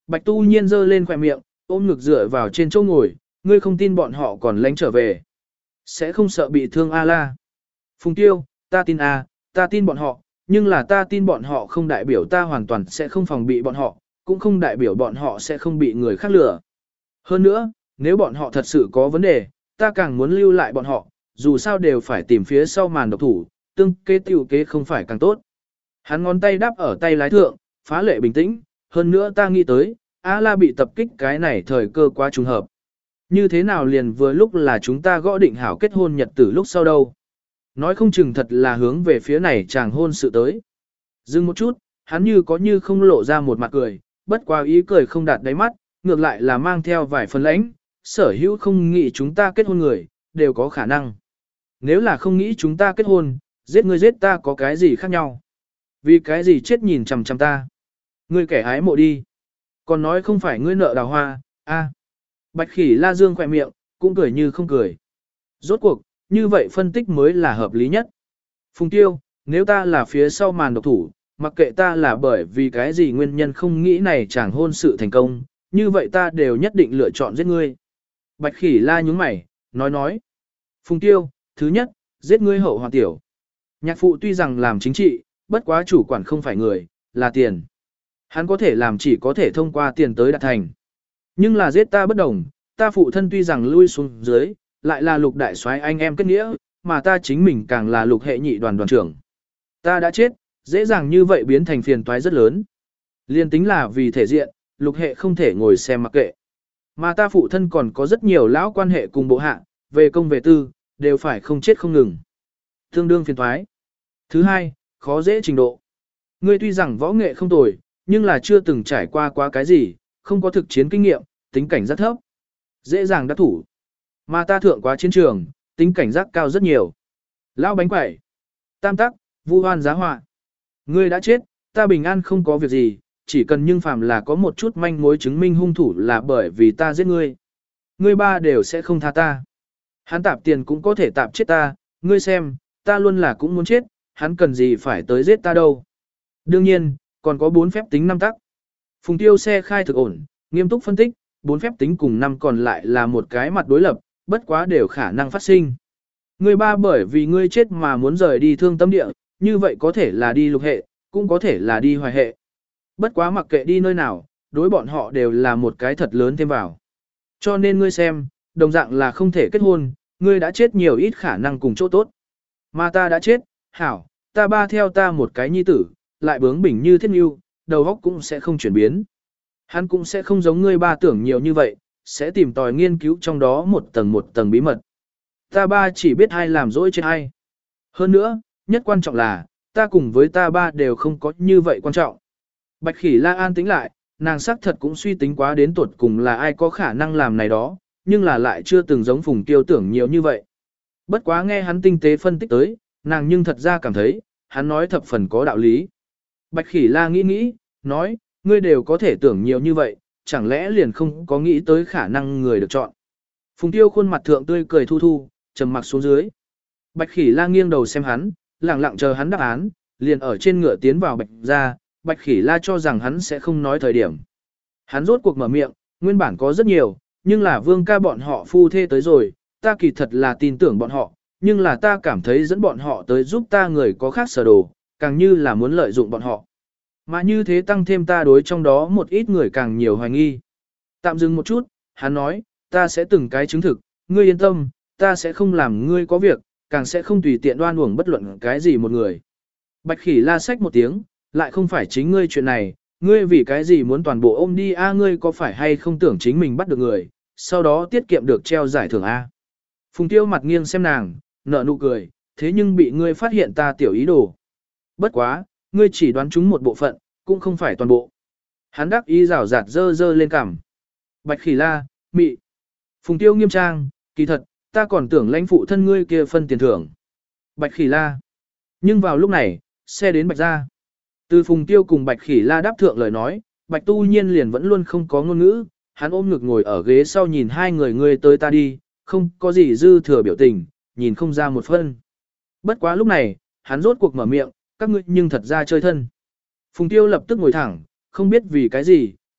Bạch Tu Nhiên giơ lên khóe miệng, ôm ngực dựa vào trên chỗ ngồi, ngươi không tin bọn họ còn lánh trở về. Sẽ không sợ bị thương A La. Phùng Tiêu, ta tin A, ta tin bọn họ, nhưng là ta tin bọn họ không đại biểu ta hoàn toàn sẽ không phòng bị bọn họ, cũng không đại biểu bọn họ sẽ không bị người khác lừa. Hơn nữa, nếu bọn họ thật sự có vấn đề, ta càng muốn lưu lại bọn họ, dù sao đều phải tìm phía sau màn độc thủ, tương kế tiểu kế không phải càng tốt. Hắn ngón tay đáp ở tay lái thượng, phá lệ bình tĩnh, hơn nữa ta nghĩ tới, A La bị tập kích cái này thời cơ quá trùng hợp. Như thế nào liền vừa lúc là chúng ta gõ định hảo kết hôn nhật tử lúc sau đâu. Nói không chừng thật là hướng về phía này chàng hôn sự tới. Dừng một chút, hắn như có như không lộ ra một mặt cười, bất quá ý cười không đạt đáy mắt, ngược lại là mang theo vài phần lãnh, sở hữu không nghĩ chúng ta kết hôn người, đều có khả năng. Nếu là không nghĩ chúng ta kết hôn, giết ngươi giết ta có cái gì khác nhau? Vì cái gì chết nhìn chằm chằm ta? Ngươi kẻ ái mộ đi. Còn nói không phải ngươi nợ đào hoa, a. Bạch Khỉ La Dương khỏe miệng, cũng cười như không cười. Rốt cuộc, như vậy phân tích mới là hợp lý nhất. Phùng Tiêu, nếu ta là phía sau màn độc thủ, mặc kệ ta là bởi vì cái gì nguyên nhân không nghĩ này chẳng hôn sự thành công, như vậy ta đều nhất định lựa chọn giết ngươi. Bạch Khỉ La nhúng mày, nói. Phùng Tiêu, thứ nhất, giết ngươi hậu hoàng tiểu. Nhạc phụ tuy rằng làm chính trị, bất quá chủ quản không phải người, là tiền. Hắn có thể làm chỉ có thể thông qua tiền tới đạt thành. Nhưng là giết ta bất đồng, ta phụ thân tuy rằng lui xuống dưới, lại là lục đại soái anh em kết nghĩa, mà ta chính mình càng là lục hệ nhị đoàn trưởng. Ta đã chết, dễ dàng như vậy biến thành phiền toái rất lớn. Liên tính là vì thể diện, lục hệ không thể ngồi xem mặc kệ. Mà ta phụ thân còn có rất nhiều lão quan hệ cùng bộ hạ, về công về tư, đều phải không chết không ngừng. Tương đương phiền toái. Thứ hai, khó dễ trình độ. Ngươi tuy rằng võ nghệ không tồi, nhưng là chưa từng trải qua quá cái gì, không có thực chiến kinh nghiệm, tính cảnh rất thấp. Dễ dàng đắc thủ. Mà ta thượng quá chiến trường, tính cảnh giác cao rất nhiều. Lão bánh quẩy. Tam tắc, vu hoan giá họa. Ngươi đã chết, ta bình an không có việc gì, chỉ cần nhưng phàm là có một chút manh mối chứng minh hung thủ là bởi vì ta giết ngươi. Ngươi ba đều sẽ không tha ta. Hắn tạp tiền cũng có thể tạp chết ta, ngươi xem, ta luôn là cũng muốn chết, hắn cần gì phải tới giết ta đâu. Đương nhiên, còn có 4 phép tính 5 tắc. Phùng Tiêu xe khai thực ổn, nghiêm túc phân tích, 4 phép tính cùng 5 còn lại là một cái mặt đối lập, bất quá đều khả năng phát sinh. Ngươi ba bởi vì ngươi chết mà muốn rời đi thương tâm địa, như vậy có thể là đi lục hệ, cũng có thể là đi hoài hệ. Bất quá mặc kệ đi nơi nào, đối bọn họ đều là một cái thật lớn thêm vào. Cho nên ngươi xem, đồng dạng là không thể kết hôn, ngươi đã chết nhiều ít khả năng cùng chỗ tốt. Mà ta đã chết, hảo, ta ba theo ta một cái nhi tử, lại bướng bỉnh như thiết nhu, đầu óc cũng sẽ không chuyển biến. Hắn cũng sẽ không giống ngươi ba tưởng nhiều như vậy, sẽ tìm tòi nghiên cứu trong đó một tầng bí mật. Ta ba chỉ biết ai làm dỗi trên ai. Hơn nữa, nhất quan trọng là, ta cùng với ta ba đều không có như vậy quan trọng. Bạch Khỉ La an tính lại, nàng xác thật cũng suy tính quá đến tuột cùng là ai có khả năng làm này đó, nhưng là lại chưa từng giống Phùng Tiêu tưởng nhiều như vậy. Bất quá nghe hắn tinh tế phân tích tới, nàng nhưng thật ra cảm thấy, hắn nói thập phần có đạo lý. Bạch Khỉ La nghĩ, nói, ngươi đều có thể tưởng nhiều như vậy, chẳng lẽ liền không có nghĩ tới khả năng người được chọn. Phùng Tiêu khuôn mặt thượng tươi cười thu, trầm mặc xuống dưới. Bạch Khỉ La nghiêng đầu xem hắn, lặng lặng chờ hắn đáp án, liền ở trên ngựa tiến vào Bạch ra, Bạch Khỉ La cho rằng hắn sẽ không nói thời điểm. Hắn rốt cuộc mở miệng, nguyên bản có rất nhiều, nhưng là Vương ca bọn họ phu thê tới rồi, ta kỳ thật là tin tưởng bọn họ, nhưng là ta cảm thấy dẫn bọn họ tới giúp ta người có khác sở đồ, càng như là muốn lợi dụng bọn họ. Mà như thế tăng thêm ta đối trong đó một ít người càng nhiều hoài nghi. Tạm dừng một chút, hắn nói, ta sẽ từng cái chứng thực, ngươi yên tâm, ta sẽ không làm ngươi có việc, càng sẽ không tùy tiện đoan uổng bất luận cái gì một người. Bạch Khỉ La xách một tiếng, lại không phải chính ngươi chuyện này, ngươi vì cái gì muốn toàn bộ ôm đi a, ngươi có phải hay không tưởng chính mình bắt được người, sau đó tiết kiệm được treo giải thưởng a. Phùng Tiêu mặt nghiêng xem nàng, nở nụ cười, thế nhưng bị ngươi phát hiện ta tiểu ý đồ. Bất quá, ngươi chỉ đoán chúng một bộ phận, cũng không phải toàn bộ. Hắn đắc ý rảo rạt dơ lên cằm. Bạch Khỉ La, mị. Phùng Tiêu nghiêm trang, kỳ thật, ta còn tưởng lãnh phụ thân ngươi kia phân tiền thưởng. Bạch Khỉ La. Nhưng vào lúc này, xe đến Bạch gia. Từ Phùng Tiêu cùng Bạch Khỉ La đáp thượng lời nói, Bạch Tu Nhiên liền vẫn luôn không có ngôn ngữ, hắn ôm ngực ngồi ở ghế sau nhìn hai người ngươi tới ta đi, không có gì dư thừa biểu tình, nhìn không ra một phân. Bất quá lúc này, hắn rốt cuộc mở miệng, các ngươi nhưng thật ra chơi thân. Phùng Tiêu lập tức ngồi thẳng, không biết vì cái gì,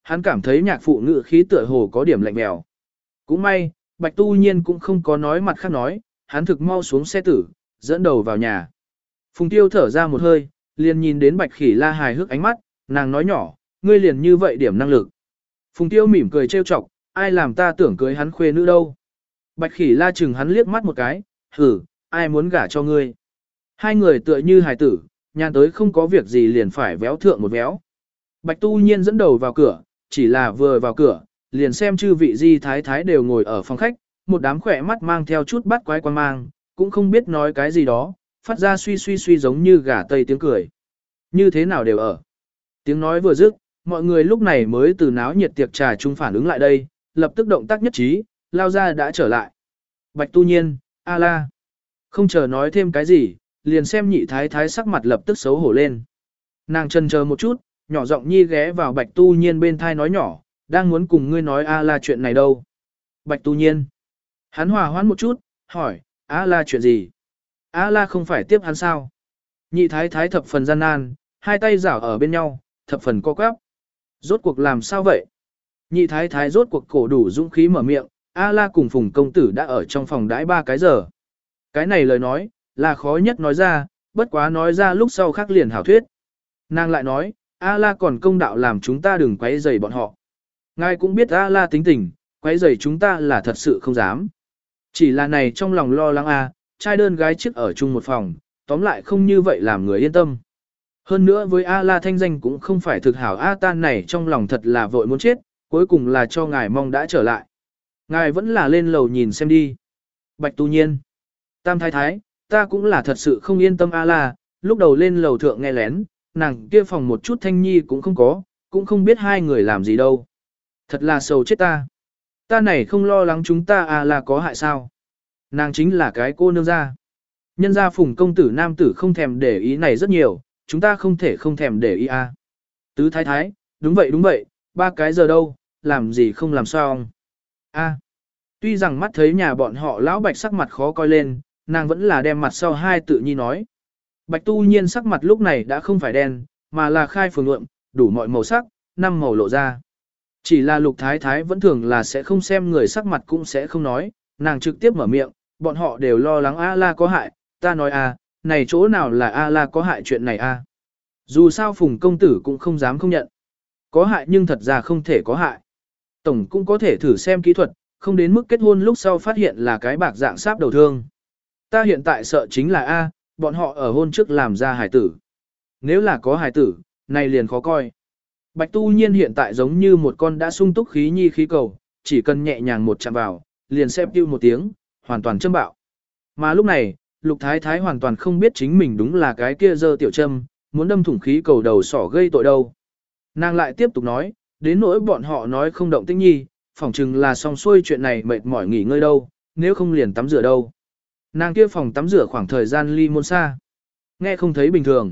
hắn cảm thấy nhạc phụ ngự khí tựa hồ có điểm lạnh bèo. Cũng may, Bạch Tu Nhiên cũng không có nói mặt khác nói, hắn thực mau xuống xe tử, dẫn đầu vào nhà. Phùng Tiêu thở ra một hơi, liền nhìn đến Bạch Khỉ La hài hước ánh mắt, nàng nói nhỏ, ngươi liền như vậy điểm năng lực. Phùng Tiêu mỉm cười trêu chọc, ai làm ta tưởng cưới hắn khuê nữ đâu. Bạch Khỉ La chừng hắn liếc mắt một cái, hử, ai muốn gả cho ngươi. Hai người tựa như hài tử, nhàn tới không có việc gì liền phải véo thượng một véo. Bạch Tu Nhiên dẫn đầu vào cửa, chỉ là vừa vào cửa, liền xem chư vị di thái thái đều ngồi ở phòng khách, một đám khỏe mắt mang theo chút bắt quái quan mang, cũng không biết nói cái gì đó, phát ra suy suy suy giống như gà tây tiếng cười. Như thế nào đều ở. Tiếng nói vừa dứt, mọi người lúc này mới từ náo nhiệt tiệc trà chung phản ứng lại đây, lập tức động tác nhất trí, lao ra đã trở lại. Bạch Tu Nhiên, a la. Không chờ nói thêm cái gì, liền xem nhị thái thái sắc mặt lập tức xấu hổ lên. Nàng chần chờ một chút, nhỏ giọng nhi ghé vào Bạch Tu Nhiên bên thai nói nhỏ, đang muốn cùng ngươi nói a la chuyện này đâu. Bạch Tu Nhiên. Hắn hòa hoãn một chút, hỏi, a la chuyện gì? A la không phải tiếp hắn sao? Nhị thái thái thập phần gian nan, hai tay giảo ở bên nhau, thập phần co quắp. Rốt cuộc làm sao vậy? Nhị thái thái rốt cuộc cổ đủ dũng khí mở miệng, A la cùng Phùng công tử đã ở trong phòng đãi 3 cái giờ. Cái này lời nói, là khó nhất nói ra, bất quá nói ra lúc sau khác liền hảo thuyết. Nàng lại nói, A la còn công đạo làm chúng ta đừng quấy rầy bọn họ. Ngài cũng biết A la tính tình, quấy rầy chúng ta là thật sự không dám. Chỉ là này trong lòng lo lắng A, trai đơn gái chiếc ở chung một phòng, tóm lại không như vậy làm người yên tâm. Hơn nữa với A la thanh danh cũng không phải thực hảo A tan này trong lòng thật là vội muốn chết, cuối cùng là cho ngài mong đã trở lại. Ngài vẫn là lên lầu nhìn xem đi. Bạch Tu Nhiên. Tam thái thái, ta cũng là thật sự không yên tâm A la, lúc đầu lên lầu thượng nghe lén, nàng kia phòng một chút thanh nhi cũng không có, cũng không biết hai người làm gì đâu. Thật là sầu chết ta. Ta này không lo lắng chúng ta A la có hại sao. Nàng chính là cái cô nương gia. Nhân gia Phùng công tử nam tử không thèm để ý này rất nhiều, chúng ta không thể không thèm để ý a. Tứ thái thái, đúng vậy, 3 cái giờ đâu, làm gì không làm sao. A. Tuy rằng mắt thấy nhà bọn họ lão Bạch sắc mặt khó coi lên, nàng vẫn là đem mặt sau hai tự nhi nói. Bạch Tu Nhiên sắc mặt lúc này đã không phải đen, mà là khai phường lượng, đủ mọi màu sắc, 5 màu lộ ra. Chỉ là Lục thái thái vẫn thường là sẽ không xem người sắc mặt cũng sẽ không nói, nàng trực tiếp mở miệng, bọn họ đều lo lắng A la có hại, ta nói a, này chỗ nào là A la có hại chuyện này a. Dù sao Phùng công tử cũng không dám không nhận. Có hại nhưng thật ra không thể có hại. Tổng cũng có thể thử xem kỹ thuật, không đến mức kết hôn lúc sau phát hiện là cái bạc dạng sáp đầu thương. Ta hiện tại sợ chính là A, bọn họ ở hôn trước làm ra hài tử. Nếu là có hài tử, này liền khó coi. Bạch Tu Nhiên hiện tại giống như một con đã sung túc khí nhi khí cầu, chỉ cần nhẹ nhàng một chạm vào, liền xếp tiêu một tiếng, hoàn toàn châm bạo. Mà lúc này, Lục Thái Thái hoàn toàn không biết chính mình đúng là cái kia dơ tiểu châm, muốn đâm thủng khí cầu đầu sỏ gây tội đâu. Nàng lại tiếp tục nói, đến nỗi bọn họ nói không động tĩnh nhi, phỏng chừng là xong xuôi chuyện này mệt mỏi nghỉ ngơi đâu, nếu không liền tắm rửa đâu. Nàng kia phòng tắm rửa khoảng thời gian ly môn xa. Nghe không thấy bình thường.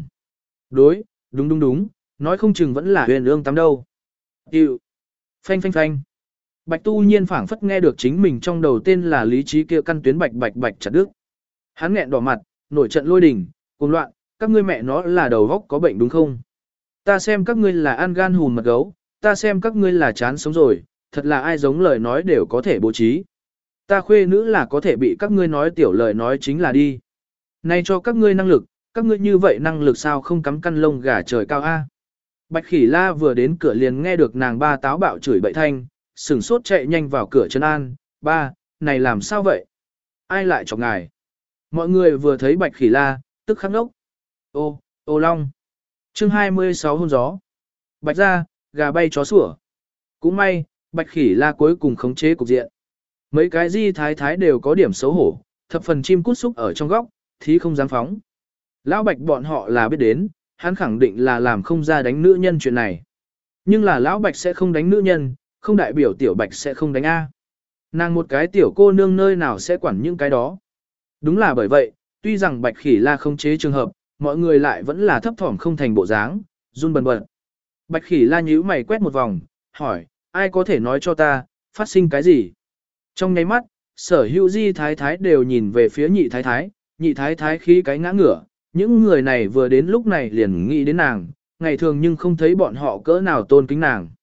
Đúng, nói không chừng vẫn là huyền ương tắm đâu. Hiệu. Phanh. Bạch Tu Nhiên phảng phất nghe được chính mình trong đầu tên là lý trí kia căn tuyến bạch chặt đứt. Hắn nghẹn đỏ mặt, nổi trận lôi đình, cuồng loạn, các ngươi mẹ nó là đầu góc có bệnh đúng không? Ta xem các ngươi là ăn gan hùn mật gấu, ta xem các ngươi là chán sống rồi, thật là ai giống lời nói đều có thể bố trí. Ta khuê nữ là có thể bị các ngươi nói tiểu lời nói chính là đi. Nay cho các ngươi năng lực, các ngươi như vậy năng lực sao không cắm căn lông gà trời cao a? Bạch Khỉ La vừa đến cửa liền nghe được nàng ba táo bạo chửi bậy thanh, sửng sốt chạy nhanh vào cửa trấn an, ba, này làm sao vậy? Ai lại chọc ngài? Mọi người vừa thấy Bạch Khỉ La, tức khắc ngốc. Ô long. Chương 26 hôn gió. Bạch ra, gà bay chó sủa. Cũng may, Bạch Khỉ La cuối cùng khống chế cục diện. Mấy cái di thái thái đều có điểm xấu hổ, thập phần chim cút xúc ở trong góc, thì không dám phóng. Lão Bạch bọn họ là biết đến, hắn khẳng định là làm không ra đánh nữ nhân chuyện này. Nhưng là Lão Bạch sẽ không đánh nữ nhân, không đại biểu Tiểu Bạch sẽ không đánh A. Nàng một cái tiểu cô nương nơi nào sẽ quản những cái đó. Đúng là bởi vậy, tuy rằng Bạch Khỉ La không chế trường hợp, mọi người lại vẫn là thấp thỏm không thành bộ dáng, run bần bật. Bạch Khỉ La nhíu mày quét một vòng, hỏi, ai có thể nói cho ta, phát sinh cái gì? Trong nháy mắt, sở hữu di thái thái đều nhìn về phía nhị thái thái khí cái ngã ngửa, những người này vừa đến lúc này liền nghĩ đến nàng, ngày thường nhưng không thấy bọn họ cỡ nào tôn kính nàng.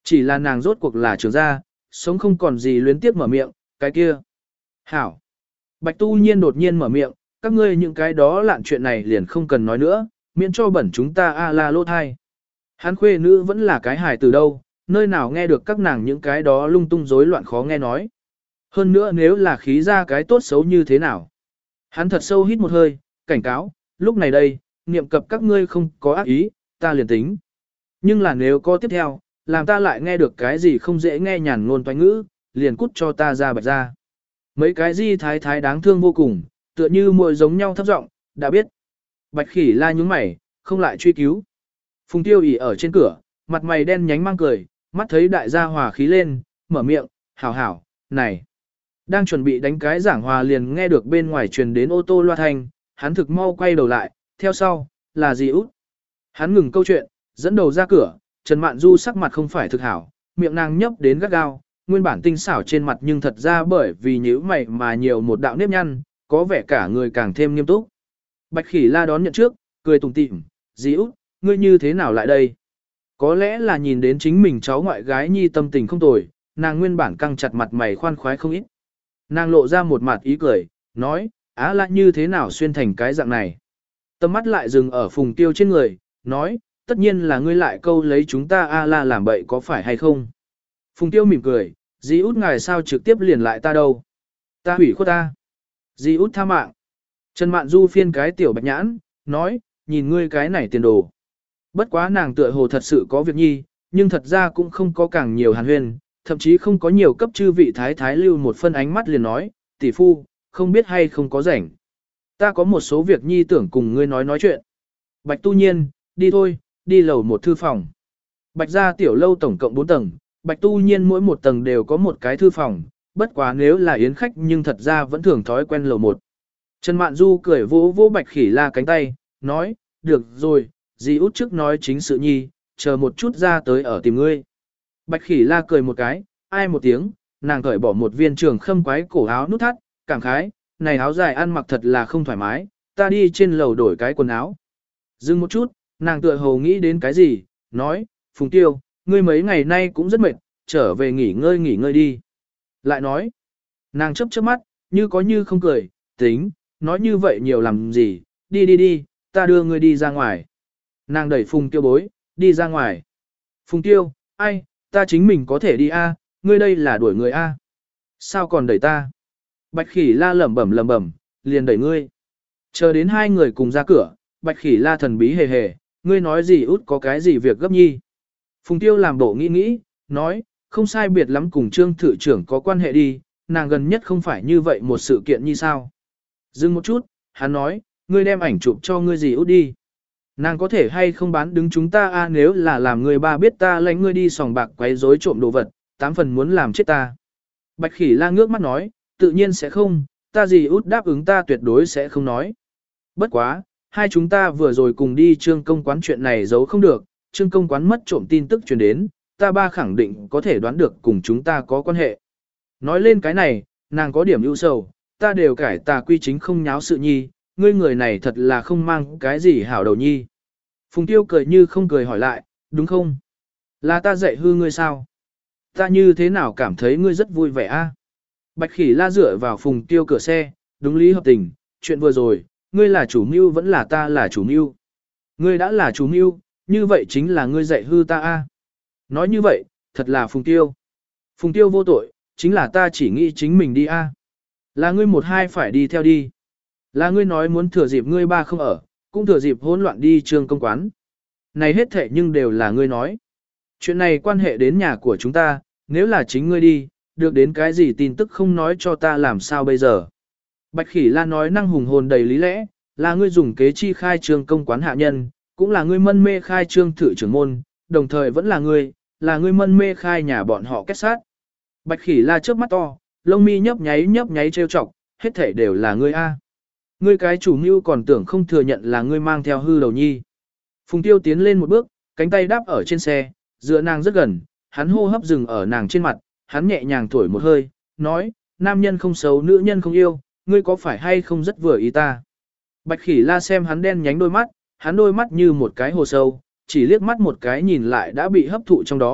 Chỉ là nàng rốt cuộc là trưởng gia, sống không còn gì luyến tiếp mở miệng, cái kia. Hảo. Bạch Tu Nhiên đột nhiên mở miệng, các ngươi những cái đó lạn chuyện này liền không cần nói nữa, miễn cho bẩn chúng ta a la lô thai. Hắn khuê nữ vẫn là cái hài từ đâu, nơi nào nghe được các nàng những cái đó lung tung rối loạn khó nghe nói. Hơn nữa nếu là khí ra cái tốt xấu như thế nào. Hắn thật sâu hít một hơi, cảnh cáo, lúc này đây, niệm cập các ngươi không có ác ý, ta liền tính. Nhưng là nếu có tiếp theo, làm ta lại nghe được cái gì không dễ nghe nhàn ngôn toanh ngữ, liền cút cho ta ra bạch ra. Mấy cái gì thái thái đáng thương vô cùng, tựa như muội giống nhau thấp giọng, đã biết. Bạch Khỉ La nhúng mày, không lại truy cứu. Phùng Tiêu ỉ ở trên cửa, mặt mày đen nhánh mang cười, mắt thấy đại gia hòa khí lên, mở miệng, hảo hảo, này. Đang chuẩn bị đánh cái giảng hòa liền nghe được bên ngoài truyền đến ô tô loa thanh, hắn thực mau quay đầu lại, theo sau, là gì út. Hắn ngừng câu chuyện, dẫn đầu ra cửa, Trần Mạn Du sắc mặt không phải thực hảo, miệng nàng nhấp đến gắt gao, nguyên bản tinh xảo trên mặt nhưng thật ra bởi vì nhíu mày mà nhiều một đạo nếp nhăn, có vẻ cả người càng thêm nghiêm túc. Bạch Khỉ La đón nhận trước, cười tủm tỉm, dì út, ngươi như thế nào lại đây? Có lẽ là nhìn đến chính mình cháu ngoại gái nhi tâm tình không tồi, nàng nguyên bản căng chặt mặt mày khoan khoái không ít. Nàng lộ ra một mặt ý cười, nói, á là như thế nào xuyên thành cái dạng này? Tâm mắt lại dừng ở Phùng Tiêu trên người, nói, tất nhiên là ngươi lại câu lấy chúng ta a la làm bậy có phải hay không? Phùng Tiêu mỉm cười, dì út ngài sao trực tiếp liền lại ta đâu? Ta hủy khuất ta. Dì út tha mạng. Trần Mạn Du phiên cái tiểu bạch nhãn, nói, nhìn ngươi cái này tiền đồ. Bất quá nàng tựa hồ thật sự có việc nhi, nhưng thật ra cũng không có càng nhiều hàn huyên, thậm chí không có nhiều cấp chư vị thái thái lưu một phân ánh mắt liền nói, tỷ phu, không biết hay không có rảnh. Ta có một số việc nhi tưởng cùng ngươi nói chuyện. Bạch Tu Nhiên, đi thôi, đi lầu một thư phòng. Bạch gia tiểu lâu tổng cộng 4 tầng, Bạch Tu Nhiên mỗi một tầng đều có một cái thư phòng, bất quá nếu là yến khách nhưng thật ra vẫn thường thói quen lầu một. Trần Mạn Du cười vỗ vỗ Bạch Khỉ La cánh tay, nói, được rồi, dì út trước nói chính sự nhi, chờ một chút ra tới ở tìm ngươi. Bạch Khỉ La cười một cái, ai một tiếng, nàng cởi bỏ một viên trường khâm quái cổ áo nút thắt, cảm khái, này áo dài ăn mặc thật là không thoải mái, ta đi trên lầu đổi cái quần áo. Dừng một chút, nàng tựa hồ nghĩ đến cái gì, nói, Phùng Tiêu, ngươi mấy ngày nay cũng rất mệt, trở về nghỉ ngơi đi. Lại nói, nàng chớp chớp mắt, như có như không cười, tính, nói như vậy nhiều làm gì, đi, ta đưa ngươi đi ra ngoài. Nàng đẩy Phùng Tiêu bối, đi ra ngoài. Phùng Tiêu, ai, ta chính mình có thể đi a, ngươi đây là đuổi người a. Sao còn đẩy ta? Bạch Khỉ La lẩm bẩm, liền đẩy ngươi. Chờ đến hai người cùng ra cửa, Bạch Khỉ La thần bí hề hề, ngươi nói gì út có cái gì việc gấp nhi. Phùng Tiêu làm bộ nghĩ, nói, không sai biệt lắm cùng Trương Thự trưởng có quan hệ đi, nàng gần nhất không phải như vậy một sự kiện như sao. Dừng một chút, hắn nói, ngươi đem ảnh chụp cho ngươi gì út đi. Nàng có thể hay không bán đứng chúng ta a, nếu là làm người ba biết ta lãnh ngươi đi sòng bạc quấy rối trộm đồ vật, 8 phần muốn làm chết ta. Bạch Khỉ La ngước mắt nói, tự nhiên sẽ không, ta gì út đáp ứng ta tuyệt đối sẽ không nói. Bất quá, hai chúng ta vừa rồi cùng đi Trương công quán chuyện này giấu không được, Trương công quán mất trộm tin tức truyền đến, ta ba khẳng định có thể đoán được cùng chúng ta có quan hệ. Nói lên cái này, nàng có điểm ưu sầu, ta đều cải tà quy chính không nháo sự nhi, ngươi người này thật là không mang cái gì hảo đầu nhi. Phùng Tiêu cười như không cười hỏi lại, đúng không? Là ta dạy hư ngươi sao? Ta như thế nào cảm thấy ngươi rất vui vẻ a? Bạch Khỉ La dựa vào Phùng Tiêu cửa xe, đúng lý hợp tình, chuyện vừa rồi, ngươi là chủ mưu vẫn là ta là chủ mưu. Ngươi đã là chủ mưu, như vậy chính là ngươi dạy hư ta a. Nói như vậy, thật là Phùng Tiêu. Phùng Tiêu vô tội, chính là ta chỉ nghĩ chính mình đi a. Là ngươi một hai phải đi theo đi. Là ngươi nói muốn thừa dịp ngươi ba không ở, cũng thừa dịp hỗn loạn đi Trương công quán. Này hết thệ nhưng đều là ngươi nói. Chuyện này quan hệ đến nhà của chúng ta, nếu là chính ngươi đi, được đến cái gì tin tức không nói cho ta làm sao bây giờ. Bạch Khỉ La nói năng hùng hồn đầy lý lẽ, là ngươi dùng kế chi khai Trương công quán hạ nhân, cũng là ngươi mân mê khai Trương thự trưởng môn, đồng thời vẫn là ngươi mân mê khai nhà bọn họ kết sát. Bạch Khỉ La trước mắt to, lông mi nhấp nháy trêu chọc, hết thảy đều là ngươi a. Ngươi cái chủ mưu còn tưởng không thừa nhận là ngươi mang theo hư đầu nhi. Phùng Tiêu tiến lên một bước, cánh tay đáp ở trên xe, dựa nàng rất gần, hắn hô hấp dừng ở nàng trên mặt, hắn nhẹ nhàng thổi một hơi, nói, nam nhân không xấu nữ nhân không yêu, ngươi có phải hay không rất vừa ý ta. Bạch Khỉ La xem hắn đen nhánh đôi mắt, hắn đôi mắt như một cái hồ sâu, chỉ liếc mắt một cái nhìn lại đã bị hấp thụ trong đó,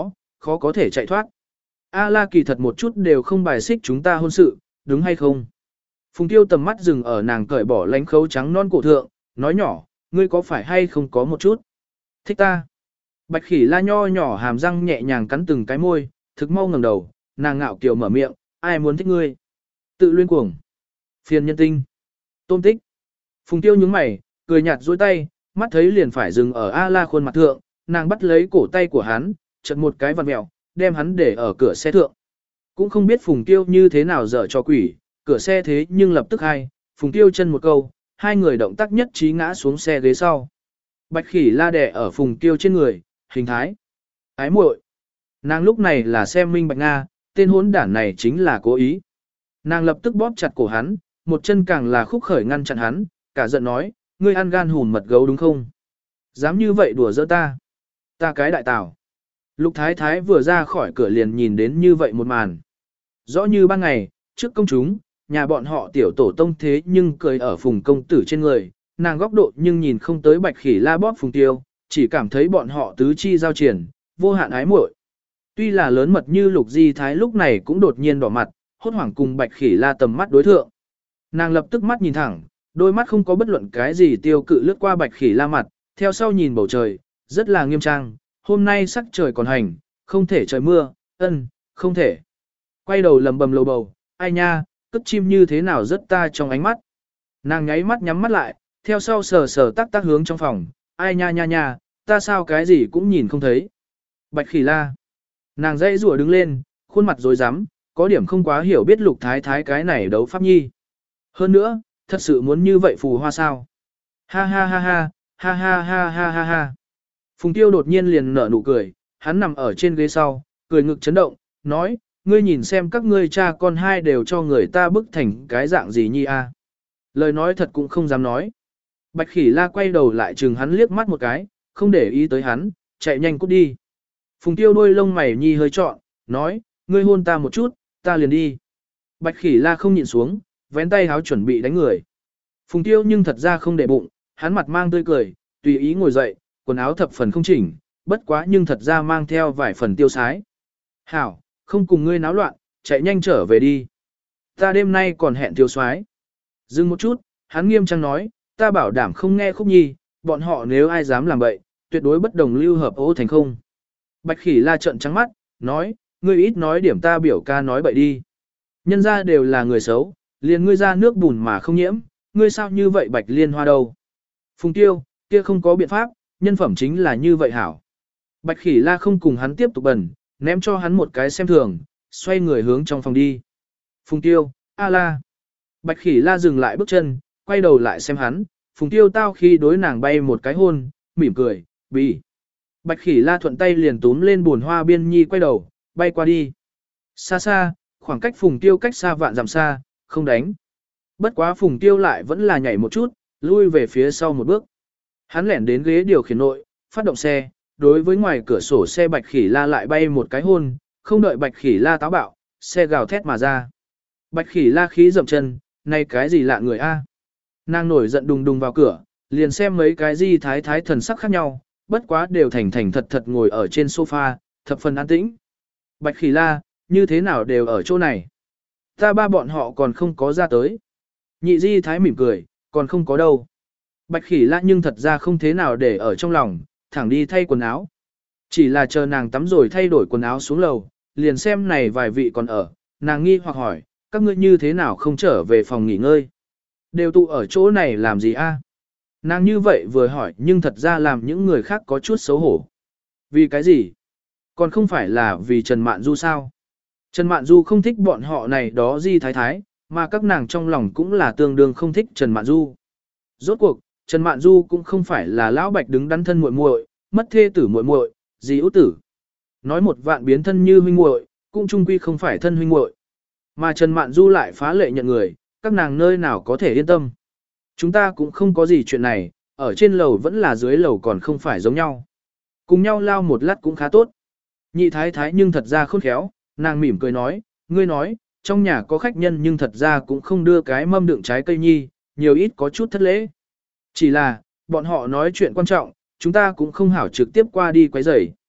khó có thể chạy thoát. A-la kỳ thật một chút đều không bài xích chúng ta hôn sự, đúng hay không? Phùng Tiêu tầm mắt dừng ở nàng cởi bỏ lánh khấu trắng non cổ thượng, nói nhỏ, ngươi có phải hay không có một chút? Thích ta. Bạch Khỉ La nho nhỏ hàm răng nhẹ nhàng cắn từng cái môi, thực mau ngẩng đầu, nàng ngạo kiều mở miệng, ai muốn thích ngươi? Tự luyên cuồng. Phiền nhân tinh. Tôm tích. Phùng Tiêu nhướng mày, cười nhạt duỗi tay, mắt thấy liền phải dừng ở A-la khuôn mặt thượng, nàng bắt lấy cổ tay của hắn, chợt một cái vặn mèo, đem hắn để ở cửa xe thượng. Cũng không biết Phùng Tiêu như thế nào dở cho quỷ, cửa xe thế nhưng lập tức hai, Phùng Tiêu chân một câu, hai người động tác nhất trí ngã xuống xe ghế sau. Bạch Khỉ La đè ở Phùng Tiêu trên người, hình thái. Ái muội. Nàng lúc này là xem minh bạch Nga, tên hỗn đản này chính là cố ý. Nàng lập tức bóp chặt cổ hắn, một chân càng là khúc khởi ngăn chặn hắn, cả giận nói, ngươi ăn gan hùn mật gấu đúng không? Dám như vậy đùa giỡn ta. Ta cái đại tảo. Lục Thái Thái vừa ra khỏi cửa liền nhìn đến như vậy một màn. Rõ như ban ngày, trước công chúng, nhà bọn họ tiểu tổ tông thế nhưng cười ở Phùng công tử trên người, nàng góc độ nhưng nhìn không tới Bạch Khỉ La bóp Phùng Tiêu, chỉ cảm thấy bọn họ tứ chi giao triển, vô hạn ái muội. Tuy là lớn mật như Lục Di Thái lúc này cũng đột nhiên đỏ mặt, hốt hoảng cùng Bạch Khỉ La tầm mắt đối thượng. Nàng lập tức mắt nhìn thẳng, đôi mắt không có bất luận cái gì tiêu cự lướt qua Bạch Khỉ La mặt, theo sau nhìn bầu trời, rất là nghiêm trang, hôm nay sắc trời còn hành, không thể trời mưa, không thể. Quay đầu lầm bầm lầu bầu, ai nha, cất chim như thế nào rất ta trong ánh mắt. Nàng nháy mắt nhắm mắt lại, theo sau sờ sờ tác tác hướng trong phòng, ai nha nha nha, ta sao cái gì cũng nhìn không thấy. Bạch Khỉ La. Nàng dãy rủa đứng lên, khuôn mặt rối rắm, có điểm không quá hiểu biết Lục Thái Thái cái này đấu pháp nhi. Hơn nữa, thật sự muốn như vậy phù hoa sao? Ha ha ha ha, ha ha ha ha ha ha. Phùng Tiêu đột nhiên liền nở nụ cười, hắn nằm ở trên ghế sau, cười ngực chấn động, nói, ngươi nhìn xem các ngươi cha con hai đều cho người ta bức thành cái dạng gì nhi a? Lời nói thật cũng không dám nói. Bạch Khỉ La quay đầu lại chừng hắn liếc mắt một cái, không để ý tới hắn, chạy nhanh cút đi. Phùng Tiêu đôi lông mày nhi hơi trọn, nói, ngươi hôn ta một chút, ta liền đi. Bạch Khỉ La không nhịn xuống, vén tay háo chuẩn bị đánh người. Phùng Tiêu nhưng thật ra không để bụng, hắn mặt mang tươi cười, tùy ý ngồi dậy, quần áo thập phần không chỉnh, bất quá nhưng thật ra mang theo vài phần tiêu sái. Hảo, không cùng ngươi náo loạn, chạy nhanh trở về đi. Ta đêm nay còn hẹn tiêu soái. Dừng một chút, hắn nghiêm trang nói, ta bảo đảm không nghe khúc nhi, bọn họ nếu ai dám làm bậy, tuyệt đối bất đồng lưu hợp ô thành không. Bạch Khỉ La trợn trắng mắt, nói, ngươi ít nói điểm ta biểu ca nói bậy đi. Nhân ra đều là người xấu, liền ngươi ra nước bùn mà không nhiễm, ngươi sao như vậy Bạch Liên Hoa đâu. Phùng Tiêu, kia không có biện pháp, nhân phẩm chính là như vậy hảo. Bạch Khỉ La không cùng hắn tiếp tục bẩn, ném cho hắn một cái xem thường, xoay người hướng trong phòng đi. Phùng Tiêu, A-la. Bạch Khỉ La dừng lại bước chân, quay đầu lại xem hắn, Phùng Tiêu tao khi đối nàng bay một cái hôn, mỉm cười, bì. Bạch Khỉ La thuận tay liền túm lên buồn hoa biên nhi quay đầu, bay qua đi. Xa xa, khoảng cách Phùng Tiêu cách xa vạn dặm xa, không đánh. Bất quá Phùng Tiêu lại vẫn là nhảy một chút, lui về phía sau một bước. Hắn lẻn đến ghế điều khiển nội, phát động xe, đối với ngoài cửa sổ xe Bạch Khỉ La lại bay một cái hôn, không đợi Bạch Khỉ La táo bạo, xe gào thét mà ra. Bạch Khỉ La khí dậm chân, này cái gì lạ người a? Nàng nổi giận đùng đùng vào cửa, liền xem mấy cái gì thái thái thần sắc khác nhau, bất quá đều thành thành thật thật ngồi ở trên sofa, thập phần an tĩnh. Bạch Khỉ La, như thế nào đều ở chỗ này? Ta ba bọn họ còn không có ra tới. Nhị di thái mỉm cười, còn không có đâu. Bạch Khỉ La nhưng thật ra không thế nào để ở trong lòng, thẳng đi thay quần áo. Chỉ là chờ nàng tắm rồi thay đổi quần áo xuống lầu, liền xem này vài vị còn ở, nàng nghi hoặc hỏi, các ngươi như thế nào không trở về phòng nghỉ ngơi? Đều tụ ở chỗ này làm gì a? Nàng như vậy vừa hỏi nhưng thật ra làm những người khác có chút xấu hổ. Vì cái gì? Còn không phải là vì Trần Mạn Du sao? Trần Mạn Du không thích bọn họ này đó di thái thái, mà các nàng trong lòng cũng là tương đương không thích Trần Mạn Du. Rốt cuộc, Trần Mạn Du cũng không phải là lão bạch đứng đắn thân muội muội, mất thê tử muội muội, gì út tử. Nói một vạn biến thân như huynh muội, cũng chung quy không phải thân huynh muội. Mà Trần Mạn Du lại phá lệ nhận người, các nàng nơi nào có thể yên tâm. Chúng ta cũng không có gì chuyện này, ở trên lầu vẫn là dưới lầu còn không phải giống nhau. Cùng nhau lao một lát cũng khá tốt. Nhị thái thái nhưng thật ra khôn khéo, nàng mỉm cười nói, ngươi nói, trong nhà có khách nhân nhưng thật ra cũng không đưa cái mâm đựng trái cây nhi, nhiều ít có chút thất lễ. Chỉ là, bọn họ nói chuyện quan trọng, chúng ta cũng không hảo trực tiếp qua đi quấy rầy.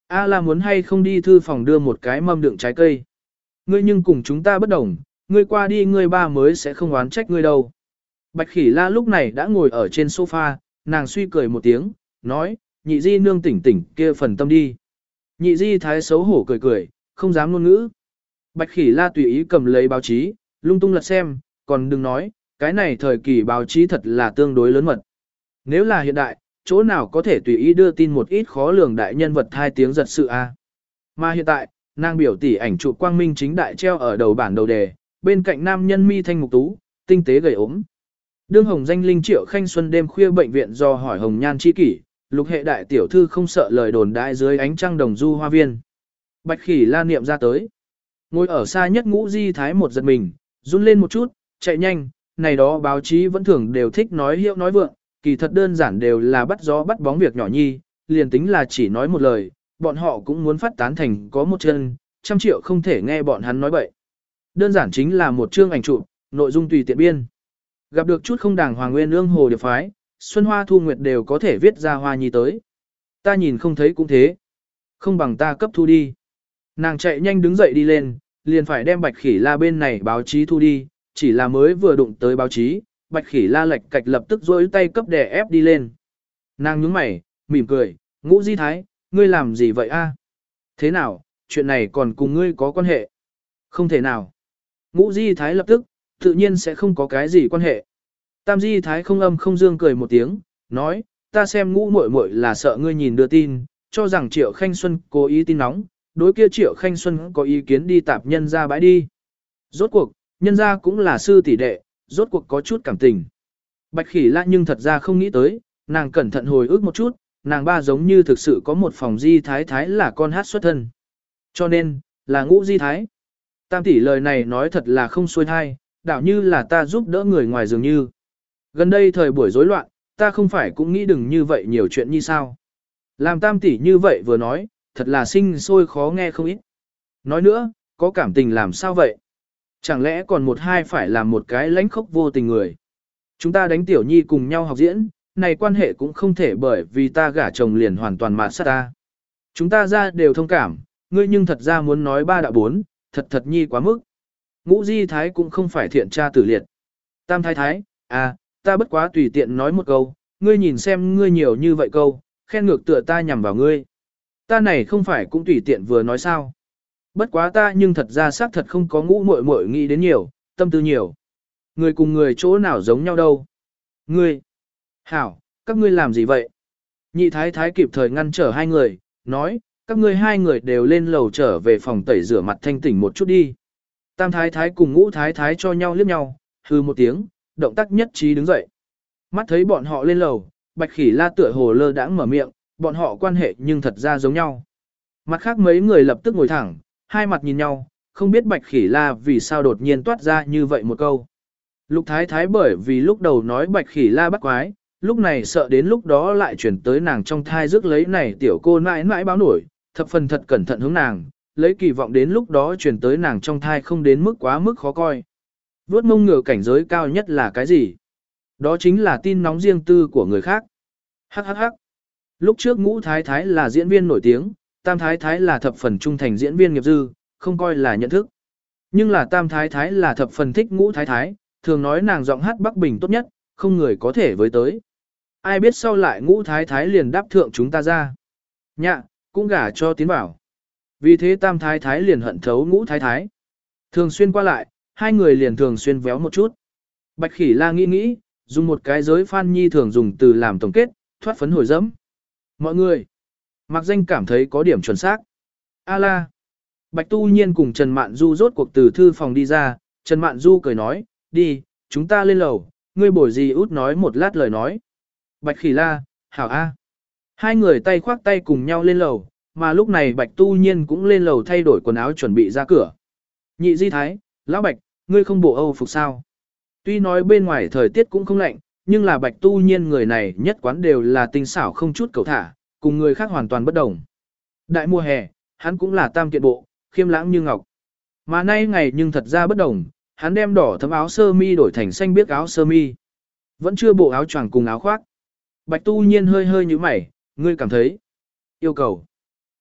A La muốn hay không đi thư phòng đưa một cái mâm đựng trái cây. Ngươi nhưng cùng chúng ta bất đồng, ngươi qua đi ngươi ba mới sẽ không oán trách ngươi đâu. Bạch Khỉ La lúc này đã ngồi ở trên sofa, nàng suy cười một tiếng, nói, nhị di nương tỉnh tỉnh kia phần tâm đi. Nhị di thái xấu hổ cười cười, không dám ngôn ngữ. Bạch Khỉ La tùy ý cầm lấy báo chí, lung tung lật xem, còn đừng nói, cái này thời kỳ báo chí thật là tương đối lớn mật. Nếu là hiện đại, chỗ nào có thể tùy ý đưa tin một ít khó lường đại nhân vật hai tiếng giật sự a. Mà hiện tại, nàng biểu tỷ ảnh chụp quang minh chính đại treo ở đầu bản đầu đề, bên cạnh nam nhân mi thanh mục tú, tinh tế gầy ốm. Đương Hồng danh linh Triệu Khanh Xuân đêm khuya bệnh viện do hỏi Hồng Nhan chi kỷ, Lục hệ đại tiểu thư không sợ lời đồn đại dưới ánh trăng đồng du hoa viên. Bạch Khỉ La niệm ra tới. Ngồi ở xa nhất Ngũ Di Thái một giật mình, run lên một chút, chạy nhanh, này đó báo chí vẫn thường đều thích nói hiệu nói vượng, kỳ thật đơn giản đều là bắt gió bắt bóng việc nhỏ nhi, liền tính là chỉ nói một lời, bọn họ cũng muốn phát tán thành có một chân, 100 triệu không thể nghe bọn hắn nói bậy. Đơn giản chính là một chương ảnh chụp, nội dung tùy tiện biên. Gặp được chút không đàng hoàng nguyên ương hồ điệp phái, xuân hoa thu nguyệt đều có thể viết ra hoa nhi tới. Ta nhìn không thấy cũng thế. Không bằng ta cấp thu đi. Nàng chạy nhanh đứng dậy đi lên, liền phải đem Bạch Khỉ La bên này báo chí thu đi, chỉ là mới vừa đụng tới báo chí, Bạch Khỉ La lệch cạch lập tức rối tay cấp đè ép đi lên. Nàng nhướng mày, mỉm cười, Ngũ Di Thái, ngươi làm gì vậy a? Thế nào, chuyện này còn cùng ngươi có quan hệ? Không thể nào. Ngũ Di Thái lập tức, tự nhiên sẽ không có cái gì quan hệ. Tam Di Thái không âm không dương cười một tiếng, nói, ta xem Ngũ muội muội là sợ ngươi nhìn đưa tin, cho rằng Triệu Khanh Xuân cố ý tin nóng, đối kia Triệu Khanh Xuân có ý kiến đi tạp nhân ra bãi đi. Rốt cuộc, nhân ra cũng là sư tỷ đệ, rốt cuộc có chút cảm tình. Bạch Khỉ La nhưng thật ra không nghĩ tới, nàng cẩn thận hồi ức một chút, nàng ba giống như thực sự có một phòng Di Thái Thái là con hát xuất thân. Cho nên, là Ngũ Di Thái. Tam tỷ lời này nói thật là không xuôi thai, đảo như là ta giúp đỡ người ngoài dường như. Gần đây thời buổi rối loạn, ta không phải cũng nghĩ đừng như vậy nhiều chuyện như sao. Làm tam tỷ như vậy vừa nói, thật là sinh sôi khó nghe không ít. Nói nữa, có cảm tình làm sao vậy? Chẳng lẽ còn một hai phải làm một cái lãnh khốc vô tình người? Chúng ta đánh tiểu nhi cùng nhau học diễn, này quan hệ cũng không thể bởi vì ta gả chồng liền hoàn toàn mạt sát ta. Chúng ta ra đều thông cảm, ngươi nhưng thật ra muốn nói ba đạo bốn, thật thật nhi quá mức. Ngũ Di Thái cũng không phải thiện tra tử liệt. Tam Thái Thái, à, ta bất quá tùy tiện nói một câu, ngươi nhìn xem ngươi nhiều như vậy câu, khen ngược tựa ta nhằm vào ngươi. Ta này không phải cũng tùy tiện vừa nói sao. Bất quá ta nhưng thật ra xác thật không có Ngũ muội muội nghĩ đến nhiều, tâm tư nhiều. Người cùng người chỗ nào giống nhau đâu. Ngươi, hảo, các ngươi làm gì vậy? Nhị Thái Thái kịp thời ngăn trở hai người, nói, các ngươi hai người đều lên lầu trở về phòng tẩy rửa mặt thanh tỉnh một chút đi. Tam Thái Thái cùng Ngũ Thái Thái cho nhau liếc nhau, hư một tiếng, động tác nhất trí đứng dậy. Mắt thấy bọn họ lên lầu, Bạch Khỉ La tựa hồ lơ đãng mở miệng, bọn họ quan hệ nhưng thật ra giống nhau. Mặt khác mấy người lập tức ngồi thẳng, hai mặt nhìn nhau, không biết Bạch Khỉ La vì sao đột nhiên toát ra như vậy một câu. Lục Thái Thái bởi vì lúc đầu nói Bạch Khỉ La bắt quái, lúc này sợ đến lúc đó lại chuyển tới nàng trong thai rước lấy này tiểu cô mãi mãi báo nổi, thập phần thật cẩn thận hướng nàng, lấy kỳ vọng đến lúc đó chuyển tới nàng trong thai không đến mức quá mức khó coi. Vuốt mông ngựa cảnh giới cao nhất là cái gì? Đó chính là tin nóng riêng tư của người khác. Hắc hắc hắc. Lúc trước Ngũ Thái Thái là diễn viên nổi tiếng, Tam Thái Thái là thập phần trung thành diễn viên nghiệp dư, không coi là nhận thức. Nhưng là Tam Thái Thái là thập phần thích Ngũ Thái Thái, thường nói nàng giọng hát Bắc Bình tốt nhất, không người có thể với tới. Ai biết sau lại Ngũ Thái Thái liền đáp thượng chúng ta ra. Nhạ, cũng gả cho tiến bảo. Vì thế Tam Thái Thái liền hận thấu Ngũ Thái Thái. Thường xuyên qua lại, hai người liền thường xuyên véo một chút. Bạch Khỉ La nghĩ, dùng một cái giới Phan Nhi thường dùng từ làm tổng kết, thoát phấn hồi dẫm. Mọi người, Mạc Danh cảm thấy có điểm chuẩn xác. A la. Bạch Tu Nhiên cùng Trần Mạn Du rốt cuộc từ thư phòng đi ra, Trần Mạn Du cười nói, đi, chúng ta lên lầu, ngươi bồi gì út nói một lát lời nói. Bạch Khỉ La, hảo A. Hai người tay khoác tay cùng nhau lên lầu, mà lúc này Bạch Tu Nhiên cũng lên lầu thay đổi quần áo chuẩn bị ra cửa. Nhị Di Thái, Lão Bạch, ngươi không bộ Âu phục sao? Tuy nói bên ngoài thời tiết cũng không lạnh, nhưng là Bạch Tu Nhiên người này nhất quán đều là tinh xảo không chút cầu thả, cùng người khác hoàn toàn bất đồng. Đại mùa hè, hắn cũng là tam kiện bộ, khiêm lãng như ngọc. Mà nay ngày nhưng thật ra bất đồng, hắn đem đỏ thấm áo sơ mi đổi thành xanh biếc áo sơ mi. Vẫn chưa bộ áo choàng cùng áo khoác. Bạch Tu Nhiên hơi hơi như mày, ngươi cảm thấy. Yêu cầu.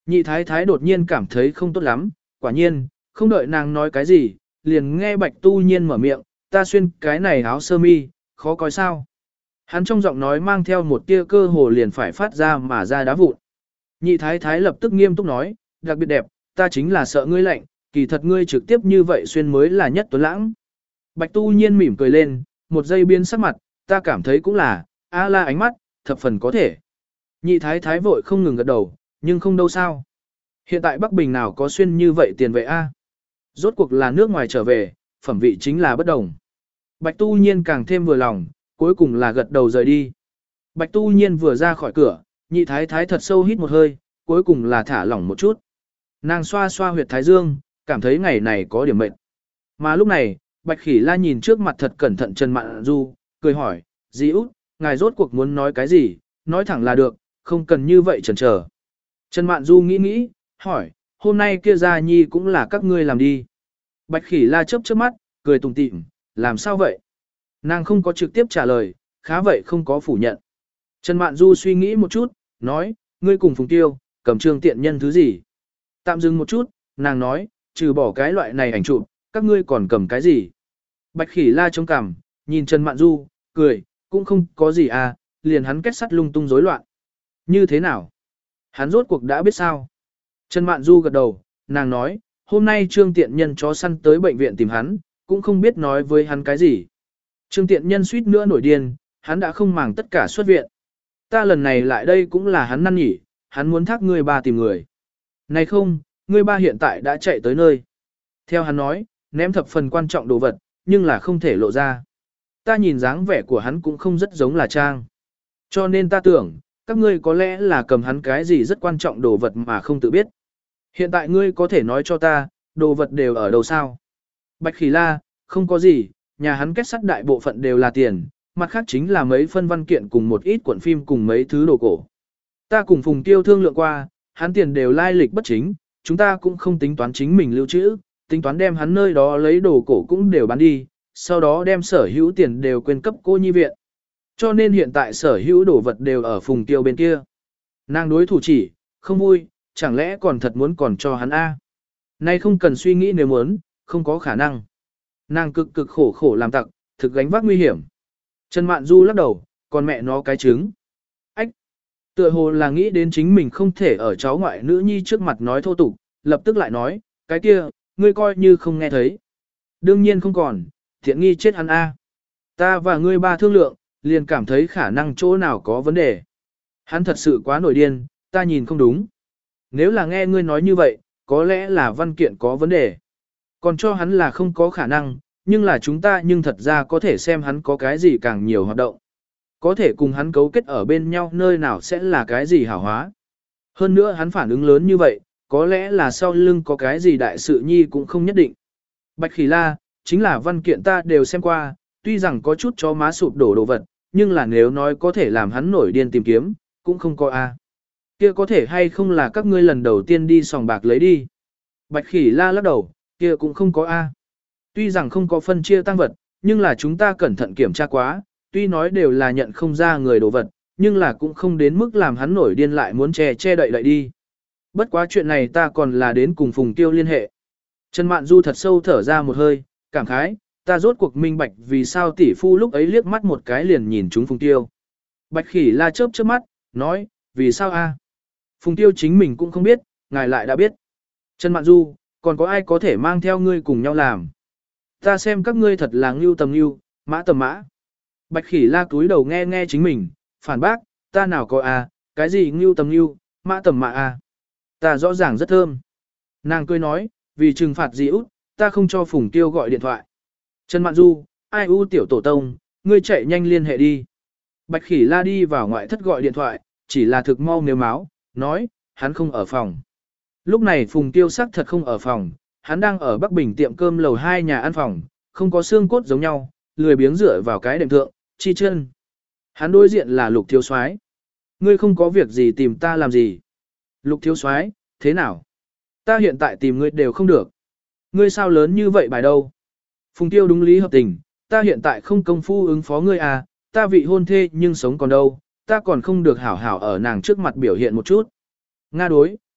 Nhị thái thái đột nhiên cảm thấy không tốt lắm, quả nhiên, không đợi nàng nói cái gì, liền nghe Bạch Tu Nhiên mở miệng, ta xuyên cái này áo sơ mi, khó coi sao. Hắn trong giọng nói mang theo một tia cơ hồ liền phải phát ra mà ra đá vụn. Nhị thái thái lập tức nghiêm túc nói, đặc biệt đẹp, ta chính là sợ ngươi lạnh, kỳ thật ngươi trực tiếp như vậy xuyên mới là nhất tuấn lãng. Bạch Tu Nhiên mỉm cười lên, một giây biến sắc mặt, ta cảm thấy cũng là, a la ánh mắt, thập phần có thể. Nhị thái thái vội không ngừng gật đầu, nhưng không đâu sao. Hiện tại Bắc Bình nào có xuyên như vậy tiền vệ a? Rốt cuộc là nước ngoài trở về, phẩm vị chính là bất đồng. Bạch Tu Nhiên càng thêm vừa lòng, cuối cùng là gật đầu rời đi. Bạch Tu Nhiên vừa ra khỏi cửa, nhị thái thái thật sâu hít một hơi, cuối cùng là thả lỏng một chút. Nàng xoa xoa huyệt thái dương, cảm thấy ngày này có điểm mệt. Mà lúc này, Bạch Khỉ La nhìn trước mặt thật cẩn thận Trần Mạn Du, cười hỏi, dì út, ngài rốt cuộc muốn nói cái gì, nói thẳng là được, không cần như vậy chần chờ. Trần Mạn Du nghĩ nghĩ, hỏi, hôm nay kia Gia Nhi cũng là các ngươi làm đi. Bạch Khỉ La chớp chớp mắt, cười tủm tỉm, làm sao vậy? Nàng không có trực tiếp trả lời, khá vậy không có phủ nhận. Trần Mạn Du suy nghĩ một chút, nói, ngươi cùng Phùng Tiêu, cầm trương tiện nhân thứ gì? Tạm dừng một chút, nàng nói, trừ bỏ cái loại này ảnh chụp, các ngươi còn cầm cái gì? Bạch Khỉ La chống cằm, nhìn Trần Mạn Du, cười, cũng không có gì à, liền hắn kết sắt lung tung rối loạn. Như thế nào? Hắn rốt cuộc đã biết sao? Trần Mạn Du gật đầu, nàng nói, hôm nay trương tiện nhân chó săn tới bệnh viện tìm hắn, cũng không biết nói với hắn cái gì. Trương tiện nhân suýt nữa nổi điên, hắn đã không màng tất cả xuất viện. Ta lần này lại đây cũng là hắn năn nhỉ, hắn muốn thác ngươi ba tìm người. Này không, ngươi ba hiện tại đã chạy tới nơi. Theo hắn nói, ném thập phần quan trọng đồ vật, nhưng là không thể lộ ra. Ta nhìn dáng vẻ của hắn cũng không rất giống là Trang. Cho nên ta tưởng, các ngươi có lẽ là cầm hắn cái gì rất quan trọng đồ vật mà không tự biết. Hiện tại ngươi có thể nói cho ta, đồ vật đều ở đâu sao? Bạch Khỉ La, không có gì, nhà hắn kết sắt đại bộ phận đều là tiền, mặt khác chính là mấy phân văn kiện cùng một ít cuộn phim cùng mấy thứ đồ cổ. Ta cùng Phùng Tiêu thương lượng qua, hắn tiền đều lai lịch bất chính, chúng ta cũng không tính toán chính mình lưu trữ, tính toán đem hắn nơi đó lấy đồ cổ cũng đều bán đi, sau đó đem sở hữu tiền đều quên cấp cô nhi viện. Cho nên hiện tại sở hữu đồ vật đều ở Phùng Tiêu bên kia. Nàng đối thủ chỉ, không vui, chẳng lẽ còn thật muốn còn cho hắn A. Nay không cần suy nghĩ nếu muốn, không có khả năng. Nàng cực cực khổ khổ làm tặc, thực gánh vác nguy hiểm. Trần Mạn Du lắc đầu, còn mẹ nó cái trứng. Ách! Tựa hồ là nghĩ đến chính mình không thể ở cháu ngoại nữ nhi trước mặt nói thô tục, lập tức lại nói, cái kia, ngươi coi như không nghe thấy. Đương nhiên không còn, thiện nghi chết hắn A. Ta và ngươi ba thương lượng, liền cảm thấy khả năng chỗ nào có vấn đề. Hắn thật sự quá nổi điên, ta nhìn không đúng. Nếu là nghe ngươi nói như vậy, có lẽ là văn kiện có vấn đề. Còn cho hắn là không có khả năng, nhưng là chúng ta nhưng thật ra có thể xem hắn có cái gì càng nhiều hoạt động. Có thể cùng hắn cấu kết ở bên nhau nơi nào sẽ là cái gì hảo hóa. Hơn nữa hắn phản ứng lớn như vậy, có lẽ là sau lưng có cái gì đại sự nhi cũng không nhất định. Bạch Khỉ La, chính là văn kiện ta đều xem qua, tuy rằng có chút cho má sụp đổ đồ vật, nhưng là nếu nói có thể làm hắn nổi điên tìm kiếm, cũng không có a. Kia có thể hay không là các ngươi lần đầu tiên đi sòng bạc lấy đi. Bạch Khỉ La lắc đầu, kia cũng không có a. Tuy rằng không có phân chia tăng vật, nhưng là chúng ta cẩn thận kiểm tra quá, tuy nói đều là nhận không ra người đồ vật, nhưng là cũng không đến mức làm hắn nổi điên lại muốn che đậy đi. Bất quá chuyện này ta còn là đến cùng Phùng Tiêu liên hệ. Trần Mạn Du thật sâu thở ra một hơi, cảm khái, ta rốt cuộc minh bạch vì sao tỷ phu lúc ấy liếc mắt một cái liền nhìn chúng Phùng Tiêu. Bạch Khỉ La chớp chớp mắt, nói, vì sao a? Phùng Tiêu chính mình cũng không biết, ngài lại đã biết. Trần Mạn Du, còn có ai có thể mang theo ngươi cùng nhau làm? Ta xem các ngươi thật là ngưu tầm ngưu, mã tầm mã. Bạch Khỉ La cúi đầu nghe nghe chính mình, phản bác, ta nào có a, cái gì ngưu tầm ngưu, mã tầm mã a? Ta rõ ràng rất thơm. Nàng cười nói, vì trừng phạt dì út, ta không cho Phùng Tiêu gọi điện thoại. Trần Mạn Du, ai u tiểu tổ tông, ngươi chạy nhanh liên hệ đi. Bạch Khỉ La đi vào ngoại thất gọi điện thoại, chỉ là thực mau nếu máu, nói, hắn không ở phòng. Lúc này Phùng Tiêu sắc thật không ở phòng, hắn đang ở Bắc Bình tiệm cơm lầu 2 nhà ăn phòng, không có xương cốt giống nhau, lười biếng dựa vào cái đệm thượng, chi chân. Hắn đối diện là Lục Thiếu Soái. Ngươi không có việc gì tìm ta làm gì? Lục Thiếu Soái, thế nào? Ta hiện tại tìm ngươi đều không được. Ngươi sao lớn như vậy bài đâu? Phùng Tiêu đúng lý hợp tình, ta hiện tại không công phu ứng phó ngươi à, ta vị hôn thê nhưng sống còn đâu, ta còn không được hảo hảo ở nàng trước mặt biểu hiện một chút. Nga đối,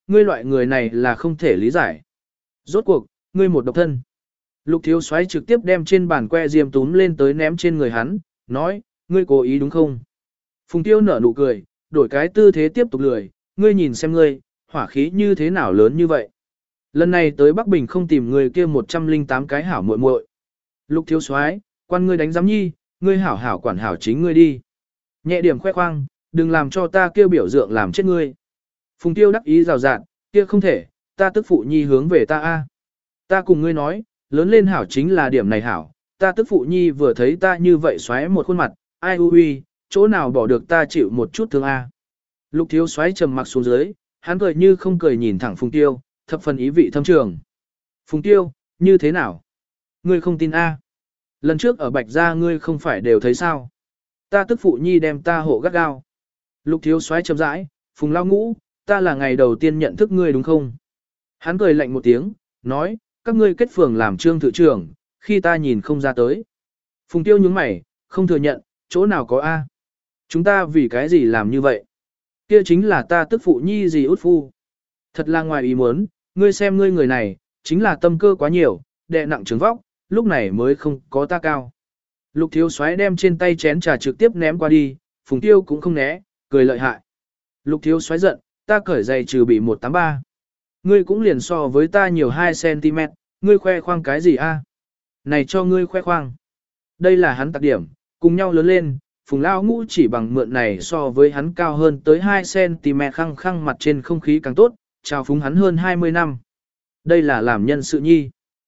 ngươi loại người này là không thể lý giải. Rốt cuộc, ngươi một độc thân. Lục thiếu soái trực tiếp đem trên bàn que diêm túm lên tới ném trên người hắn, nói, ngươi cố ý đúng không? Phùng Tiêu nở nụ cười, đổi cái tư thế tiếp tục lười, ngươi nhìn xem ngươi, hỏa khí như thế nào lớn như vậy. Lần này tới Bắc Bình không tìm người kia 108 cái hảo muội muội. Lục thiếu soái, quan ngươi đánh giám nhi, ngươi hảo hảo quản hảo chính ngươi đi. Nhẹ điểm khoe khoang, đừng làm cho ta kêu biểu tượng làm chết ngươi. Phùng Tiêu đắc ý rào rạt, kia không thể, ta tức phụ nhi hướng về ta a. Ta cùng ngươi nói, lớn lên hảo chính là điểm này hảo, ta tức phụ nhi vừa thấy ta như vậy xoáy một khuôn mặt, ai ui, chỗ nào bỏ được ta chịu một chút thương a. Lục thiếu xoáy trầm mặc xuống dưới, hắn cười như không cười nhìn thẳng Phùng Tiêu, thập phần ý vị thâm trường. Phùng Tiêu, như thế nào? Ngươi không tin a? Lần trước ở Bạch Gia ngươi không phải đều thấy sao? Ta tức phụ nhi đem ta hộ gắt gao. Lục thiếu xoáy chậm rãi, Phùng Lao Ngũ, ta là ngày đầu tiên nhận thức ngươi đúng không? Hắn cười lạnh một tiếng, nói, các ngươi kết phường làm trương thự trưởng, khi ta nhìn không ra tới. Phùng Tiêu nhướng mày, không thừa nhận, chỗ nào có A. Chúng ta vì cái gì làm như vậy? Kia chính là ta tức phụ nhi gì út phu. Thật là ngoài ý muốn, ngươi xem ngươi người này, chính là tâm cơ quá nhiều, đè nặng trứng vóc, lúc này mới không có ta cao. Lục thiếu soái đem trên tay chén trà trực tiếp ném qua đi, Phùng Tiêu cũng không né, cười lợi hại. Lục thiếu soái giận, ta cởi giày trừ bị 183. Ngươi cũng liền so với ta nhiều 2cm, ngươi khoe khoang cái gì a? Này cho ngươi khoe khoang. Đây là hắn đặc điểm, cùng nhau lớn lên, Phùng Lao Ngũ chỉ bằng mượn này so với hắn cao hơn tới 2cm khăng khăng mặt trên không khí càng tốt, chào phúng hắn hơn 20 năm. Đây là làm nhân sự nhi.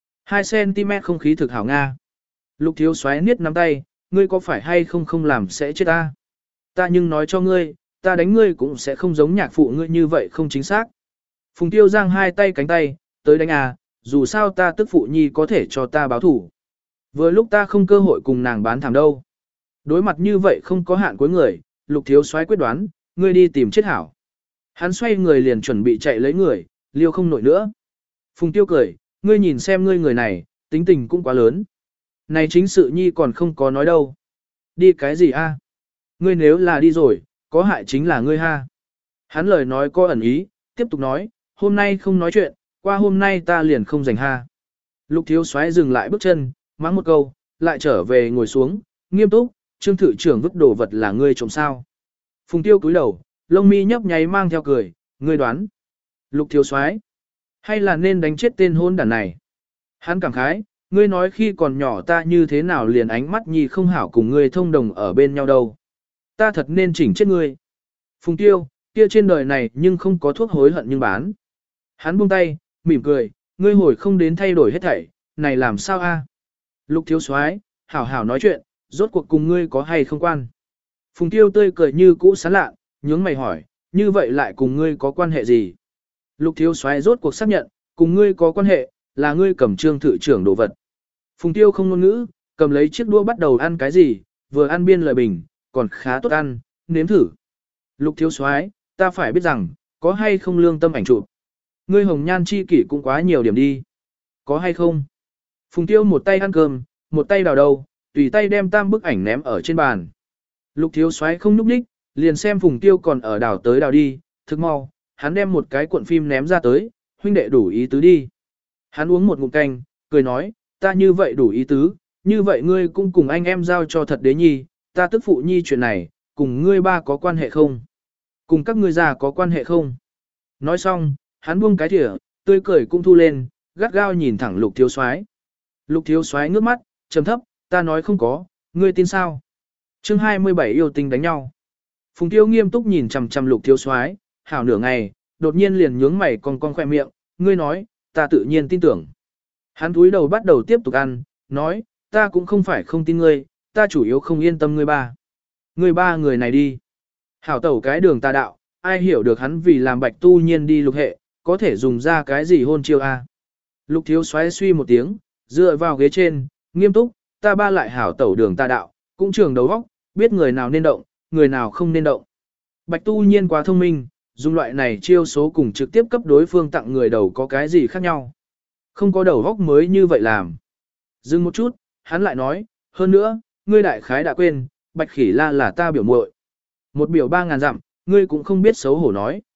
2cm không khí thực hảo Nga. Lục thiếu xoáy niết nắm tay, ngươi có phải hay không không làm sẽ chết ta. Ta nhưng nói cho ngươi, ta đánh ngươi cũng sẽ không giống nhạc phụ ngươi như vậy không chính xác. Phùng Tiêu giang hai tay cánh tay, tới đánh à, dù sao ta tức phụ nhi có thể cho ta báo thủ. Vừa lúc ta không cơ hội cùng nàng bán thảm đâu. Đối mặt như vậy không có hạn cuối người, lục thiếu soái quyết đoán, ngươi đi tìm chết hảo. Hắn xoay người liền chuẩn bị chạy lấy người, liêu không nổi nữa. Phùng Tiêu cười, ngươi nhìn xem ngươi người này, tính tình cũng quá lớn. Này chính sự nhi còn không có nói đâu. Đi cái gì a? Ngươi nếu là đi rồi, có hại chính là ngươi ha. Hắn lời nói có ẩn ý, tiếp tục nói, hôm nay không nói chuyện, qua hôm nay ta liền không rảnh ha. Lục thiếu soái dừng lại bước chân, mắng một câu, lại trở về ngồi xuống, nghiêm túc, trương thự trưởng vứt đồ vật là ngươi trộm sao. Phùng Tiêu cúi đầu, lông mi nhấp nháy mang theo cười, ngươi đoán. Lục thiếu soái, hay là nên đánh chết tên hôn đản này. Hắn cảm khái, ngươi nói khi còn nhỏ ta như thế nào liền ánh mắt nhi không hảo cùng ngươi thông đồng ở bên nhau đâu. Ta thật nên chỉnh chết ngươi. Phùng Tiêu, kia trên đời này nhưng không có thuốc hối hận nhưng bán. Hắn buông tay, mỉm cười, ngươi hồi không đến thay đổi hết thảy, này làm sao a? Lục thiếu soái, hảo hảo nói chuyện, rốt cuộc cùng ngươi có hay không quan. Phùng Tiêu tươi cười như cũ sán lạ, nhướng mày hỏi, như vậy lại cùng ngươi có quan hệ gì? Lục thiếu soái rốt cuộc xác nhận, cùng ngươi có quan hệ, là ngươi cầm trương thự trưởng đồ vật. Phùng Tiêu không ngôn ngữ, cầm lấy chiếc đũa bắt đầu ăn cái gì, vừa ăn biên lời bình, còn khá tốt ăn, nếm thử. Lục thiếu soái, ta phải biết rằng, có hay không lương tâm ảnh chụp. Ngươi hồng nhan chi kỷ cũng quá nhiều điểm đi. Có hay không? Phùng Tiêu một tay ăn cơm, một tay đào đầu, tùy tay đem tam bức ảnh ném ở trên bàn. Lục thiếu soái không nhúc nhích, liền xem Phùng Tiêu còn ở đào tới đào đi, thức mau, hắn đem một cái cuộn phim ném ra tới, huynh đệ đủ ý tứ đi. Hắn uống một ngụm canh, cười nói, ta như vậy đủ ý tứ, như vậy ngươi cũng cùng anh em giao cho thật đế nhi, ta tức phụ nhi chuyện này, cùng ngươi ba có quan hệ không? Cùng các ngươi già có quan hệ không? Nói xong, hắn buông cái thìa, tươi cười cũng thu lên, gắt gao nhìn thẳng lục thiếu soái. Lục thiếu soái ngước mắt, trầm thấp, ta nói không có, ngươi tin sao? Chương 27 yêu tình đánh nhau. Phùng Tiêu nghiêm túc nhìn chằm chằm lục thiếu soái, hảo nửa ngày, đột nhiên liền nhướng mày cong cong khoe miệng, ngươi nói, ta tự nhiên tin tưởng. Hắn cúi đầu bắt đầu tiếp tục ăn, nói, ta cũng không phải không tin ngươi, ta chủ yếu không yên tâm ngươi ba. Ngươi ba người này đi. Hảo tẩu cái đường tà đạo, ai hiểu được hắn vì làm bạch tu nhiên đi lục hệ, có thể dùng ra cái gì hôn chiêu a? Lục thiếu xoáy suy một tiếng, dựa vào ghế trên, nghiêm túc, ta ba lại hảo tẩu đường tà đạo, cũng trường đầu óc, biết người nào nên động, người nào không nên động. Bạch tu nhiên quá thông minh, dùng loại này chiêu số cùng trực tiếp cấp đối phương tặng người đầu có cái gì khác nhau. Không có đầu óc mới như vậy làm. Dừng một chút, hắn lại nói, hơn nữa, ngươi đại khái đã quên, Bạch Khỉ La là ta biểu muội. Một biểu 3.000 dặm, ngươi cũng không biết xấu hổ nói.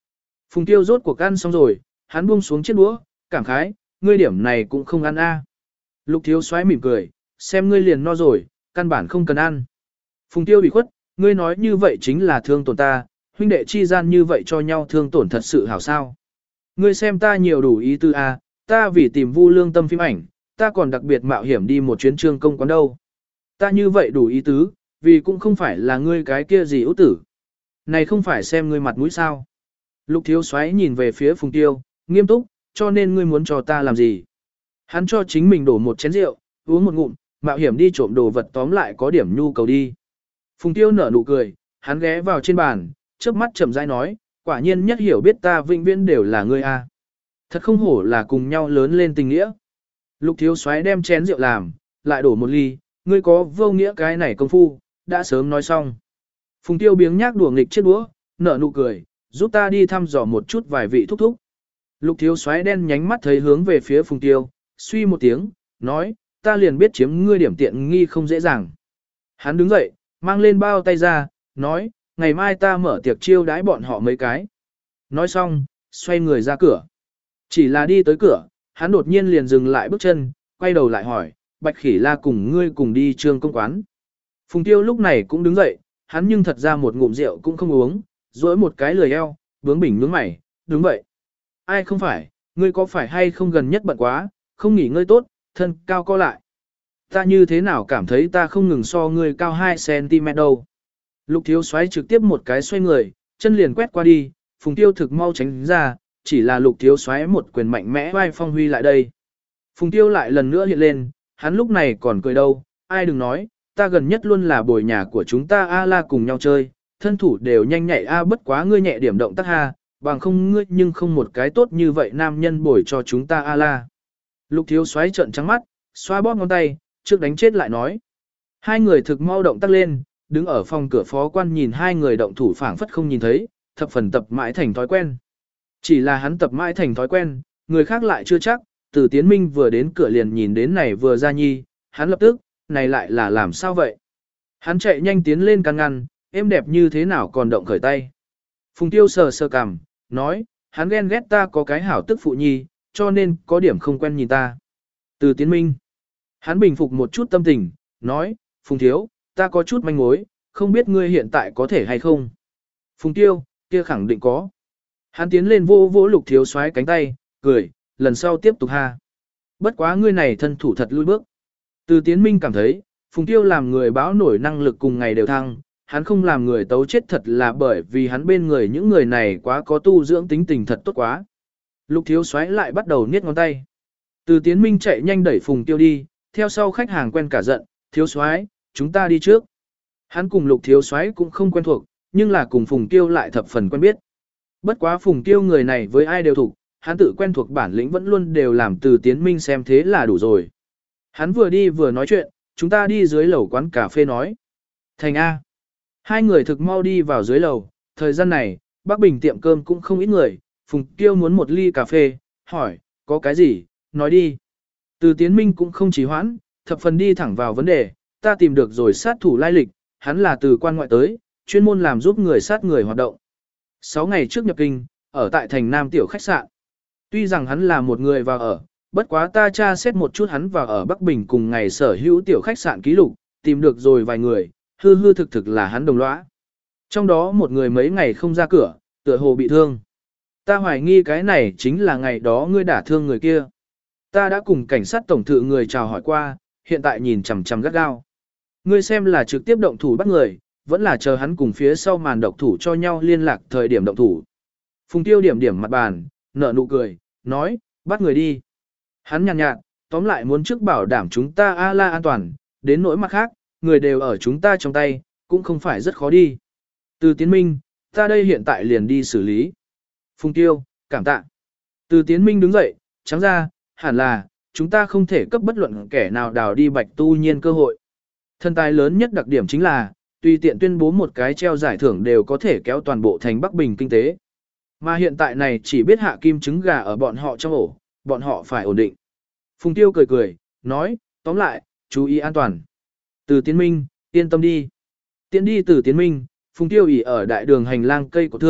Phùng Tiêu rốt cuộc ăn xong rồi, hắn buông xuống chiếc đũa, cảm khái, ngươi điểm này cũng không ăn a. Lục Thiếu Soái mỉm cười, xem ngươi liền no rồi, căn bản không cần ăn. Phùng Tiêu bị khuất, ngươi nói như vậy chính là thương tổn ta, huynh đệ chi gian như vậy cho nhau thương tổn thật sự hảo sao. Ngươi xem ta nhiều đủ ý tư a, ta vì tìm Vu Lương Tâm phim ảnh, ta còn đặc biệt mạo hiểm đi một chuyến trương công quán đâu. Ta như vậy đủ ý tứ, vì cũng không phải là ngươi cái kia gì ưu tử. Này không phải xem ngươi mặt mũi sao. Lục Thiếu Soái nhìn về phía Phùng Tiêu, nghiêm túc, cho nên ngươi muốn cho ta làm gì. Hắn cho chính mình đổ một chén rượu, uống một ngụm, mạo hiểm đi trộm đồ vật tóm lại có điểm nhu cầu đi. Phùng Tiêu nở nụ cười, hắn ghé vào trên bàn, chớp mắt chậm rãi nói, quả nhiên nhất hiểu biết ta vĩnh viễn đều là ngươi a. Thật không hổ là cùng nhau lớn lên tình nghĩa. Lục Thiếu Soái đem chén rượu làm, lại đổ một ly, ngươi có vô nghĩa cái này công phu, đã sớm nói xong. Phùng Tiêu biếng nhác đùa nghịch chiếc đũa, nở nụ cười, giúp ta đi thăm dò một chút vài vị thúc thúc. Lục Thiếu Soái đen nhánh mắt thấy hướng về phía Phùng Tiêu, suy một tiếng, nói, ta liền biết chiếm ngươi điểm tiện nghi không dễ dàng. Hắn đứng dậy, mang lên bao tay ra, nói, ngày mai ta mở tiệc chiêu đãi bọn họ mấy cái. Nói xong, xoay người ra cửa. Chỉ là đi tới cửa, hắn đột nhiên liền dừng lại bước chân, quay đầu lại hỏi, Bạch Khỉ La cùng ngươi cùng đi trương công quán. Phùng Tiêu lúc này cũng đứng dậy, hắn nhưng thật ra một ngụm rượu cũng không uống, duỗi một cái lười eo, bướng bỉnh nhướng mày, đúng vậy. Ai không phải, ngươi có phải hay không gần nhất bận quá, không nghỉ ngơi tốt, thân cao co lại. Ta như thế nào cảm thấy ta không ngừng so ngươi cao 2cm đâu. Lục Thiếu Soái trực tiếp một cái xoay người, chân liền quét qua đi, Phùng Tiêu thực mau tránh ra, chỉ là Lục Thiếu Soái một quyền mạnh mẽ vai phong huy lại đây. Phùng Tiêu lại lần nữa hiện lên, hắn lúc này còn cười đâu, ai đừng nói, ta gần nhất luôn là bồi nhà của chúng ta A La cùng nhau chơi, thân thủ đều nhanh nhạy A bất quá ngươi nhẹ điểm động tác ha, bằng không ngươi nhưng không một cái tốt như vậy nam nhân bồi cho chúng ta A La. Lục Thiếu Soái trợn trắng mắt, xoa bóp ngón tay, trước đánh chết lại nói. Hai người thực mau động tác lên, đứng ở phòng cửa phó quan nhìn hai người động thủ phảng phất không nhìn thấy, thập phần tập mãi thành thói quen. Chỉ là hắn tập mãi thành thói quen, người khác lại chưa chắc, Từ Tiến Minh vừa đến cửa liền nhìn đến này vừa ra nhi, hắn lập tức, này lại là làm sao vậy? Hắn chạy nhanh tiến lên can ngăn, em đẹp như thế nào còn động khởi tay. Phùng Tiêu sờ sờ cằm, nói, hắn ghen ghét ta có cái hảo tức phụ nhi, cho nên có điểm không quen nhìn ta. Từ Tiến Minh, hắn bình phục một chút tâm tình, nói, Phùng Thiếu, ta có chút manh mối, không biết ngươi hiện tại có thể hay không. Phùng Tiêu, kia khẳng định có. Hắn tiến lên vô vỗ Lục Thiếu Soái cánh tay, cười, lần sau tiếp tục ha. Bất quá ngươi này thân thủ thật lui bước. Từ Tiến Minh cảm thấy, Phùng Tiêu làm người báo nổi năng lực cùng ngày đều thăng, hắn không làm người tấu chết thật là bởi vì hắn bên người những người này quá có tu dưỡng tính tình thật tốt quá. Lục Thiếu Soái lại bắt đầu niết ngón tay. Từ Tiến Minh chạy nhanh đẩy Phùng Tiêu đi, theo sau khách hàng quen cả giận, Thiếu Soái, chúng ta đi trước. Hắn cùng Lục Thiếu Soái cũng không quen thuộc, nhưng là cùng Phùng Tiêu lại thập phần quen biết. Bất quá Phùng Tiêu người này với ai đều thuộc, hắn tự quen thuộc bản lĩnh vẫn luôn đều làm Từ Tiến Minh xem thế là đủ rồi. Hắn vừa đi vừa nói chuyện, chúng ta đi dưới lầu quán cà phê nói. Thành A. Hai người thực mau đi vào dưới lầu, thời gian này, Bắc Bình tiệm cơm cũng không ít người, Phùng Tiêu muốn một ly cà phê, hỏi, có cái gì, nói đi. Từ Tiến Minh cũng không trì hoãn, thập phần đi thẳng vào vấn đề, ta tìm được rồi sát thủ lai lịch, hắn là từ quan ngoại tới, chuyên môn làm giúp người sát người hoạt động. 6 ngày trước nhập kinh, ở tại thành Nam tiểu khách sạn. Tuy rằng hắn là một người vào ở, bất quá ta tra xét một chút hắn vào ở Bắc Bình cùng ngày sở hữu tiểu khách sạn ký lục, tìm được rồi vài người, hư hư thực thực là hắn đồng lõa. Trong đó một người mấy ngày không ra cửa, tựa hồ bị thương. Ta hoài nghi cái này chính là ngày đó ngươi đả thương người kia. Ta đã cùng cảnh sát tổng thự người chào hỏi qua, hiện tại nhìn chằm chằm gắt gao. Ngươi xem là trực tiếp động thủ bắt người, vẫn là chờ hắn cùng phía sau màn động thủ cho nhau liên lạc thời điểm động thủ. Phùng Tiêu điểm điểm mặt bàn, nở nụ cười, nói, bắt người đi. Hắn nhàn nhạt, tóm lại muốn trước bảo đảm chúng ta A La an toàn, đến nỗi mặt khác, người đều ở chúng ta trong tay, cũng không phải rất khó đi. Từ Tiến Minh, ta đây hiện tại liền đi xử lý. Phùng Tiêu, cảm tạ. Từ Tiến Minh đứng dậy, trắng ra, hẳn là, chúng ta không thể cấp bất luận kẻ nào đào đi Bạch Tu Nhiên cơ hội. Thân tài lớn nhất đặc điểm chính là, tùy tiện tuyên bố một cái treo giải thưởng đều có thể kéo toàn bộ thành Bắc Bình kinh tế. Mà hiện tại này chỉ biết hạ kim trứng gà ở bọn họ trong ổ, bọn họ phải ổn định. Phùng Tiêu cười cười, nói, tóm lại, chú ý an toàn. Từ Tiến Minh, yên tâm đi. Tiến đi Từ Tiến Minh, Phùng Tiêu ỉ ở đại đường hành lang cây của thượng,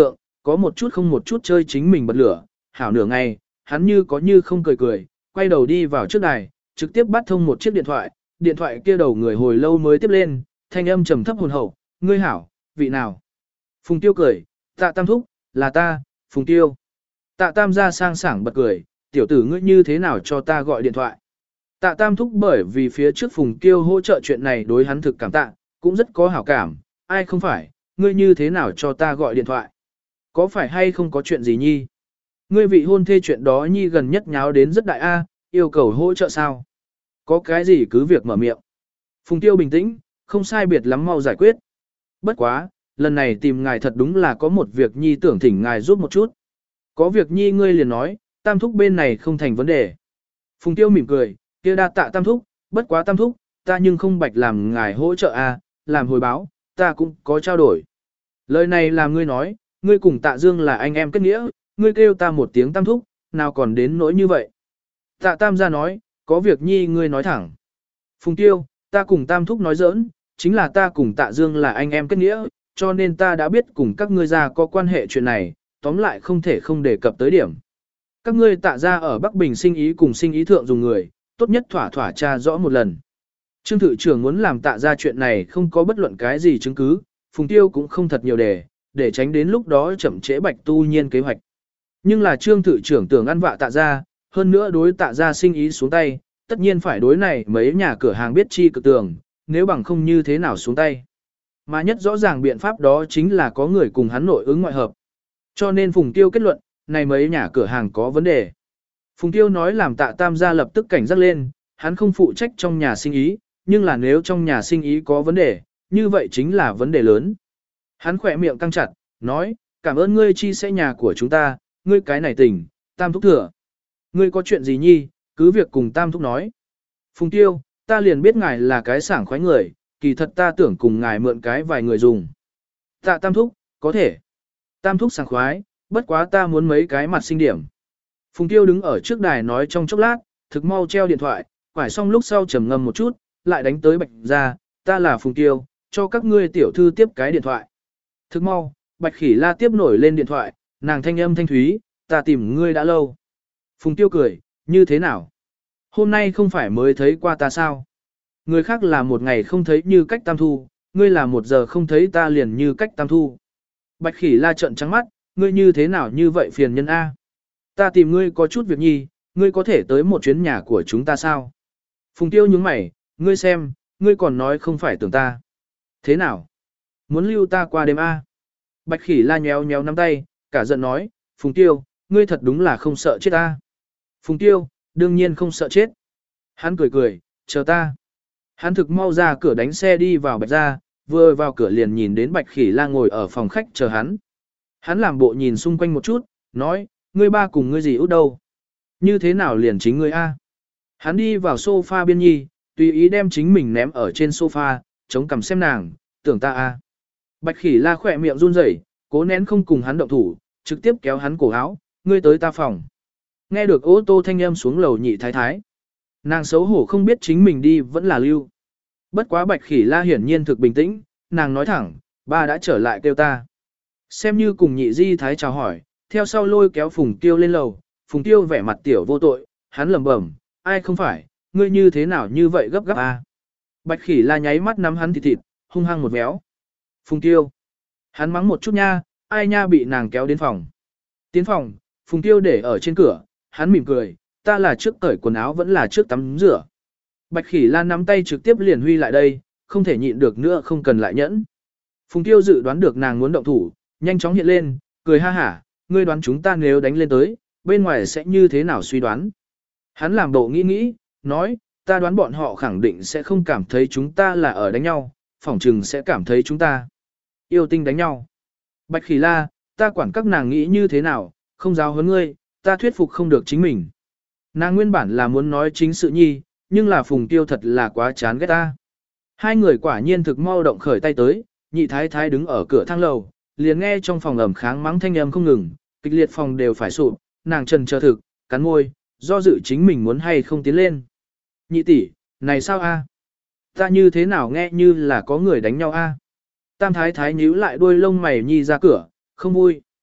có một chút không một chút chơi chính mình bật lửa, hảo nửa ngày, hắn như có như không cười cười, quay đầu đi vào trước đài, trực tiếp bắt thông một chiếc điện thoại kia đầu người hồi lâu mới tiếp lên, thanh âm trầm thấp hồn hậu, ngươi hảo, vị nào? Phùng Tiêu cười, Tạ Tam thúc, là ta, Phùng Tiêu. Tạ Tam ra sang sảng bật cười, tiểu tử ngươi như thế nào cho ta gọi điện thoại? Tạ Tam thúc bởi vì phía trước Phùng Tiêu hỗ trợ chuyện này đối hắn thực cảm tạ, cũng rất có hảo cảm, ai không phải, ngươi như thế nào cho ta gọi điện thoại? Có phải hay không có chuyện gì nhi? Ngươi vị hôn thê chuyện đó nhi gần nhất nháo đến rất đại a, yêu cầu hỗ trợ sao? Có cái gì cứ việc mở miệng. Phùng Tiêu bình tĩnh, không sai biệt lắm mau giải quyết. Bất quá, lần này tìm ngài thật đúng là có một việc nhi tưởng thỉnh ngài giúp một chút. Có việc nhi ngươi liền nói, Tam thúc bên này không thành vấn đề. Phùng Tiêu mỉm cười, kia đa tạ Tam thúc, bất quá Tam thúc, ta nhưng không bạch làm ngài hỗ trợ a, làm hồi báo, ta cũng có trao đổi. Lời này làm ngươi nói, ngươi cùng Tạ Dương là anh em kết nghĩa, ngươi kêu ta một tiếng Tam thúc, nào còn đến nỗi như vậy. Tạ Tam gia nói, có việc nhi ngươi nói thẳng. Phùng Tiêu, ta cùng Tam thúc nói giỡn, chính là ta cùng Tạ Dương là anh em kết nghĩa, cho nên ta đã biết cùng các ngươi ra có quan hệ chuyện này, tóm lại không thể không đề cập tới điểm. Các ngươi Tạ ra ở Bắc Bình sinh ý cùng sinh ý thượng dùng người, tốt nhất thỏa thỏa tra rõ một lần. Trương thự trưởng muốn làm Tạ ra chuyện này không có bất luận cái gì chứng cứ, Phùng Tiêu cũng không thật nhiều để tránh đến lúc đó chậm trễ Bạch Tu Nhiên kế hoạch. Nhưng là Trương thự trưởng tưởng ăn vạ Tạ ra, hơn nữa đối Tạ ra sinh ý xuống tay, tất nhiên phải đối này mấy nhà cửa hàng biết chi cực tường, nếu bằng không như thế nào xuống tay. Mà nhất rõ ràng biện pháp đó chính là có người cùng hắn nội ứng ngoại hợp. Cho nên Phùng Tiêu kết luận, này mấy nhà cửa hàng có vấn đề. Phùng Tiêu nói làm Tạ Tam gia lập tức cảnh giác lên, hắn không phụ trách trong nhà sinh ý, nhưng là nếu trong nhà sinh ý có vấn đề, như vậy chính là vấn đề lớn. Hắn khỏe miệng căng chặt, nói, cảm ơn ngươi chi sẽ nhà của chúng ta, ngươi cái này tình, Tam thúc thừa. Ngươi có chuyện gì nhi, cứ việc cùng Tam thúc nói. Phùng Tiêu, ta liền biết ngài là cái sảng khoái người, kỳ thật ta tưởng cùng ngài mượn cái vài người dùng. Tạ Tam thúc, có thể. Tam thúc sảng khoái, bất quá ta muốn mấy cái mặt sinh điểm. Phùng Tiêu đứng ở trước đài nói trong chốc lát, thực mau treo điện thoại, quải xong lúc sau trầm ngâm một chút, lại đánh tới Bạch ra, ta là Phùng Tiêu, cho các ngươi tiểu thư tiếp cái điện thoại. Thực mau, Bạch Khỉ La tiếp nổi lên điện thoại, nàng thanh âm thanh thúy, ta tìm ngươi đã lâu. Phùng Tiêu cười, như thế nào? Hôm nay không phải mới thấy qua ta sao? Người khác là một ngày không thấy như cách Tam thu, ngươi là một giờ không thấy ta liền như cách Tam thu. Bạch Khỉ La trợn trắng mắt, ngươi như thế nào như vậy phiền nhân A? Ta tìm ngươi có chút việc nhi, ngươi có thể tới một chuyến nhà của chúng ta sao? Phùng Tiêu nhướng mày, ngươi xem, ngươi còn nói không phải tưởng ta. Thế nào? Muốn lưu ta qua đêm A? Bạch Khỉ La nhéo nhéo nắm tay, cả giận nói, Phùng Tiêu, ngươi thật đúng là không sợ chết ta. Phùng Tiêu, đương nhiên không sợ chết. Hắn cười cười, chờ ta. Hắn thực mau ra cửa đánh xe đi vào Bạch ra, vừa vào cửa liền nhìn đến Bạch Khỉ La ngồi ở phòng khách chờ hắn. Hắn làm bộ nhìn xung quanh một chút, nói, ngươi ba cùng ngươi gì út đâu? Như thế nào liền chính ngươi A? Hắn đi vào sofa biên nhi, tùy ý đem chính mình ném ở trên sofa, chống cằm xem nàng, tưởng ta A. Bạch Khỉ La khỏe miệng run rẩy, cố nén không cùng hắn động thủ, trực tiếp kéo hắn cổ áo, ngươi tới ta phòng. Nghe được ô tô thanh âm xuống lầu nhị thái thái. Nàng xấu hổ không biết chính mình đi vẫn là lưu. Bất quá Bạch Khỉ La hiển nhiên thực bình tĩnh, nàng nói thẳng, ba đã trở lại kêu ta. Xem như cùng nhị di thái chào hỏi, theo sau lôi kéo Phùng Tiêu lên lầu, Phùng Tiêu vẻ mặt tiểu vô tội, hắn lẩm bẩm, ai không phải, ngươi như thế nào như vậy gấp gáp à. Bạch Khỉ La nháy mắt nắm hắn thịt, hung hăng một véo. Phùng Tiêu. Hắn mắng một chút nha, ai nha bị nàng kéo đến phòng. Tiến phòng, Phùng Tiêu để ở trên cửa, hắn mỉm cười, ta là trước cởi quần áo vẫn là trước tắm rửa. Bạch Khỉ La nắm tay trực tiếp liền huy lại đây, không thể nhịn được nữa không cần lại nhẫn. Phùng Tiêu dự đoán được nàng muốn động thủ, nhanh chóng hiện lên, cười ha hả, ngươi đoán chúng ta nếu đánh lên tới, bên ngoài sẽ như thế nào suy đoán. Hắn làm bộ nghĩ, nói, ta đoán bọn họ khẳng định sẽ không cảm thấy chúng ta là ở đánh nhau, phỏng chừng sẽ cảm thấy chúng ta yêu tinh đánh nhau. Bạch Khỉ La, ta quản các nàng nghĩ như thế nào, không giáo huấn ngươi, ta thuyết phục không được chính mình. Nàng nguyên bản là muốn nói chính sự nhi, nhưng là Phùng Tiêu thật là quá chán ghét ta. Hai người quả nhiên thực mau động khởi tay tới, nhị thái thái đứng ở cửa thang lầu, liền nghe trong phòng ẩm kháng mắng thanh âm không ngừng, kịch liệt phòng đều phải sụp, nàng trần chờ thực, cắn môi, do dự chính mình muốn hay không tiến lên. Nhị tỷ, này sao a? Ta như thế nào nghe như là có người đánh nhau a? Tam thái thái nhíu lại đuôi lông mày nhi ra cửa, không vui.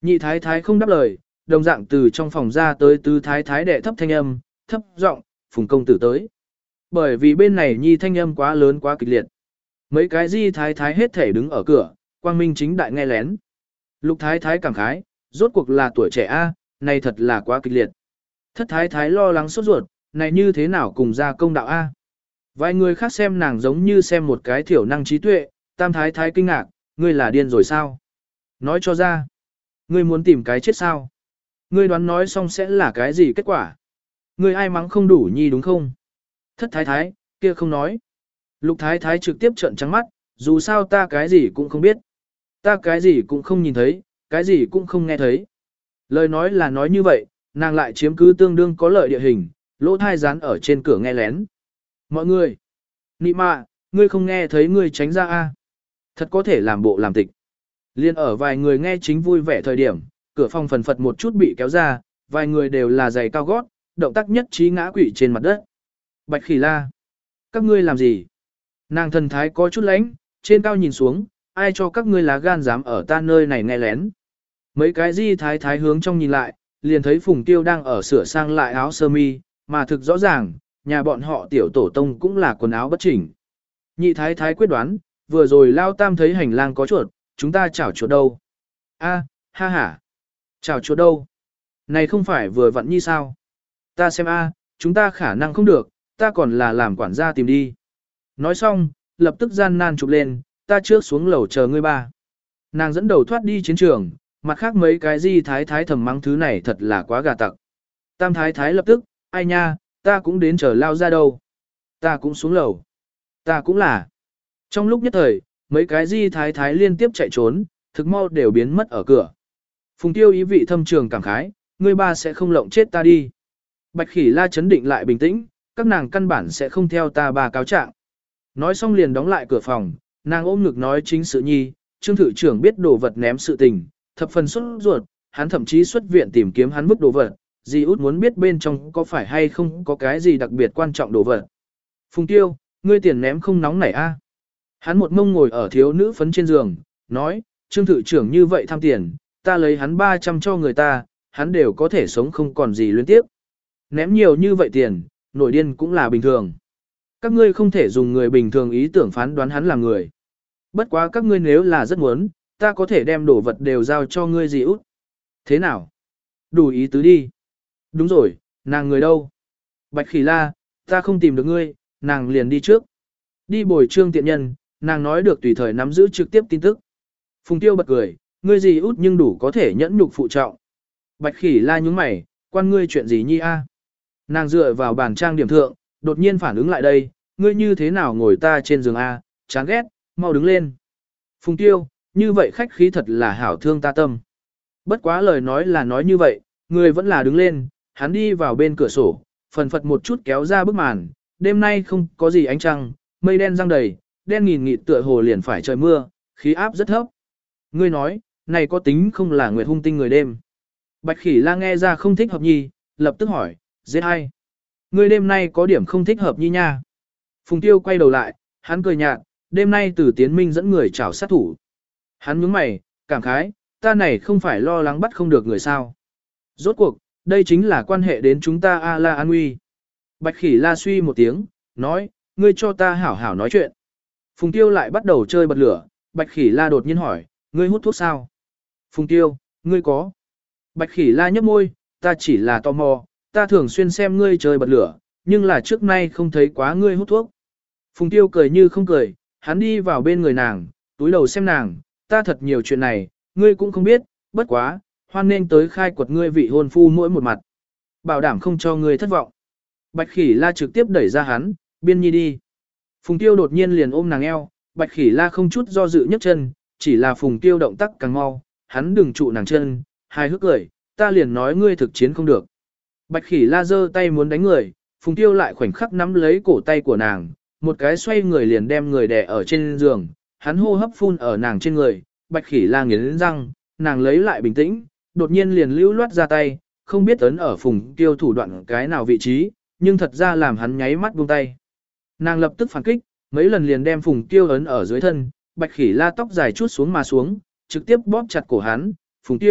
Nhị thái thái không đáp lời, đồng dạng từ trong phòng ra tới tứ thái thái đệ thấp thanh âm, thấp giọng, Phùng công tử tới. Bởi vì bên này nhi thanh âm quá lớn quá kịch liệt. Mấy cái di thái thái hết thể đứng ở cửa, quang minh chính đại nghe lén. Lục thái thái cảm khái, rốt cuộc là tuổi trẻ a, này thật là quá kịch liệt. Thất thái thái lo lắng sốt ruột, này như thế nào cùng ra công đạo a. Vài người khác xem nàng giống như xem một cái thiểu năng trí tuệ, tam thái thái kinh ngạc, ngươi là điên rồi sao? Nói cho ra. Ngươi muốn tìm cái chết sao? Ngươi đoán nói xong sẽ là cái gì kết quả? Ngươi ai mắng không đủ nhi đúng không? Thất thái thái, kia không nói. Lục thái thái trực tiếp trợn trắng mắt, dù sao ta cái gì cũng không biết. Ta cái gì cũng không nhìn thấy, cái gì cũng không nghe thấy. Lời nói là nói như vậy, nàng lại chiếm cứ tương đương có lợi địa hình, lỗ thai dán ở trên cửa nghe lén. Mọi người, nị mạ, ngươi không nghe thấy ngươi tránh ra a. Thật có thể làm bộ làm tịch. Liên ở vài người nghe chính vui vẻ thời điểm, cửa phòng phần phật một chút bị kéo ra, vài người đều là giày cao gót, động tác nhất trí ngã quỵ trên mặt đất. Bạch Khỉ La, các ngươi làm gì? Nàng thần thái có chút lãnh, trên cao nhìn xuống, ai cho các ngươi lá gan dám ở ta nơi này nghe lén. Mấy cái di thái thái hướng trong nhìn lại, liền thấy Phùng Tiêu đang ở sửa sang lại áo sơ mi, mà thực rõ ràng, nhà bọn họ tiểu tổ tông cũng là quần áo bất chỉnh. Nhị thái thái quyết đoán, vừa rồi Lao Tam thấy hành lang có chuột, chúng ta chảo chuột đâu? A, ha ha. Chảo chuột đâu? Này không phải vừa vặn như sao? Ta xem a, chúng ta khả năng không được, ta còn là làm quản gia tìm đi. Nói xong, lập tức gian nan chụp lên, ta trước xuống lầu chờ ngươi ba. Nàng dẫn đầu thoát đi chiến trường, mặt khác mấy cái di thái thái thầm mắng thứ này thật là quá gà tặc. Tam thái thái lập tức, ai nha, ta cũng đến chờ Lao ra đâu. Ta cũng xuống lầu. Ta cũng là. Trong lúc nhất thời, mấy cái di thái thái liên tiếp chạy trốn, thực mau đều biến mất ở cửa. Phùng Tiêu ý vị thâm trường cảm khái, ngươi ba sẽ không lộng chết ta đi. Bạch Khỉ La chấn định lại bình tĩnh, các nàng căn bản sẽ không theo ta ba cáo trạng. Nói xong liền đóng lại cửa phòng, nàng ôm ngực nói chính sự nhi, Trương thự trưởng biết đồ vật ném sự tình, thập phần xuất ruột, hắn thậm chí xuất viện tìm kiếm hắn vứt đồ vật, dì út muốn biết bên trong có phải hay không có cái gì đặc biệt quan trọng đồ vật. Phùng Tiêu, ngươi tiền ném không nóng nảy a? Hắn một mông ngồi ở thiếu nữ phấn trên giường, nói, Trương thự trưởng như vậy tham tiền, ta lấy hắn 300 cho người ta, hắn đều có thể sống không còn gì luyến tiếp. Ném nhiều như vậy tiền, nổi điên cũng là bình thường. Các ngươi không thể dùng người bình thường ý tưởng phán đoán hắn là người. Bất quá các ngươi nếu là rất muốn, ta có thể đem đồ vật đều giao cho ngươi dì út. Thế nào? Đủ ý tứ đi. Đúng rồi, nàng người đâu? Bạch Khỉ La, ta không tìm được ngươi, nàng liền đi trước. Đi bồi Trương tiện nhân, nàng nói được tùy thời nắm giữ trực tiếp tin tức. Phùng Tiêu bật cười, ngươi dì út nhưng đủ có thể nhẫn nhục phụ trọng. Bạch Khỉ La nhúng mày, quan ngươi chuyện gì nhi a? Nàng dựa vào bàn trang điểm thượng, đột nhiên phản ứng lại đây, ngươi như thế nào ngồi ta trên giường a, chán ghét, mau đứng lên. Phùng Tiêu, như vậy khách khí thật là hảo thương ta tâm. Bất quá lời nói là nói như vậy, người vẫn là đứng lên, hắn đi vào bên cửa sổ, phần phật một chút kéo ra bức màn, đêm nay không có gì ánh trăng, mây đen răng đầy, đen nghìn nghịt tựa hồ liền phải trời mưa, khí áp rất thấp. Ngươi nói, này có tính không là nguyệt hung tinh người đêm. Bạch Khỉ La nghe ra không thích hợp nhi, lập tức hỏi, giết ai? Ngươi đêm nay có điểm không thích hợp nhi nha. Phùng Tiêu quay đầu lại, hắn cười nhạt, đêm nay Từ Tiến Minh dẫn người chảo sát thủ. Hắn nhướng mày, cảm khái, ta này không phải lo lắng bắt không được người sao. Rốt cuộc, đây chính là quan hệ đến chúng ta A La an nguy. Bạch Khỉ La suy một tiếng, nói, ngươi cho ta hảo hảo nói chuyện. Phùng Tiêu lại bắt đầu chơi bật lửa, Bạch Khỉ La đột nhiên hỏi, ngươi hút thuốc sao? Phùng Tiêu, ngươi có. Bạch Khỉ La nhấp môi, ta chỉ là tò mò, ta thường xuyên xem ngươi chơi bật lửa, nhưng là trước nay không thấy quá ngươi hút thuốc. Phùng Tiêu cười như không cười, hắn đi vào bên người nàng, túi đầu xem nàng, ta thật nhiều chuyện này, ngươi cũng không biết, bất quá, hoan nên tới khai quật ngươi vị hôn phu mỗi một mặt. Bảo đảm không cho ngươi thất vọng. Bạch Khỉ La trực tiếp đẩy ra hắn, biên nhi đi. Phùng Tiêu đột nhiên liền ôm nàng eo, Bạch Khỉ La không chút do dự nhấc chân, chỉ là Phùng Tiêu động tác càng mau, hắn đừng trụ nàng chân, hài hước cười, ta liền nói ngươi thực chiến không được. Bạch Khỉ La giơ tay muốn đánh người, Phùng Tiêu lại khoảnh khắc nắm lấy cổ tay của nàng, một cái xoay người liền đem người đè ở trên giường, hắn hô hấp phun ở nàng trên người, Bạch Khỉ La nghiến răng, nàng lấy lại bình tĩnh, đột nhiên liền lưu loát ra tay, không biết ấn ở Phùng Tiêu thủ đoạn cái nào vị trí, nhưng thật ra làm hắn nháy mắt buông tay. Nàng lập tức phản kích, mấy lần liền đem Phùng Tiêu ấn ở dưới thân, Bạch Khỉ La tóc dài chút xuống mà xuống, trực tiếp bóp chặt cổ hắn, Phùng Tiêu,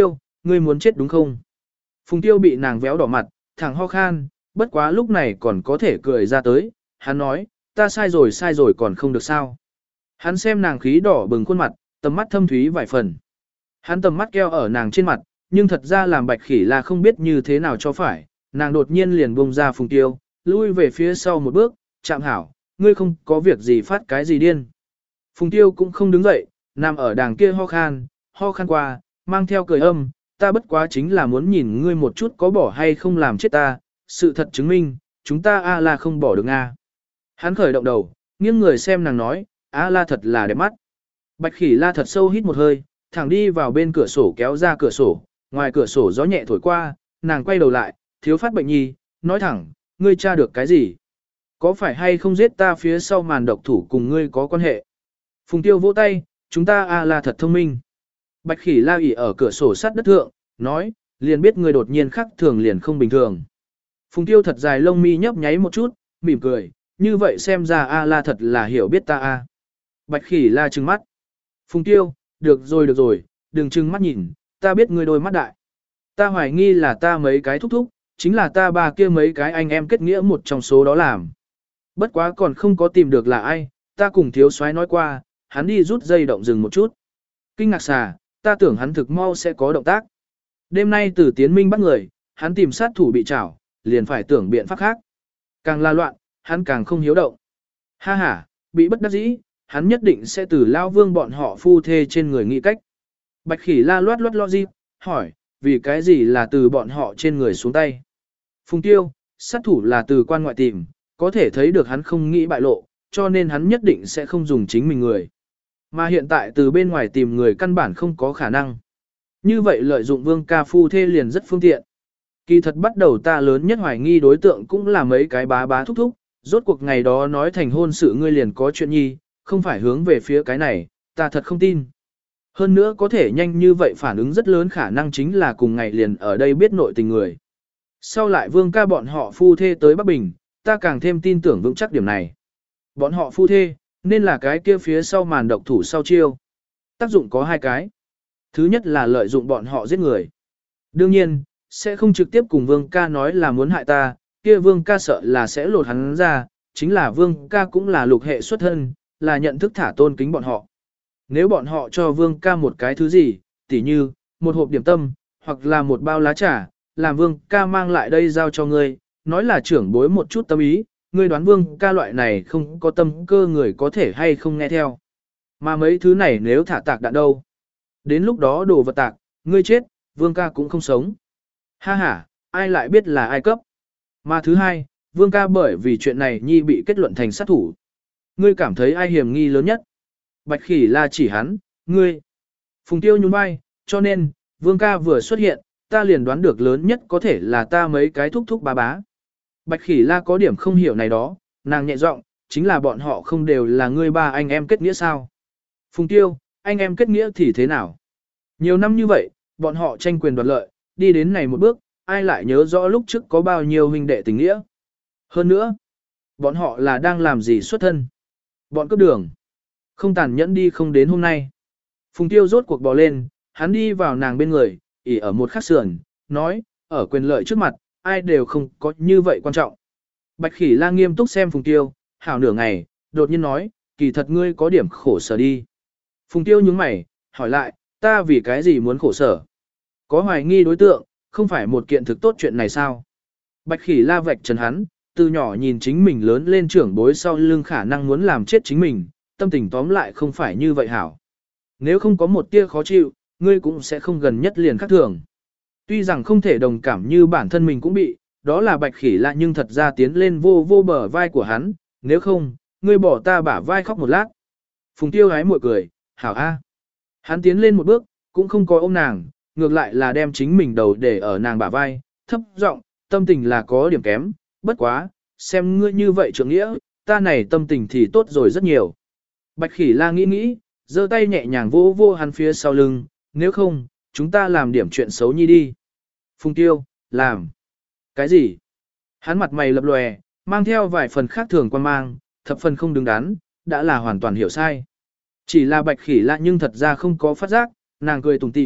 ngươi muốn chết đúng không? Phùng Tiêu bị nàng véo đỏ mặt, thẳng ho khan, bất quá lúc này còn có thể cười ra tới, hắn nói, ta sai rồi còn không được sao. Hắn xem nàng khí đỏ bừng khuôn mặt, tầm mắt thâm thúy vài phần. Hắn tầm mắt keo ở nàng trên mặt, nhưng thật ra làm Bạch Khỉ là không biết như thế nào cho phải, nàng đột nhiên liền buông ra Phùng Tiêu, lui về phía sau một bước, chạm hảo, ngươi không có việc gì phát cái gì điên. Phùng Tiêu cũng không đứng dậy, nằm ở đàng kia ho khan qua, mang theo cười âm, ta bất quá chính là muốn nhìn ngươi một chút có bỏ hay không làm chết ta, sự thật chứng minh, chúng ta A-la không bỏ được a. Hắn khởi động đầu, nghiêng người xem nàng nói, A-la thật là đẹp mắt. Bạch Khỉ la thật sâu hít một hơi, thẳng đi vào bên cửa sổ kéo ra cửa sổ, ngoài cửa sổ gió nhẹ thổi qua, nàng quay đầu lại, thiếu phát bệnh nhi, nói thẳng, ngươi tra được cái gì? Có phải hay không giết ta phía sau màn độc thủ cùng ngươi có quan hệ? Phùng Tiêu vỗ tay, chúng ta A-la thật thông minh. Bạch Khỉ la ỉ ở cửa sổ sát đất thượng, nói, liền biết ngươi đột nhiên khắc thường liền không bình thường. Phùng Tiêu thật dài lông mi nhấp nháy một chút, mỉm cười, như vậy xem ra A-la thật là hiểu biết ta a. Bạch Khỉ la trừng mắt. Phùng Tiêu, được rồi, đừng trừng mắt nhìn, ta biết ngươi đôi mắt đại. Ta hoài nghi là ta mấy cái thúc thúc, chính là ta ba kia mấy cái anh em kết nghĩa một trong số đó làm. Bất quá còn không có tìm được là ai, ta cùng thiếu soái nói qua, hắn đi rút dây động dừng một chút. Kinh ngạc xà, ta tưởng hắn thực mau sẽ có động tác. Đêm nay Từ Tiến Minh bắt người, hắn tìm sát thủ bị trảo, liền phải tưởng biện pháp khác. Càng la loạn, hắn càng không hiếu động. Ha ha, bị bất đắc dĩ, hắn nhất định sẽ từ Lao Vương bọn họ phu thê trên người nghĩ cách. Bạch Khỉ la loát lo gì, hỏi, vì cái gì là từ bọn họ trên người xuống tay. Phùng Tiêu, sát thủ là từ quan ngoại tìm, có thể thấy được hắn không nghĩ bại lộ, cho nên hắn nhất định sẽ không dùng chính mình người. Mà hiện tại từ bên ngoài tìm người căn bản không có khả năng. Như vậy lợi dụng Vương ca phu thê liền rất phương tiện. Kỳ thật bắt đầu ta lớn nhất hoài nghi đối tượng cũng là mấy cái bá thúc thúc, rốt cuộc ngày đó nói thành hôn sự ngươi liền có chuyện nhi, không phải hướng về phía cái này, ta thật không tin. Hơn nữa có thể nhanh như vậy phản ứng rất lớn khả năng chính là cùng ngày liền ở đây biết nội tình người. Sau lại Vương ca bọn họ phu thê tới Bắc Bình, ta càng thêm tin tưởng vững chắc điểm này. Bọn họ phu thê, nên là cái kia phía sau màn độc thủ sau chiêu. Tác dụng có hai cái. Thứ nhất là lợi dụng bọn họ giết người. Đương nhiên, sẽ không trực tiếp cùng Vương ca nói là muốn hại ta, kia Vương ca sợ là sẽ lột hắn ra, chính là Vương ca cũng là lục hệ xuất thân, là nhận thức thả tôn kính bọn họ. Nếu bọn họ cho Vương ca một cái thứ gì, tỉ như, một hộp điểm tâm, hoặc là một bao lá trà, làm Vương ca mang lại đây giao cho ngươi, nói là trưởng bối một chút tâm ý, ngươi đoán Vương ca loại này không có tâm cơ người có thể hay không nghe theo. Mà mấy thứ này nếu thả tạc đạn đâu? Đến lúc đó đồ vật tạc, ngươi chết, Vương ca cũng không sống. Ha ha, ai lại biết là ai cấp? Mà thứ hai, Vương ca bởi vì chuyện này nhi bị kết luận thành sát thủ. Ngươi cảm thấy ai hiểm nghi lớn nhất? Bạch Khỉ la chỉ hắn, ngươi. Phùng Tiêu nhún vai, cho nên, Vương ca vừa xuất hiện, ta liền đoán được lớn nhất có thể là ta mấy cái thúc thúc bá. Bạch Khỉ la có điểm không hiểu này đó, nàng nhẹ giọng, chính là bọn họ không đều là ngươi ba anh em kết nghĩa sao? Phùng Tiêu, anh em kết nghĩa thì thế nào? Nhiều năm như vậy, bọn họ tranh quyền đoạt lợi, đi đến này một bước, ai lại nhớ rõ lúc trước có bao nhiêu huynh đệ tình nghĩa? Hơn nữa, bọn họ là đang làm gì xuất thân? Bọn cướp đường. Không tàn nhẫn đi không đến hôm nay. Phùng Tiêu rốt cuộc bò lên, hắn đi vào nàng bên người, ỉ ở một khắc sườn, nói, ở quyền lợi trước mặt, ai đều không có như vậy quan trọng. Bạch Khỉ la nghiêm túc xem Phùng Tiêu, hảo nửa ngày, đột nhiên nói, kỳ thật ngươi có điểm khổ sở đi. Phùng Tiêu nhướng mày, hỏi lại, ta vì cái gì muốn khổ sở? Có hoài nghi đối tượng, không phải một kiện thực tốt chuyện này sao? Bạch Khỉ la vạch trần hắn, từ nhỏ nhìn chính mình lớn lên trưởng bối sau lưng khả năng muốn làm chết chính mình, tâm tình tóm lại không phải như vậy hảo. Nếu không có một tia khó chịu, ngươi cũng sẽ không gần nhất liền khác thường. Tuy rằng không thể đồng cảm như bản thân mình cũng bị, đó là Bạch Khỉ la nhưng thật ra tiến lên vô bờ vai của hắn, nếu không, ngươi bỏ ta bả vai khóc một lát. Phùng Tiêu hái mội cười, hảo a. Hắn tiến lên một bước, cũng không có ôm nàng, ngược lại là đem chính mình đầu để ở nàng bả vai, thấp giọng, tâm tình là có điểm kém, bất quá, xem ngươi như vậy trưởng nghĩa, ta này tâm tình thì tốt rồi rất nhiều. Bạch Khỉ la nghĩ, giơ tay nhẹ nhàng vô hắn phía sau lưng, nếu không, chúng ta làm điểm chuyện xấu nhi đi. Phùng Tiêu, làm. Cái gì? Hắn mặt mày lập lòe, mang theo vài phần khác thường quan mang, thập phần không đứng đắn, đã là hoàn toàn hiểu sai. Chỉ là Bạch Khỉ la nhưng thật ra không có phát giác, nàng cười tủm tỉm,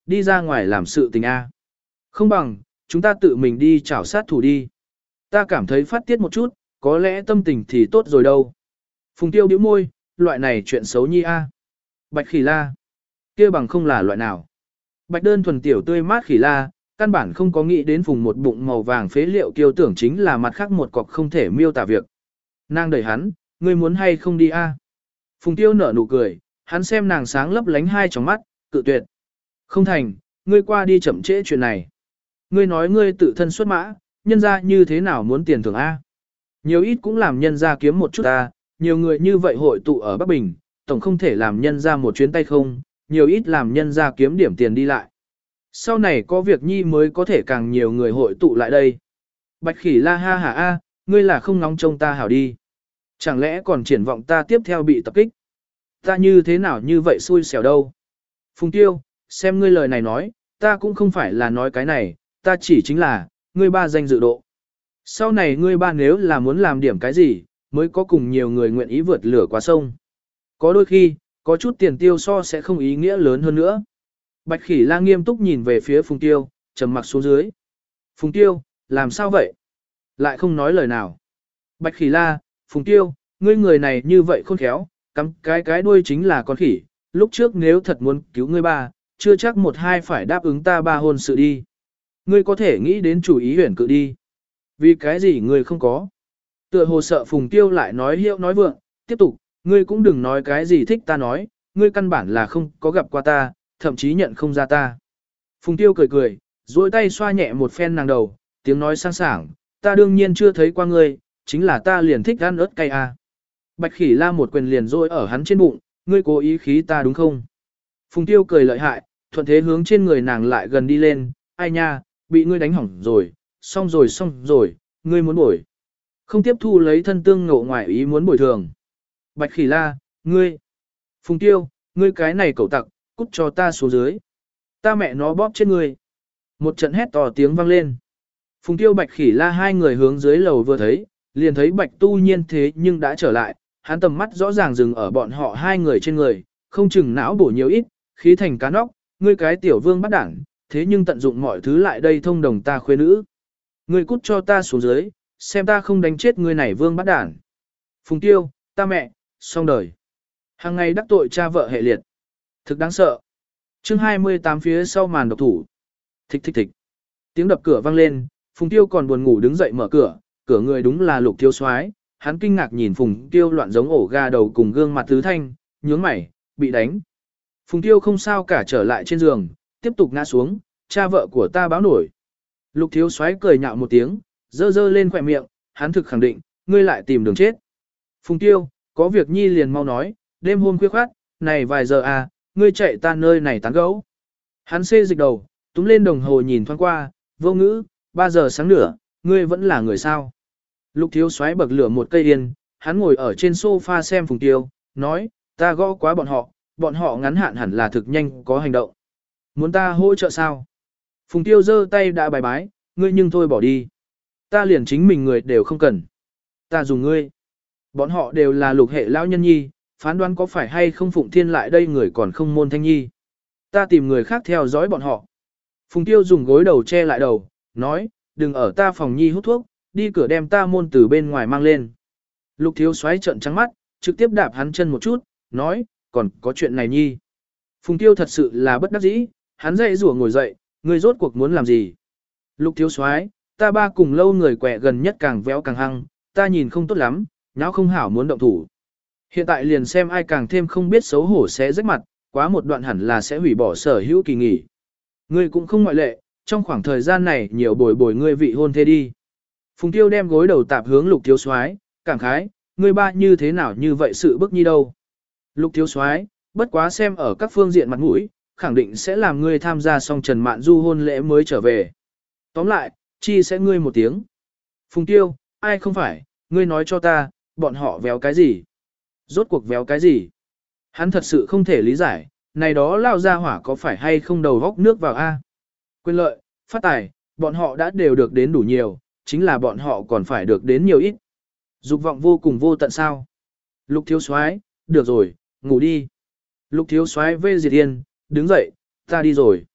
đi ra ngoài làm sự tình A. Không bằng, chúng ta tự mình đi chảo sát thủ đi. Ta cảm thấy phát tiết một chút, có lẽ tâm tình thì tốt rồi đâu. Phùng Tiêu bĩu môi, loại này chuyện xấu nhi A. Bạch khỉ la. Kia bằng không là loại nào. Bạch đơn thuần tiểu tươi mát khỉ la, căn bản không có nghĩ đến Phùng một bụng màu vàng phế liệu kiêu tưởng chính là mặt khác một cọc không thể miêu tả việc. Nàng đẩy hắn, ngươi muốn hay không đi A. Phùng Tiêu nở nụ cười, hắn xem nàng sáng lấp lánh hai tròng mắt, cự tuyệt. Không thành, ngươi qua đi chậm trễ chuyện này. Ngươi nói ngươi tự thân xuất mã, nhân ra như thế nào muốn tiền thưởng A. Nhiều ít cũng làm nhân ra kiếm một chút A, nhiều người như vậy hội tụ ở Bắc Bình, tổng không thể làm nhân ra một chuyến tay không, nhiều ít làm nhân ra kiếm điểm tiền đi lại. Sau này có việc nhi mới có thể càng nhiều người hội tụ lại đây. Bạch khỉ la ha hả A, ngươi là không nóng trông ta hảo đi. Chẳng lẽ còn triển vọng ta tiếp theo bị tập kích? Ta như thế nào như vậy xui xẻo đâu? Phùng Tiêu, xem ngươi lời này nói, ta cũng không phải là nói cái này, ta chỉ chính là, ngươi ba danh dự độ. Sau này ngươi ba nếu là muốn làm điểm cái gì, mới có cùng nhiều người nguyện ý vượt lửa qua sông. Có đôi khi, có chút tiền tiêu so sẽ không ý nghĩa lớn hơn nữa. Bạch khỉ la nghiêm túc nhìn về phía Phùng Tiêu, trầm mặc xuống dưới. Phùng Tiêu, làm sao vậy? Lại không nói lời nào. Bạch khỉ la, Phùng Tiêu, ngươi người này như vậy khôn khéo, cắm cái đuôi chính là con khỉ, lúc trước nếu thật muốn cứu ngươi ba, chưa chắc một hai phải đáp ứng ta ba hôn sự đi. Ngươi có thể nghĩ đến chủ ý huyền cự đi. Vì cái gì ngươi không có? Tựa hồ sợ Phùng Tiêu lại nói hiệu nói vượng, tiếp tục, ngươi cũng đừng nói cái gì thích ta nói, ngươi căn bản là không có gặp qua ta, thậm chí nhận không ra ta. Phùng Tiêu cười cười, duỗi tay xoa nhẹ một phen nàng đầu, tiếng nói sang sảng, ta đương nhiên chưa thấy qua ngươi, chính là ta liền thích ăn ớt cay à. Bạch khỉ la một quyền liền rôi ở hắn trên bụng, ngươi cố ý khí ta đúng không? Phùng Tiêu cười lợi hại, thuận thế hướng trên người nàng lại gần đi lên, ai nha, bị ngươi đánh hỏng rồi, xong rồi, ngươi muốn bồi. Không tiếp thu lấy thân tương ngộ ngoài ý muốn bồi thường. Bạch khỉ la, ngươi. Phùng Tiêu, ngươi cái này cẩu tặc, cút cho ta xuống dưới. Ta mẹ nó bóp chết ngươi. Một trận hét to tiếng vang lên. Phùng Tiêu Bạch khỉ la hai người hướng dưới lầu vừa thấy, liền thấy Bạch Tu Nhiên thế nhưng đã trở lại, hắn tầm mắt rõ ràng dừng ở bọn họ hai người trên người, không chừng não bổ nhiều ít, khí thành cá nóc, ngươi cái tiểu vương bắt đảng, thế nhưng tận dụng mọi thứ lại đây thông đồng ta khuê nữ. Ngươi cút cho ta xuống dưới, xem ta không đánh chết ngươi này vương bắt đảng. Phùng Tiêu, ta mẹ, xong đời. Hàng ngày đắc tội cha vợ hệ liệt. Thực đáng sợ. Chương 28 phía sau màn độc thủ. Thịch thịch thịch. Tiếng đập cửa vang lên, Phùng Tiêu còn buồn ngủ đứng dậy mở cửa, cửa người đúng là Lục Thiếu Soái, hắn kinh ngạc nhìn Phùng Tiêu loạn giống ổ gà đầu cùng gương mặt tứ thanh, nhướng mày, bị đánh. Phùng Tiêu không sao cả trở lại trên giường, tiếp tục ngã xuống, cha vợ của ta báo nổi. Lục Thiếu Soái cười nhạo một tiếng, dơ dơ lên khỏe miệng, hắn thực khẳng định, ngươi lại tìm đường chết. Phùng Tiêu, có việc nhi liền mau nói, đêm hôm khuya khoát, này vài giờ à, ngươi chạy ta nơi này tán gẫu. Hắn xê dịch đầu, túm lên đồng hồ nhìn thoáng qua, vô ngữ, 3 giờ sáng nửa, ngươi vẫn là người sao. Lục Thiếu Soái bậc lửa một cây yên, hắn ngồi ở trên sofa xem Phùng Tiêu, nói, ta gõ quá bọn họ ngắn hạn hẳn là thực nhanh có hành động. Muốn ta hỗ trợ sao? Phùng Tiêu giơ tay đã bài bái, ngươi nhưng thôi bỏ đi. Ta liền chính mình người đều không cần. Ta dùng ngươi. Bọn họ đều là lục hệ lão nhân nhi, phán đoán có phải hay không Phụng Thiên lại đây người còn không môn thanh nhi. Ta tìm người khác theo dõi bọn họ. Phùng Tiêu dùng gối đầu che lại đầu, nói, đừng ở ta phòng nhi hút thuốc, đi cửa đem ta môn từ bên ngoài mang lên. Lục Thiếu Soái trợn trắng mắt, trực tiếp đạp hắn chân một chút, nói, còn có chuyện này nhi. Phùng Tiêu thật sự là bất đắc dĩ, hắn dậy rủa ngồi dậy, ngươi rốt cuộc muốn làm gì? Lục Thiếu Soái, ta ba cùng lâu người quẹ gần nhất càng véo càng hăng, ta nhìn không tốt lắm, nháo không hảo muốn động thủ. Hiện tại liền xem ai càng thêm không biết xấu hổ sẽ rách mặt, quá một đoạn hẳn là sẽ hủy bỏ sở hữu kỳ nghỉ. Ngươi cũng không ngoại lệ, trong khoảng thời gian này nhiều bồi bồi ngươi vị hôn thê đi. Phùng Tiêu đem gối đầu tạp hướng Lục Thiếu Soái, cảm khái, ngươi ba như thế nào như vậy sự bức nhi đâu. Lục Thiếu Soái, bất quá xem ở các phương diện mặt mũi, khẳng định sẽ làm ngươi tham gia xong Trần Mạn Du hôn lễ mới trở về. Tóm lại, chi sẽ ngươi một tiếng. Phùng Tiêu, ai không phải, ngươi nói cho ta, bọn họ véo cái gì? Rốt cuộc véo cái gì? Hắn thật sự không thể lý giải, này đó lao ra hỏa có phải hay không đầu góc nước vào A. Quyền lợi, phát tài, bọn họ đã đều được đến đủ nhiều, chính là bọn họ còn phải được đến nhiều ít. Dục vọng vô cùng vô tận sao. Lục Thiếu Soái, được rồi, ngủ đi. Lục Thiếu Soái vê diệt yên, đứng dậy, ta đi rồi.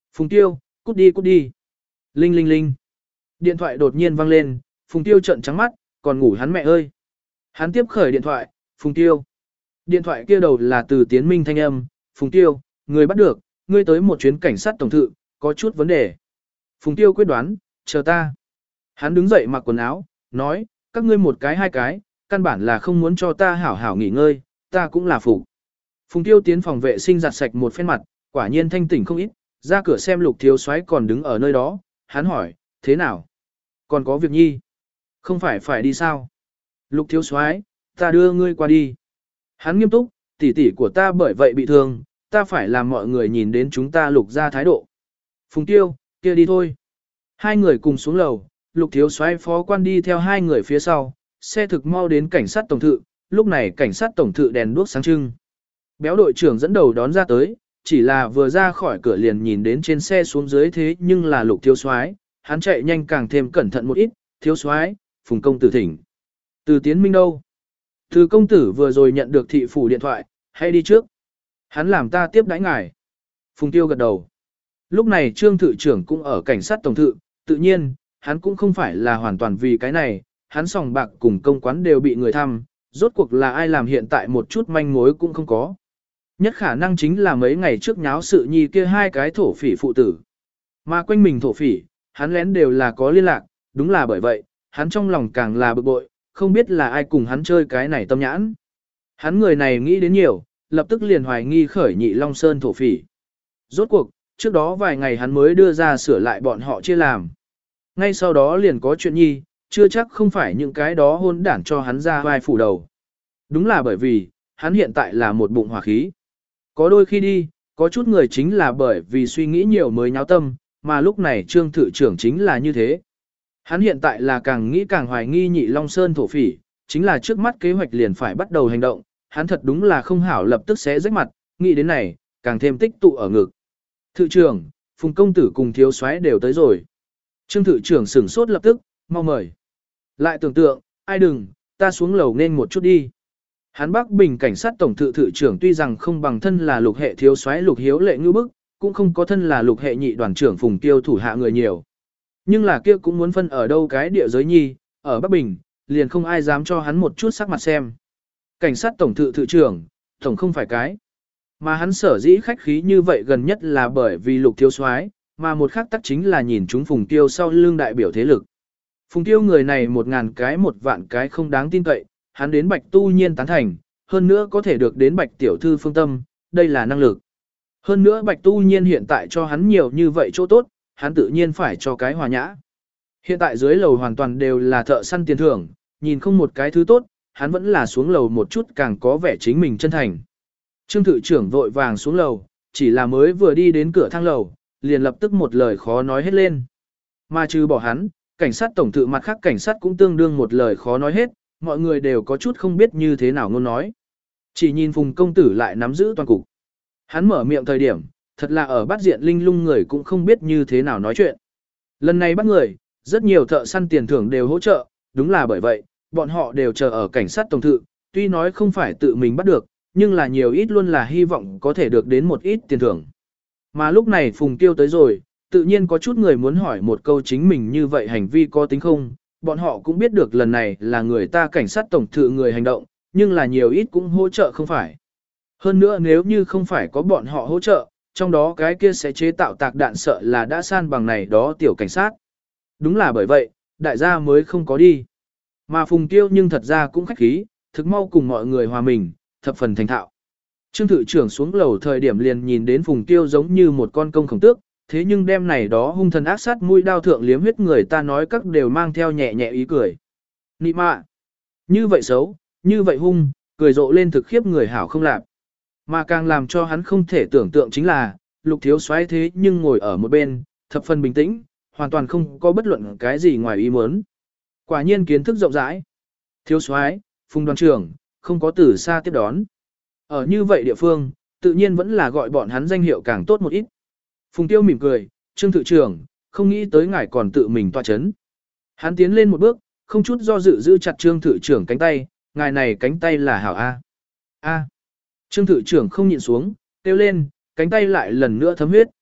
Phùng Tiêu, cút đi cút đi. Linh linh linh. Điện thoại đột nhiên vang lên, Phùng Tiêu trợn trắng mắt, còn ngủ hắn mẹ ơi. Hắn tiếp khởi điện thoại, Phùng Tiêu. Điện thoại kia đầu là Từ Tiến Minh thanh âm, Phùng Tiêu, người bắt được, ngươi tới một chuyến cảnh sát tổng thự, có chút vấn đề. Phùng Tiêu quyết đoán, chờ ta. Hắn đứng dậy mặc quần áo, nói, các ngươi một cái hai cái, căn bản là không muốn cho ta hảo hảo nghỉ ngơi, ta cũng là phục. Phùng Tiêu tiến phòng vệ sinh giặt sạch một phen mặt, quả nhiên thanh tỉnh không ít, ra cửa xem Lục Thiếu Soái còn đứng ở nơi đó, hắn hỏi, thế nào? Còn có việc nhi? Không phải đi sao? Lục Thiếu Soái, ta đưa ngươi qua đi. Hắn nghiêm túc, tỷ tỷ của ta bởi vậy bị thương, ta phải làm mọi người nhìn đến chúng ta Lục ra thái độ. Phùng Tiêu, kia đi thôi. Hai người cùng xuống lầu, Lục Thiếu Soái phó quan đi theo hai người phía sau, xe thực mau đến cảnh sát tổng thự, lúc này cảnh sát tổng thự đèn đuốc sáng trưng. Béo đội trưởng dẫn đầu đón ra tới, chỉ là vừa ra khỏi cửa liền nhìn đến trên xe xuống dưới thế nhưng là Lục Thiếu Soái, hắn chạy nhanh càng thêm cẩn thận một ít, Thiếu Soái, Phùng công tử thỉnh. Từ Tiến Minh đâu? Từ công tử vừa rồi nhận được thị phủ điện thoại, hãy đi trước. Hắn làm ta tiếp đãi ngài. Phùng Tiêu gật đầu. Lúc này Trương Thự trưởng cũng ở cảnh sát tổng thự, tự nhiên, hắn cũng không phải là hoàn toàn vì cái này, hắn sòng bạc cùng công quán đều bị người thăm, rốt cuộc là ai làm hiện tại một chút manh mối cũng không có. Nhất khả năng chính là mấy ngày trước nháo sự nhi kia hai cái thổ phỉ phụ tử. Mà quanh mình thổ phỉ, hắn lén đều là có liên lạc, đúng là bởi vậy, hắn trong lòng càng là bực bội, không biết là ai cùng hắn chơi cái này tâm nhãn. Hắn người này nghĩ đến nhiều, lập tức liền hoài nghi khởi Nhị Long Sơn thổ phỉ. Rốt cuộc, trước đó vài ngày hắn mới đưa ra sửa lại bọn họ chia làm. Ngay sau đó liền có chuyện nhi, chưa chắc không phải những cái đó hôn đản cho hắn ra vai phủ đầu. Đúng là bởi vì, hắn hiện tại là một bụng hỏa khí. Có đôi khi đi, có chút người chính là bởi vì suy nghĩ nhiều mới nháo tâm, mà lúc này Trương Thự trưởng chính là như thế. Hắn hiện tại là càng nghĩ càng hoài nghi Nhị Long Sơn thổ phỉ, chính là trước mắt kế hoạch liền phải bắt đầu hành động, hắn thật đúng là không hảo lập tức sẽ rách mặt, nghĩ đến này, càng thêm tích tụ ở ngực. Thự trưởng, Phùng công tử cùng Thiếu Soái đều tới rồi. Trương Thự trưởng sửng sốt lập tức, mau mời. Lại tưởng tượng, ai đừng, ta xuống lầu nên một chút đi. Hắn Bắc Bình cảnh sát tổng thự thự trưởng tuy rằng không bằng thân là Lục hệ Thiếu Soái Lục Hiếu Lệ ngư bức, cũng không có thân là Lục hệ nhị đoàn trưởng Phùng Tiêu thủ hạ người nhiều. Nhưng là kia cũng muốn phân ở đâu cái địa giới nhi, ở Bắc Bình, liền không ai dám cho hắn một chút sắc mặt xem. Cảnh sát tổng thự thự trưởng, tổng không phải cái. Mà hắn sở dĩ khách khí như vậy gần nhất là bởi vì Lục Thiếu Soái, mà một khác tắc chính là nhìn chúng Phùng Tiêu sau lưng đại biểu thế lực. Phùng Tiêu người này 1000 cái 1 vạn cái không đáng tin cậy, hắn đến Bạch Tu Nhiên tán thành, hơn nữa có thể được đến Bạch tiểu thư phương tâm, đây là năng lực. Hơn nữa Bạch Tu Nhiên hiện tại cho hắn nhiều như vậy chỗ tốt, hắn tự nhiên phải cho cái hòa nhã. Hiện tại dưới lầu hoàn toàn đều là thợ săn tiền thưởng, nhìn không một cái thứ tốt, hắn vẫn là xuống lầu một chút càng có vẻ chính mình chân thành. Trương Thự trưởng vội vàng xuống lầu, chỉ là mới vừa đi đến cửa thang lầu, liền lập tức một lời khó nói hết lên. Mà trừ bỏ hắn, cảnh sát tổng thự mặt khác cảnh sát cũng tương đương một lời khó nói hết, mọi người đều có chút không biết như thế nào ngôn nói. Chỉ nhìn Phùng công tử lại nắm giữ toàn cục. Hắn mở miệng thời điểm, thật là ở bắt diện linh lung người cũng không biết như thế nào nói chuyện. Lần này bắt người, rất nhiều thợ săn tiền thưởng đều hỗ trợ, đúng là bởi vậy, bọn họ đều chờ ở cảnh sát tổng thự, tuy nói không phải tự mình bắt được, nhưng là nhiều ít luôn là hy vọng có thể được đến một ít tiền thưởng. Mà lúc này Phùng Tiêu tới rồi, tự nhiên có chút người muốn hỏi một câu chính mình như vậy hành vi có tính không, bọn họ cũng biết được lần này là người ta cảnh sát tổng thự người hành động, nhưng là nhiều ít cũng hỗ trợ không phải. Hơn nữa nếu như không phải có bọn họ hỗ trợ, trong đó cái kia sẽ chế tạo tạc đạn sợ là đã san bằng này đó tiểu cảnh sát. Đúng là bởi vậy, đại gia mới không có đi. Mà Phùng Tiêu nhưng thật ra cũng khách khí, thực mau cùng mọi người hòa mình, thập phần thành thạo. Trương Thự trưởng xuống lầu thời điểm liền nhìn đến Phùng Tiêu giống như một con công khổng tước, thế nhưng đêm này đó hung thần ác sát mũi đao thượng liếm huyết người ta nói các đều mang theo nhẹ nhẹ ý cười. Nị mạ! Như vậy xấu, như vậy hung, cười rộ lên thực khiếp người hảo không lạp. Mà càng làm cho hắn không thể tưởng tượng chính là, Lục Thiếu Soái thế nhưng ngồi ở một bên, thập phần bình tĩnh, hoàn toàn không có bất luận cái gì ngoài ý muốn. Quả nhiên kiến thức rộng rãi. Thiếu Soái, Phùng đoàn trưởng, không có từ xa tiếp đón. Ở như vậy địa phương, tự nhiên vẫn là gọi bọn hắn danh hiệu càng tốt một ít. Phùng Tiêu mỉm cười, Trương Thự trưởng, không nghĩ tới ngài còn tự mình tọa chấn. Hắn tiến lên một bước, không chút do dự giữ chặt Trương Thự trưởng cánh tay, ngài này cánh tay là hảo A. A. Trương Thự trưởng không nhịn xuống, kêu lên, cánh tay lại lần nữa thấm huyết.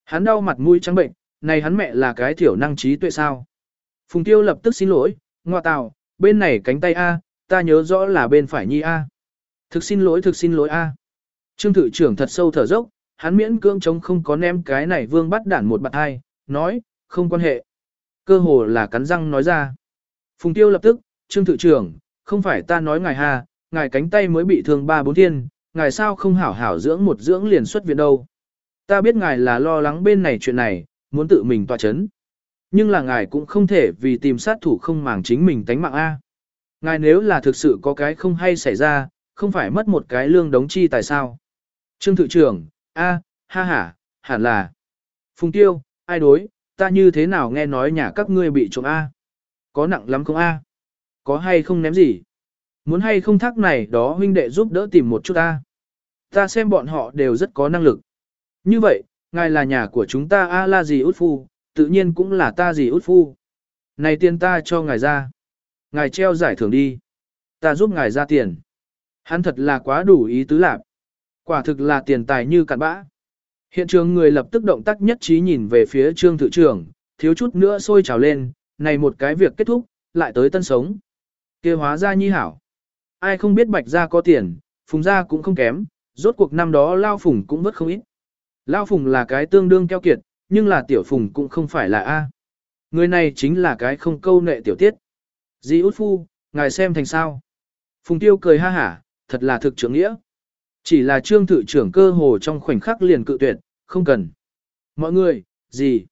Hắn đau mặt mũi trắng bệnh, này hắn mẹ là cái thiểu năng trí tuệ sao. Phùng Tiêu lập tức xin lỗi, ngoa tào, bên này cánh tay A, ta nhớ rõ là bên phải nhi A. Thực xin lỗi A. Trương thự trưởng thật sâu thở dốc, hắn miễn cưỡng chống không có ném cái này vương bắt đản một bạn hai, nói, không quan hệ. Cơ hồ là cắn răng nói ra. Phùng Tiêu lập tức, Trương thự trưởng, không phải ta nói ngài ha, ngài cánh tay mới bị thương 3-4 thiên, ngài sao không hảo hảo dưỡng một dưỡng liền xuất viện đâu. Ta biết ngài là lo lắng bên này chuyện này, muốn tự mình tọa chấn. Nhưng là ngài cũng không thể vì tìm sát thủ không màng chính mình tánh mạng A. Ngài nếu là thực sự có cái không hay xảy ra, không phải mất một cái lương đống chi tại sao. Trương thự trưởng, A, ha ha, hẳn là. Phùng Tiêu, ai đối, ta như thế nào nghe nói nhà các ngươi bị trộm A. Có nặng lắm không A? Có hay không ném gì? Muốn hay không thắc này đó huynh đệ giúp đỡ tìm một chút A. Ta xem bọn họ đều rất có năng lực. Như vậy, ngài là nhà của chúng ta A là gì út phu, tự nhiên cũng là ta gì út phu. Này tiền ta cho ngài ra. Ngài treo giải thưởng đi. Ta giúp ngài ra tiền. Hắn thật là quá đủ ý tứ lạc. Quả thực là tiền tài như cặn bã. Hiện trường người lập tức động tác nhất trí nhìn về phía trương thự trưởng, thiếu chút nữa sôi trào lên, này một cái việc kết thúc, lại tới tân sống. Kia hóa ra nhi hảo. Ai không biết bạch gia có tiền, phùng gia cũng không kém, rốt cuộc năm đó lao phùng cũng vất không ít. Lao phùng là cái tương đương keo kiệt, nhưng là tiểu phùng cũng không phải là A. Người này chính là cái không câu nệ tiểu tiết. Dì út phu, ngài xem thành sao. Phùng Tiêu cười ha hả, thật là thực trưởng nghĩa. Chỉ là trương thự trưởng cơ hồ trong khoảnh khắc liền cự tuyệt, không cần. Mọi người, gì?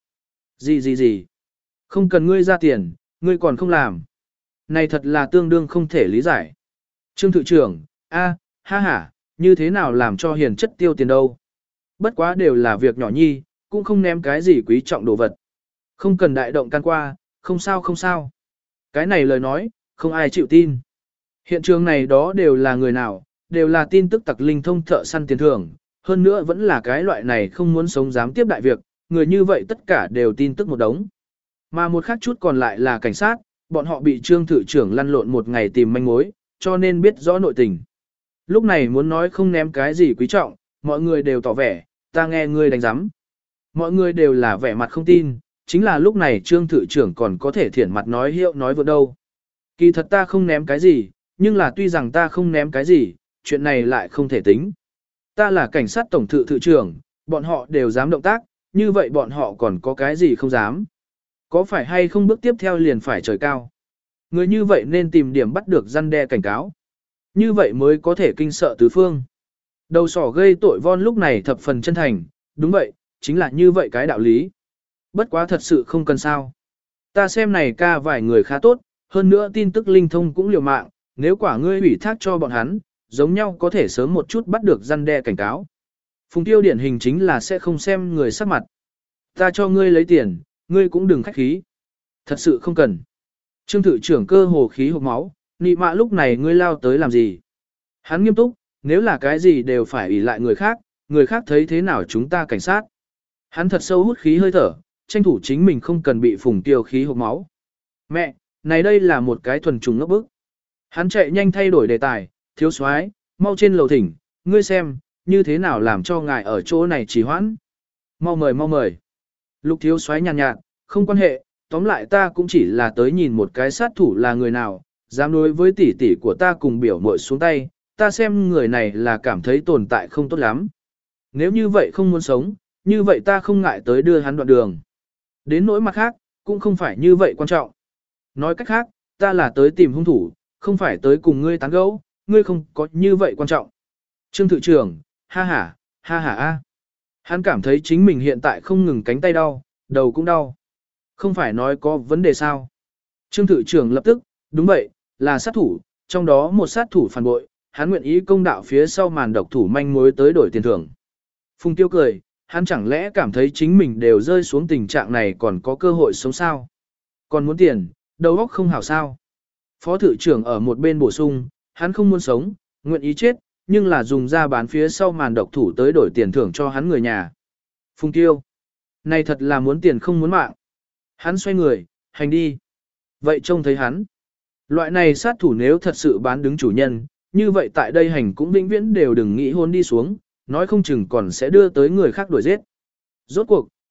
Gì? Không cần ngươi ra tiền, ngươi còn không làm. Này thật là tương đương không thể lý giải. Trương thự trưởng, ha ha, như thế nào làm cho hiền chất tiêu tiền đâu. Bất quá đều là việc nhỏ nhi, cũng không ném cái gì quý trọng đồ vật. Không cần đại động can qua, không sao. Cái này lời nói, không ai chịu tin. Hiện trường này đó đều là người nào, đều là tin tức tặc linh thông thợ săn tiền thưởng, hơn nữa vẫn là cái loại này không muốn sống dám tiếp đại việc, người như vậy tất cả đều tin tức một đống. Mà một khác chút còn lại là cảnh sát, bọn họ bị trương thự trưởng lăn lộn một ngày tìm manh mối, cho nên biết rõ nội tình. Lúc này muốn nói không ném cái gì quý trọng, mọi người đều tỏ vẻ, ta nghe ngươi đánh giám. Mọi người đều là vẻ mặt không tin, chính là lúc này trương thự trưởng còn có thể thiển mặt nói hiệu nói vượt đâu. Kỳ thật ta không ném cái gì, nhưng là tuy rằng ta không ném cái gì, chuyện này lại không thể tính. Ta là cảnh sát tổng thự thự trưởng, bọn họ đều dám động tác, như vậy bọn họ còn có cái gì không dám. Có phải hay không bước tiếp theo liền phải trời cao. Người như vậy nên tìm điểm bắt được răn đe cảnh cáo. Như vậy mới có thể kinh sợ tứ phương. Đầu sỏ gây tội von lúc này thập phần chân thành, đúng vậy, chính là như vậy cái đạo lý. Bất quá thật sự không cần sao. Ta xem này ca vài người khá tốt, hơn nữa tin tức linh thông cũng liều mạng, nếu quả ngươi ủy thác cho bọn hắn, giống nhau có thể sớm một chút bắt được răn đe cảnh cáo. Phùng Tiêu điển hình chính là sẽ không xem người sắc mặt. Ta cho ngươi lấy tiền, ngươi cũng đừng khách khí. Thật sự không cần. Trương thự trưởng cơ hồ khí hộc máu, nị mạ lúc này ngươi lao tới làm gì? Hắn nghiêm túc, nếu là cái gì đều phải ủy lại người khác thấy thế nào chúng ta cảnh sát. Hắn thật sâu hút khí hơi thở, tranh thủ chính mình không cần bị Phùng Tiêu khí hộc máu. Mẹ, này đây là một cái thuần trùng ngốc bức. Hắn chạy nhanh thay đổi đề tài, thiếu soái, mau trên lầu thỉnh, ngươi xem, như thế nào làm cho ngài ở chỗ này trì hoãn. Mau mời. Lục thiếu soái nhàn nhạt, không quan hệ, tóm lại ta cũng chỉ là tới nhìn một cái sát thủ là người nào, dám đối với tỷ tỷ của ta cùng biểu muội xuống tay, ta xem người này là cảm thấy tồn tại không tốt lắm. Nếu như vậy không muốn sống, như vậy ta không ngại tới đưa hắn đoạn đường. Đến nỗi mặt khác, cũng không phải như vậy quan trọng. Nói cách khác, ta là tới tìm hung thủ, không phải tới cùng ngươi tán gẫu, ngươi không có như vậy quan trọng. Trương thự trưởng, ha ha a. Hắn cảm thấy chính mình hiện tại không ngừng cánh tay đau, đầu cũng đau. Không phải nói có vấn đề sao. Trương thự trưởng lập tức, đúng vậy, là sát thủ, trong đó một sát thủ phản bội, hắn nguyện ý công đạo phía sau màn độc thủ manh mối tới đổi tiền thưởng. Phùng Tiêu cười, hắn chẳng lẽ cảm thấy chính mình đều rơi xuống tình trạng này còn có cơ hội sống sao. Còn muốn tiền, đầu óc không hảo sao. Phó thự trưởng ở một bên bổ sung, hắn không muốn sống, nguyện ý chết, nhưng là dùng ra bán phía sau màn độc thủ tới đổi tiền thưởng cho hắn người nhà. Phùng Tiêu, này thật là muốn tiền không muốn mạng. Hắn xoay người, hành đi. Vậy trông thấy hắn. Loại này sát thủ nếu thật sự bán đứng chủ nhân, như vậy tại đây hành cũng vĩnh viễn đều đừng nghĩ hôn đi xuống, nói không chừng còn sẽ đưa tới người khác đuổi giết. Rốt cuộc,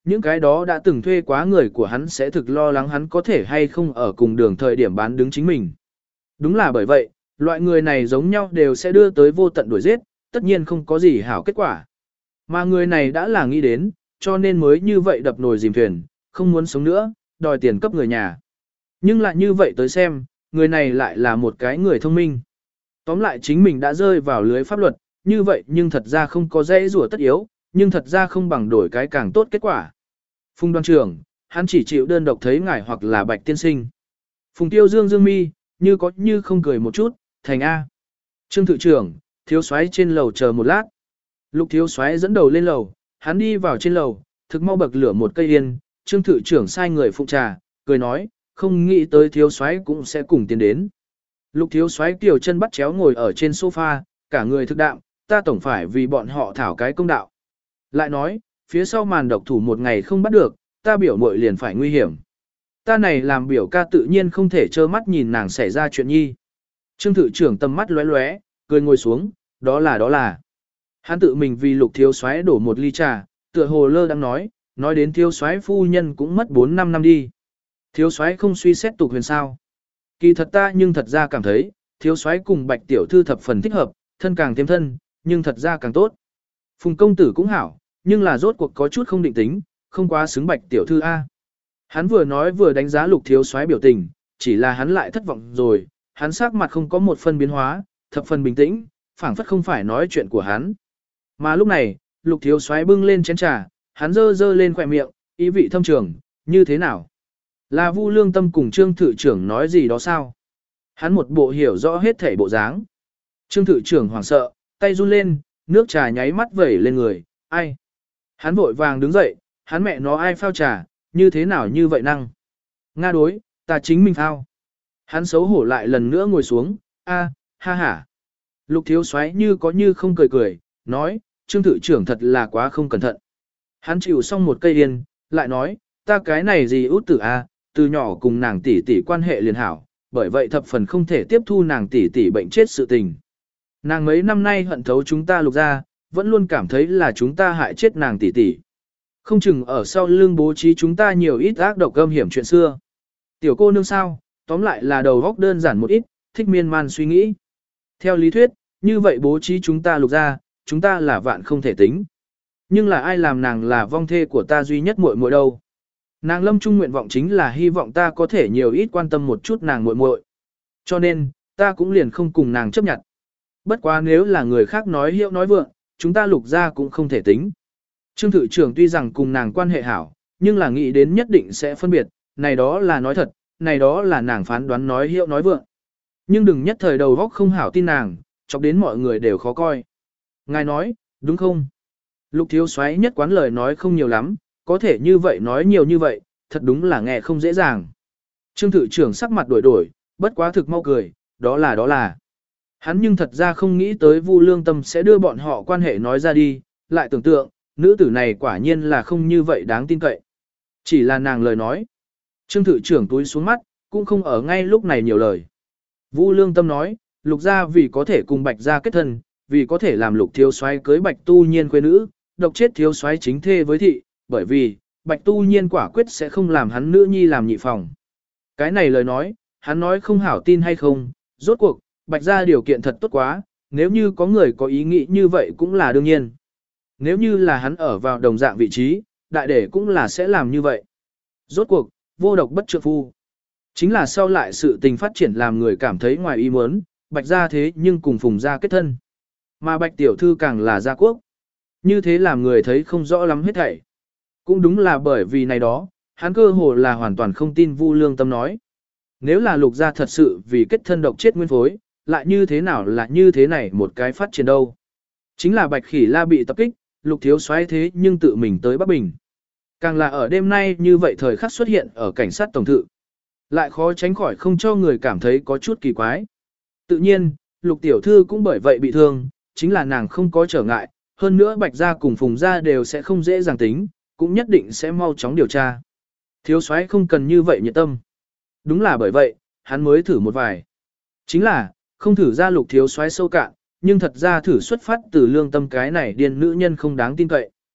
Những cái đó đã từng thuê quá người của hắn sẽ thực lo lắng hắn có thể hay không ở cùng đường thời điểm bán đứng chính mình. Đúng là bởi vậy, loại người này giống nhau đều sẽ đưa tới vô tận đuổi giết, tất nhiên không có gì hảo kết quả. Mà người này đã là nghĩ đến, cho nên mới như vậy đập nồi dìm thuyền, không muốn sống nữa, đòi tiền cấp người nhà. Nhưng lại như vậy tới xem, người này lại là một cái người thông minh. Tóm lại chính mình đã rơi vào lưới pháp luật, như vậy nhưng thật ra không có dễ rủa tất yếu, nhưng thật ra không bằng đổi cái càng tốt kết quả. Phùng đoàn trưởng, hắn chỉ chịu đơn độc thấy ngài hoặc là Bạch tiên sinh. Phùng Tiêu dương dương mi, như có như không cười một chút, thành A. Trương thự trưởng, thiếu soái trên lầu chờ một lát. Lục thiếu soái dẫn đầu lên lầu, hắn đi vào trên lầu, thực mau bậc lửa một cây yên, Trương thự trưởng sai người phụng trà, cười nói, không nghĩ tới thiếu soái cũng sẽ cùng tiến đến. Lục thiếu soái tiểu chân bắt chéo ngồi ở trên sofa, cả người thực đạm, ta tổng phải vì bọn họ thảo cái công đạo. Lại nói, phía sau màn độc thủ một ngày không bắt được, ta biểu muội liền phải nguy hiểm. Ta này làm biểu ca tự nhiên không thể trơ mắt nhìn nàng xảy ra chuyện nhi. Trương thự trưởng tầm mắt lóe lóe, cười ngồi xuống, đó là. Hắn tự mình vì lục thiếu soái đổ một ly trà, tựa hồ lơ đang nói đến thiếu soái phu nhân cũng mất 4-5 năm đi. Thiếu soái không suy xét tục huyền sao. Kỳ thật ta nhưng thật ra cảm thấy, thiếu soái cùng Bạch tiểu thư thập phần thích hợp, thân càng thêm thân, nhưng thật ra càng tốt. Phùng công tử cũng hảo, nhưng là rốt cuộc có chút không định tính, không quá xứng Bạch tiểu thư A. Hắn vừa nói vừa đánh giá lục thiếu soái biểu tình, chỉ là hắn lại thất vọng rồi, hắn sắc mặt không có một phân biến hóa, thập phần bình tĩnh, phảng phất không phải nói chuyện của hắn. Mà lúc này, lục thiếu soái bưng lên chén trà, hắn dơ lên khỏe miệng, ý vị thâm trường, như thế nào? Là Vu Lương Tâm cùng Trương thự trưởng nói gì đó sao? Hắn một bộ hiểu rõ hết thể bộ dáng. Trương thự trưởng hoảng sợ, tay run lên, nước trà nháy mắt vẩy lên người, ai? Hắn vội vàng đứng dậy, hắn mẹ nó ai phao trà, như thế nào như vậy năng? Nga đối, ta chính mình phao. Hắn xấu hổ lại lần nữa ngồi xuống, ha ha. Lục thiếu soái như có như không cười, nói, Trương thự trưởng thật là quá không cẩn thận. Hắn chịu xong một cây yên, lại nói, ta cái này gì út tử a, từ nhỏ cùng nàng tỷ tỷ quan hệ liền hảo, bởi vậy thập phần không thể tiếp thu nàng tỷ tỷ bệnh chết sự tình. Nàng mấy năm nay hận thấu chúng ta lục ra, vẫn luôn cảm thấy là chúng ta hại chết nàng tỷ tỷ. Không chừng ở sau lưng bố trí chúng ta nhiều ít ác độc âm hiểm chuyện xưa. Tiểu cô nương sao, tóm lại là đầu góc đơn giản một ít, thích miên man suy nghĩ. Theo lý thuyết, như vậy bố trí chúng ta lục ra, chúng ta là vạn không thể tính. Nhưng là ai làm nàng là vong thê của ta duy nhất muội muội đâu. Nàng lâm trung nguyện vọng chính là hy vọng ta có thể nhiều ít quan tâm một chút nàng muội muội. Cho nên, ta cũng liền không cùng nàng chấp nhận. Bất quá nếu là người khác nói hiệu nói vượng, chúng ta lục ra cũng không thể tính. Trương thự trưởng tuy rằng cùng nàng quan hệ hảo, nhưng là nghĩ đến nhất định sẽ phân biệt, này đó là nói thật, này đó là nàng phán đoán nói hiệu nói vượng. Nhưng đừng nhất thời đầu góc không hảo tin nàng, chọc đến mọi người đều khó coi. Ngài nói, đúng không? Lục thiếu soái nhất quán lời nói không nhiều lắm, có thể như vậy nói nhiều như vậy, thật đúng là nghe không dễ dàng. Trương thự trưởng sắc mặt đổi, bất quá thực mau cười, đó là. Hắn nhưng thật ra không nghĩ tới Vu Lương Tâm sẽ đưa bọn họ quan hệ nói ra đi, lại tưởng tượng, nữ tử này quả nhiên là không như vậy đáng tin cậy. Chỉ là nàng lời nói. Trương thự trưởng túi xuống mắt, cũng không ở ngay lúc này nhiều lời. Vu Lương Tâm nói, lục gia vì có thể cùng Bạch gia kết thân, vì có thể làm lục thiếu soái cưới Bạch tu nhiên quê nữ, độc chết thiếu soái chính thê với thị, bởi vì, Bạch tu nhiên quả quyết sẽ không làm hắn nữ nhi làm nhị phòng. Cái này lời nói, hắn nói không hảo tin hay không, rốt cuộc, Bạch gia điều kiện thật tốt quá, nếu như có người có ý nghĩ như vậy cũng là đương nhiên. Nếu như là hắn ở vào đồng dạng vị trí, đại đệ cũng là sẽ làm như vậy. Rốt cuộc, vô độc bất trượng phu. Chính là sau lại sự tình phát triển làm người cảm thấy ngoài ý muốn, Bạch gia thế nhưng cùng Phùng gia kết thân. Mà Bạch tiểu thư càng là gia quốc. Như thế làm người thấy không rõ lắm hết thảy. Cũng đúng là bởi vì này đó, hắn cơ hồ là hoàn toàn không tin Vu Lương Tâm nói. Nếu là lục gia thật sự vì kết thân độc chết nguyên phối, lại như thế nào là như thế này một cái phát triển đâu. Chính là Bạch Khỉ La bị tập kích, lục thiếu soái thế nhưng tự mình tới Bắc Bình. Càng là ở đêm nay như vậy thời khắc xuất hiện ở cảnh sát tổng thự. Lại khó tránh khỏi không cho người cảm thấy có chút kỳ quái. Tự nhiên, lục tiểu thư cũng bởi vậy bị thương, chính là nàng không có trở ngại, hơn nữa Bạch gia cùng Phùng gia đều sẽ không dễ dàng tính, cũng nhất định sẽ mau chóng điều tra. Thiếu soái không cần như vậy nhiệt tâm. Đúng là bởi vậy, hắn mới thử một vài. Chính là, không thử ra lục thiếu soái sâu cạn, nhưng thật ra thử xuất phát từ lương tâm cái này điên nữ nhân không đáng tin cậy.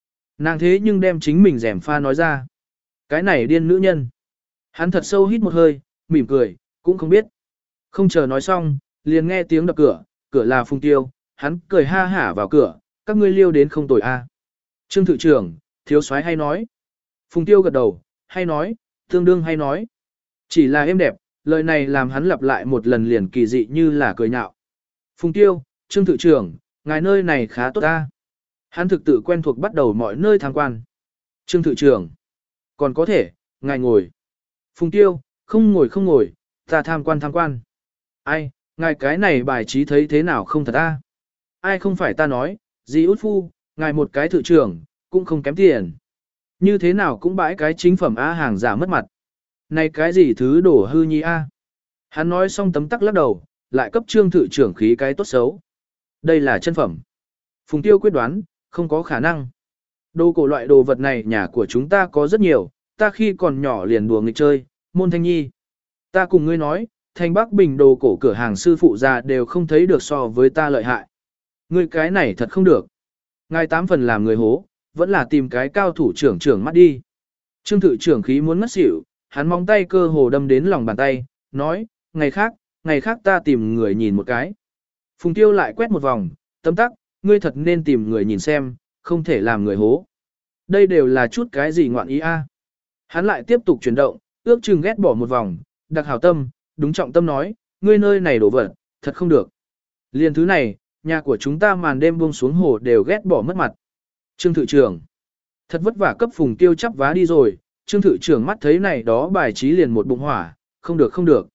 Nàng thế nhưng đem chính mình rèm pha nói ra. Cái này điên nữ nhân. Hắn thật sâu hít một hơi, mỉm cười, cũng không biết. Không chờ nói xong, liền nghe tiếng đập cửa, cửa là Phùng Tiêu, hắn cười ha hả vào cửa, các ngươi liêu đến không tồi a. Trương thự trưởng, thiếu soái hay nói. Phùng Tiêu gật đầu, hay nói, tương đương hay nói. Chỉ là êm đẹp, lời này làm hắn lặp lại một lần liền kỳ dị như là cười nhạo. Phùng Tiêu, Trương thự trưởng, ngài nơi này khá tốt ta. Hắn thực tự quen thuộc bắt đầu mọi nơi tham quan. Trương thự trưởng, còn có thể, ngài ngồi. Phùng Tiêu, không ngồi, ta tham quan. Ai, ngài cái này bài trí thấy thế nào không thật a? Ai không phải ta nói, dì út phu, ngài một cái thự trưởng, cũng không kém tiền. Như thế nào cũng bãi cái chính phẩm A hàng giả mất mặt. Này cái gì thứ đổ hư nhi A? Hắn nói xong tấm tắc lắc đầu, lại cấp Trương thự trưởng khí cái tốt xấu. Đây là chân phẩm. Phùng Tiêu quyết đoán, không có khả năng. Đồ cổ loại đồ vật này nhà của chúng ta có rất nhiều, ta khi còn nhỏ liền đùa nghịch chơi, môn thanh nhi. Ta cùng ngươi nói, thành Bắc Bình đồ cổ cửa hàng sư phụ già đều không thấy được so với ta lợi hại. Ngươi cái này thật không được. Ngài 8 phần làm người hố, vẫn là tìm cái cao thủ trưởng mắt đi. Trương thự trưởng khí muốn ngất xỉu, hắn móng tay cơ hồ đâm đến lòng bàn tay, nói, ngày khác ta tìm người nhìn một cái. Phùng Tiêu lại quét một vòng, tấm tắc, ngươi thật nên tìm người nhìn xem, không thể làm người hố. Đây đều là chút cái gì ngoạn ý a. Hắn lại tiếp tục chuyển động, ước chừng ghét bỏ một vòng, đặc hảo tâm, đúng trọng tâm nói, ngươi nơi này đổ vật, thật không được. Liên thứ này, nhà của chúng ta màn đêm buông xuống hồ đều ghét bỏ mất mặt. Trương thự trưởng, thật vất vả cấp Phùng Tiêu chắp vá đi rồi, Trương thự trưởng mắt thấy này đó bài trí liền một bụng hỏa, không được.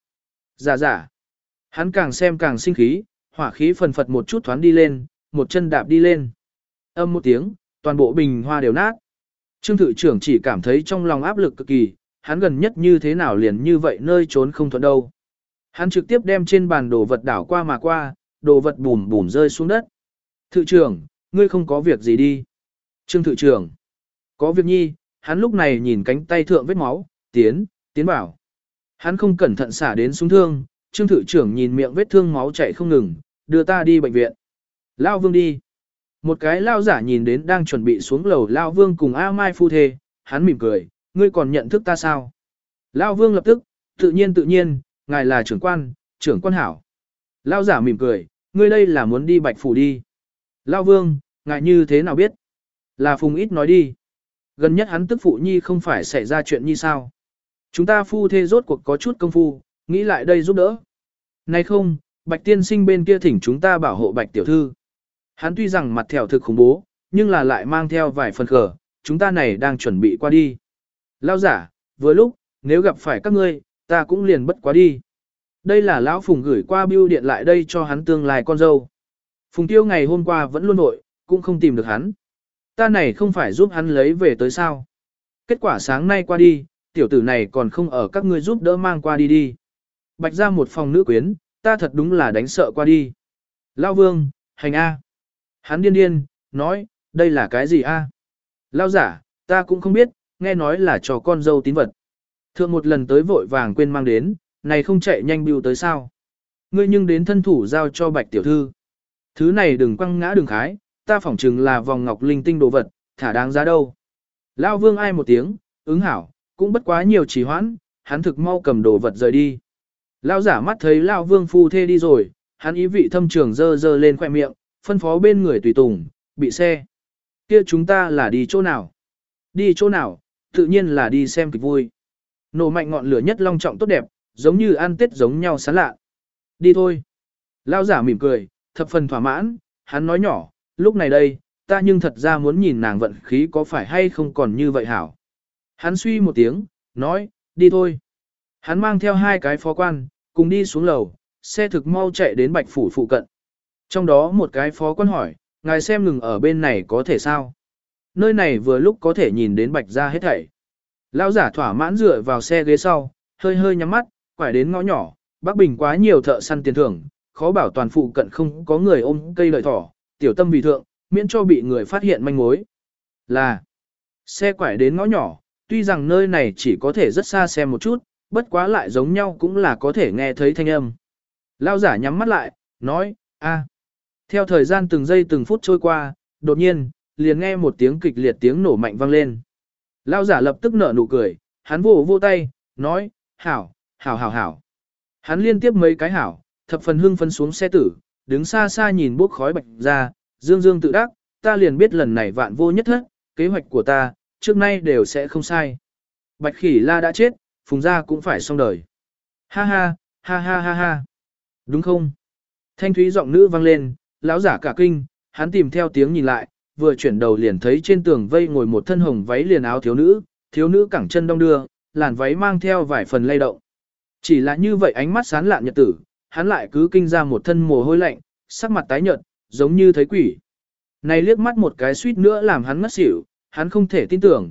Dạ. Hắn càng xem càng sinh khí, hỏa khí phần phật một chút thoáng đi lên, một chân đạp đi lên. Âm một tiếng, toàn bộ bình hoa đều nát. Trương thự trưởng chỉ cảm thấy trong lòng áp lực cực kỳ, hắn gần nhất như thế nào liền như vậy nơi trốn không thuận đâu. Hắn trực tiếp đem trên bàn đồ vật đảo qua mà qua, đồ vật bùm bùm rơi xuống đất. Thự trưởng, ngươi không có việc gì đi. Trương thự trưởng, có việc nhi, hắn lúc này nhìn cánh tay thượng vết máu, tiến bảo. Hắn không cẩn thận xả đến súng thương, Trương thự trưởng nhìn miệng vết thương máu chảy không ngừng, đưa ta đi bệnh viện. Lao Vương đi. Một cái lao giả nhìn đến đang chuẩn bị xuống lầu Lao Vương cùng A Mai phu thê, hắn mỉm cười, ngươi còn nhận thức ta sao? Lao Vương lập tức, tự nhiên, ngài là trưởng quan hảo. Lao giả mỉm cười, ngươi đây là muốn đi Bạch Phủ đi. Lao Vương, ngài như thế nào biết? Là Phùng ít nói đi. Gần nhất hắn tức phụ nhi không phải xảy ra chuyện như sao? Chúng ta phu thê rốt cuộc có chút công phu, nghĩ lại đây giúp đỡ. Này không, Bạch tiên sinh bên kia thỉnh chúng ta bảo hộ Bạch tiểu thư. Hắn tuy rằng mặt thẻo thực khủng bố, nhưng là lại mang theo vài phần khờ, chúng ta này đang chuẩn bị qua đi. Lao giả, vừa lúc, nếu gặp phải các ngươi, ta cũng liền bất quá đi. Đây là lão Phùng gửi qua bưu điện lại đây cho hắn tương lai con dâu. Phùng Tiêu ngày hôm qua vẫn luôn nội, cũng không tìm được hắn. Ta này không phải giúp hắn lấy về tới sao. Kết quả sáng nay qua đi, tiểu tử này còn không ở các ngươi giúp đỡ mang qua đi đi. Bạch ra một phòng nữ quyến, ta thật đúng là đánh sợ qua đi. Lao Vương, hành A. Hắn điên, nói, đây là cái gì A? Lao giả, ta cũng không biết, nghe nói là cho con dâu tín vật. Thượng một lần tới vội vàng quên mang đến, này không chạy nhanh bưu tới sao. Ngươi nhưng đến thân thủ giao cho Bạch tiểu thư. Thứ này đừng quăng ngã đừng khái, ta phỏng chừng là vòng ngọc linh tinh đồ vật, thả đáng giá đâu. Lao Vương ai một tiếng, ứng hảo, cũng bất quá nhiều trì hoãn, hắn thực mau cầm đồ vật rời đi. Lao giả mắt thấy Lao Vương phu thê đi rồi, hắn ý vị thâm trường dơ lên khoẻ miệng, phân phó bên người tùy tùng, bị xe. Kia chúng ta là đi chỗ nào? Đi chỗ nào? Tự nhiên là đi xem kịch vui. Nổ mạnh ngọn lửa nhất long trọng tốt đẹp, giống như ăn tết giống nhau sán lạ. Đi thôi. Lao giả mỉm cười, thập phần thỏa mãn, hắn nói nhỏ, lúc này đây, ta nhưng thật ra muốn nhìn nàng vận khí có phải hay không còn như vậy hảo. Hắn suy một tiếng, nói, đi thôi. Hắn mang theo 2 cái phó quan, cùng đi xuống lầu, xe thực mau chạy đến Bạch Phủ phụ cận. Trong đó một cái phó quan hỏi, ngài xem ngừng ở bên này có thể sao? Nơi này vừa lúc có thể nhìn đến Bạch ra hết thảy. Lão giả thỏa mãn dựa vào xe ghế sau, hơi nhắm mắt, quải đến ngõ nhỏ, Bắc Bình quá nhiều thợ săn tiền thưởng, khó bảo toàn phụ cận không có người ôm cây lợi thỏ, tiểu tâm vì thượng, miễn cho bị người phát hiện manh mối. Là, xe quải đến ngõ nhỏ, tuy rằng nơi này chỉ có thể rất xa xem một chút, bất quá lại giống nhau cũng là có thể nghe thấy thanh âm. Lão giả nhắm mắt lại, nói, a. Theo thời gian từng giây từng phút trôi qua, đột nhiên, liền nghe một tiếng kịch liệt tiếng nổ mạnh vang lên. Lão giả lập tức nở nụ cười, hắn vỗ vỗ tay, nói, hảo, hảo hảo hảo. Hắn liên tiếp mấy cái hảo, thập phần hưng phấn xuống xe tử, đứng xa xa nhìn bốc khói bạch ra, dương dương tự đắc, ta liền biết lần này vạn vô nhất thất, kế hoạch của ta, trước nay đều sẽ không sai. Bạch Khỉ La đã chết, Phùng gia cũng phải xong đời. Ha ha, ha ha ha ha. Đúng không? Thanh thúy giọng nữ vang lên, lão giả cả kinh, hắn tìm theo tiếng nhìn lại, vừa chuyển đầu liền thấy trên tường vây ngồi một thân hồng váy liền áo thiếu nữ cẳng chân đong đưa, làn váy mang theo vài phần lay động. Chỉ là như vậy ánh mắt sáng lạn nhật tử, hắn lại cứ kinh ra một thân mồ hôi lạnh, sắc mặt tái nhợt, giống như thấy quỷ. Này liếc mắt một cái suýt nữa làm hắn ngất xỉu, hắn không thể tin tưởng,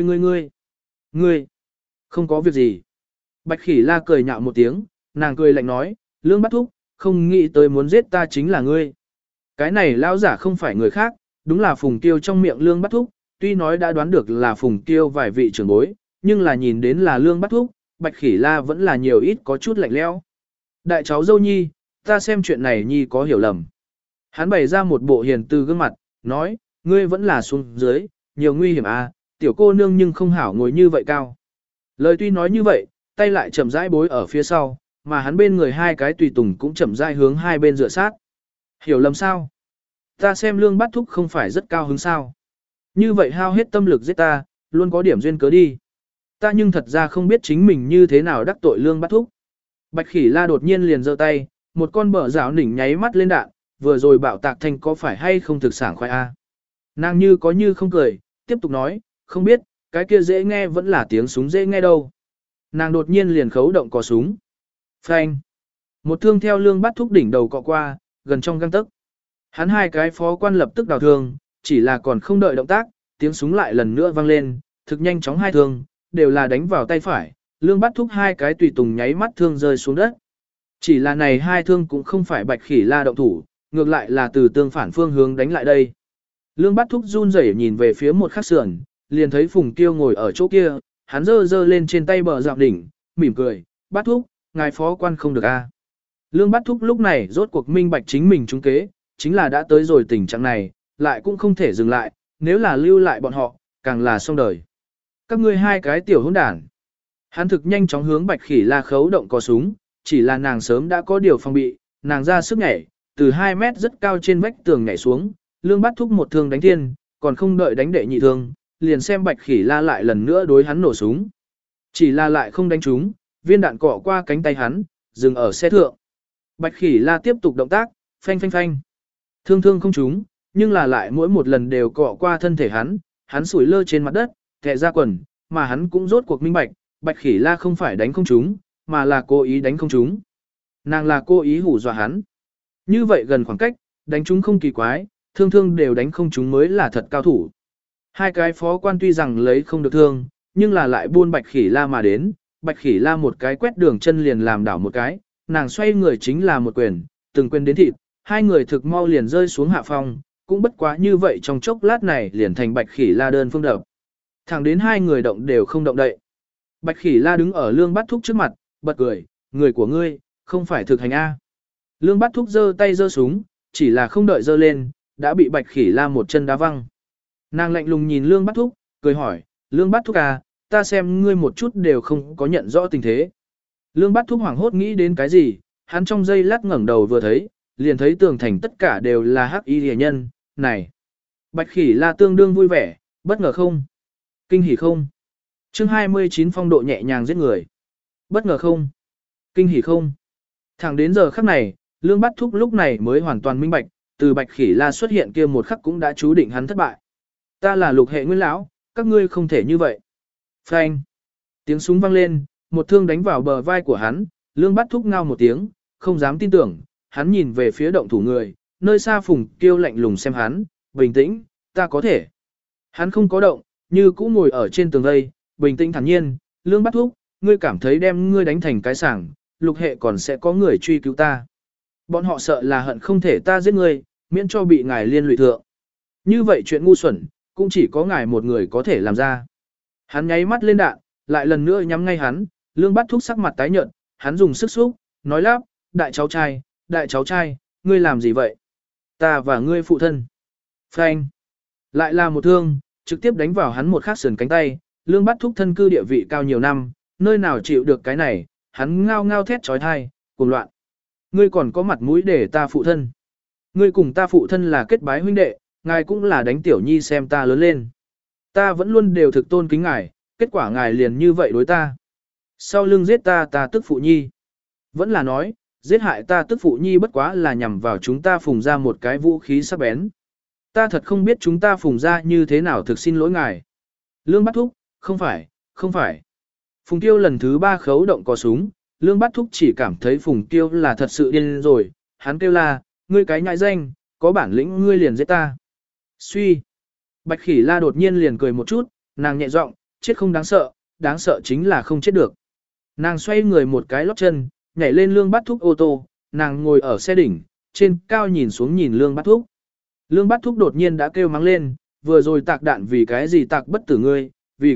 ngươi, không có việc gì. Bạch Khỉ La cười nhạo một tiếng, nàng cười lạnh nói, Lương Bát Thúc, không nghĩ tới muốn giết ta chính là ngươi. Cái này lão giả không phải người khác, đúng là Phùng Tiêu trong miệng Lương Bát Thúc, tuy nói đã đoán được là Phùng Tiêu vài vị trưởng bối, nhưng là nhìn đến là Lương Bát Thúc, Bạch Khỉ La vẫn là nhiều ít có chút lạnh lẽo. Đại cháu dâu nhi, ta xem chuyện này nhi có hiểu lầm. Hắn bày ra một bộ hiền từ gương mặt, nói, ngươi vẫn là xuống dưới, nhiều nguy hiểm à, tiểu cô nương nhưng không hảo ngồi như vậy cao. Lời tuy nói như vậy, tay lại chậm rãi bối ở phía sau, mà hắn bên người hai cái tùy tùng cũng chậm rãi hướng hai bên dựa sát. Hiểu lầm sao? Ta xem Lương Bát Thúc không phải rất cao hứng sao. Như vậy hao hết tâm lực giết ta, luôn có điểm duyên cớ đi. Ta nhưng thật ra không biết chính mình như thế nào đắc tội Lương Bát Thúc. Bạch Khỉ La đột nhiên liền giơ tay, một con bờ rảo nỉnh nháy mắt lên đạn, vừa rồi bạo tạc thanh có phải hay không thực sảng khoai a? Nàng như có như không cười, tiếp tục nói, không biết, cái kia dễ nghe vẫn là tiếng súng dễ nghe đâu. Nàng đột nhiên liền khấu động cò súng. Phanh. Một thương theo Lương Bát Thúc đỉnh đầu cọ qua, gần trong gang tấc. Hắn hai cái phó quan lập tức đào thương, chỉ là còn không đợi động tác, tiếng súng lại lần nữa vang lên, thực nhanh chóng hai thương, đều là đánh vào tay phải. Lương Bát Thúc hai cái tùy tùng nháy mắt thương rơi xuống đất. Chỉ là này hai thương cũng không phải Bạch Khỉ La động thủ, ngược lại là từ tương phản phương hướng đánh lại đây. Lương Bát Thúc run rẩy nhìn về phía một khắc sườn, liền thấy Phùng Tiêu ngồi ở chỗ kia, hắn giơ lên trên tay bờ dạo đỉnh, mỉm cười, Bát Thúc, ngài phó quan không được a. Lương Bát Thúc lúc này rốt cuộc minh bạch chính mình trúng kế, chính là đã tới rồi tình trạng này, lại cũng không thể dừng lại, nếu là lưu lại bọn họ, càng là xong đời. Các ngươi hai cái tiểu hỗn đản. Hắn thực nhanh chóng hướng Bạch Khỉ La khấu động cò súng, chỉ là nàng sớm đã có điều phòng bị, nàng ra sức nhảy, từ 2 mét rất cao trên vách tường nhảy xuống, Lương Bát Thúc một thương đánh thiên, còn không đợi đánh đệ nhị thương, liền xem Bạch Khỉ La lại lần nữa đối hắn nổ súng. Chỉ là lại không đánh trúng, viên đạn cọ qua cánh tay hắn, dừng ở xe thượng. Bạch Khỉ La tiếp tục động tác, phanh phanh phanh. Thương không trúng, nhưng là lại mỗi một lần đều cọ qua thân thể hắn sủi lơ trên mặt đất, thẻ ra quần, mà hắn cũng rốt cuộc minh bạch, Bạch Khỉ La không phải đánh không trúng, mà là cố ý đánh không trúng. Nàng là cố ý hù dọa hắn. Như vậy gần khoảng cách, đánh trúng không kỳ quái, thương đều đánh không trúng mới là thật cao thủ. Hai cái phó quan tuy rằng lấy không được thương, nhưng là lại buôn Bạch Khỉ La mà đến, Bạch Khỉ La một cái quét đường chân liền làm đảo một cái, nàng xoay người chính là một quyền, từng quyền đến thịt, hai người thực mau liền rơi xuống hạ phong, cũng bất quá như vậy trong chốc lát này liền thành Bạch Khỉ La đơn phương đập. Thẳng đến hai người động đều không động đậy. Bạch Khỉ La đứng ở Lương Bát Thúc trước mặt, bật cười, người của ngươi, không phải thực hành A. Lương Bát Thúc giơ tay giơ súng, chỉ là không đợi giơ lên, đã bị Bạch Khỉ La một chân đá văng. Nàng lạnh lùng nhìn Lương Bát Thúc, cười hỏi, Lương Bát Thúc à, ta xem ngươi một chút đều không có nhận rõ tình thế. Lương Bát Thúc hoảng hốt nghĩ đến cái gì, hắn trong giây lát ngẩng đầu vừa thấy, liền thấy tường thành tất cả đều là hắc y rìa nhân, này. Bạch Khỉ La tương đương vui vẻ, bất ngờ không? Kinh hỉ không? Chương 29 phong độ nhẹ nhàng giết người. Bất ngờ không? Kinh hỉ không? Thẳng đến giờ khắc này, Lương Bát Thúc lúc này mới hoàn toàn minh bạch, từ Bạch Khỉ La xuất hiện kia một khắc cũng đã chú định hắn thất bại. Ta là Lục Hệ Nguyên lão, các ngươi không thể như vậy. Phanh. Tiếng súng vang lên, một thương đánh vào bờ vai của hắn, Lương Bát Thúc ngao một tiếng, không dám tin tưởng, hắn nhìn về phía động thủ người, nơi xa Phùng Kiêu lạnh lùng xem hắn, bình tĩnh, ta có thể. Hắn không có động, như cũ ngồi ở trên tường vây, bình tĩnh thản nhiên, Lương Bát Thúc, ngươi cảm thấy đem ngươi đánh thành cái sảng, Lục Hệ còn sẽ có người truy cứu ta. Bọn họ sợ là hận không thể ta giết ngươi, miễn cho bị ngài liên lụy thượng. Như vậy chuyện ngu xuẩn, cũng chỉ có ngài một người có thể làm ra. Hắn nháy mắt lên đạn, lại lần nữa nhắm ngay hắn, Lương Bát Thúc sắc mặt tái nhợt, hắn dùng sức xúc, nói lắp, đại cháu trai, ngươi làm gì vậy? Ta và ngươi phụ thân. Phanh. Lại là một thương, trực tiếp đánh vào hắn một khắc sườn cánh tay, Lương Bát Thúc thân cư địa vị cao nhiều năm, nơi nào chịu được cái này, hắn ngao ngao thét trói thai, cuồng loạn. Ngươi còn có mặt mũi để ta phụ thân. Ngươi cùng ta phụ thân là kết bái huynh đệ, ngài cũng là đánh tiểu nhi xem ta lớn lên. Ta vẫn luôn đều thực tôn kính ngài, kết quả ngài liền như vậy đối ta. Sau lưng giết ta tức phụ nhi. Vẫn là nói, giết hại ta tức phụ nhi bất quá là nhằm vào chúng ta phùng ra một cái vũ khí sắc bén. Ta thật không biết chúng ta phùng ra như thế nào, thực xin lỗi ngài. Lương Bát Thúc, không phải. Phùng Tiêu lần thứ 3 khấu động có súng, Lương Bát Thúc chỉ cảm thấy Phùng Tiêu là thật sự điên rồi, hắn kêu la, ngươi cái nhãi danh, có bản lĩnh ngươi liền giết ta. Suy. Bạch Khỉ La đột nhiên liền cười một chút, nàng nhẹ giọng, chết không đáng sợ chính là không chết được. Nàng xoay người một cái lót chân, nhảy lên Lương Bát Thúc ô tô, nàng ngồi ở xe đỉnh, trên cao nhìn xuống nhìn Lương Bát Thúc. Lương Bát Thúc đột nhiên đã kêu mắng lên, vừa rồi tạc đạn vì cái gì tạc bất tử ngươi,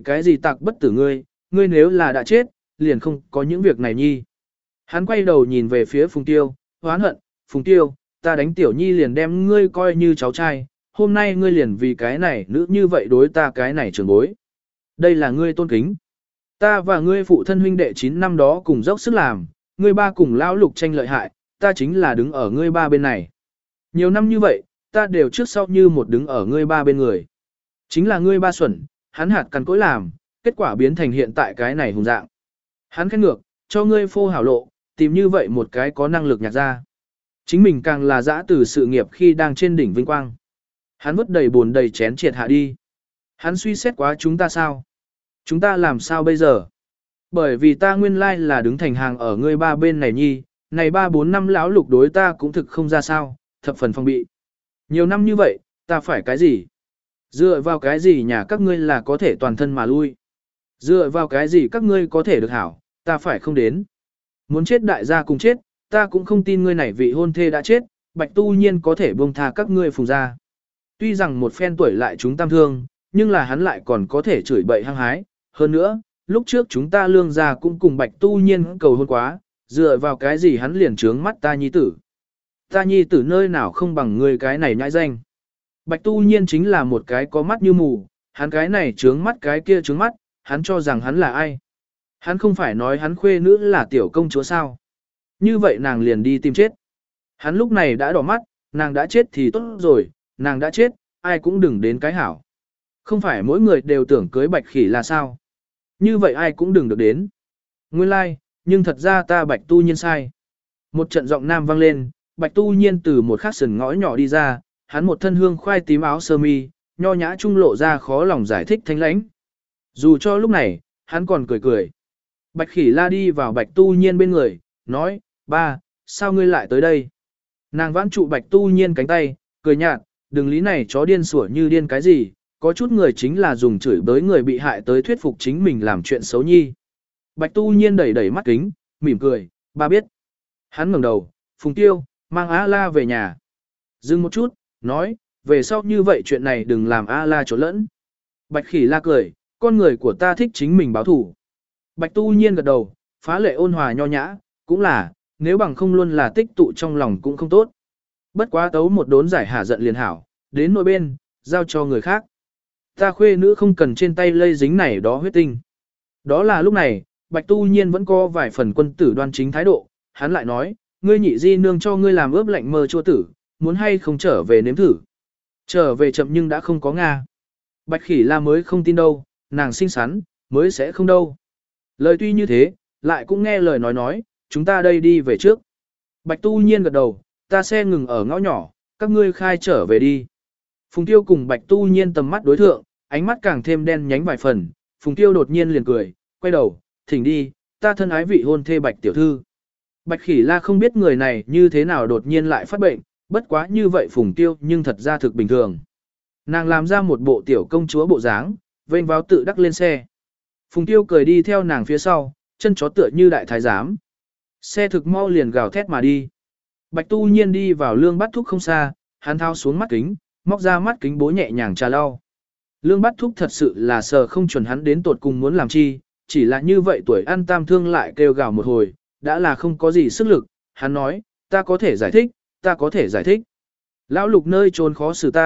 ngươi nếu là đã chết, liền không có những việc này nhi. Hắn quay đầu nhìn về phía Phùng Tiêu, hoán hận, Phùng Tiêu, ta đánh tiểu nhi liền đem ngươi coi như cháu trai, hôm nay ngươi liền vì cái này nữ như vậy đối ta cái này trưởng bối. Đây là ngươi tôn kính. Ta và ngươi phụ thân huynh đệ 9 năm đó cùng dốc sức làm, ngươi ba cùng lão Lục tranh lợi hại, ta chính là đứng ở ngươi ba bên này. Nhiều năm như vậy, ta đều trước sau như một đứng ở ngươi ba bên người. Chính là ngươi ba xuẩn, hắn hạt cằn cỗi làm, kết quả biến thành hiện tại cái này hùng dạng. Hắn khen ngược, cho ngươi phô hảo lộ, tìm như vậy một cái có năng lực nhạc ra. Chính mình càng là dã từ sự nghiệp khi đang trên đỉnh vinh quang. Hắn vứt đầy buồn đầy chén triệt hạ đi. Hắn suy xét quá chúng ta sao? Chúng ta làm sao bây giờ? Bởi vì ta nguyên lai là đứng thành hàng ở ngươi ba bên này nhi, này 3-4 năm lão Lục đối ta cũng thực không ra sao, thập phần phong bị. Nhiều năm như vậy, ta phải cái gì? Dựa vào cái gì nhà các ngươi là có thể toàn thân mà lui? Dựa vào cái gì các ngươi có thể được hảo, ta phải không đến? Muốn chết đại gia cùng chết, ta cũng không tin ngươi này vị hôn thê đã chết, Bạch Tu Nhiên có thể buông tha các ngươi Phùng gia. Tuy rằng một phen tuổi lại chúng tam thương, nhưng là hắn lại còn có thể chửi bậy hăng hái. Hơn nữa, lúc trước chúng ta Lương gia cũng cùng Bạch Tu Nhiên cầu hôn quá, dựa vào cái gì hắn liền trướng mắt ta nhi tử. Ta nhi tử nơi nào không bằng ngươi cái này nhãi danh. Bạch Tu Nhiên chính là một cái có mắt như mù, hắn cái này trướng mắt cái kia trướng mắt, hắn cho rằng hắn là ai. Hắn không phải nói hắn khuê nữ là tiểu công chúa sao. Như vậy nàng liền đi tìm chết. Hắn lúc này đã đỏ mắt, nàng đã chết thì tốt rồi, nàng đã chết, ai cũng đừng đến cái hảo. Không phải mỗi người đều tưởng cưới Bạch Khỉ là sao. Như vậy ai cũng đừng được đến. Nguyên lai, like, nhưng thật ra ta Bạch Tu Nhiên sai. Một trận giọng nam vang lên, Bạch Tu Nhiên từ một khắc sườn ngõ nhỏ đi ra, hắn một thân hương khoai tím áo sơ mi, nho nhã trung lộ ra khó lòng giải thích thanh lãnh. Dù cho lúc này, hắn còn cười cười. Bạch Khỉ La đi vào Bạch Tu Nhiên bên người, nói, ba, sao ngươi lại tới đây? Nàng vãn trụ Bạch Tu Nhiên cánh tay, cười nhạt, đừng lý này chó điên sủa như điên cái gì, có chút người chính là dùng chửi bới người bị hại tới thuyết phục chính mình làm chuyện xấu nhi. Bạch Tu Nhiên đẩy đẩy mắt kính, mỉm cười, ba biết. Hắn ngẩng đầu, Phùng Tiêu, mang A La về nhà. Dừng một chút, nói, về sau như vậy chuyện này đừng làm A La trốn lẫn. Bạch Khỉ La cười, con người của ta thích chính mình báo thủ. Bạch Tu Nhiên gật đầu, phá lệ ôn hòa nho nhã, cũng là, nếu bằng không luôn là tích tụ trong lòng cũng không tốt. Bất quá tấu một đốn giải hả giận liền hảo, đến nội bên, giao cho người khác. Ta khuê nữ không cần trên tay lây dính này đó huyết tinh. Đó là lúc này, Bạch Tu Nhiên vẫn có vài phần quân tử đoan chính thái độ, hắn lại nói, ngươi nhị di nương cho ngươi làm ướp lạnh mơ chua tử, muốn hay không trở về nếm thử. Trở về chậm nhưng đã không có Nga. Bạch Khỉ La mới không tin đâu, nàng xinh xắn, mới sẽ không đâu. Lời tuy như thế, lại cũng nghe lời nói, chúng ta đây đi về trước. Bạch Tu Nhiên gật đầu, ta xe ngừng ở ngõ nhỏ, các ngươi khai trở về đi. Phùng Tiêu cùng Bạch Tu Nhiên tầm mắt đối thượng, ánh mắt càng thêm đen nhánh vài phần, Phùng Tiêu đột nhiên liền cười, quay đầu, thỉnh đi, ta thân ái vị hôn thê Bạch tiểu thư. Bạch Khỉ La không biết người này như thế nào đột nhiên lại phát bệnh, bất quá như vậy Phùng Tiêu nhưng thật ra thực bình thường. Nàng làm ra một bộ tiểu công chúa bộ dáng, vênh vào tự đắc lên xe. Phùng Tiêu cười đi theo nàng phía sau, chân chó tựa như đại thái giám. Xe thực mau liền gào thét mà đi. Bạch Tu Nhiên đi vào Lương Bát Thúc không xa, hắn thao xuống mắt kính, móc ra mắt kính bố nhẹ nhàng trà lau. Lương Bát Thúc thật sự là sờ không chuẩn hắn đến tột cùng muốn làm chi, chỉ là như vậy tuổi ăn tam thương lại kêu gào một hồi, đã là không có gì sức lực, hắn nói, ta có thể giải thích. Lão Lục nơi trốn khó xử ta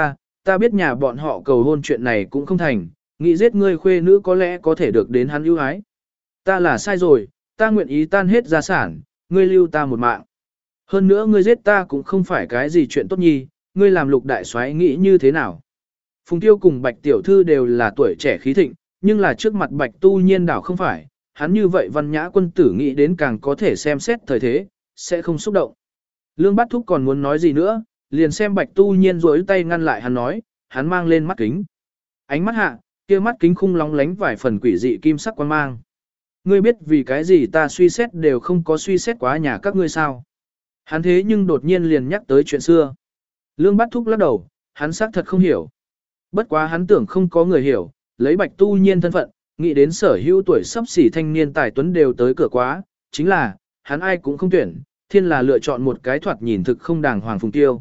ta biết nhà bọn họ cầu hôn chuyện này cũng không thành, nghĩ giết ngươi khuê nữ có lẽ có thể được đến hắn ưu ái. Ta là sai rồi, ta nguyện ý tan hết gia sản, ngươi lưu ta một mạng. Hơn nữa ngươi giết ta cũng không phải cái gì chuyện tốt nhi, ngươi làm Lục đại soái nghĩ như thế nào? Phùng Tiêu cùng Bạch tiểu thư đều là tuổi trẻ khí thịnh, nhưng là trước mặt Bạch Tu Nhiên đảo không phải, hắn như vậy văn nhã quân tử nghĩ đến càng có thể xem xét thời thế, sẽ không xúc động. Lương Bát Thúc còn muốn nói gì nữa, liền xem Bạch Tu Nhiên rối tay ngăn lại hắn nói, hắn mang lên mắt kính. Ánh mắt hạ, kia mắt kính khung lóng lánh vài phần quỷ dị kim sắc quan mang. Ngươi biết vì cái gì ta suy xét đều không có suy xét quá nhà các ngươi sao? Hắn thế nhưng đột nhiên liền nhắc tới chuyện xưa. Lương Bát Thúc lắc đầu, hắn xác thật không hiểu. Bất quá hắn tưởng không có người hiểu, lấy Bạch Tu Nhiên thân phận, nghĩ đến sở hữu tuổi sắp xỉ thanh niên tài tuấn đều tới cửa quá, chính là, hắn ai cũng không tuyển, thiên là lựa chọn một cái thoạt nhìn thực không đàng hoàng Phùng Tiêu.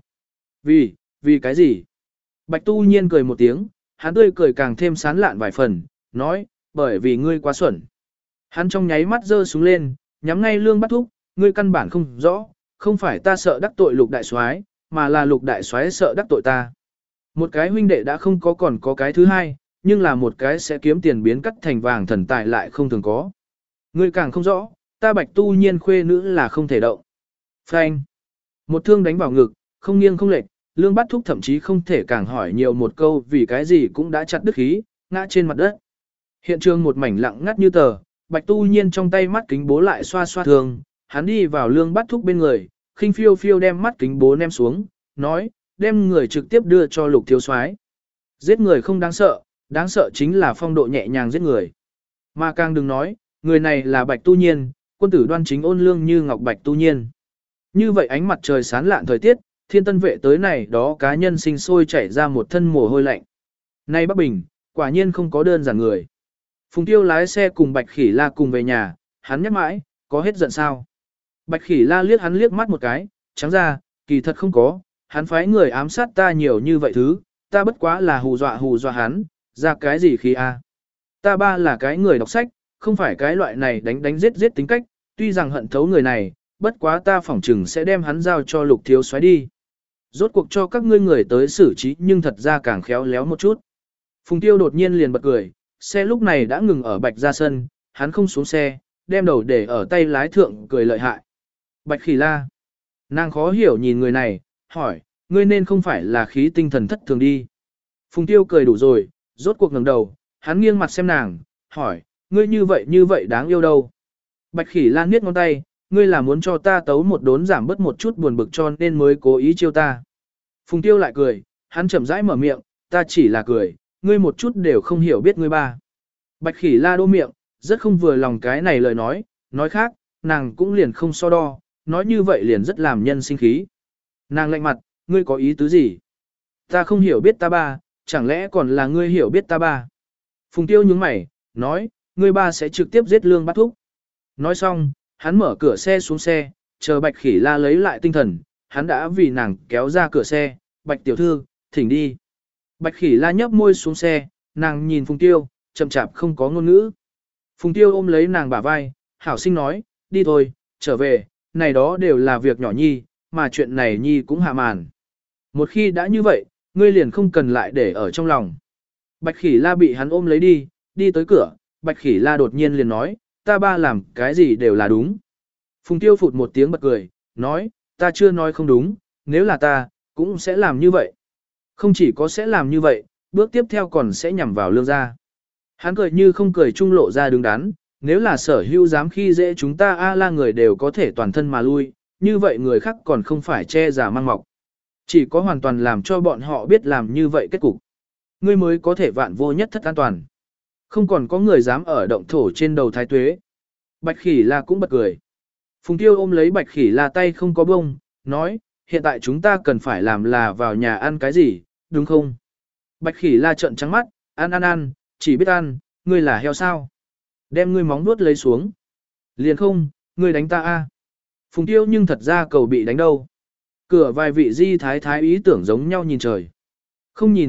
Vì cái gì? Bạch Tu Nhiên cười một tiếng, hắn tươi cười càng thêm sán lạn vài phần, nói, bởi vì ngươi quá xuẩn. Hắn trong nháy mắt giơ súng lên, nhắm ngay Lương Bát Thúc, ngươi căn bản không rõ, không phải ta sợ đắc tội Lục đại soái, mà là Lục đại soái sợ đắc tội ta. Một cái huynh đệ đã không có còn có cái thứ hai, nhưng là một cái sẽ kiếm tiền biến cắt thành vàng thần tài lại không thường có. Ngươi càng không rõ, ta Bạch Tu Nhiên khuê nữ là không thể động. Phanh. Một thương đánh vào ngực, không nghiêng không lệch, Lương Bát Thúc thậm chí không thể càng hỏi nhiều một câu vì cái gì cũng đã chặt đứt khí, ngã trên mặt đất. Hiện trường một mảnh lặng ngắt như tờ, Bạch Tu Nhiên trong tay mắt kính bố lại xoa xoa thương, hắn đi vào Lương Bát Thúc bên người, khinh phiêu phiêu đem mắt kính bố ném xuống, nói, đem người trực tiếp đưa cho Lục thiếu soái. Giết người không đáng sợ chính là phong độ nhẹ nhàng giết người. Mà càng đừng nói, người này là Bạch Tu Nhiên, quân tử đoan chính ôn lương như ngọc Bạch Tu Nhiên. Như vậy ánh mặt trời sáng lạn thời tiết, Thiên Tân vệ tới này đó cá nhân sinh sôi chảy ra một thân mồ hôi lạnh. Nay Bắc Bình, quả nhiên không có đơn giản người. Phùng Tiêu lái xe cùng Bạch Khỉ La cùng về nhà, hắn nhắc mãi, có hết giận sao? Bạch Khỉ La liếc hắn liếc mắt một cái, trắng ra, kỳ thật không có, hắn phái người ám sát ta nhiều như vậy thứ, ta bất quá là hù dọa hắn, ra cái gì khí a? Ta ba là cái người đọc sách, không phải cái loại này đánh giết tính cách, tuy rằng hận thấu người này, bất quá ta phỏng chừng sẽ đem hắn giao cho Lục thiếu soái đi. Rốt cuộc cho các ngươi người tới xử trí nhưng thật ra càng khéo léo một chút. Phùng Tiêu đột nhiên liền bật cười, xe lúc này đã ngừng ở Bạch ra sân, hắn không xuống xe, đem đầu để ở tay lái thượng cười lợi hại. Bạch Khỉ La. Nàng khó hiểu nhìn người này, hỏi, ngươi nên không phải là khí tinh thần thất thường đi. Phùng Tiêu cười đủ rồi, rốt cuộc ngẩng đầu, hắn nghiêng mặt xem nàng, hỏi, ngươi như vậy đáng yêu đâu. Bạch Khỉ La niết ngón tay, ngươi là muốn cho ta tấu một đốn giảm bớt một chút buồn bực cho nên mới cố ý chiêu ta. Phùng Tiêu lại cười, hắn chậm rãi mở miệng, ta chỉ là cười, ngươi một chút đều không hiểu biết ngươi ba. Bạch Khỉ La đô miệng, rất không vừa lòng cái này lời nói khác, nàng cũng liền không so đo, nói như vậy liền rất làm nhân sinh khí. Nàng lạnh mặt, ngươi có ý tứ gì? Ta không hiểu biết ta ba, chẳng lẽ còn là ngươi hiểu biết ta ba? Phùng Tiêu nhướng mày, nói, ngươi ba sẽ trực tiếp giết Lương Bát Thúc. Nói xong, hắn mở cửa xe xuống xe, chờ Bạch Khỉ La lấy lại tinh thần, hắn đã vì nàng kéo ra cửa xe, Bạch tiểu thư, thỉnh đi. Bạch Khỉ La nhấp môi xuống xe, nàng nhìn Phùng Tiêu, chậm chạp không có ngôn ngữ. Phùng Tiêu ôm lấy nàng bả vai, hảo sinh nói, đi thôi, trở về, này đó đều là việc nhỏ nhi, mà chuyện này nhi cũng hạ màn. Một khi đã như vậy, ngươi liền không cần lại để ở trong lòng. Bạch Khỉ La bị hắn ôm lấy đi tới cửa, Bạch Khỉ La đột nhiên liền nói, ta ba làm cái gì đều là đúng. Phùng Tiêu phụt một tiếng bật cười, nói, ta chưa nói không đúng, nếu là ta, cũng sẽ làm như vậy. Không chỉ có sẽ làm như vậy, bước tiếp theo còn sẽ nhằm vào Lương gia. Hắn cười như không cười trung lộ ra đứng đắn, nếu là sở hữu dám khi dễ chúng ta A-la người đều có thể toàn thân mà lui, như vậy người khác còn không phải che giả mang mọc. Chỉ có hoàn toàn làm cho bọn họ biết làm như vậy kết cục. Ngươi mới có thể vạn vô nhất thất an toàn. Không còn có người dám ở động thổ trên đầu thái tuế. Bạch Khỉ La cũng bật cười. Phùng Tiêu ôm lấy Bạch Khỉ La tay không có bông, nói, hiện tại chúng ta cần phải làm là vào nhà ăn cái gì, đúng không? Bạch Khỉ La trợn trắng mắt, ăn, chỉ biết ăn, ngươi là heo sao? Đem ngươi móng nuốt lấy xuống. Liền không, ngươi đánh ta a. Phùng Tiêu nhưng thật ra cầu bị đánh đâu. Cửa vài vị di thái ý tưởng giống nhau nhìn trời. Không nhìn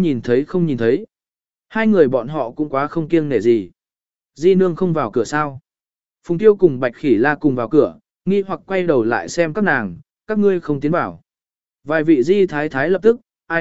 thấy. Hai người bọn họ cũng quá không kiêng nể gì. Di nương không vào cửa sao? Phùng Tiêu cùng Bạch Khỉ La cùng vào cửa, nghi hoặc quay đầu lại xem các nàng, các ngươi không tiến vào. Vài vị di thái lập tức, ai,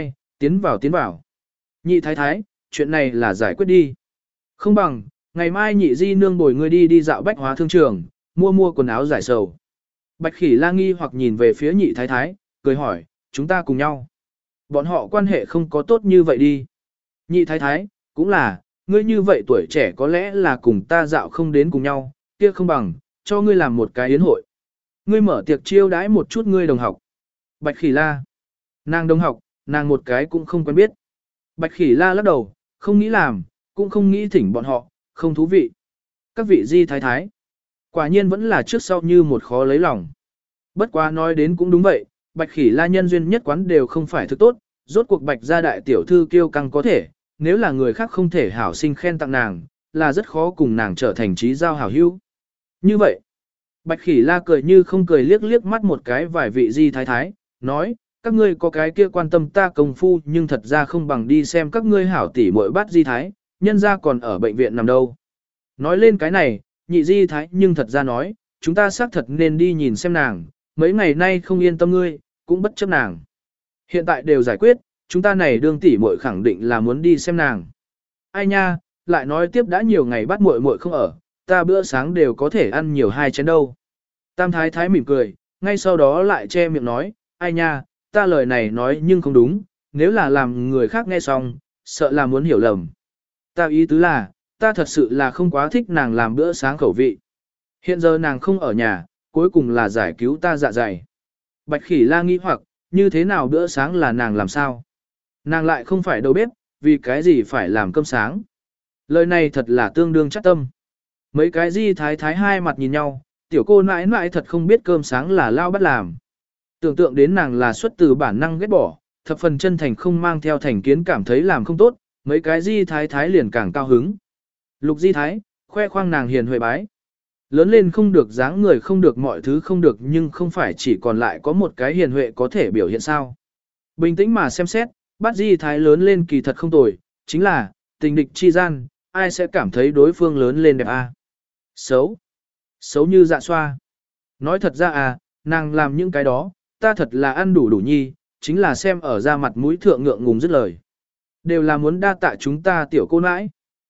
Tiến vào tiến vào. Nhị thái thái, chuyện này là giải quyết đi. Không bằng, ngày mai nhị di nương bồi ngươi đi dạo bách hóa thương trường, mua quần áo giải sầu. Bạch Khỉ La nghi hoặc nhìn về phía nhị thái thái, cười hỏi, chúng ta cùng nhau. Bọn họ quan hệ không có tốt như vậy đi. Nhị thái thái, cũng là, ngươi như vậy tuổi trẻ có lẽ là cùng ta dạo không đến cùng nhau, kia không bằng, cho ngươi làm một cái yến hội. Ngươi mở tiệc chiêu đãi một chút ngươi đồng học. Bạch Khỉ La. Nàng đồng học, nàng một cái cũng không quen biết. Bạch Khỉ La lắc đầu, không nghĩ làm, cũng không nghĩ thỉnh bọn họ, không thú vị. Các vị di thái thái. Quả nhiên vẫn là trước sau như một khó lấy lòng. Bất quá nói đến cũng đúng vậy, Bạch Khỉ La nhân duyên nhất quán đều không phải thứ tốt, rốt cuộc Bạch gia đại tiểu thư kiêu căng có thể, nếu là người khác không thể hảo sinh khen tặng nàng, là rất khó cùng nàng trở thành trí giao hảo hữu. Như vậy, Bạch Khỉ La cười như không cười liếc liếc mắt một cái vài vị di thái thái, nói, các ngươi có cái kia quan tâm ta công phu nhưng thật ra không bằng đi xem các ngươi hảo tỷ muội bát di thái, nhân ra còn ở bệnh viện nằm đâu. Nói lên cái này, nhị di thái nhưng thật ra nói, chúng ta xác thật nên đi nhìn xem nàng, mấy ngày nay không yên tâm ngươi, cũng bất chấp nàng. Hiện tại đều giải quyết, chúng ta này đương tỷ muội khẳng định là muốn đi xem nàng. Ai nha, lại nói tiếp đã nhiều ngày bắt muội muội không ở, ta bữa sáng đều có thể ăn nhiều hai chén đâu. Tam thái thái mỉm cười, ngay sau đó lại che miệng nói, ai nha, ta lời này nói nhưng không đúng, nếu là làm người khác nghe xong, sợ là muốn hiểu lầm. Ta ý tứ là, ta thật sự là không quá thích nàng làm bữa sáng khẩu vị. Hiện giờ nàng không ở nhà, cuối cùng là giải cứu ta dạ dày. Bạch Khỉ La nghĩ hoặc, như thế nào bữa sáng là nàng làm sao? Nàng lại không phải đầu bếp, vì cái gì phải làm cơm sáng? Lời này thật là tương đương chắc tâm. Mấy cái di thái thái hai mặt nhìn nhau, tiểu cô nãi nãi thật không biết cơm sáng là lao bắt làm. Tưởng tượng đến nàng là xuất từ bản năng ghét bỏ, thập phần chân thành không mang theo thành kiến cảm thấy làm không tốt, mấy cái di thái thái liền càng cao hứng. Lục di thái, khoe khoang nàng hiền huệ bái. Lớn lên không được dáng người không được mọi thứ không được nhưng không phải chỉ còn lại có một cái hiền huệ có thể biểu hiện sao. Bình tĩnh mà xem xét, bát di thái lớn lên kỳ thật không tồi, chính là, tình địch chi gian, ai sẽ cảm thấy đối phương lớn lên đẹp a? Xấu. Xấu như dạ xoa. Nói thật ra à, nàng làm những cái đó, ta thật là ăn đủ nhi, chính là xem ở da mặt mũi thượng ngượng ngùng dứt lời. Đều là muốn đa tạ chúng ta tiểu cô nãi.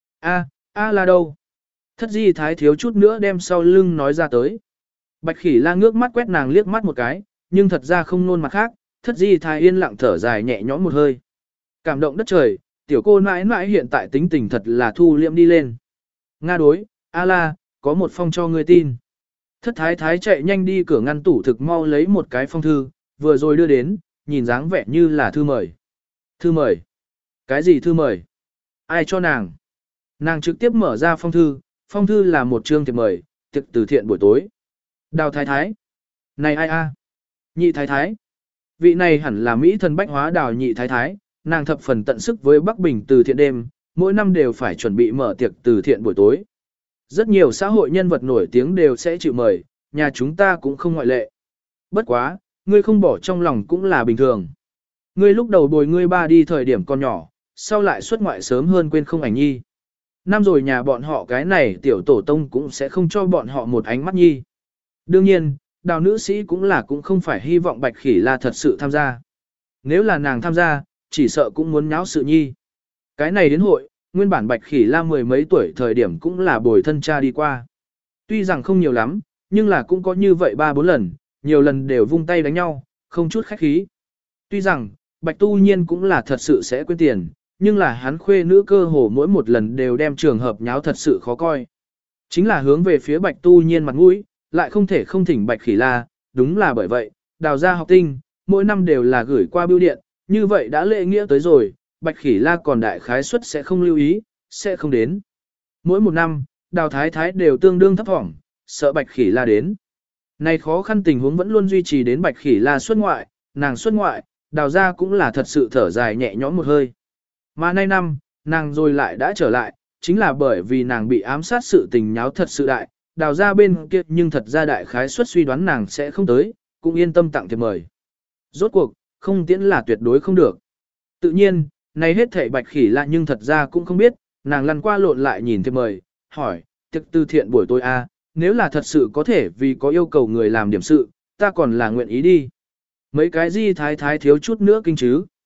A là đâu? Thất di thái thiếu chút nữa đem sau lưng nói ra tới. Bạch Khỉ La ngước mắt quét nàng liếc mắt một cái, nhưng thật ra không nôn mặt khác, thất di thái yên lặng thở dài nhẹ nhõm một hơi. Cảm động đất trời, tiểu cô nãi nãi hiện tại tính tình thật là thu liệm đi lên. Nga đối, A la, có một phong cho ngươi tin. Thất thái thái chạy nhanh đi cửa ngăn tủ thực mau lấy một cái phong thư, vừa rồi đưa đến, nhìn dáng vẻ như là thư mời. Thư mời? Cái gì thư mời? Ai cho nàng? Nàng trực tiếp mở ra phong thư là một chương thiệp mời, tiệc từ thiện buổi tối. Đào thái thái. Này ai a? Nhị thái thái. Vị này hẳn là Mỹ thần bách hóa đào nhị thái thái, nàng thập phần tận sức với Bắc Bình từ thiện đêm, mỗi năm đều phải chuẩn bị mở tiệc từ thiện buổi tối. Rất nhiều xã hội nhân vật nổi tiếng đều sẽ chịu mời, nhà chúng ta cũng không ngoại lệ. Bất quá, ngươi không bỏ trong lòng cũng là bình thường. Ngươi lúc đầu bồi ngươi ba đi thời điểm còn nhỏ, sau lại xuất ngoại sớm hơn quên không ảnh nhi. Năm rồi nhà bọn họ cái này tiểu tổ tông cũng sẽ không cho bọn họ một ánh mắt nhi. Đương nhiên, đào nữ sĩ cũng không phải hy vọng Bạch Khỉ La thật sự tham gia. Nếu là nàng tham gia, chỉ sợ cũng muốn nháo sự nhi. Cái này đến hội, nguyên bản Bạch Khỉ La mười mấy tuổi thời điểm cũng là bồi thân cha đi qua. Tuy rằng không nhiều lắm, nhưng là cũng có như vậy 3-4 lần, nhiều lần đều vung tay đánh nhau, không chút khách khí. Tuy rằng, Bạch Tu Nhiên cũng là thật sự sẽ quên tiền, nhưng là hắn khuê nữ cơ hồ mỗi một lần đều đem trường hợp nháo thật sự khó coi. Chính là hướng về phía Bạch Tu Nhiên mặt mũi, lại không thể không thỉnh Bạch Khỉ La, đúng là bởi vậy, đào ra học tinh, mỗi năm đều là gửi qua bưu điện, như vậy đã lễ nghĩa tới rồi, Bạch Khỉ La còn đại khái suất sẽ không lưu ý, sẽ không đến. Mỗi một năm, đào thái thái đều tương đương thấp thỏm, sợ Bạch Khỉ La đến. Này khó khăn tình huống vẫn luôn duy trì đến Bạch Khỉ La xuất ngoại, nàng xuất ngoại, đào ra cũng là thật sự thở dài nhẹ nhõm một hơi. Mà nay năm, nàng rồi lại đã trở lại, chính là bởi vì nàng bị ám sát sự tình nháo thật sự đại, đào ra bên kia nhưng thật ra đại khái suất suy đoán nàng sẽ không tới, cũng yên tâm tặng thiệp mời. Rốt cuộc, không tiễn là tuyệt đối không được. Tự nhiên, này hết thảy Bạch Khỉ La nhưng thật ra cũng không biết, nàng lăn qua lộn lại nhìn thiệp mời, hỏi, tiệc từ thiện buổi tối a, nếu là thật sự có thể vì có yêu cầu người làm điểm sự, ta còn là nguyện ý đi. Mấy cái di thái thái thiếu chút nữa kinh chứ.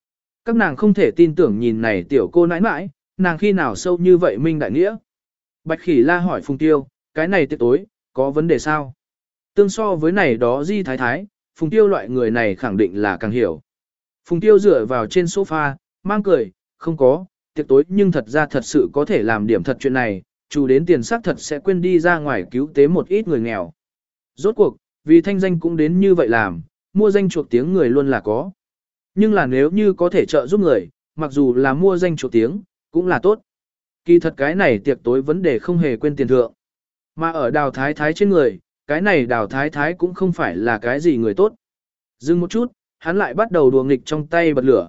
Các nàng không thể tin tưởng nhìn này tiểu cô nãi nãi, nàng khi nào sâu như vậy minh đại nghĩa. Bạch Khỉ La hỏi Phùng Tiêu, cái này tiệc tối, có vấn đề sao? Tương so với này đó Di Thái Thái, Phùng Tiêu loại người này khẳng định là càng hiểu. Phùng Tiêu dựa vào trên sofa, mang cười, không có, tiệc tối nhưng thật ra thật sự có thể làm điểm thật chuyện này, chủ đến tiền xác thật sẽ quên đi ra ngoài cứu tế một ít người nghèo. Rốt cuộc, vì thanh danh cũng đến như vậy làm, mua danh chuộc tiếng người luôn là có. Nhưng là nếu như có thể trợ giúp người, mặc dù là mua danh chuộc tiếng, cũng là tốt. Kỳ thật cái này tiệc tối vấn đề không hề quên tiền thượng. Mà ở Đào Thái Thái trên người, cái này Đào Thái Thái cũng không phải là cái gì người tốt. Dừng một chút, hắn lại bắt đầu đùa nghịch trong tay bật lửa,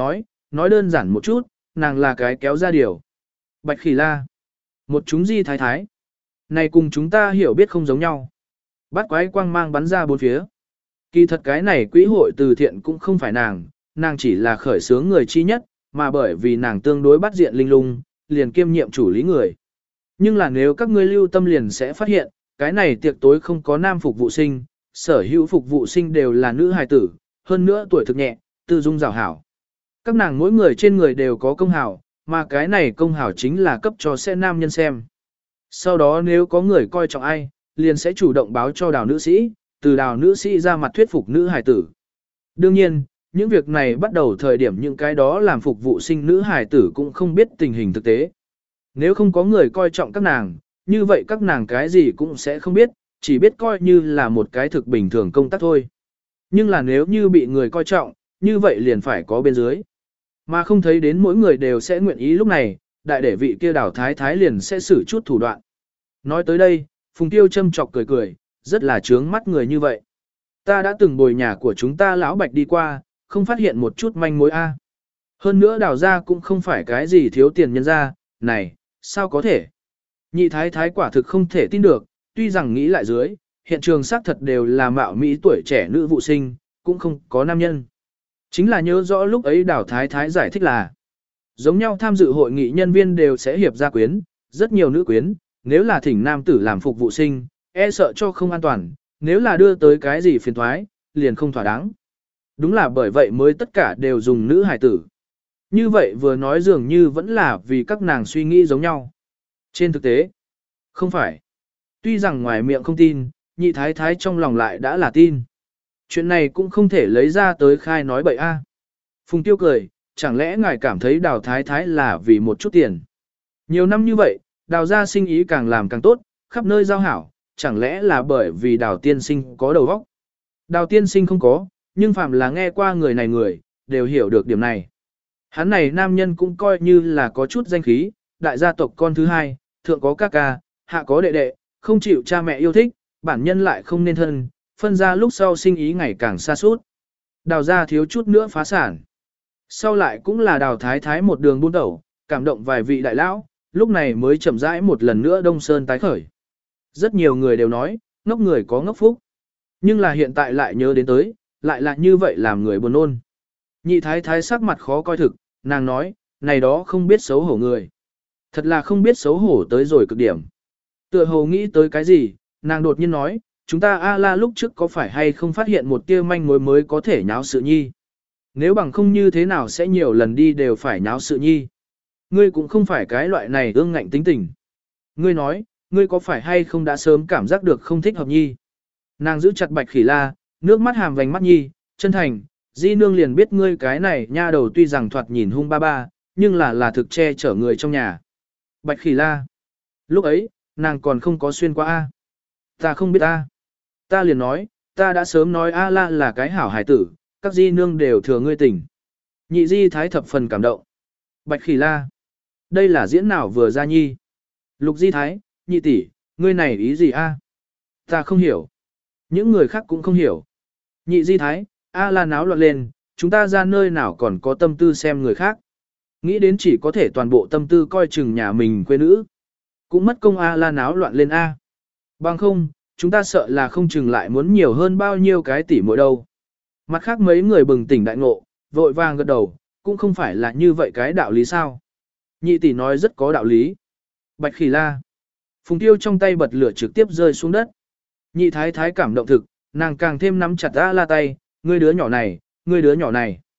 nói đơn giản một chút, nàng là cái kéo ra điều. Bạch Khỉ La. Một chúng Di Thái Thái. Này cùng chúng ta hiểu biết không giống nhau. Bát quái quang mang bắn ra bốn phía. Kỳ thật cái này quỹ hội từ thiện cũng không phải nàng chỉ là khởi xướng người chi nhất, mà bởi vì nàng tương đối bắt diện linh lung, liền kiêm nhiệm chủ lý người. Nhưng là nếu các ngươi lưu tâm liền sẽ phát hiện, cái này tiệc tối không có nam phục vụ sinh, sở hữu phục vụ sinh đều là nữ hài tử, hơn nữa tuổi thực nhẹ, tư dung rào hảo. Các nàng mỗi người trên người đều có công hào, mà cái này công hào chính là cấp cho sẽ nam nhân xem. Sau đó nếu có người coi trọng ai, liền sẽ chủ động báo cho Đào nữ sĩ, từ Đào nữ sĩ ra mặt thuyết phục nữ hài tử. Đương nhiên, những việc này bắt đầu thời điểm những cái đó làm phục vụ sinh nữ hài tử cũng không biết tình hình thực tế. Nếu không có người coi trọng các nàng, như vậy các nàng cái gì cũng sẽ không biết, chỉ biết coi như là một cái thực bình thường công tác thôi. Nhưng là nếu như bị người coi trọng, như vậy liền phải có bên dưới. Mà không thấy đến mỗi người đều sẽ nguyện ý lúc này, đại để vị kia Đào Thái Thái liền sẽ xử chút thủ đoạn. Nói tới đây, Phùng Tiêu châm chọc cười cười, rất là trướng mắt người như vậy. Ta đã từng bồi nhà của chúng ta lão Bạch đi qua, không phát hiện một chút manh mối a. Hơn nữa Đào gia cũng không phải cái gì thiếu tiền nhân ra, này, sao có thể? Nhị Thái Thái quả thực không thể tin được, tuy rằng nghĩ lại dưới, hiện trường xác thật đều là mạo mỹ tuổi trẻ nữ vụ sinh, cũng không có nam nhân. Chính là nhớ rõ lúc ấy Đào Thái Thái giải thích là, giống nhau tham dự hội nghị nhân viên đều sẽ hiệp gia quyến, rất nhiều nữ quyến, nếu là thỉnh nam tử làm phục vụ sinh, e sợ cho không an toàn, nếu là đưa tới cái gì phiền thoái, liền không thỏa đáng. Đúng là bởi vậy mới tất cả đều dùng nữ hài tử. Như vậy vừa nói dường như vẫn là vì các nàng suy nghĩ giống nhau. Trên thực tế, không phải. Tuy rằng ngoài miệng không tin, nhị thái thái trong lòng lại đã là tin. Chuyện này cũng không thể lấy ra tới khai nói bậy a. Phùng Tiêu cười, chẳng lẽ ngài cảm thấy Đào thái thái là vì một chút tiền. Nhiều năm như vậy, Đào gia sinh ý càng làm càng tốt, khắp nơi giao hảo, chẳng lẽ là bởi vì Đào tiên sinh có đầu óc. Đào tiên sinh không có, nhưng phàm là nghe qua người này người, đều hiểu được điểm này. Hắn này nam nhân cũng coi như là có chút danh khí, đại gia tộc con thứ hai, thượng có ca ca, hạ có đệ đệ, không chịu cha mẹ yêu thích, bản nhân lại không nên thân, phân ra lúc sau sinh ý ngày càng xa suốt. Đào gia thiếu chút nữa phá sản. Sau lại cũng là Đào thái thái một đường buôn đầu, cảm động vài vị đại lão, lúc này mới chậm rãi một lần nữa Đông Sơn tái khởi. Rất nhiều người đều nói, ngốc người có ngốc phúc. Nhưng là hiện tại lại nhớ đến tới, lại là như vậy làm người buồn nôn. Nhị thái thái sắc mặt khó coi thực, nàng nói, này đó không biết xấu hổ người. Thật là không biết xấu hổ tới rồi cực điểm. Tựa hồ nghĩ tới cái gì, nàng đột nhiên nói, chúng ta A-la lúc trước có phải hay không phát hiện một tia manh mối mới có thể nháo sự nhi. Nếu bằng không như thế nào sẽ nhiều lần đi đều phải nháo sự nhi. Ngươi cũng không phải cái loại này ương ngạnh tính tình. Ngươi nói, ngươi có phải hay không đã sớm cảm giác được không thích hợp nhi. Nàng giữ chặt Bạch Khỉ La, nước mắt hàm vành mắt nhi, chân thành, di nương liền biết ngươi cái này nha đầu tuy rằng thoạt nhìn hung ba ba, nhưng là thực che chở người trong nhà. Bạch Khỉ La. Lúc ấy, nàng còn không có xuyên qua A. Ta không biết A. Ta liền nói, ta đã sớm nói A-la là cái hảo hài tử, các di nương đều thừa ngươi tỉnh. Nhị di thái thập phần cảm động. Bạch Khỉ La. Đây là diễn nào vừa ra nhi. Lục di thái, nhị tỷ, ngươi này ý gì A? Ta không hiểu. Những người khác cũng không hiểu. Nhị di thái, A-la náo loạn lên, chúng ta ra nơi nào còn có tâm tư xem người khác. Nghĩ đến chỉ có thể toàn bộ tâm tư coi chừng nhà mình quê nữ. Cũng mất công A-la náo loạn lên A. Bằng không, chúng ta sợ là không chừng lại muốn nhiều hơn bao nhiêu cái tỷ mỗi đâu. Mặt khác mấy người bừng tỉnh đại ngộ, vội vàng gật đầu, cũng không phải là như vậy cái đạo lý sao. Nhị tỷ nói rất có đạo lý. Bạch Khỉ La. Phùng Tiêu trong tay bật lửa trực tiếp rơi xuống đất. Nhị thái thái cảm động thực, nàng càng thêm nắm chặt A-la tay, ngươi đứa nhỏ này, ngươi đứa nhỏ này.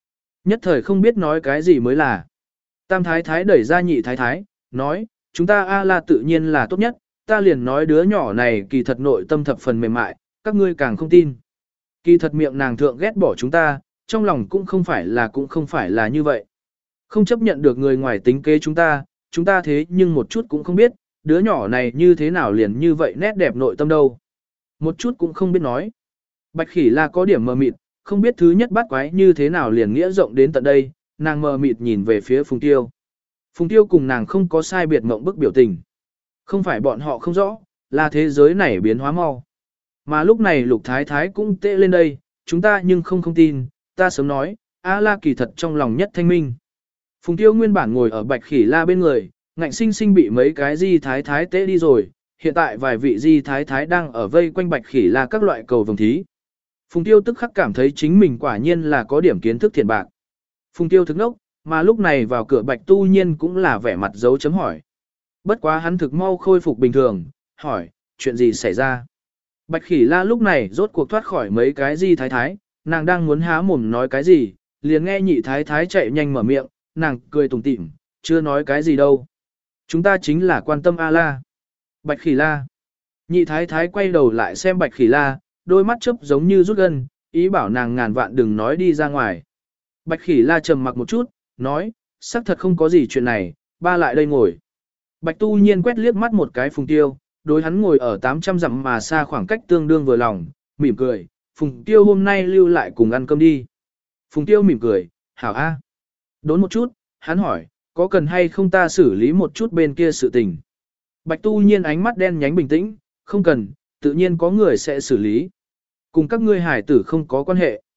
Nhất thời không biết nói cái gì mới là. Tam thái thái đẩy ra nhị thái thái, nói, chúng ta A-la tự nhiên là tốt nhất, ta liền nói đứa nhỏ này kỳ thật nội tâm thập phần mềm mại, các ngươi càng không tin. Kỳ thật miệng nàng thượng ghét bỏ chúng ta, trong lòng cũng không phải là như vậy. Không chấp nhận được người ngoài tính kế chúng ta thế nhưng một chút cũng không biết, đứa nhỏ này như thế nào liền như vậy nét đẹp nội tâm đâu. Một chút cũng không biết nói. Bạch Khỉ La có điểm mờ mịt, không biết thứ nhất bắt quái như thế nào liền nghĩa rộng đến tận đây, nàng mờ mịt nhìn về phía Phùng Tiêu. Phùng Tiêu cùng nàng không có sai biệt mộng bức biểu tình. Không phải bọn họ không rõ, là thế giới này biến hóa mau. Mà lúc này Lục Thái Thái cũng tệ lên đây, chúng ta nhưng không tin, ta sớm nói, A-la kỳ thật trong lòng nhất thanh minh. Phùng Tiêu nguyên bản ngồi ở Bạch Khỉ La bên người, ngạnh sinh sinh bị mấy cái Di Thái Thái tệ đi rồi, hiện tại vài vị Di Thái Thái đang ở vây quanh Bạch Khỉ La các loại cầu vồng thí. Phùng Tiêu tức khắc cảm thấy chính mình quả nhiên là có điểm kiến thức thiền bạc. Phùng Tiêu thức nốc, mà lúc này vào cửa Bạch Tu Nhiên cũng là vẻ mặt dấu chấm hỏi. Bất quá hắn thực mau khôi phục bình thường, hỏi, chuyện gì xảy ra? Bạch Khỉ La lúc này rốt cuộc thoát khỏi mấy cái Di Thái Thái, nàng đang muốn há mồm nói cái gì, liền nghe nhị Thái Thái chạy nhanh mở miệng, nàng cười tủm tỉm, chưa nói cái gì đâu. Chúng ta chính là quan tâm A-la. Bạch Khỉ La. Nhị Thái Thái quay đầu lại xem Bạch Khỉ La, đôi mắt chớp giống như rút gân, ý bảo nàng ngàn vạn đừng nói đi ra ngoài. Bạch Khỉ La trầm mặc một chút, nói, xác thật không có gì chuyện này, ba lại đây ngồi. Bạch Tu Nhiên quét liếc mắt một cái Phùng Tiêu, đối hắn ngồi ở 800 dặm mà xa khoảng cách tương đương vừa lòng, mỉm cười, Phùng Tiêu hôm nay lưu lại cùng ăn cơm đi. Phùng Tiêu mỉm cười, hảo a. Đốn một chút, hắn hỏi, có cần hay không ta xử lý một chút bên kia sự tình. Bạch Tu Nhiên ánh mắt đen nhánh bình tĩnh, không cần, tự nhiên có người sẽ xử lý. Cùng các ngươi hài tử không có quan hệ.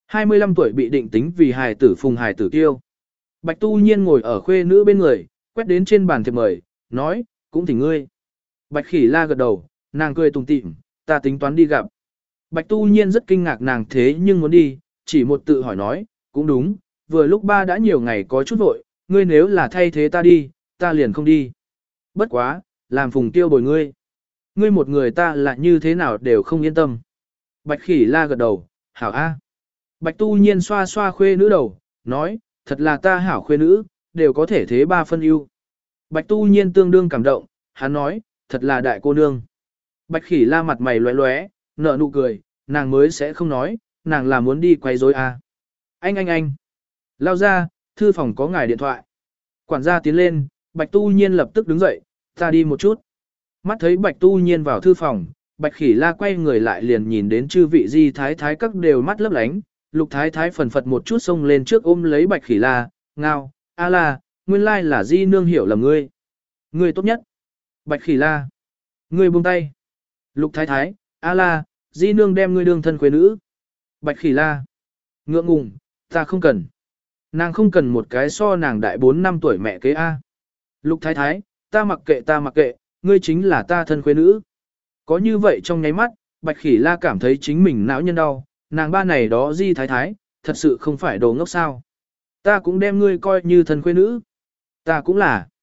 25 tuổi bị định tính vì hài tử Phùng hài tử Tiêu. Bạch Tu Nhiên ngồi ở khuê nữ bên người, quét đến trên bàn thiệp mời, nói, cũng thỉnh ngươi. Bạch Khỉ La gật đầu, nàng cười tủm tỉm, ta tính toán đi gặp. Bạch Tu Nhiên rất kinh ngạc nàng thế nhưng muốn đi, chỉ một tự hỏi nói, cũng đúng, vừa lúc ba đã nhiều ngày có chút vội, ngươi nếu là thay thế ta đi, ta liền không đi. Bất quá, làm Phùng Tiêu bồi ngươi. Ngươi một người ta là như thế nào đều không yên tâm. Bạch Khỉ La gật đầu, hảo a. Bạch Tu Nhiên xoa xoa khuê nữ đầu, nói, thật là ta hảo khuê nữ, đều có thể thế ba phân ưu. Bạch Tu Nhiên tương đương cảm động, hắn nói, thật là đại cô nương. Bạch Khỉ La mặt mày lóe lóe, nở nụ cười, nàng mới sẽ không nói, nàng là muốn đi quay rối a. Anh. Lao ra, thư phòng có ngài điện thoại. Quản gia tiến lên, Bạch Tu Nhiên lập tức đứng dậy, ta đi một chút. Mắt thấy Bạch Tu Nhiên vào thư phòng, Bạch Khỉ La quay người lại liền nhìn đến chư vị Di Thái Thái các đều mắt lấp lánh, Lục Thái Thái phần phật một chút xông lên trước ôm lấy Bạch Khỉ La, ngao, a la, nguyên lai là Di nương hiểu lầm ngươi. Ngươi tốt nhất. Bạch Khỉ La. Ngươi buông tay. Lục Thái Thái, a la, Di nương đem ngươi đương thân quê nữ. Bạch Khỉ La. Ngượng ngùng, ta không cần. Nàng không cần một cái so nàng đại 4 năm tuổi mẹ kế A. Lục Thái Thái, ta mặc kệ, ngươi chính là ta thân khuê nữ. Có như vậy trong nháy mắt, Bạch Khỉ La cảm thấy chính mình não nhân đau, nàng ba này đó Di Thái Thái, thật sự không phải đồ ngốc sao. Ta cũng đem ngươi coi như thân khuê nữ. Ta cũng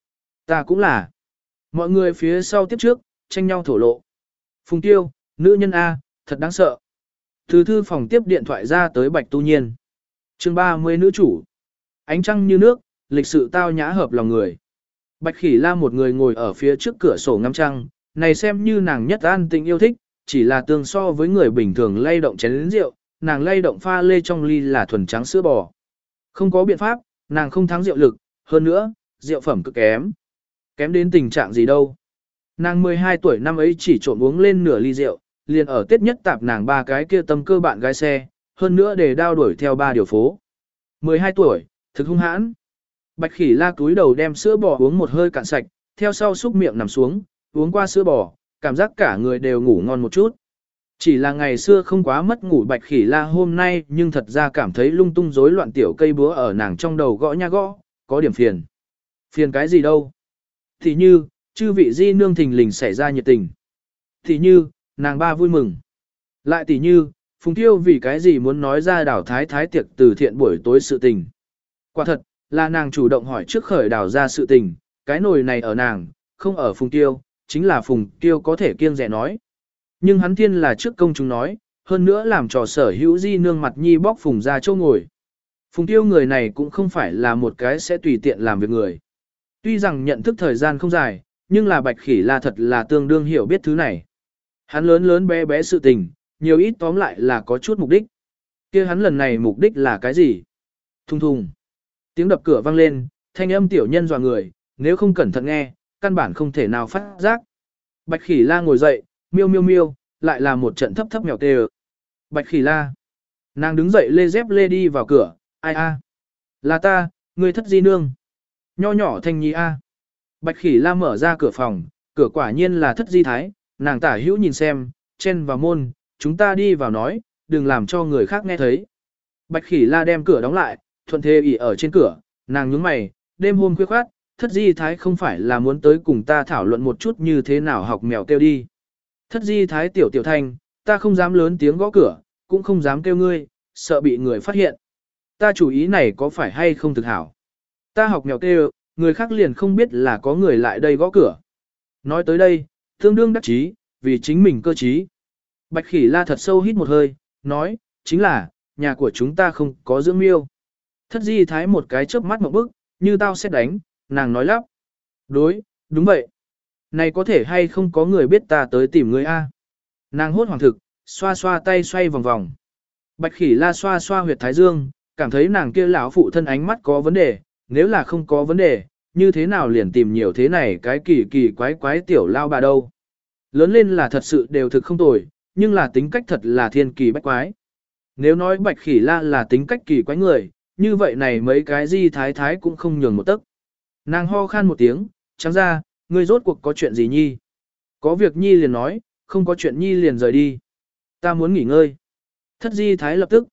là. Mọi người phía sau tiếp trước, tranh nhau thổ lộ. Phùng Tiêu, nữ nhân A, thật đáng sợ. Từ thư phòng tiếp điện thoại ra tới Bạch Tu Nhiên. Chương 30 nữ chủ. Ánh trăng như nước, lịch sự tao nhã hợp lòng người. Bạch Khỉ La một người ngồi ở phía trước cửa sổ ngắm trăng, này xem như nàng nhất an tình yêu thích, chỉ là tương so với người bình thường lay động chén rượu, nàng lay động pha lê trong ly là thuần trắng sữa bò. Không có biện pháp, nàng không thắng rượu lực, hơn nữa, rượu phẩm cực kém. Kém đến tình trạng gì đâu. Nàng 12 tuổi năm ấy chỉ trộn uống lên nửa ly rượu, liền ở Tết nhất tạp nàng ba cái kia tâm cơ bạn gái xe, hơn nữa để đao đuổi theo ba điều phố. 12 tuổi, thực hung hãn. Bạch Khỉ La túi đầu đem sữa bò uống một hơi cạn sạch, theo sau xúc miệng nằm xuống, uống qua sữa bò, cảm giác cả người đều ngủ ngon một chút. Chỉ là ngày xưa không quá mất ngủ Bạch Khỉ La hôm nay nhưng thật ra cảm thấy lung tung rối loạn tiểu cây búa ở nàng trong đầu gõ nha gõ, có điểm phiền. Phiền cái gì đâu? Thì như, chư vị Di nương thình lình xảy ra nhiệt tình. Thì như, nàng ba vui mừng. Lại tỷ như, Phùng Tiêu vì cái gì muốn nói ra đảo thái thái tiệc từ thiện buổi tối sự tình. Quả thật, là nàng chủ động hỏi trước khởi đảo ra sự tình, cái nồi này ở nàng, không ở Phùng Tiêu, chính là Phùng Tiêu có thể kiêng dè nói. Nhưng hắn thiên là trước công chúng nói, hơn nữa làm trò sở hữu Di nương mặt nhi bóc Phùng ra châu ngồi. Phùng Tiêu người này cũng không phải là một cái sẽ tùy tiện làm việc người. Tuy rằng nhận thức thời gian không dài, nhưng là Bạch Khỉ La thật là tương đương hiểu biết thứ này. Hắn lớn lớn bé bé sự tình, nhiều ít tóm lại là có chút mục đích. Kia hắn lần này mục đích là cái gì? Thùng thùng. Tiếng đập cửa vang lên, thanh âm tiểu nhân dọa người, nếu không cẩn thận nghe, căn bản không thể nào phát giác. Bạch Khỉ La ngồi dậy, miêu miêu miêu, lại là một trận thấp thấp mèo tê. Bạch Khỉ La. Nàng đứng dậy lê dép lê đi vào cửa, ai a? Là ta, người thất di nương. Nho nhỏ thanh nhi a. Bạch Khỉ La mở ra cửa phòng, cửa quả nhiên là thất di thái, nàng tả hữu nhìn xem, chen vào môn, chúng ta đi vào nói, đừng làm cho người khác nghe thấy. Bạch Khỉ La đem cửa đóng lại, thuận thế ỉ ở trên cửa, nàng nhướng mày, đêm hôm khuya khoát, thất di thái không phải là muốn tới cùng ta thảo luận một chút như thế nào học mèo kêu đi. Thất di thái tiểu tiểu thanh, ta không dám lớn tiếng gõ cửa, cũng không dám kêu ngươi, sợ bị người phát hiện. Ta chủ ý này có phải hay không thực hảo. Ta học mèo kêu, người khác liền không biết là có người lại đây gõ cửa. Nói tới đây, tương đương đắc chí, vì chính mình cơ trí. Bạch Khỉ La thật sâu hít một hơi, nói, chính là, nhà của chúng ta không có dưỡng miêu. Thất di thái một cái chớp mắt một bức, như tao sẽ đánh, nàng nói lắp. Đúng vậy. Này có thể hay không có người biết ta tới tìm người a? Nàng hốt hoảng thực, xoa xoa tay xoay vòng vòng. Bạch Khỉ La xoa xoa huyệt thái dương, cảm thấy nàng kia lão phụ thân ánh mắt có vấn đề, nếu là không có vấn đề, như thế nào liền tìm nhiều thế này cái kỳ kỳ quái quái tiểu lao bà đâu. Lớn lên là thật sự đều thực không tồi, nhưng là tính cách thật là thiên kỳ bách quái. Nếu nói Bạch Khỉ La là tính cách kỳ quái người, như vậy này mấy cái di thái thái cũng không nhường một tấc. Nàng ho khan một tiếng, trắng ra, ngươi rốt cuộc có chuyện gì nhi? Có việc nhi liền nói, không có chuyện nhi liền rời đi. Ta muốn nghỉ ngơi. Thất di thái lập tức,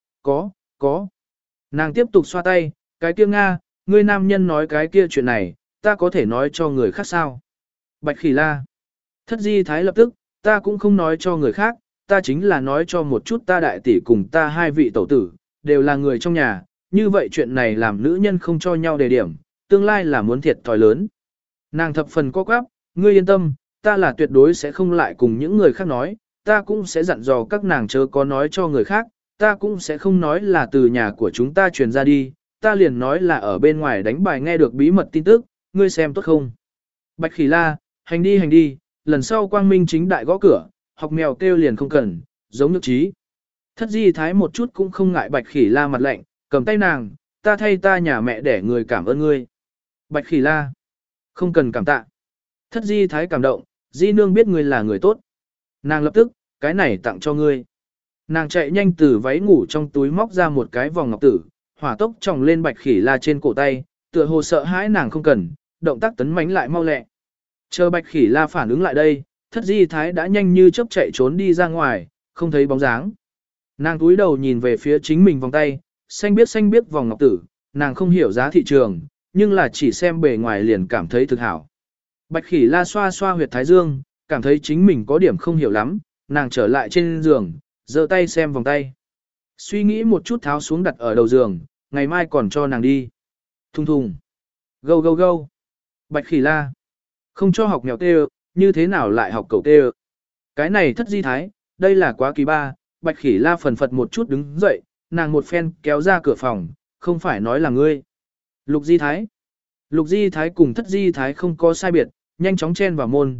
có. Nàng tiếp tục xoa tay, cái kia Nga, ngươi nam nhân nói cái kia chuyện này, ta có thể nói cho người khác sao? Bạch Khỉ La. Thất di thái lập tức, ta cũng không nói cho người khác, ta chính là nói cho một chút ta đại tỷ cùng ta hai vị tẩu tử, đều là người trong nhà, như vậy chuyện này làm nữ nhân không cho nhau đề điểm, tương lai là muốn thiệt thòi lớn. Nàng thập phần có quáp, ngươi yên tâm, ta là tuyệt đối sẽ không lại cùng những người khác nói, ta cũng sẽ dặn dò các nàng chớ có nói cho người khác, ta cũng sẽ không nói là từ nhà của chúng ta truyền ra đi, ta liền nói là ở bên ngoài đánh bài nghe được bí mật tin tức, ngươi xem tốt không? Bạch Khỉ La, hành đi, lần sau quang minh chính đại gõ cửa, học mèo kêu liền không cần, giống nhược trí. Thất di thái một chút cũng không ngại Bạch Khỉ La mặt lạnh, cầm tay nàng, ta thay ta nhà mẹ để người cảm ơn ngươi. Bạch Khỉ La, không cần cảm tạ. Thất di thái cảm động, di nương biết ngươi là người tốt. Nàng lập tức, cái này tặng cho ngươi. Nàng chạy nhanh từ váy ngủ trong túi móc ra một cái vòng ngọc tử, hỏa tốc tròng lên Bạch Khỉ La trên cổ tay, tựa hồ sợ hãi nàng không cần, động tác tấn mãnh lại mau lẹ. Chờ Bạch Khỉ La phản ứng lại đây, thất di thái đã nhanh như chớp chạy trốn đi ra ngoài, không thấy bóng dáng. Nàng túi đầu nhìn về phía chính mình vòng tay, xanh biếc vòng ngọc tử, nàng không hiểu giá thị trường, nhưng là chỉ xem bề ngoài liền cảm thấy thực hảo. Bạch Khỉ La xoa xoa huyệt thái dương, cảm thấy chính mình có điểm không hiểu lắm, nàng trở lại trên giường, giơ tay xem vòng tay. Suy nghĩ một chút tháo xuống đặt ở đầu giường, ngày mai còn cho nàng đi. Thùng thùng. Gâu. Bạch Khỉ La. Không cho học mèo tê, như thế nào lại học cẩu tê. Cái này thất di thái, đây là quá kỳ ba. Bạch Khỉ La phần phật một chút đứng dậy, nàng một phen kéo ra cửa phòng, không phải nói là ngươi. Lục di thái. Lục di thái cùng thất di thái không có sai biệt, nhanh chóng chen vào môn,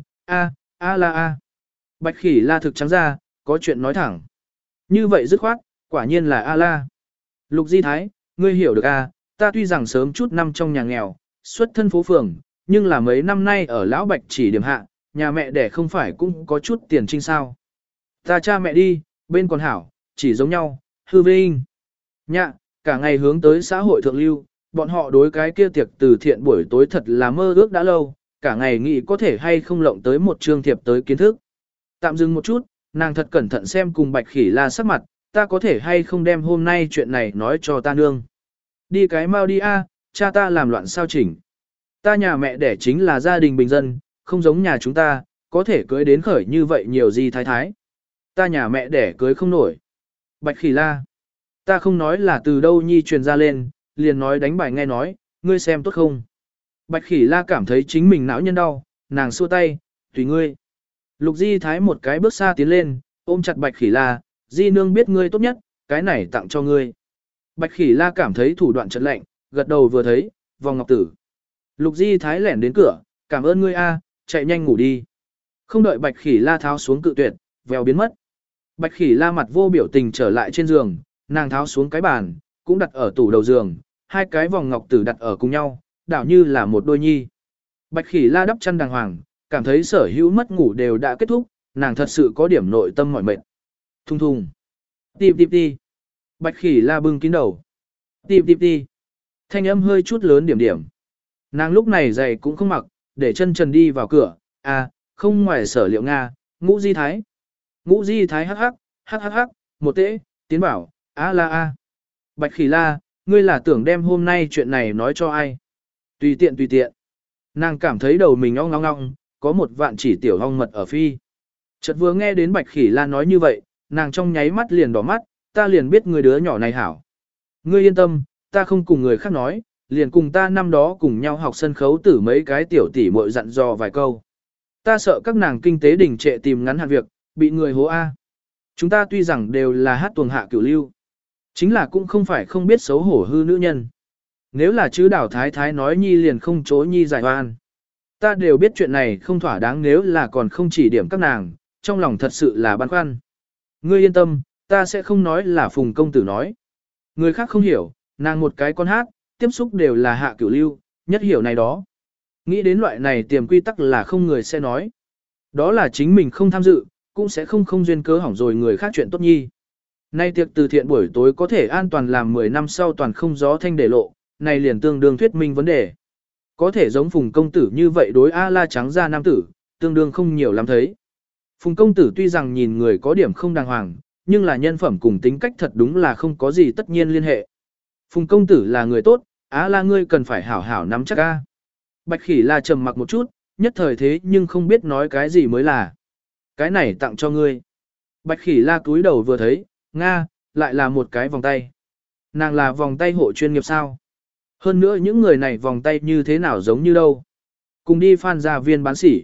a. Bạch Khỉ La thực trắng ra, có chuyện nói thẳng. Như vậy dứt khoát, quả nhiên là a la. Lục di thái, ngươi hiểu được a, ta tuy rằng sớm chút năm trong nhà nghèo, xuất thân phố phường, nhưng là mấy năm nay ở lão Bạch chỉ điểm hạ, nhà mẹ đẻ không phải cũng có chút tiền trinh sao. Ta cha mẹ đi, bên còn hảo, chỉ giống nhau, hư vinh. Nhạ, cả ngày hướng tới xã hội thượng lưu, bọn họ đối cái kia tiệc từ thiện buổi tối thật là mơ ước đã lâu, cả ngày nghĩ có thể hay không lộng tới một chương thiệp tới kiến thức. Tạm dừng một chút, nàng thật cẩn thận xem cùng Bạch Khỉ La sắc mặt, ta có thể hay không đem hôm nay chuyện này nói cho ta nương. Đi cái mau đi a, cha ta làm loạn sao chỉnh. Ta nhà mẹ đẻ chính là gia đình bình dân, không giống nhà chúng ta, có thể cưới đến khởi như vậy nhiều gì thái thái. Ta nhà mẹ đẻ cưới không nổi. Bạch Khỉ La. Ta không nói là từ đâu nhi truyền ra lên, liền nói đánh bài nghe nói, ngươi xem tốt không. Bạch Khỉ La cảm thấy chính mình não nhân đau, nàng xua tay, tùy ngươi. Lục Di Thái một cái bước xa tiến lên, ôm chặt Bạch Khỉ La, Di nương biết ngươi tốt nhất, cái này tặng cho ngươi. Bạch Khỉ La cảm thấy thủ đoạn chợt lạnh, gật đầu vừa thấy, vòng ngọc tử. Lục Di Thái lẻn đến cửa, cảm ơn ngươi a, chạy nhanh ngủ đi. Không đợi Bạch Khỉ La tháo xuống cự tuyệt, vèo biến mất. Bạch Khỉ La mặt vô biểu tình trở lại trên giường, nàng tháo xuống cái bàn, cũng đặt ở tủ đầu giường, hai cái vòng ngọc tử đặt ở cùng nhau, đảo như là một đôi nhi. Bạch Khỉ La đắp chăn đàng hoàng, cảm thấy sở hữu mất ngủ đều đã kết thúc, nàng thật sự có điểm nội tâm mỏi mệt. Thùng thùng. Tìm tìm đi. Bạch Khỉ La bưng kín đầu. Tìm tìm đi. Thanh âm hơi chút lớn điểm điểm. Nàng lúc này giày cũng không mặc, để chân trần đi vào cửa, không ngoài sở liệu Nga, Ngũ Di Thái. Ngũ Di Thái hắc hắc, một tễ, tiến bảo, a. Bạch Khỉ La, ngươi là tưởng đem hôm nay chuyện này nói cho ai? Tùy tiện. Nàng cảm thấy đầu mình ong ngong, có một vạn chỉ tiểu ong mật ở phi. Chợt vừa nghe đến Bạch Khỉ La nói như vậy, nàng trong nháy mắt liền đỏ mắt, ta liền biết người đứa nhỏ này hảo. Ngươi yên tâm, ta không cùng người khác nói, liền cùng ta năm đó cùng nhau học sân khấu tử mấy cái tiểu tỷ muội dặn dò vài câu. Ta sợ các nàng kinh tế đình trệ tìm ngắn hạn việc, bị người hố A. Chúng ta tuy rằng đều là hát tuồng hạ cửu lưu, chính là cũng không phải không biết xấu hổ hư nữ nhân. Nếu là chứ đảo thái thái nói nhi liền không chối nhi giải oan. Ta đều biết chuyện này không thỏa đáng nếu là còn không chỉ điểm các nàng, trong lòng thật sự là băn khoăn. Ngươi yên tâm, ta sẽ không nói là Phùng công tử nói. Người khác không hiểu, nàng một cái con hát, tiếp xúc đều là hạ cửu lưu, nhất hiểu này đó. Nghĩ đến loại này tiềm quy tắc là không người sẽ nói. Đó là chính mình không tham dự, cũng sẽ không duyên cớ hỏng rồi người khác chuyện tốt nhi. Nay tiệc từ thiện buổi tối có thể an toàn làm 10 năm sau toàn không gió thanh để lộ, này liền tương đương thuyết minh vấn đề. Có thể giống Phùng công tử như vậy đối A-la trắng ra nam tử, tương đương không nhiều lắm thấy. Phùng công tử tuy rằng nhìn người có điểm không đàng hoàng, nhưng là nhân phẩm cùng tính cách thật đúng là không có gì tất nhiên liên hệ. Phùng công tử là người tốt, A-la ngươi cần phải hảo hảo nắm chắc a. Bạch Khỉ La trầm mặc một chút, nhất thời thế nhưng không biết nói cái gì mới là. Cái này tặng cho ngươi. Bạch Khỉ La cúi đầu vừa thấy, Nga, lại là một cái vòng tay. Nàng là vòng tay hộ chuyên nghiệp sao? Hơn nữa những người này vòng tay như thế nào giống như đâu. Cùng đi Phan gia viên bán sỉ.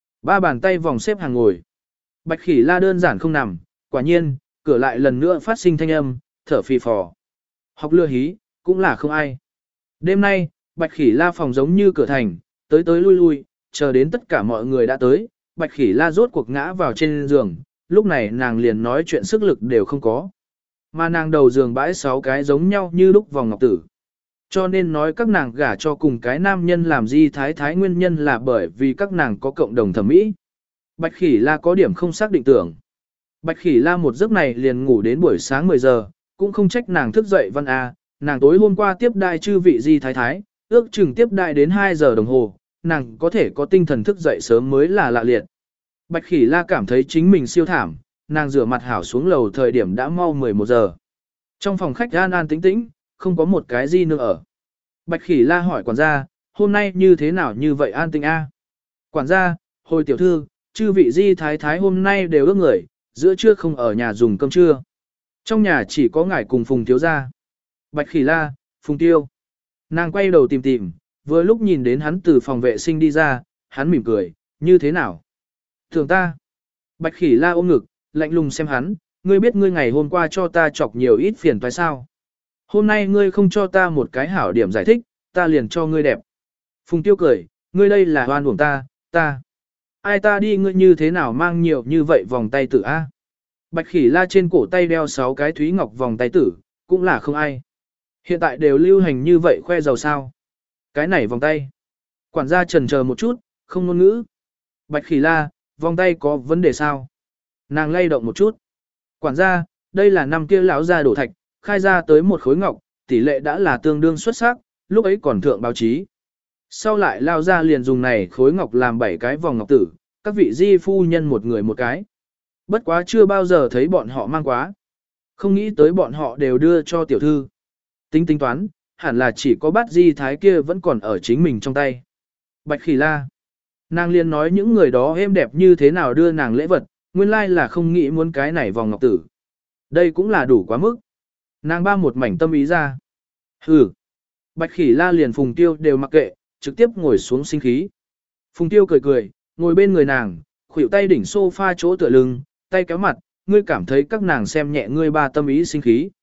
3 bàn tay vòng xếp hàng ngồi. Bạch Khỉ La đơn giản không nằm, quả nhiên, cửa lại lần nữa phát sinh thanh âm, thở phì phò. Học lừa hí, cũng là không ai. Đêm nay, Bạch Khỉ La phòng giống như cửa thành, tới lui lui, chờ đến tất cả mọi người đã tới, Bạch Khỉ La rốt cuộc ngã vào trên giường, lúc này nàng liền nói chuyện sức lực đều không có. Mà nàng đầu giường bãi 6 cái giống nhau như lúc vòng ngọc tử. Cho nên nói các nàng gả cho cùng cái nam nhân làm Di Thái Thái nguyên nhân là bởi vì các nàng có cộng đồng thẩm mỹ. Bạch Khỉ La có điểm không xác định tưởng. Bạch Khỉ La một giấc này liền ngủ đến buổi sáng 10 giờ, cũng không trách nàng thức dậy văn a, nàng tối hôm qua tiếp đại chư vị Di Thái Thái, ước chừng tiếp đại đến 2 giờ đồng hồ, nàng có thể có tinh thần thức dậy sớm mới là lạ liệt. Bạch Khỉ La cảm thấy chính mình siêu thảm, nàng rửa mặt hảo xuống lầu thời điểm đã mau 11 giờ. Trong phòng khách an an tĩnh tĩnh, không có một cái gì nữa ở. Bạch Khỉ La hỏi quản gia, hôm nay như thế nào như vậy an tĩnh a? Quản gia, hồi tiểu thư, chư vị Di Thái Thái hôm nay đều ước người, giữa trưa không ở nhà dùng cơm trưa. Trong nhà chỉ có ngài cùng Phùng thiếu gia. Bạch Khỉ La, Phùng Tiêu. Nàng quay đầu tìm, vừa lúc nhìn đến hắn từ phòng vệ sinh đi ra, hắn mỉm cười, như thế nào? Thường ta. Bạch Khỉ La ôm ngực, lạnh lùng xem hắn, ngươi biết ngươi ngày hôm qua cho ta chọc nhiều ít phiền toái sao? Hôm nay ngươi không cho ta một cái hảo điểm giải thích, ta liền cho ngươi đẹp. Phùng Tiêu cười, ngươi đây là oan uổng ta. Ai ta đi ngươi như thế nào mang nhiều như vậy vòng tay tử a? Bạch Khỉ La trên cổ tay đeo 6 cái thúy ngọc vòng tay tử, cũng là không ai. Hiện tại đều lưu hành như vậy khoe giàu sao. Cái này vòng tay. Quản gia chần chờ một chút, không ngôn ngữ. Bạch Khỉ La, vòng tay có vấn đề sao? Nàng lay động một chút. Quản gia, đây là năm kia lão gia đổ thạch, khai ra tới một khối ngọc, tỷ lệ đã là tương đương xuất sắc, lúc ấy còn thượng báo chí. Sau lại lao ra liền dùng này khối ngọc làm 7 cái vòng ngọc tử, các vị di phu nhân một người một cái. Bất quá chưa bao giờ thấy bọn họ mang quá. Không nghĩ tới bọn họ đều đưa cho tiểu thư. Tính toán, hẳn là chỉ có bát Di Thái kia vẫn còn ở chính mình trong tay. Bạch Khỉ La. Nàng liền nói những người đó êm đẹp như thế nào đưa nàng lễ vật, nguyên lai là không nghĩ muốn cái này vòng ngọc tử. Đây cũng là đủ quá mức. Nàng ba một mảnh tâm ý ra. Hừ. Bạch Khỉ La liền Phùng Tiêu đều mặc kệ, trực tiếp ngồi xuống sinh khí. Phùng Tiêu cười, ngồi bên người nàng, khuỷu tay đỉnh sofa chỗ tựa lưng, tay kéo mặt, ngươi cảm thấy các nàng xem nhẹ ngươi ba tâm ý sinh khí.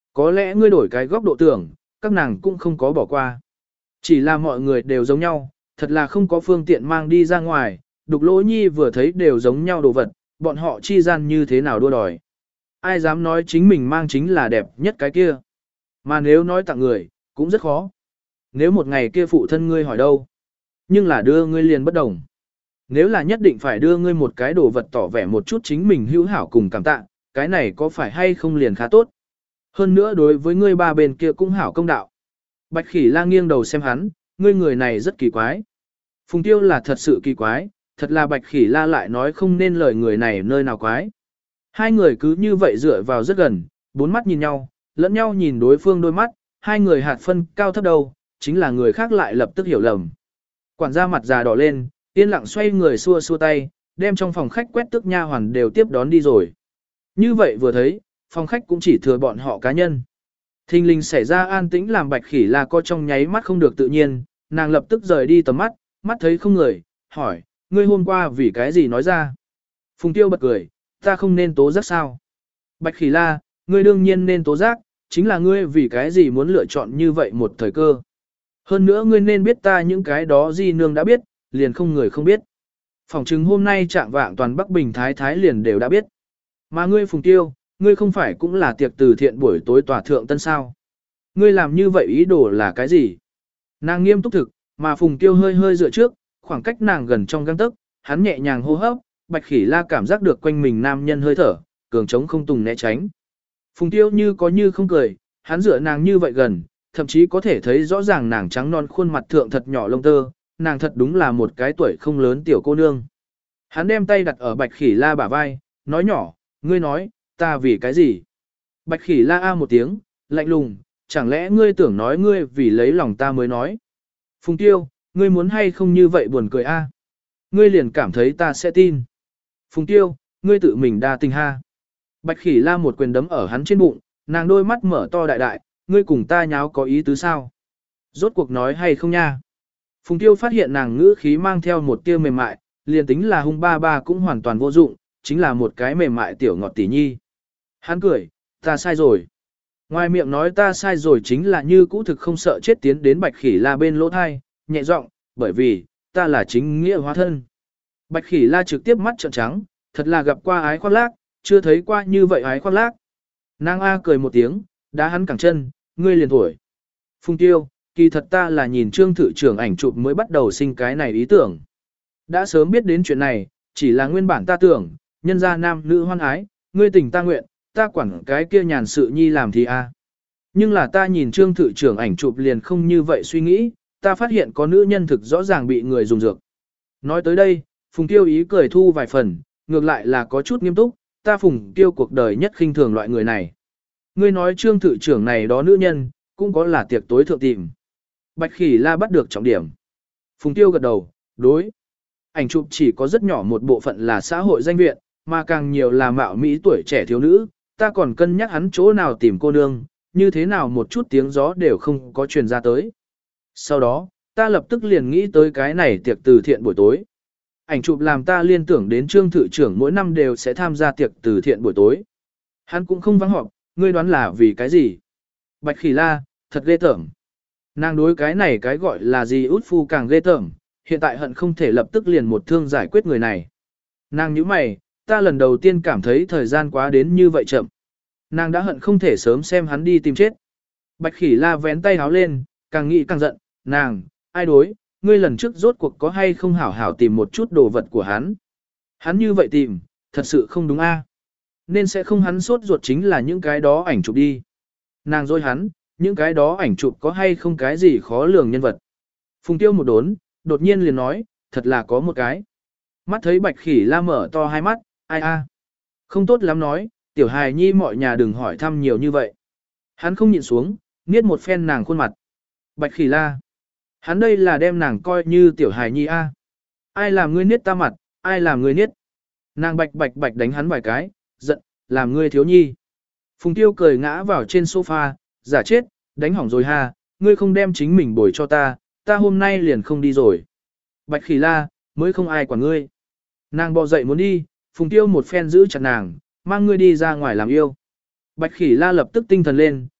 Có lẽ ngươi đổi cái góc độ tưởng, các nàng cũng không có bỏ qua. Chỉ là mọi người đều giống nhau, thật là không có phương tiện mang đi ra ngoài, Đục Lỗ Nhi vừa thấy đều giống nhau đồ vật, bọn họ chi gian như thế nào đua đòi. Ai dám nói chính mình mang chính là đẹp nhất cái kia. Mà nếu nói tặng người, cũng rất khó. Nếu một ngày kia phụ thân ngươi hỏi đâu, nhưng là đưa ngươi liền bất đồng. Nếu là nhất định phải đưa ngươi một cái đồ vật tỏ vẻ một chút chính mình hữu hảo cùng cảm tạ, cái này có phải hay không liền khá tốt. Hơn nữa đối với ngươi ba bên kia cũng hảo công đạo. Bạch Khỉ La nghiêng đầu xem hắn, ngươi người này rất kỳ quái. Phùng Tiêu là thật sự kỳ quái, thật là Bạch Khỉ La lại nói không nên lời người này nơi nào quái. Hai người cứ như vậy dựa vào rất gần, bốn mắt nhìn nhau, lẫn nhau nhìn đối phương đôi mắt, hai người hạt phân cao thấp đâu, chính là người khác lại lập tức hiểu lầm. Quản gia mặt già đỏ lên, yên lặng xoay người xua xua tay, đem trong phòng khách quét tước nha hoàn đều tiếp đón đi rồi. Như vậy vừa thấy, phòng khách cũng chỉ thừa bọn họ cá nhân. Thình lình xảy ra an tĩnh làm Bạch Khỉ La có trong nháy mắt không được tự nhiên, nàng lập tức rời đi tầm mắt, mắt thấy không người, hỏi, ngươi hôm qua vì cái gì nói ra. Phùng Tiêu bật cười, ta không nên tố giác sao. Bạch Khỉ La, ngươi đương nhiên nên tố giác, chính là ngươi vì cái gì muốn lựa chọn như vậy một thời cơ. Hơn nữa ngươi nên biết ta những cái đó di nương đã biết, liền không người không biết. Phỏng chừng hôm nay trạng vạng toàn Bắc Bình Thái Thái liền đều đã biết. Mà ngươi Phùng Tiêu, ngươi không phải cũng là tiệc từ thiện buổi tối tòa thượng tân sao. Ngươi làm như vậy ý đồ là cái gì? Nàng nghiêm túc thực, mà Phùng Tiêu hơi hơi dựa trước, khoảng cách nàng gần trong gang tấc, hắn nhẹ nhàng hô hấp, Bạch Khỉ La cảm giác được quanh mình nam nhân hơi thở, cường trống không tùng né tránh. Phùng Tiêu như có như không cười, hắn dựa nàng như vậy gần, thậm chí có thể thấy rõ ràng nàng trắng non khuôn mặt thượng thật nhỏ lông tơ, nàng thật đúng là một cái tuổi không lớn tiểu cô nương. Hắn đem tay đặt ở Bạch Khỉ La bả vai, nói nhỏ, ngươi nói, ta vì cái gì? Bạch Khỉ La a một tiếng, lạnh lùng, chẳng lẽ ngươi tưởng nói ngươi vì lấy lòng ta mới nói? Phùng Tiêu, ngươi muốn hay không như vậy buồn cười a? Ngươi liền cảm thấy ta sẽ tin. Phùng Tiêu, ngươi tự mình đa tình ha. Bạch Khỉ La một quyền đấm ở hắn trên bụng, nàng đôi mắt mở to đại đại, ngươi cùng ta nháo có ý tứ sao? Rốt cuộc nói hay không nha? Phùng Tiêu phát hiện nàng ngữ khí mang theo một tia mềm mại, liền tính là hung ba ba cũng hoàn toàn vô dụng, chính là một cái mềm mại tiểu ngọt tỷ nhi. Hắn cười, ta sai rồi. Ngoài miệng nói ta sai rồi chính là như cũ thực không sợ chết tiến đến Bạch Khỉ La bên lỗ thai, nhẹ giọng, bởi vì, ta là chính nghĩa hóa thân. Bạch Khỉ La trực tiếp mắt trợn trắng, thật là gặp qua ái khoác lác, chưa thấy qua như vậy ái khoác lác. Nàng A cười một tiếng, đá hắn cẳng chân, ngươi liền thổi. Phùng Tiêu, kỳ thật ta là nhìn Trương Thự trưởng ảnh chụp mới bắt đầu sinh cái này ý tưởng. Đã sớm biết đến chuyện này, chỉ là nguyên bản ta tưởng, nhân gia nam nữ hoan ái, ngươi tình ta nguyện, ta quản cái kia nhàn sự nhi làm thì a. Nhưng là ta nhìn Trương Thự trưởng ảnh chụp liền không như vậy suy nghĩ, ta phát hiện có nữ nhân thực rõ ràng bị người dùng dược. Nói tới đây, Phùng Tiêu ý cười thu vài phần, ngược lại là có chút nghiêm túc, ta Phùng Tiêu cuộc đời nhất khinh thường loại người này. Ngươi nói Trương Thự trưởng này đó nữ nhân, cũng có là tiệc tối thượng tìm. Bạch Khỉ La bắt được trọng điểm. Phùng Tiêu gật đầu, đối. Ảnh chụp chỉ có rất nhỏ một bộ phận là xã hội danh viện, mà càng nhiều là mạo mỹ tuổi trẻ thiếu nữ, ta còn cân nhắc hắn chỗ nào tìm cô nương, như thế nào một chút tiếng gió đều không có truyền ra tới. Sau đó, ta lập tức liền nghĩ tới cái này tiệc từ thiện buổi tối. Ảnh chụp làm ta liên tưởng đến Trương Thự trưởng mỗi năm đều sẽ tham gia tiệc từ thiện buổi tối. Hắn cũng không vắng họp, ngươi đoán là vì cái gì? Bạch Khỉ La, thật ghê tởm. Nàng đối cái này cái gọi là gì út phu càng ghê tởm, hiện tại hận không thể lập tức liền một thương giải quyết người này. Nàng nhíu mày, ta lần đầu tiên cảm thấy thời gian quá đến như vậy chậm. Nàng đã hận không thể sớm xem hắn đi tìm chết. Bạch Khỉ La vén tay háo lên, càng nghĩ càng giận, nàng, ai đối, ngươi lần trước rốt cuộc có hay không hảo hảo tìm một chút đồ vật của hắn. Hắn như vậy tìm, thật sự không đúng a. Nên sẽ không hắn sốt ruột chính là những cái đó ảnh chụp đi. Nàng dối hắn, những cái đó ảnh chụp có hay không cái gì khó lường nhân vật. Phùng Tiêu một đốn, đột nhiên liền nói, thật là có một cái. Mắt thấy Bạch Khỉ La mở to hai mắt, ai a, không tốt lắm nói, tiểu hài nhi mọi nhà đừng hỏi thăm nhiều như vậy. Hắn không nhịn xuống, niết một phen nàng khuôn mặt. Bạch Khỉ La, hắn đây là đem nàng coi như tiểu hài nhi a. Ai làm ngươi niết ta mặt, ai làm ngươi niết. Nàng bạch bạch bạch đánh hắn vài cái, giận, làm ngươi thiếu nhi. Phùng Tiêu cười ngã vào trên sofa, giả chết, đánh hỏng rồi ha, ngươi không đem chính mình bồi cho ta, ta hôm nay liền không đi rồi. Bạch Khỉ La, mới không ai quản ngươi. Nàng bò dậy muốn đi, Phùng Tiêu một phen giữ chặt nàng, mang ngươi đi ra ngoài làm yêu. Bạch Khỉ La lập tức tinh thần lên,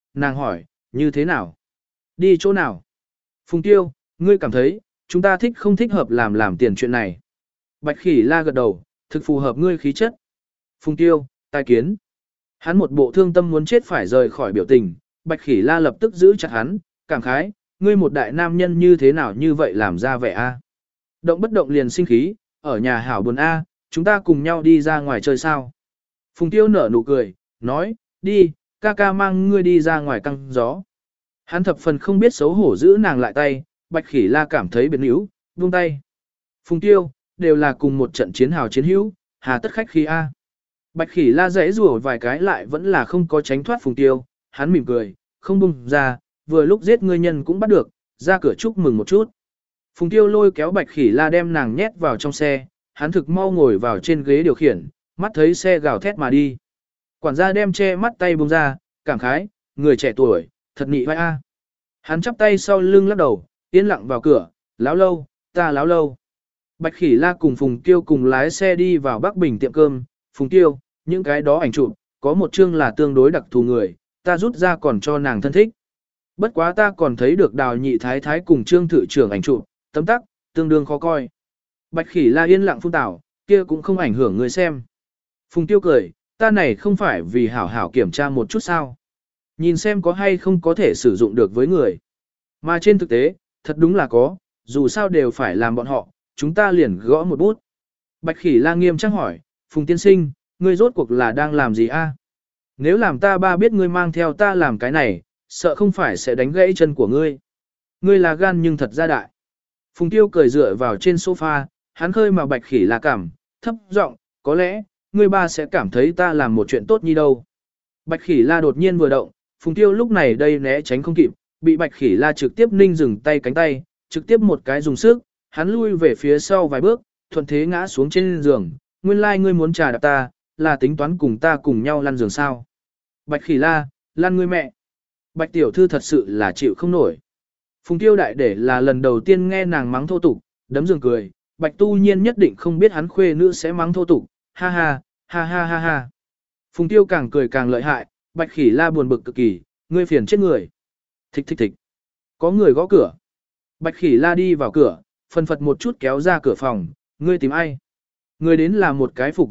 nàng hỏi, như thế nào? Đi chỗ nào? Phùng Tiêu, ngươi cảm thấy, chúng ta thích không thích hợp làm tiền chuyện này. Bạch Khỉ La gật đầu, thực phù hợp ngươi khí chất. Phùng Tiêu, tai kiến. Hắn một bộ thương tâm muốn chết phải rời khỏi biểu tình, Bạch Khỉ La lập tức giữ chặt hắn, cảm khái, ngươi một đại nam nhân như thế nào như vậy làm ra vẻ a? Động bất động liền sinh khí, ở nhà hảo buồn a, chúng ta cùng nhau đi ra ngoài chơi sao? Phùng Tiêu nở nụ cười, nói, đi, ca ca mang ngươi đi ra ngoài căng gió. Hắn thập phần không biết xấu hổ giữ nàng lại tay, Bạch Khỉ La cảm thấy biến yếu, buông tay. Phùng Tiêu, đều là cùng một trận chiến hào chiến hữu, hà tất khách khí a. Bạch Khỉ La giãy rủa vài cái lại vẫn là không có tránh thoát Phùng Tiêu, hắn mỉm cười, không buông ra, vừa lúc giết ngươi nhân cũng bắt được, ra cửa chúc mừng một chút. Phùng Tiêu lôi kéo Bạch Khỉ La đem nàng nhét vào trong xe, hắn thực mau ngồi vào trên ghế điều khiển, mắt thấy xe gào thét mà đi. Quản gia đem che mắt tay buông ra, cảm khái, người trẻ tuổi, thật nị vai a. Hắn chắp tay sau lưng lắc đầu, yên lặng vào cửa, láo lâu, ta láo lâu. Bạch Khỉ La cùng Phùng Tiêu cùng lái xe đi vào Bắc Bình tiệm cơm, Phùng Tiêu, những cái đó ảnh chụp, có một chương là tương đối đặc thù người, ta rút ra còn cho nàng thân thích. Bất quá ta còn thấy được Đào Nhị Thái Thái cùng Trương Thự trưởng ảnh chụp, tấm tắc, tương đương khó coi. Bạch Khỉ La yên lặng phun tảo, kia cũng không ảnh hưởng người xem. Phùng Tiêu cười, ta này không phải vì hảo hảo kiểm tra một chút sao. Nhìn xem có hay không có thể sử dụng được với người. Mà trên thực tế, thật đúng là có, dù sao đều phải làm bọn họ, chúng ta liền gõ một bút. Bạch Khỉ La nghiêm trang hỏi, Phùng tiên sinh, ngươi rốt cuộc là đang làm gì a? Nếu làm ta ba biết ngươi mang theo ta làm cái này, sợ không phải sẽ đánh gãy chân của ngươi. Ngươi là gan nhưng thật ra đại. Phùng Tiêu cười dựa vào trên sofa, hắn khơi mà Bạch Khỉ La cảm, thấp giọng, có lẽ, ngươi ba sẽ cảm thấy ta làm một chuyện tốt như đâu. Bạch Khỉ La đột nhiên vừa động, Phùng Tiêu lúc này đây né tránh không kịp, bị Bạch Khỉ La trực tiếp ninh dừng tay cánh tay, trực tiếp một cái dùng sức, hắn lui về phía sau vài bước, thuận thế ngã xuống trên giường, nguyên lai ngươi muốn trà đạp ta, là tính toán cùng ta cùng nhau lăn giường sao. Bạch Khỉ La, lăn ngươi mẹ. Bạch tiểu thư thật sự là chịu không nổi. Phùng Tiêu đại để là lần đầu tiên nghe nàng mắng thô tục, đấm giường cười, Bạch tu nhiên nhất định không biết hắn khuê nữ sẽ mắng thô tục, ha ha, ha ha ha ha. Phùng Tiêu càng cười càng lợi hại, Bạch Khỉ La buồn bực cực kỳ, ngươi phiền chết người. Thích thích thích. Có người gõ cửa. Bạch Khỉ La đi vào cửa, phân phật một chút kéo ra cửa phòng, ngươi tìm ai? Người đến là một cái phục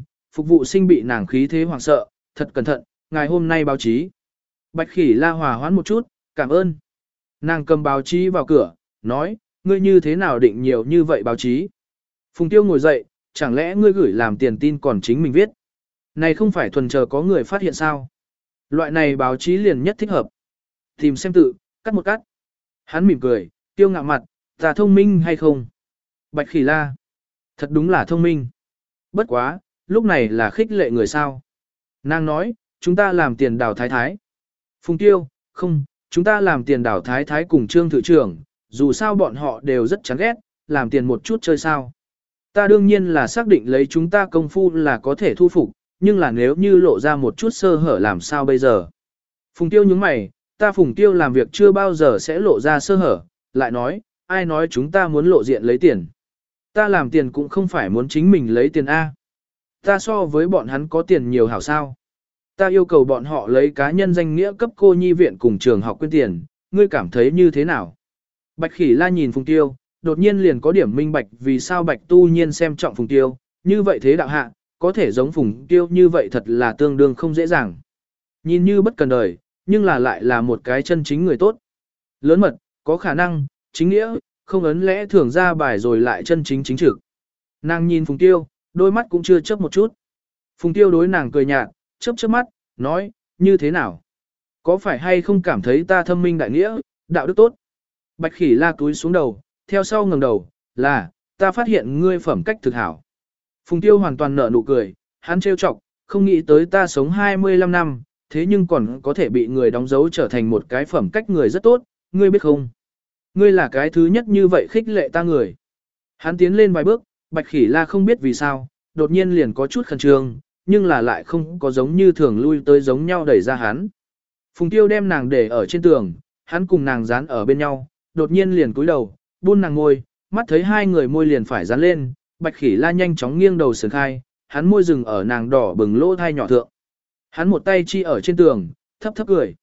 vụ sinh bị nàng khí thế hoảng sợ, thật cẩn thận, ngày hôm nay báo chí. Bạch Khỉ La hòa hoãn một chút, cảm ơn. Nàng cầm báo chí vào cửa, nói, ngươi như thế nào định nhiều như vậy báo chí? Phùng Tiêu ngồi dậy, chẳng lẽ ngươi gửi làm tiền tin còn chính mình viết? Này không phải thuần chờ có người phát hiện sao? Loại này báo chí liền nhất thích hợp. Tìm xem tự, cắt một cắt. Hắn mỉm cười, Tiêu ngạo mặt, ta thông minh hay không? Bạch Khỉ La, thật đúng là thông minh. Bất quá, lúc này là khích lệ người sao? Nàng nói, chúng ta làm tiền đào thái thái. Phùng Tiêu, không, chúng ta làm tiền đào thái thái cùng Trương Thự trưởng, dù sao bọn họ đều rất chán ghét, làm tiền một chút chơi sao. Ta đương nhiên là xác định lấy chúng ta công phu là có thể thu phục, nhưng là nếu như lộ ra một chút sơ hở làm sao bây giờ. Phùng Tiêu nhướng mày, ta Phùng Tiêu làm việc chưa bao giờ sẽ lộ ra sơ hở, lại nói, ai nói chúng ta muốn lộ diện lấy tiền. Ta làm tiền cũng không phải muốn chính mình lấy tiền A. Ta so với bọn hắn có tiền nhiều hảo sao. Ta yêu cầu bọn họ lấy cá nhân danh nghĩa cấp cô nhi viện cùng trường học quyên tiền, ngươi cảm thấy như thế nào? Bạch Khỉ La nhìn Phùng Tiêu, đột nhiên liền có điểm minh bạch vì sao Bạch tu nhiên xem trọng Phùng Tiêu, như vậy thế đạo hạ, có thể giống Phùng Tiêu như vậy thật là tương đương không dễ dàng. Nhìn như bất cần đời, nhưng là lại là một cái chân chính người tốt. Lớn mật, có khả năng, chính nghĩa, không ấn lẽ thường ra bài rồi lại chân chính chính trực. Nàng nhìn Phùng Tiêu, đôi mắt cũng chưa chớp một chút. Phùng Tiêu đối nàng cười nhạt, chớp mắt, nói, như thế nào? Có phải hay không cảm thấy ta thâm minh đại nghĩa, đạo đức tốt? Bạch Khỉ La cúi xuống đầu, theo sau ngẩng đầu, là, ta phát hiện ngươi phẩm cách thực hảo. Phùng Tiêu hoàn toàn nở nụ cười, hắn trêu chọc, không nghĩ tới ta sống 25 năm, thế nhưng còn có thể bị người đóng dấu trở thành một cái phẩm cách người rất tốt, ngươi biết không? Ngươi là cái thứ nhất như vậy khích lệ ta người. Hắn tiến lên vài bước, Bạch Khỉ La không biết vì sao, đột nhiên liền có chút khẩn trương, nhưng là lại không có giống như thường lui tới giống nhau đẩy ra hắn. Phùng Tiêu đem nàng để ở trên tường, hắn cùng nàng dán ở bên nhau, đột nhiên liền cúi đầu, buôn nàng môi, mắt thấy hai người môi liền phải dán lên, Bạch Khỉ La nhanh chóng nghiêng đầu sườn khai, hắn môi dừng ở nàng đỏ bừng lỗ thai nhỏ thượng. Hắn một tay chi ở trên tường, thấp thấp cười.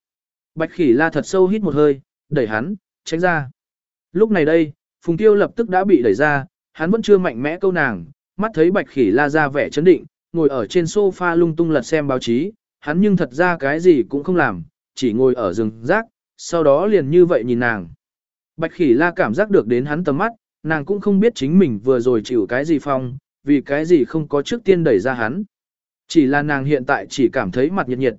Bạch Khỉ La thật sâu hít một hơi, đẩy hắn, tránh ra. Lúc này đây, Phùng Tiêu lập tức đã bị đẩy ra, hắn vẫn chưa mạnh mẽ câu nàng, mắt thấy Bạch Khỉ La ra vẻ chấn định, ngồi ở trên sofa lung tung lật xem báo chí, hắn nhưng thật ra cái gì cũng không làm, chỉ ngồi ở rừng rác, sau đó liền như vậy nhìn nàng. Bạch Khỉ La cảm giác được đến hắn tầm mắt, nàng cũng không biết chính mình vừa rồi chịu cái gì phong, vì cái gì không có trước tiên đẩy ra hắn. Chỉ là nàng hiện tại chỉ cảm thấy mặt nhiệt nhiệt,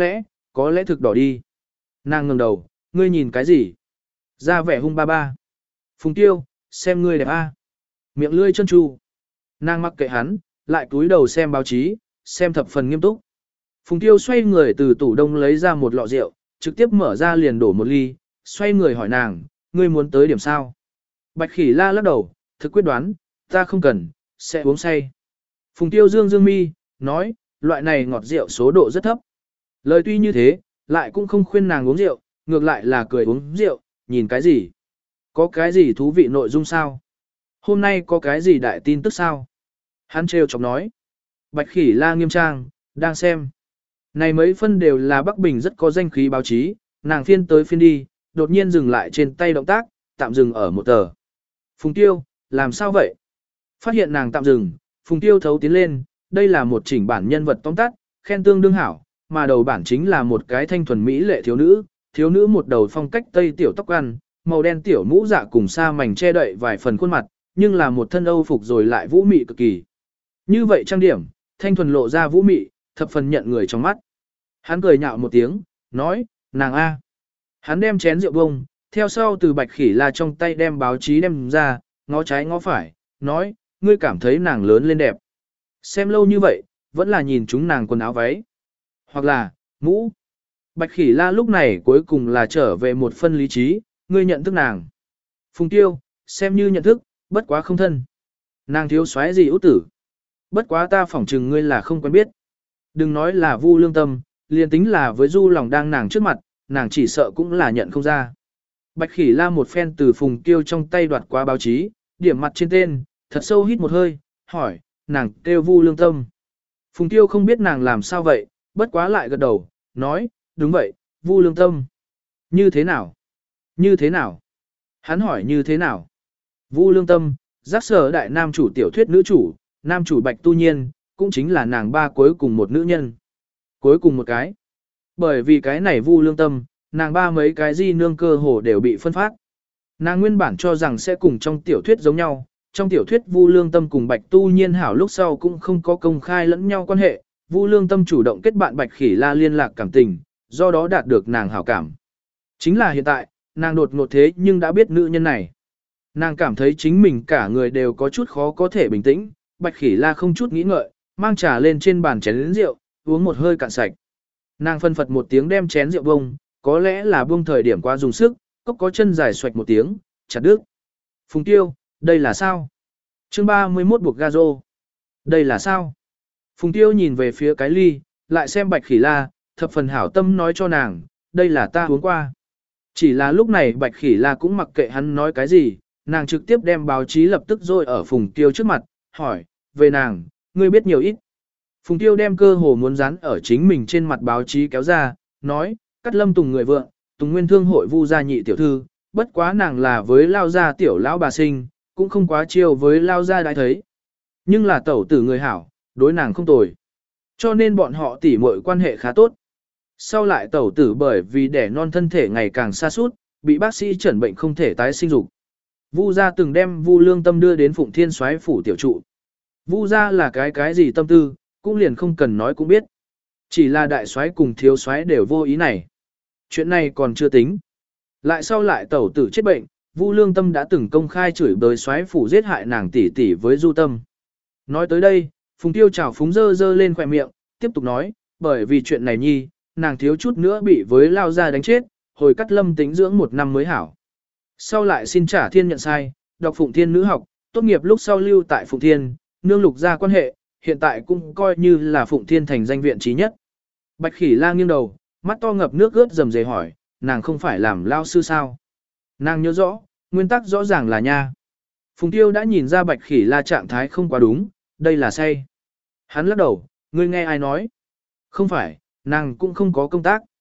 có lẽ thực đỏ đi. Nàng ngẩng đầu, ngươi nhìn cái gì? Ra vẻ hung ba ba. Phùng Tiêu, xem ngươi đẹp a. Miệng lươi chân tru. Nàng mặc kệ hắn, lại cúi đầu xem báo chí, xem thập phần nghiêm túc. Phùng Tiêu xoay người từ tủ đông lấy ra một lọ rượu, trực tiếp mở ra liền đổ một ly, xoay người hỏi nàng, ngươi muốn tới điểm sao? Bạch Khỉ La lắc đầu, thực quyết đoán, ta không cần, sẽ uống say. Phùng Tiêu dương mi, nói, loại này ngọt rượu số độ rất thấp. Lời tuy như thế, lại cũng không khuyên nàng uống rượu, ngược lại là cười uống rượu, nhìn cái gì? Có cái gì thú vị nội dung sao? Hôm nay có cái gì đại tin tức sao? Hắn trêu chọc nói. Bạch Khỉ La nghiêm trang, đang xem. Này mấy phân đều là Bắc Bình rất có danh khí báo chí, nàng phiên tới phiên đi, đột nhiên dừng lại trên tay động tác, tạm dừng ở một tờ. Phùng Tiêu, làm sao vậy? Phát hiện nàng tạm dừng, Phùng Tiêu thấu tiến lên, đây là một chỉnh bản nhân vật tóm tắt, khen tương đương hảo, mà đầu bản chính là một cái thanh thuần mỹ lệ thiếu nữ một đầu phong cách tây tiểu tóc ăn, màu đen tiểu mũ dạ cùng sa mảnh che đậy vài phần khuôn mặt, nhưng là một thân âu phục rồi lại vũ mị cực kỳ. Như vậy trang điểm, thanh thuần lộ ra vũ mị, thập phần nhận người trong mắt. Hắn cười nhạo một tiếng, nói, nàng A. Hắn đem chén rượu bông, theo sau từ Bạch Khỉ La trong tay đem báo chí đem ra, ngó trái ngó phải, nói, ngươi cảm thấy nàng lớn lên đẹp. Xem lâu như vậy, vẫn là nhìn chúng nàng quần áo váy. Hoặc là, mũ. Bạch Khỉ La lúc này cuối cùng là trở về một phân lý trí, ngươi nhận thức nàng. Phùng Tiêu, xem như nhận thức, bất quá không thân. Nàng thiếu soái gì út tử. Bất quá ta phỏng chừng ngươi là không quen biết. Đừng nói là Vu Lương Tâm, liền tính là với Du lòng đang nàng trước mặt, nàng chỉ sợ cũng là nhận không ra. Bạch Khỉ La một phen từ Phùng Tiêu trong tay đoạt qua báo chí, điểm mặt trên tên, thật sâu hít một hơi, hỏi, nàng kêu Vu Lương Tâm. Phùng Tiêu không biết nàng làm sao vậy, bất quá lại gật đầu, nói, đúng vậy, Vu Lương Tâm. Như thế nào? Như thế nào? Hắn hỏi như thế nào? Vu Lương Tâm, giác sở đại nam chủ tiểu thuyết nữ chủ, nam chủ Bạch Tu Nhiên, cũng chính là nàng ba cuối cùng một nữ nhân. Cuối cùng một cái. Bởi vì cái này Vu Lương Tâm, nàng ba mấy cái di nương cơ hồ đều bị phân phát. Nàng nguyên bản cho rằng sẽ cùng trong tiểu thuyết giống nhau, trong tiểu thuyết Vu Lương Tâm cùng Bạch Tu Nhiên hảo lúc sau cũng không có công khai lẫn nhau quan hệ, Vu Lương Tâm chủ động kết bạn Bạch Khỉ La liên lạc cảm tình, do đó đạt được nàng hảo cảm. Chính là hiện tại, nàng đột ngột thế nhưng đã biết nữ nhân này. Nàng cảm thấy chính mình cả người đều có chút khó có thể bình tĩnh, Bạch Khỉ La không chút nghĩ ngợi, mang trà lên trên bàn chén rượu, uống một hơi cạn sạch. Nàng phân phật một tiếng đem chén rượu bông, có lẽ là buông thời điểm qua dùng sức, cốc có chân dài xoạch một tiếng, chặt đứt. Phùng Tiêu, đây là sao? Chương 31 buộc ga rô. Đây là sao? Phùng Tiêu nhìn về phía cái ly, lại xem Bạch Khỉ La, thập phần hảo tâm nói cho nàng, đây là ta uống qua. Chỉ là lúc này Bạch Khỉ La cũng mặc kệ hắn nói cái gì, nàng trực tiếp đem báo chí lập tức rôi ở Phùng Tiêu trước mặt, hỏi, về nàng, ngươi biết nhiều ít. Phùng Tiêu đem cơ hồ muốn dán ở chính mình trên mặt báo chí kéo ra, nói, Cát Lâm Tùng người vợ, Tùng Nguyên Thương hội Vu gia nhị tiểu thư, bất quá nàng là với Lao gia tiểu lão bà sinh, cũng không quá chiêu với Lao gia đã thấy. Nhưng là tẩu tử người hảo, đối nàng không tồi. Cho nên bọn họ tỉ muội quan hệ khá tốt. Sau lại tẩu tử bởi vì đẻ non thân thể ngày càng xa suốt, bị bác sĩ chẩn bệnh không thể tái sinh dục. Vu gia từng đem Vu Lương Tâm đưa đến Phụng Thiên Soái phủ tiểu trụ. Vu gia là cái gì tâm tư, cũng liền không cần nói cũng biết. Chỉ là đại soái cùng thiếu soái đều vô ý này. Chuyện này còn chưa tính. Lại sau lại tẩu tử chết bệnh, Vu Lương Tâm đã từng công khai chửi bới soái phủ giết hại nàng tỷ tỷ với Du Tâm. Nói tới đây, Phùng Tiêu chảo phúng dơ lên khỏe miệng, tiếp tục nói, bởi vì chuyện này nhi, nàng thiếu chút nữa bị với Lao gia đánh chết, hồi Cát Lâm tính dưỡng 1 năm mới hảo. Sau lại xin trả thiên nhận sai, đọc Phụng Thiên nữ học, tốt nghiệp lúc sau lưu tại Phụng Thiên, nương lục gia quan hệ, hiện tại cũng coi như là Phụng Thiên thành danh viện trí nhất. Bạch Khỉ La nghiêng đầu, mắt to ngập nước ướt rầm rề hỏi, nàng không phải làm lao sư sao? Nàng nhớ rõ, nguyên tắc rõ ràng là nha. Phùng Tiêu đã nhìn ra Bạch Khỉ La trạng thái không quá đúng, đây là say. Hắn lắc đầu, ngươi nghe ai nói? Không phải, nàng cũng không có công tác.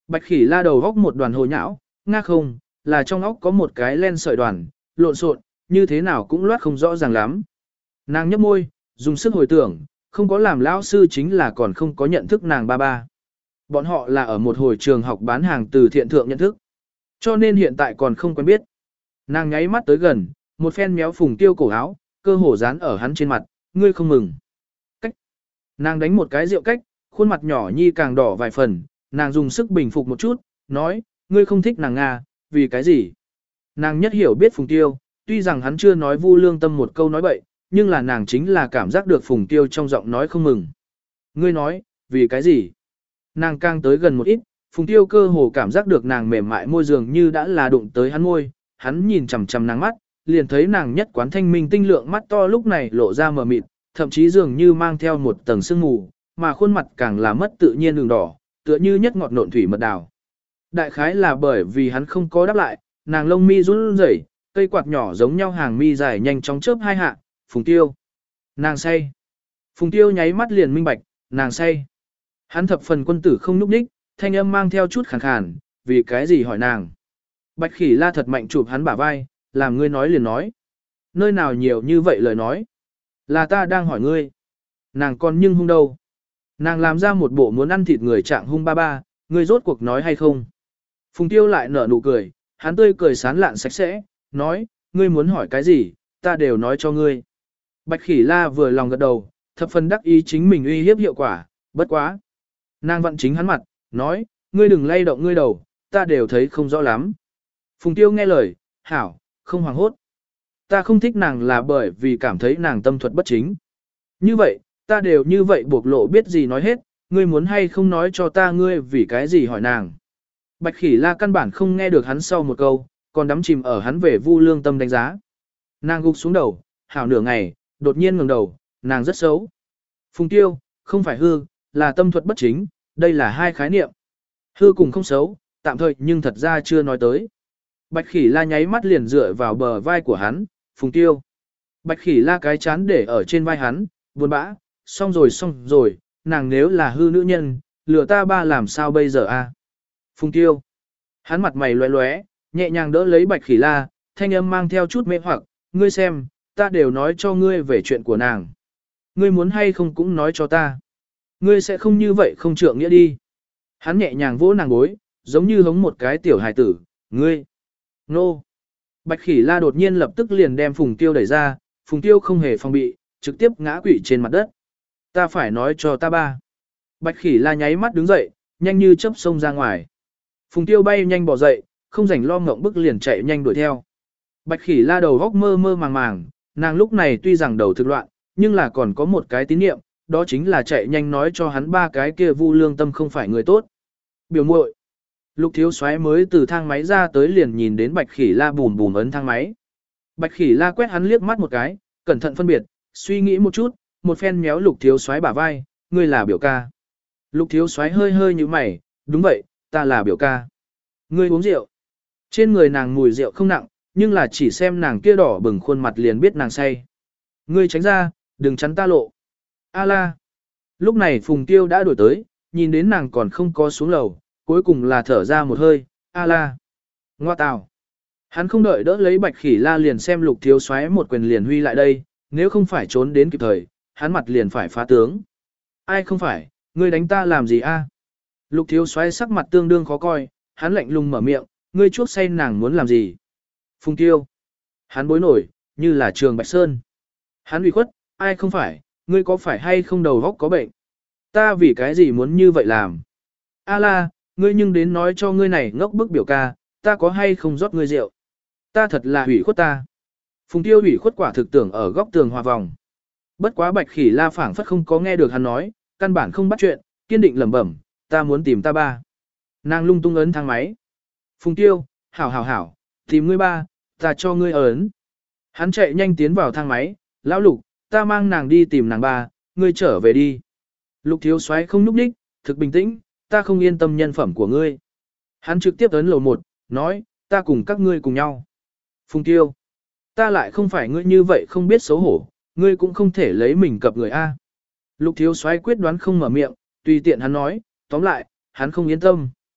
Bạch Khỉ La đầu góc một đoàn hồ nhão, nga không, là trong óc có một cái len sợi đoàn, lộn xộn, như thế nào cũng loát không rõ ràng lắm. Nàng nhấp môi, dùng sức hồi tưởng, không có làm lão sư chính là còn không có nhận thức nàng ba ba. Bọn họ là ở một hồi trường học bán hàng từ thiện thượng nhận thức. Cho nên hiện tại còn không quen biết. Nàng nháy mắt tới gần, một phen méo Phùng Tiêu cổ áo, cơ hồ dán ở hắn trên mặt, ngươi không mừng. Cách. Nàng đánh một cái rượu cách, khuôn mặt nhỏ nhi càng đỏ vài phần, nàng dùng sức bình phục một chút, nói, ngươi không thích nàng Nga, vì cái gì? Nàng nhất hiểu biết Phùng Tiêu, tuy rằng hắn chưa nói Vu Lương Tâm một câu nói bậy, nhưng là nàng chính là cảm giác được Phùng Tiêu trong giọng nói không mừng. Ngươi nói, vì cái gì? Nàng càng tới gần một ít, Phùng Tiêu cơ hồ cảm giác được nàng mềm mại môi dường như đã là đụng tới hắn môi, hắn nhìn chằm chằm nàng mắt, liền thấy nàng nhất quán thanh minh tinh lượng mắt to lúc này lộ ra mờ mịt, thậm chí dường như mang theo một tầng sương mù, mà khuôn mặt càng là mất tự nhiên đường đỏ, tựa như nhất ngọt nộn thủy mật đào. Đại khái là bởi vì hắn không có đáp lại, nàng lông mi run rẩy, cây quạt nhỏ giống nhau hàng mi dài nhanh chóng chớp hai hạ, Phùng Tiêu. Nàng say. Phùng Tiêu nháy mắt liền minh bạch, nàng say. Hắn thập phần quân tử không núp đích, thanh âm mang theo chút khàn khàn, vì cái gì hỏi nàng. Bạch Khỉ La thật mạnh chụp hắn bả vai, làm ngươi nói liền nói. Nơi nào nhiều như vậy lời nói. Là ta đang hỏi ngươi. Nàng còn nhưng hung đâu. Nàng làm ra một bộ muốn ăn thịt người trạng hung ba ba, ngươi rốt cuộc nói hay không. Phùng Tiêu lại nở nụ cười, hắn tươi cười sán lạn sạch sẽ, nói, ngươi muốn hỏi cái gì, ta đều nói cho ngươi. Bạch Khỉ La vừa lòng gật đầu, thập phần đắc ý chính mình uy hiếp hiệu quả, bất quá. Nàng vặn chính hắn mặt, nói, ngươi đừng lay động ngươi đầu, ta đều thấy không rõ lắm. Phùng Tiêu nghe lời, hảo, không hoảng hốt. Ta không thích nàng là bởi vì cảm thấy nàng tâm thuật bất chính. Như vậy, ta đều như vậy buộc lộ biết gì nói hết, ngươi muốn hay không nói cho ta ngươi vì cái gì hỏi nàng. Bạch Khỉ La căn bản không nghe được hắn sau một câu, còn đắm chìm ở hắn về Vu Lương Tâm đánh giá. Nàng gục xuống đầu, hảo nửa ngày, đột nhiên ngẩng đầu, nàng rất xấu. Phùng Tiêu, không phải hư, là tâm thuật bất chính, đây là hai khái niệm. Hư cùng không xấu, tạm thời nhưng thật ra chưa nói tới. Bạch Khỉ La nháy mắt liền dựa vào bờ vai của hắn, Phùng Tiêu. Bạch Khỉ La cái chán để ở trên vai hắn, buồn bã, xong rồi, nàng nếu là hư nữ nhân, lừa ta ba làm sao bây giờ a? Phùng Tiêu. Hắn mặt mày lóe lóe, nhẹ nhàng đỡ lấy Bạch Khỉ La, thanh âm mang theo chút mê hoặc, ngươi xem, ta đều nói cho ngươi về chuyện của nàng. Ngươi muốn hay không cũng nói cho ta. Ngươi sẽ không như vậy không trượng nghĩa đi. Hắn nhẹ nhàng vỗ nàng gối, giống như hống một cái tiểu hài tử, ngươi. Nô. Bạch Khỉ La đột nhiên lập tức liền đem Phùng Tiêu đẩy ra, Phùng Tiêu không hề phòng bị, trực tiếp ngã quỵ trên mặt đất. Ta phải nói cho ta ba. Bạch Khỉ La nháy mắt đứng dậy, nhanh như chớp xông ra ngoài. Phùng Tiêu bay nhanh bỏ dậy, không rảnh lo ngộng bức liền chạy nhanh đuổi theo. Bạch Khỉ La đầu góc mơ mơ màng màng, nàng lúc này tuy rằng đầu thực loạn, nhưng là còn có một cái tín niệm, đó chính là chạy nhanh nói cho hắn ba cái kia Vu Lương Tâm không phải người tốt. Biểu muội. Lục Thiếu Soái mới từ thang máy ra tới liền nhìn đến Bạch Khỉ La bùm bùm ấn thang máy. Bạch Khỉ La quét hắn liếc mắt một cái, cẩn thận phân biệt, suy nghĩ một chút, một phen méo Lục Thiếu Soái bả vai, ngươi là biểu ca. Lục Thiếu Soái hơi hơi như mày, đúng vậy, ta là biểu ca. Ngươi uống rượu. Trên người nàng mùi rượu không nặng, nhưng là chỉ xem nàng kia đỏ bừng khuôn mặt liền biết nàng say. Ngươi tránh ra, đừng chắn ta lộ. A la. Lúc này Phùng Tiêu đã đổi tới, nhìn đến nàng còn không có xuống lầu, cuối cùng là thở ra một hơi, a la. Ngoa tào. Hắn không đợi đỡ lấy Bạch Khỉ La liền xem Lục Thiếu Soái một quyền liền huy lại đây, nếu không phải trốn đến kịp thời, hắn mặt liền phải phá tướng. Ai không phải, ngươi đánh ta làm gì a? Lục Thiếu Soái sắc mặt tương đương khó coi, hắn lạnh lùng mở miệng, ngươi chuốc say nàng muốn làm gì? Phùng Tiêu. Hắn bối nổi, như là Trường Bạch Sơn. Hắn ủy khuất, ai không phải, ngươi có phải hay không đầu óc có bệnh? Ta vì cái gì muốn như vậy làm? A la, ngươi nhưng đến nói cho ngươi này ngốc bức biểu ca, ta có hay không rót ngươi rượu? Ta thật là ủy khuất ta. Phùng Tiêu ủy khuất quả thực tưởng ở góc tường hòa vòng. Bất quá Bạch Khỉ La phảng phất không có nghe được hắn nói, căn bản không bắt chuyện, kiên định lẩm bẩm, ta muốn tìm ta ba. Nàng lung tung ấn thang máy. Phùng Tiêu, hảo, tìm ngươi ba, ta cho ngươi ấn. Hắn chạy nhanh tiến vào thang máy, lão Lục, ta mang nàng đi tìm nàng ba, ngươi trở về đi. Lục Thiếu Soái không núp đích, thực bình tĩnh, ta không yên tâm nhân phẩm của ngươi. Hắn trực tiếp ấn lầu 1, nói, ta cùng các ngươi cùng nhau. Phùng Tiêu, ta lại không phải ngươi như vậy không biết xấu hổ, ngươi cũng không thể lấy mình cập người A. Lục Thiếu Soái quyết đoán không mở miệng, tùy tiện hắn nói, tóm lại, hắn không yên tâm.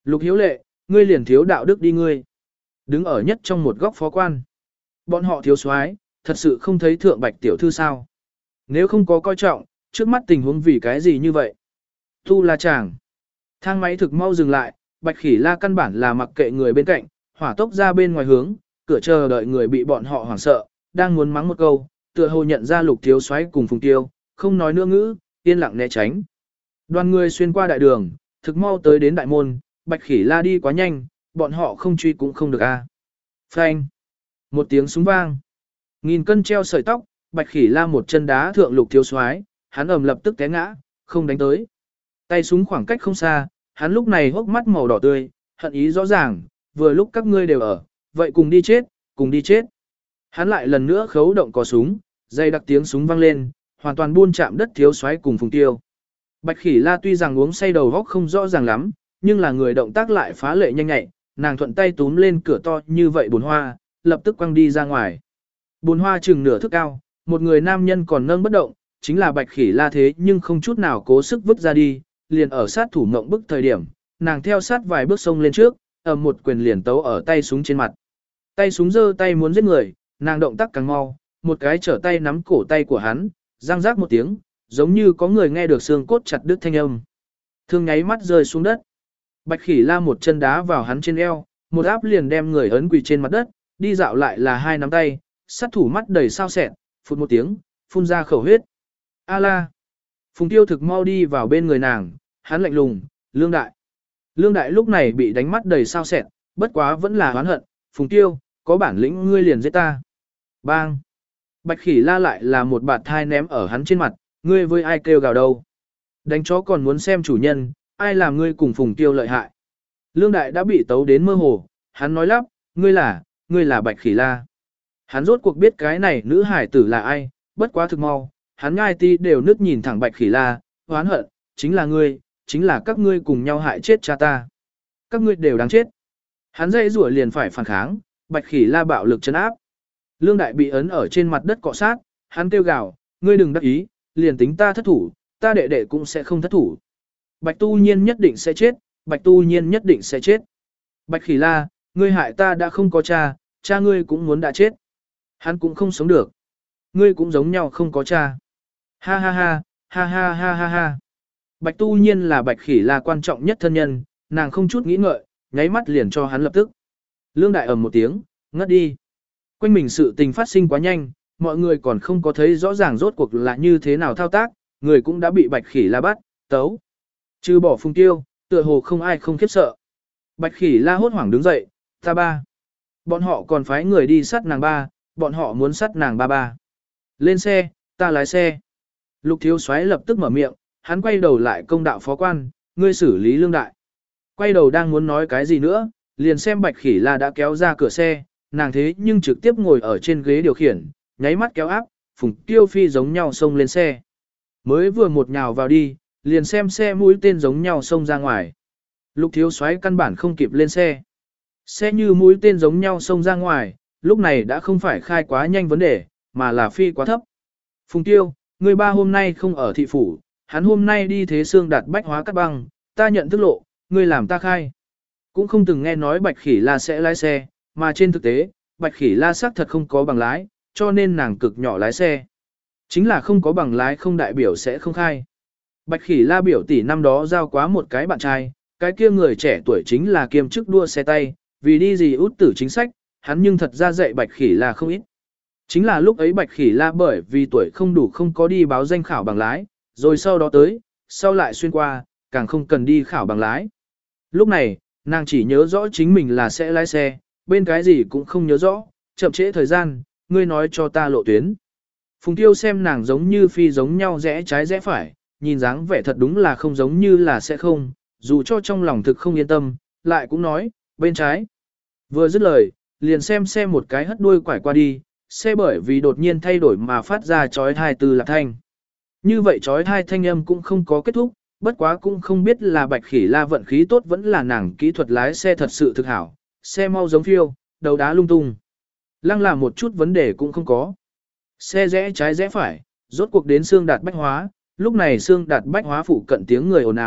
Lục Hiếu Lệ, ngươi liền thiếu đạo đức đi ngươi. Đứng ở nhất trong một góc phó quan. Bọn họ thiếu soái, thật sự không thấy thượng Bạch tiểu thư sao? Nếu không có coi trọng, trước mắt tình huống vì cái gì như vậy? Tu La chàng. Thang máy thực mau dừng lại, Bạch Khỉ La căn bản là mặc kệ người bên cạnh, hỏa tốc ra bên ngoài hướng, cửa chờ đợi người bị bọn họ hoảng sợ, đang muốn mắng một câu, tựa hồ nhận ra Lục thiếu soái cùng Phùng Tiêu, không nói nữa ngữ, yên lặng né tránh. Đoàn người xuyên qua đại đường, thực mau tới đến đại môn, Bạch Khỉ La đi quá nhanh, bọn họ không truy cũng không được a. Phanh. Một tiếng súng vang. Nghìn cân treo sợi tóc, Bạch Khỉ La một chân đá thượng Lục thiếu soái, hắn ầm lập tức té ngã, không đánh tới. Tay súng khoảng cách không xa, hắn lúc này hốc mắt màu đỏ tươi, hận ý rõ ràng, vừa lúc các ngươi đều ở, vậy cùng đi chết, cùng đi chết. Hắn lại lần nữa khấu động cò súng, dây đặc tiếng súng vang lên, hoàn toàn buôn chạm đất thiếu soái cùng Phùng Tiêu. Bạch Khỉ La tuy rằng uống say đầu góc không rõ ràng lắm, nhưng là người động tác lại phá lệ nhanh nhạy, nàng thuận tay túm lên cửa to như vậy bồn hoa, lập tức quăng đi ra ngoài. Bồn hoa chừng nửa thước cao, một người nam nhân còn nâng bất động, chính là Bạch Khỉ La thế nhưng không chút nào cố sức vứt ra đi, liền ở sát thủ mộng bức thời điểm, nàng theo sát vài bước sông lên trước, ầm một quyền liền tấu ở tay súng trên mặt. Tay súng giơ tay muốn giết người, nàng động tác càng mau, một cái trở tay nắm cổ tay của hắn, răng rác một tiếng, giống như có người nghe được xương cốt chặt đứt thanh âm. Thương nháy mắt rơi xuống đất. Bạch Khỉ La một chân đá vào hắn trên eo, một áp liền đem người ấn quỳ trên mặt đất, đi dạo lại là hai nắm tay, sát thủ mắt đầy sao sẹn, phụt một tiếng, phun ra khẩu huyết. A la. Phùng Tiêu thực mau đi vào bên người nàng, hắn lạnh lùng, Lương Đại. Lương Đại lúc này bị đánh mắt đầy sao sẹn, bất quá vẫn là oán hận, Phùng Tiêu, có bản lĩnh ngươi liền giết ta. Bang. Bạch Khỉ La lại là một bạt thai ném ở hắn trên mặt, ngươi với ai kêu gào đâu. Đánh chó còn muốn xem chủ nhân, ai làm ngươi cùng Phùng Tiêu lợi hại. Lương Đại đã bị tấu đến mơ hồ, hắn nói lắp, ngươi là Bạch Khỉ La. Hắn rốt cuộc biết cái này nữ hải tử là ai, bất quá thực mau, hắn ngai ti đều nứt nhìn thẳng Bạch Khỉ La, oán hận, chính là ngươi, chính là các ngươi cùng nhau hại chết cha ta. Các ngươi đều đáng chết. Hắn dây rủa liền phải phản kháng, Bạch Khỉ La bạo lực trấn áp. Lương Đại bị ấn ở trên mặt đất cọ sát, hắn kêu gào, ngươi đừng đắc ý, liền tính ta thất thủ, ta đệ đệ cũng sẽ không thất thủ. Bạch Tu Nhiên nhất định sẽ chết, Bạch Tu Nhiên nhất định sẽ chết. Bạch Khỉ La, ngươi hại ta đã không có cha, cha ngươi cũng muốn đã chết. Hắn cũng không sống được. Ngươi cũng giống nhau không có cha. Ha ha ha, ha ha ha ha ha. Bạch Tu Nhiên là Bạch Khỉ La quan trọng nhất thân nhân, nàng không chút nghĩ ngợi, nháy mắt liền cho hắn lập tức. Lương Đại ầm một tiếng, ngất đi. Quanh mình sự tình phát sinh quá nhanh, mọi người còn không có thấy rõ ràng rốt cuộc là như thế nào thao tác, người cũng đã bị Bạch Khỉ La bắt, tấu. Trừ bỏ Phùng Tiêu, tựa hồ không ai không khiếp sợ. Bạch Khỉ La hốt hoảng đứng dậy, ta ba. Bọn họ còn phái người đi sát nàng ba, bọn họ muốn sát nàng ba ba. Lên xe, ta lái xe. Lục thiếu soái lập tức mở miệng, hắn quay đầu lại công đạo phó quan, ngươi xử lý Lương Đại. Quay đầu đang muốn nói cái gì nữa, liền xem Bạch Khỉ La đã kéo ra cửa xe, nàng thế nhưng trực tiếp ngồi ở trên ghế điều khiển, nháy mắt kéo áp, Phùng Tiêu phi giống nhau xông lên xe. Mới vừa một nhào vào đi, liền xem xe mũi tên giống nhau xông ra ngoài. Lục thiếu soái căn bản không kịp lên xe. Xe như mũi tên giống nhau xông ra ngoài, lúc này đã không phải khai quá nhanh vấn đề, mà là phi quá thấp. Phùng Tiêu, người ba hôm nay không ở thị phủ, hắn hôm nay đi thế xương đạt bách hóa cắt băng, ta nhận thức lộ, ngươi làm ta khai. Cũng không từng nghe nói Bạch Khỉ La sẽ lái xe, mà trên thực tế, Bạch Khỉ La xác thật không có bằng lái, cho nên nàng cực nhỏ lái xe. Chính là không có bằng lái không đại biểu sẽ không khai. Bạch Khỉ La biểu tỷ năm đó giao quá một cái bạn trai, cái kia người trẻ tuổi chính là kiêm chức đua xe tay, vì đi gì út tử chính sách, hắn nhưng thật ra dạy Bạch Khỉ La không ít. Chính là lúc ấy Bạch Khỉ La bởi vì tuổi không đủ không có đi báo danh khảo bằng lái, rồi sau đó tới, sau lại xuyên qua, càng không cần đi khảo bằng lái. Lúc này, nàng chỉ nhớ rõ chính mình là sẽ lái xe, bên cái gì cũng không nhớ rõ, chậm trễ thời gian, ngươi nói cho ta lộ tuyến. Phùng Tiêu xem nàng giống như phi giống nhau rẽ trái rẽ phải, nhìn dáng vẻ thật đúng là không giống như là sẽ không, dù cho trong lòng thực không yên tâm, lại cũng nói, bên trái. Vừa dứt lời, liền xem xe một cái hất đuôi quải qua đi, xe bởi vì đột nhiên thay đổi mà phát ra chói tai từ lạc thanh. Như vậy chói tai thanh âm cũng không có kết thúc, bất quá cũng không biết là Bạch Khỉ La vận khí tốt vẫn là nàng kỹ thuật lái xe thật sự thực hảo, xe mau giống phiêu, đầu đá lung tung. Lăng là một chút vấn đề cũng không có. Xe rẽ trái rẽ phải, rốt cuộc đến xương đạt bách hóa, lúc này xương đạt bách hóa phụ cận tiếng người ồn ào,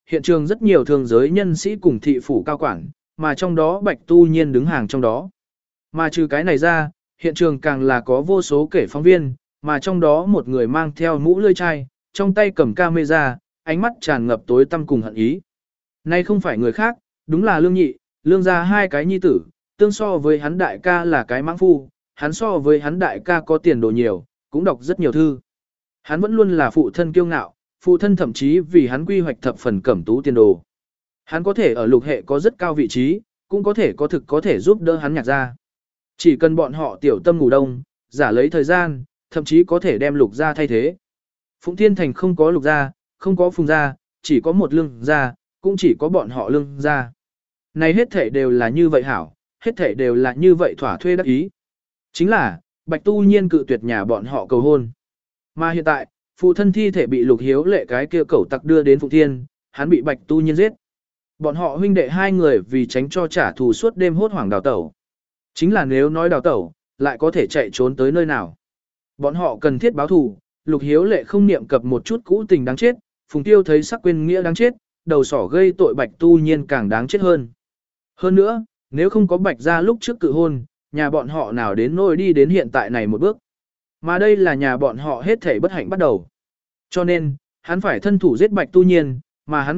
hiện trường rất nhiều thường giới nhân sĩ cùng thị phủ cao quản, mà trong đó Bạch Tu Nhiên đứng hàng trong đó. Mà trừ cái này ra, hiện trường càng là có vô số kể phóng viên, mà trong đó một người mang theo mũ lưỡi chai, trong tay cầm camera, ánh mắt tràn ngập tối tăm cùng hận ý. Nay không phải người khác, đúng là Lương Nhị, Lương gia hai cái nhi tử, tương so với hắn đại ca là cái mãng phu, hắn so với hắn đại ca có tiền đồ nhiều, cũng đọc rất nhiều thư. Hắn vẫn luôn là phụ thân kiêu ngạo, phụ thân thậm chí vì hắn quy hoạch thập phần cẩm tú tiền đồ. Hắn có thể ở lục hệ có rất cao vị trí, cũng có thể có thể giúp đỡ hắn nhạc ra. Chỉ cần bọn họ tiểu tâm ngủ đông, giả lấy thời gian, thậm chí có thể đem lục gia thay thế. Phụng Thiên Thành không có lục gia, không có phùng gia, chỉ có một lương gia, cũng chỉ có bọn họ lương gia. Này hết thể đều là như vậy hảo, hết thể đều là như vậy thỏa thuê đắc ý. Chính là, Bạch Tu Nhiên cự tuyệt nhà bọn họ cầu hôn. Mà hiện tại, phụ thân thi thể bị Lục Hiếu Lệ cái kia cẩu tặc đưa đến Phụng Thiên, hắn bị Bạch Tu Nhiên giết. Bọn họ huynh đệ hai người vì tránh cho trả thù suốt đêm hốt hoảng đào tẩu. Chính là nếu nói đào tẩu, lại có thể chạy trốn tới nơi nào. Bọn họ cần thiết báo thù, Lục Hiếu Lệ không niệm cập một chút cũ tình đáng chết, Phùng Tiêu thấy sắc quên nghĩa đáng chết, đầu sỏ gây tội Bạch Tu Nhiên càng đáng chết hơn. Hơn nữa, nếu không có Bạch gia lúc trước cự hôn, nhà bọn họ nào đến nỗi đi đến hiện tại này một bước. Mà đây là nhà bọn họ hết thảy bất hạnh bắt đầu. Cho nên, hắn phải thân thủ giết Bạch Tu Nhiên, mà hắn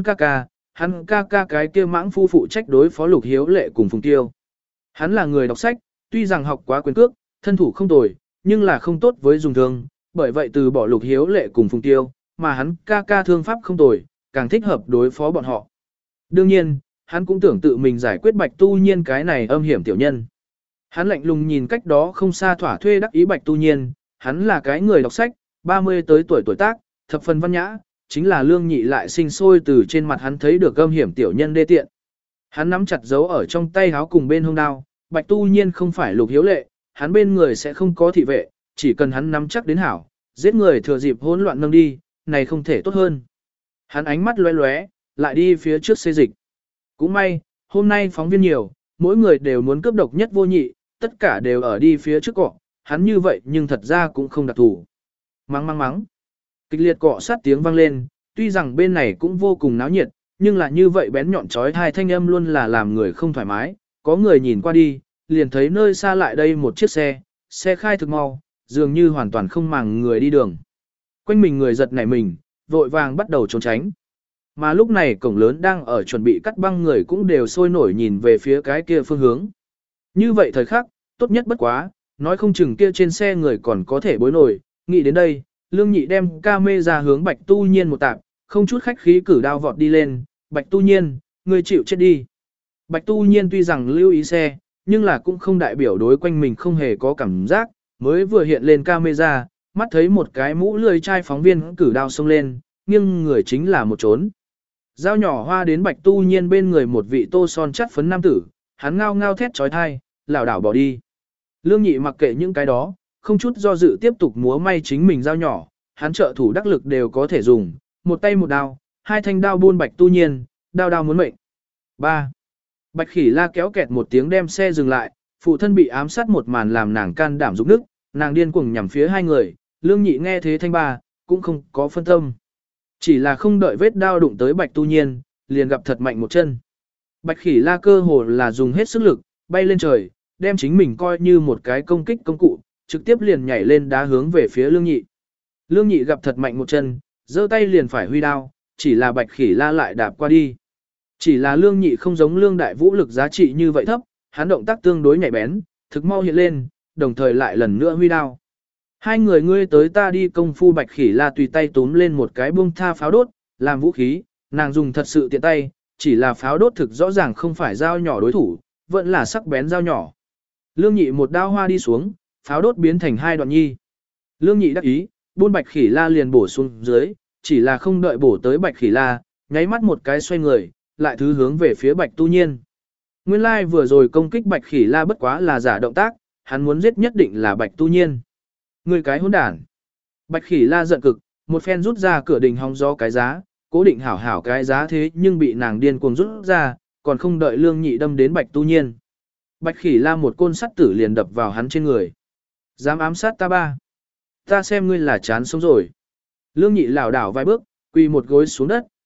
ca ca cái kia mãng phu phụ trách đối phó Lục Hiếu Lệ cùng Phùng Tiêu. Hắn là người đọc sách, tuy rằng học quá quyền cước, thân thủ không tồi, nhưng là không tốt với dùng thương, bởi vậy từ bỏ Lục Hiếu Lệ cùng Phùng Tiêu, mà hắn ca thương pháp không tồi, càng thích hợp đối phó bọn họ. Đương nhiên, hắn cũng tưởng tự mình giải quyết Bạch Tu Nhiên cái này âm hiểm tiểu nhân. Hắn lạnh lùng nhìn cách đó không xa thỏa thuê đắc ý Bạch Tu Nhiên, hắn là cái người đọc sách, 30 tới tuổi tác, thập phần văn nhã, chính là Lương Nhị lại sinh sôi từ trên mặt hắn thấy được âm hiểm tiểu nhân đê tiện. Hắn nắm chặt dấu ở trong tay háo cùng bên hông đao, Bạch Tu Nhiên không phải Lục Hiếu Lệ, hắn bên người sẽ không có thị vệ, chỉ cần hắn nắm chắc đến hảo, giết người thừa dịp hỗn loạn nâng đi, này không thể tốt hơn. Hắn ánh mắt lóe lóe, lại đi phía trước xê dịch. Cũng may, hôm nay phóng viên nhiều, mỗi người đều muốn cướp độc nhất vô nhị, tất cả đều ở đi phía trước cọ, hắn như vậy nhưng thật ra cũng không đặc thủ. Mắng mắng mắng. Kịch liệt cọ sát tiếng vang lên, tuy rằng bên này cũng vô cùng náo nhiệt, nhưng là như vậy bén nhọn chói tai thanh âm luôn là làm người không thoải mái, có người nhìn qua đi, liền thấy nơi xa lại đây một chiếc xe khai thực mau, dường như hoàn toàn không màng người đi đường. Quanh mình người giật nảy mình, vội vàng bắt đầu trốn tránh. Mà lúc này cổng lớn đang ở chuẩn bị cắt băng người cũng đều sôi nổi nhìn về phía cái kia phương hướng. Như vậy thời khắc, tốt nhất bất quá, nói không chừng kia trên xe người còn có thể bối nổi, nghĩ đến đây, Lương Nhị đem camera hướng Bạch Tu Nhiên một tạp, không chút khách khí cử đao vọt đi lên, Bạch Tu Nhiên, ngươi chịu chết đi. Bạch Tu Nhiên tuy rằng lưu ý xe, nhưng là cũng không đại biểu đối quanh mình không hề có cảm giác, mới vừa hiện lên camera, mắt thấy một cái mũ lười trai phóng viên cử đao xông lên, nhưng người chính là một trốn. Dao nhỏ hoa đến Bạch Tu Nhiên bên người một vị tô son chất phấn nam tử, hắn ngao ngao thét trói thai, lảo đảo bỏ đi. Lương Nhị mặc kệ những cái đó, không chút do dự tiếp tục múa may chính mình dao nhỏ, hắn trợ thủ đắc lực đều có thể dùng, một tay một đao, hai thanh đao buôn Bạch Tu Nhiên, đao muốn mệnh. 3. Bạch Khỉ La kéo kẹt một tiếng đem xe dừng lại, phụ thân bị ám sát một màn làm nàng can đảm rụng nức, nàng điên cuồng nhằm phía hai người, Lương Nhị nghe thế thanh ba, cũng không có phân tâm. Chỉ là không đợi vết đao đụng tới Bạch Tu Nhiên, liền gặp thật mạnh một chân. Bạch Khỉ La cơ hồ là dùng hết sức lực, bay lên trời, đem chính mình coi như một cái công kích công cụ, trực tiếp liền nhảy lên đá hướng về phía Lương Nhị. Lương Nhị gặp thật mạnh một chân, giơ tay liền phải huy đao, chỉ là Bạch Khỉ La lại đạp qua đi. Chỉ là Lương Nhị không giống Lương Đại vũ lực giá trị như vậy thấp, hắn động tác tương đối nhạy bén, thực mau hiện lên, đồng thời lại lần nữa huy đao. Hai người ngươi tới ta đi công phu Bạch Khỉ La tùy tay túm lên một cái buông tha pháo đốt, làm vũ khí, nàng dùng thật sự tiện tay, chỉ là pháo đốt thực rõ ràng không phải dao nhỏ đối thủ, vẫn là sắc bén dao nhỏ. Lương Nhị một đao hoa đi xuống, pháo đốt biến thành hai đoạn nhi. Lương Nhị đắc ý, buôn Bạch Khỉ La liền bổ xuống dưới, chỉ là không đợi bổ tới Bạch Khỉ La, nháy mắt một cái xoay người, lại thứ hướng về phía Bạch Tu Nhiên. Nguyên lai vừa rồi công kích Bạch Khỉ La bất quá là giả động tác, hắn muốn giết nhất định là Bạch Tu Nhiên. Người cái hỗn đản. Bạch Khỉ La giận cực, một phen rút ra cửa đình hóng gió cái giá, cố định hảo hảo cái giá thế nhưng bị nàng điên cuồng rút ra, còn không đợi Lương Nhị đâm đến Bạch Tu Nhiên. Bạch Khỉ La một côn sắt tử liền đập vào hắn trên người. Dám ám sát ta ba. Ta xem ngươi là chán sống rồi. Lương Nhị lảo đảo vài bước, quỳ một gối xuống đất,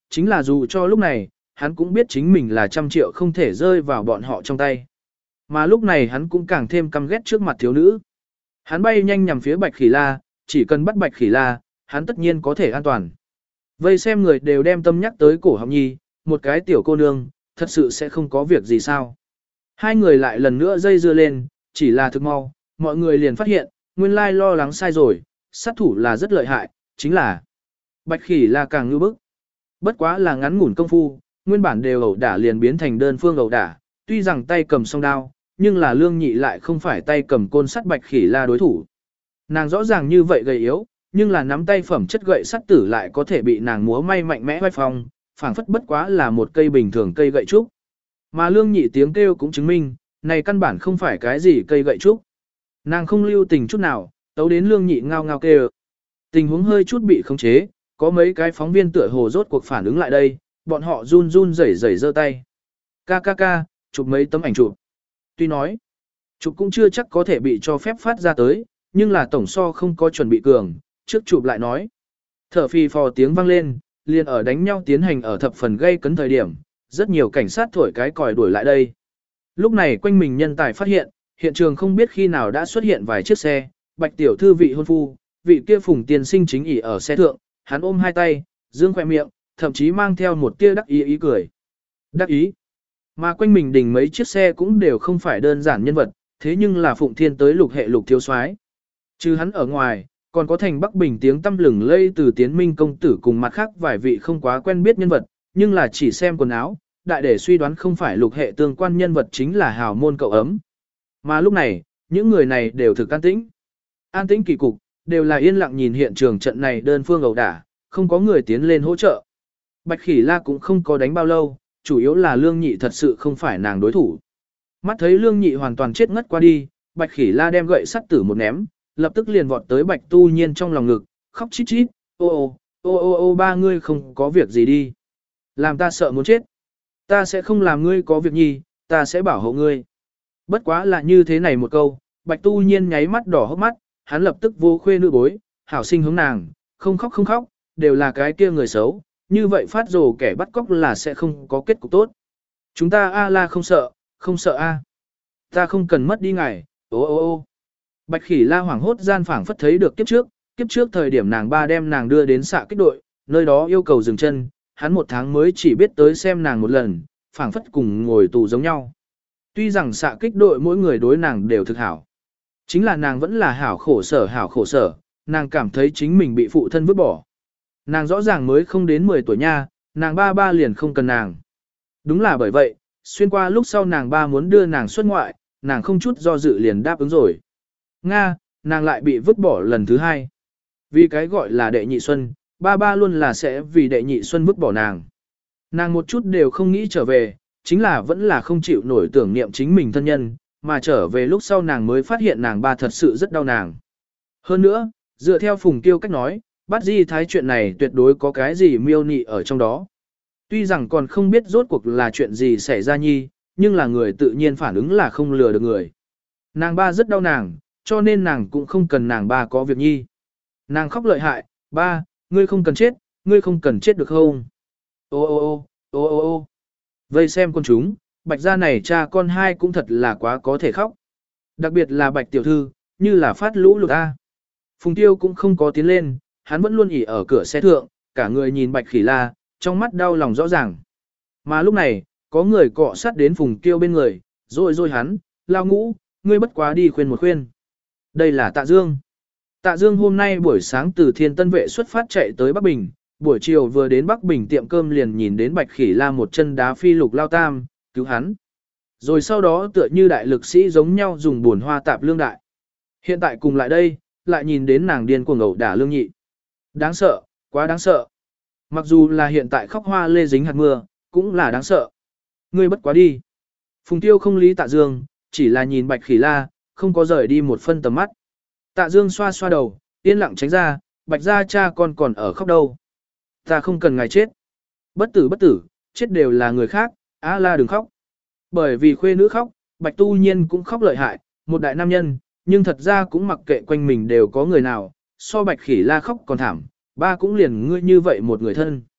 chính là dù cho lúc này, hắn cũng biết chính mình là 100 triệu không thể rơi vào bọn họ trong tay. Mà lúc này hắn cũng càng thêm căm ghét trước mặt thiếu nữ. Hắn bay nhanh nhằm phía Bạch Khỉ La, chỉ cần bắt Bạch Khỉ La, hắn tất nhiên có thể an toàn. Vây xem người đều đem tâm nhắc tới cổ họng nhi, một cái tiểu cô nương, thật sự sẽ không có việc gì sao. Hai người lại lần nữa dây dưa lên, chỉ là thực mau, mọi người liền phát hiện, nguyên lai lo lắng sai rồi, sát thủ là rất lợi hại, chính là Bạch Khỉ La càng ngư bức. Bất quá là ngắn ngủn công phu, nguyên bản đều ẩu đả liền biến thành đơn phương ẩu đả, tuy rằng tay cầm song đao, nhưng là Lương Nhị lại không phải tay cầm côn sắt Bạch Khỉ La đối thủ. Nàng rõ ràng như vậy gầy yếu, nhưng là nắm tay phẩm chất gậy sắt tử lại có thể bị nàng múa may mạnh mẽ vai phong, phảng phất bất quá là một cây bình thường cây gậy trúc. Mà Lương Nhị tiếng kêu cũng chứng minh, này căn bản không phải cái gì cây gậy trúc. Nàng không lưu tình chút nào, tấu đến Lương Nhị ngao ngao kêu. Tình huống hơi chút bị khống chế, có mấy cái phóng viên tựa hồ rốt cuộc phản ứng lại đây, bọn họ run run rẩy rẩy giơ tay. Ca, chụp mấy tấm ảnh chụp. Tuy nói, chụp cũng chưa chắc có thể bị cho phép phát ra tới, nhưng là tổng so không có chuẩn bị cường, trước chụp lại nói. Thở phì phò tiếng vang lên, liền ở đánh nhau tiến hành ở thập phần gây cấn thời điểm, rất nhiều cảnh sát thổi cái còi đuổi lại đây. Lúc này quanh mình nhân tài phát hiện trường không biết khi nào đã xuất hiện vài chiếc xe, Bạch tiểu thư vị hôn phu, vị kia Phùng tiên sinh chính ỉ ở xe thượng, hắn ôm hai tay, dương khỏe miệng, thậm chí mang theo một tia đắc ý cười. Đắc ý. Mà quanh mình đỉnh mấy chiếc xe cũng đều không phải đơn giản nhân vật, thế nhưng là Phụng Thiên tới lục hệ lục thiếu soái. Chứ hắn ở ngoài, còn có thành Bắc Bình tiếng tăm lừng lây từ Tiến Minh công tử cùng mặt khác vài vị không quá quen biết nhân vật, nhưng là chỉ xem quần áo, đại để suy đoán không phải lục hệ tương quan nhân vật chính là hào môn cậu ấm. Mà lúc này, những người này đều thực an tĩnh. An tĩnh kỳ cục, đều là yên lặng nhìn hiện trường trận này đơn phương ẩu đả, không có người tiến lên hỗ trợ. Bạch Khỉ La cũng không có đánh bao lâu, chủ yếu là Lương Nhị thật sự không phải nàng đối thủ. Mắt thấy Lương Nhị hoàn toàn chết ngất qua đi, Bạch Khỉ La đem gậy sắt tử một ném, lập tức liền vọt tới Bạch Tu Nhiên trong lòng ngực, khóc chít chít, ô ba ngươi không có việc gì đi. Làm ta sợ muốn chết. Ta sẽ không làm ngươi có việc nhi, ta sẽ bảo hộ ngươi. Bất quá là như thế này một câu, Bạch Tu Nhiên nháy mắt đỏ hốc mắt, hắn lập tức vô khuê nữ bối, hảo sinh hướng nàng, không khóc, đều là cái kia người xấu, như vậy phát rồ kẻ bắt cóc là sẽ không có kết cục tốt. Chúng ta a la không sợ a. Ta không cần mất đi ngài, ô. Bạch Khỉ La hoảng hốt gian phảng phất thấy được kiếp trước thời điểm nàng ba đem nàng đưa đến xạ kích đội, nơi đó yêu cầu dừng chân, hắn một tháng mới chỉ biết tới xem nàng một lần, phảng phất cùng ngồi tù giống nhau. Tuy rằng xạ kích đội mỗi người đối nàng đều thực hảo, chính là nàng vẫn là hảo khổ sở, nàng cảm thấy chính mình bị phụ thân vứt bỏ. Nàng rõ ràng mới không đến 10 tuổi nha, nàng ba liền không cần nàng. Đúng là bởi vậy, xuyên qua lúc sau nàng ba muốn đưa nàng xuất ngoại, nàng không chút do dự liền đáp ứng rồi. Nga, nàng lại bị vứt bỏ lần thứ hai. Vì cái gọi là đệ nhị xuân, ba luôn là sẽ vì đệ nhị xuân vứt bỏ nàng. Nàng một chút đều không nghĩ trở về, chính là vẫn là không chịu nổi tưởng niệm chính mình thân nhân, mà trở về lúc sau nàng mới phát hiện nàng ba thật sự rất đau nàng. Hơn nữa, dựa theo Phùng Tiêu cách nói, bắt di thái chuyện này tuyệt đối có cái gì miêu nị ở trong đó. Tuy rằng còn không biết rốt cuộc là chuyện gì xảy ra nhi, nhưng là người tự nhiên phản ứng là không lừa được người. Nàng ba rất đau nàng, cho nên nàng cũng không cần nàng ba có việc nhi. Nàng khóc lợi hại, ba, ngươi không cần chết được không? Ô. Vây xem con chúng, Bạch gia này cha con hai cũng thật là quá có thể khóc. Đặc biệt là Bạch tiểu thư, như là phát lũ lụt a. Phùng Tiêu cũng không có tiến lên, hắn vẫn luôn ỉ ở cửa xe thượng, cả người nhìn Bạch Khỉ La, trong mắt đau lòng rõ ràng. Mà lúc này, có người cọ sát đến Phùng Tiêu bên người, rồi hắn, lao ngũ, ngươi bất quá đi khuyên một khuyên. Đây là Tạ Dương. Tạ Dương hôm nay buổi sáng từ Thiên Tân Vệ xuất phát chạy tới Bắc Bình, buổi chiều vừa đến Bắc Bình tiệm cơm liền nhìn đến Bạch Khỉ La một chân đá phi lục lao tam, cứu hắn. Rồi sau đó tựa như đại lực sĩ giống nhau dùng buồn hoa tạp Lương Đại. Hiện tại cùng lại đây, lại nhìn đến nàng điên cuồng ẩu đả Lương Nhị. Đáng sợ, quá đáng sợ. Mặc dù là hiện tại khóc hoa lê dính hạt mưa, cũng là đáng sợ. Ngươi bất quá đi. Phùng Tiêu không lý Tạ Dương, chỉ là nhìn Bạch Khỉ La, không có rời đi một phân tầm mắt. Tạ Dương xoa xoa đầu, yên lặng tránh ra, Bạch gia cha con còn ở khóc đâu. Ta không cần ngài chết. Bất tử, chết đều là người khác, á la đừng khóc. Bởi vì khuê nữ khóc, Bạch Tu Nhiên cũng khóc lợi hại, một đại nam nhân, nhưng thật ra cũng mặc kệ quanh mình đều có người nào, so Bạch Khỉ La khóc còn thảm, ba cũng liền ngươi như vậy một người thân.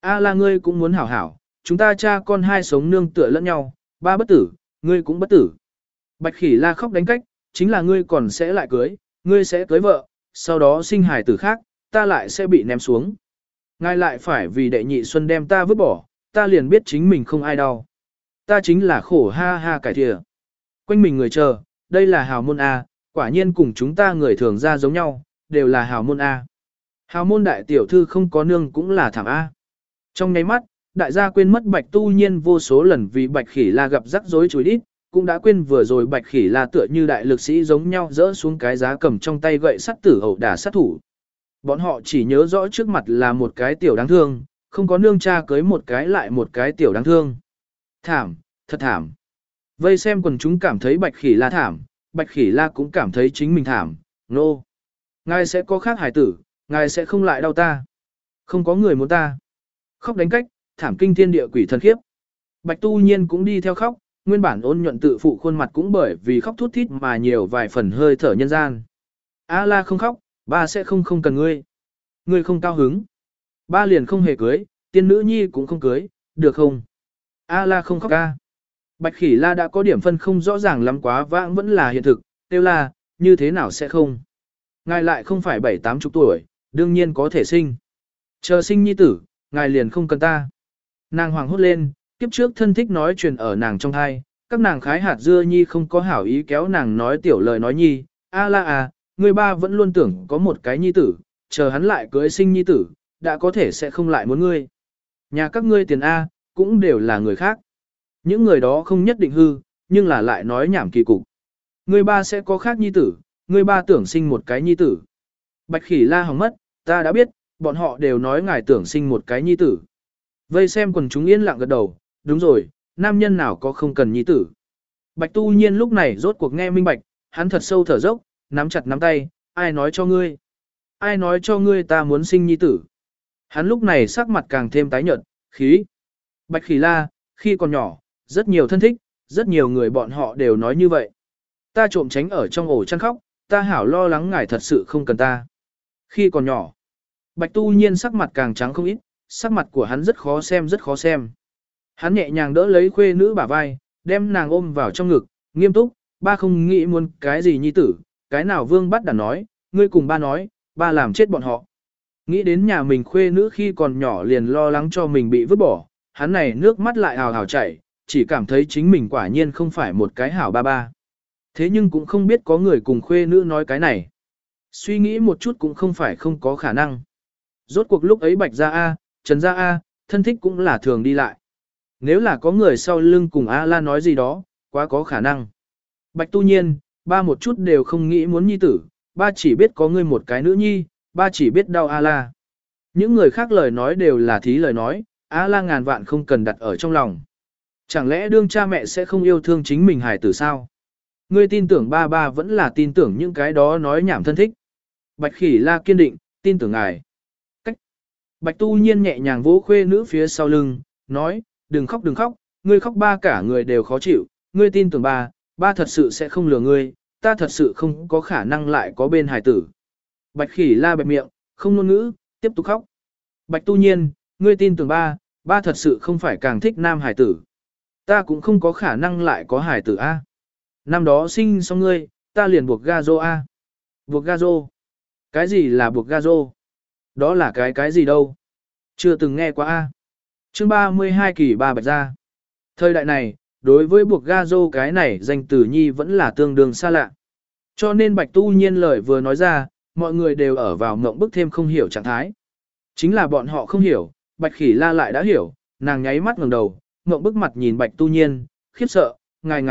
A la ngươi cũng muốn hảo hảo, chúng ta cha con hai sống nương tựa lẫn nhau, ba bất tử, ngươi cũng bất tử. Bạch khỉ la khóc đánh cách, chính là ngươi còn sẽ lại cưới, ngươi sẽ cưới vợ, sau đó sinh hài tử khác, ta lại sẽ bị ném xuống. Ngài lại phải vì đệ nhị xuân đem ta vứt bỏ, ta liền biết chính mình không ai đau. Ta chính là khổ ha ha cải thìa. Quanh mình người chờ, đây là hào môn A, quả nhiên cùng chúng ta người thường ra giống nhau, đều là hào môn A. Hào môn đại tiểu thư không có nương cũng là thảm A. Trong nháy mắt, đại gia quên mất Bạch Tu Nhiên vô số lần vì Bạch Khỉ La gặp rắc rối chùi đít, cũng đã quên vừa rồi Bạch Khỉ La tựa như đại lực sĩ giống nhau dỡ xuống cái giá cầm trong tay gậy sắt tử ẩu đả sát thủ. Bọn họ chỉ nhớ rõ trước mặt là một cái tiểu đáng thương, không có nương cha cưới một cái lại một cái tiểu đáng thương. Thảm, thật thảm. Vây xem quần chúng cảm thấy Bạch Khỉ La thảm, Bạch Khỉ La cũng cảm thấy chính mình thảm, nô. No. Ngài sẽ có khác hài tử, ngài sẽ không lại đau ta. Không có người muốn ta. Khóc đánh cách, thảm kinh thiên địa quỷ thần khiếp. Bạch Tu Nhiên cũng đi theo khóc, nguyên bản ôn nhuận tự phụ khuôn mặt cũng bởi vì khóc thút thít mà nhiều vài phần hơi thở nhân gian. A la không khóc, ba sẽ không cần ngươi. Ngươi không cao hứng. Ba liền không hề cưới, tiên nữ nhi cũng không cưới, được không? A la không khóc ca. Bạch Khỉ La đã có điểm phân không rõ ràng lắm quá vãng vẫn là hiện thực, tiêu la, như thế nào sẽ không? Ngài lại không phải 7-80 tuổi, đương nhiên có thể sinh. Chờ sinh nhi tử, ngài liền không cần ta. Nàng hoàng hốt lên, kiếp trước thân thích nói truyền ở nàng trong thai, các nàng khái hạt dưa nhi không có hảo ý kéo nàng nói tiểu lời nói nhi, a la à, người ba vẫn luôn tưởng có một cái nhi tử, chờ hắn lại cưới sinh nhi tử, đã có thể sẽ không lại muốn ngươi. Nhà các ngươi tiền A, cũng đều là người khác. Những người đó không nhất định hư, nhưng là lại nói nhảm kỳ cục. Người ba sẽ có khác nhi tử, người ba tưởng sinh một cái nhi tử. Bạch Khỉ La hỏng mất, ta đã biết, bọn họ đều nói ngài tưởng sinh một cái nhi tử. Vây xem quần chúng yên lặng gật đầu, đúng rồi, nam nhân nào có không cần nhi tử. Bạch Tu Nhiên lúc này rốt cuộc nghe minh bạch, hắn thật sâu thở dốc, nắm chặt nắm tay, ai nói cho ngươi? Ai nói cho ngươi ta muốn sinh nhi tử? Hắn lúc này sắc mặt càng thêm tái nhợt, khí. Bạch Khỉ La, khi còn nhỏ, rất nhiều thân thích, rất nhiều người bọn họ đều nói như vậy. Ta trộm tránh ở trong ổ chăn khóc, ta hảo lo lắng ngài thật sự không cần ta. Khi còn nhỏ, Bạch Tu Nhiên sắc mặt càng trắng không ít, sắc mặt của hắn rất khó xem rất khó xem. Hắn nhẹ nhàng đỡ lấy khuê nữ bả vai, đem nàng ôm vào trong ngực, nghiêm túc, ba không nghĩ muốn cái gì nhi tử, cái nào vương bắt đã nói, ngươi cùng ba nói, ba làm chết bọn họ. Nghĩ đến nhà mình khuê nữ khi còn nhỏ liền lo lắng cho mình bị vứt bỏ, hắn này nước mắt lại hào hào chảy, chỉ cảm thấy chính mình quả nhiên không phải một cái hảo ba ba. Thế nhưng cũng không biết có người cùng khuê nữ nói cái này. Suy nghĩ một chút cũng không phải không có khả năng. Rốt cuộc lúc ấy Bạch Gia A, Trần Gia A, thân thích cũng là thường đi lại. Nếu là có người sau lưng cùng A La nói gì đó, quá có khả năng. Bạch Tu Nhiên, ba một chút đều không nghĩ muốn nhi tử, ba chỉ biết có ngươi một cái nữ nhi, ba chỉ biết đau A La. Những người khác lời nói đều là thí lời nói, A La ngàn vạn không cần đặt ở trong lòng. Chẳng lẽ đương cha mẹ sẽ không yêu thương chính mình hài tử sao? Ngươi tin tưởng ba ba vẫn là tin tưởng những cái đó nói nhảm thân thích. Bạch Khỉ La kiên định, tin tưởng ngài. Cách. Bạch Tu Nhiên nhẹ nhàng vỗ khuê nữ phía sau lưng, nói, đừng khóc, ngươi khóc ba cả người đều khó chịu, ngươi tin tưởng ba, ba thật sự sẽ không lừa ngươi, ta thật sự không có khả năng lại có bên hài tử. Bạch Khỉ La bẹp miệng, không ngôn ngữ, tiếp tục khóc. Bạch Tu Nhiên, ngươi tin tưởng ba, ba thật sự không phải càng thích nam hài tử. Ta cũng không có khả năng lại có hài tử A. Năm đó sinh xong ngươi, ta liền buộc ga rô A. Buộc ga rô. Cái gì là buộc ga rô? Đó là cái gì đâu? Chưa từng nghe qua A. Chương 32 kỳ ba Bạch Gia. Thời đại này, đối với buộc ga rô cái này danh từ nhi vẫn là tương đương xa lạ. Cho nên Bạch Tu Nhiên lời vừa nói ra, mọi người đều ở vào ngộng bức thêm không hiểu trạng thái. Chính là bọn họ không hiểu, Bạch Khỉ La lại đã hiểu, nàng nháy mắt ngẩng đầu, ngộng bức mặt nhìn Bạch Tu Nhiên, khiếp sợ, ngài.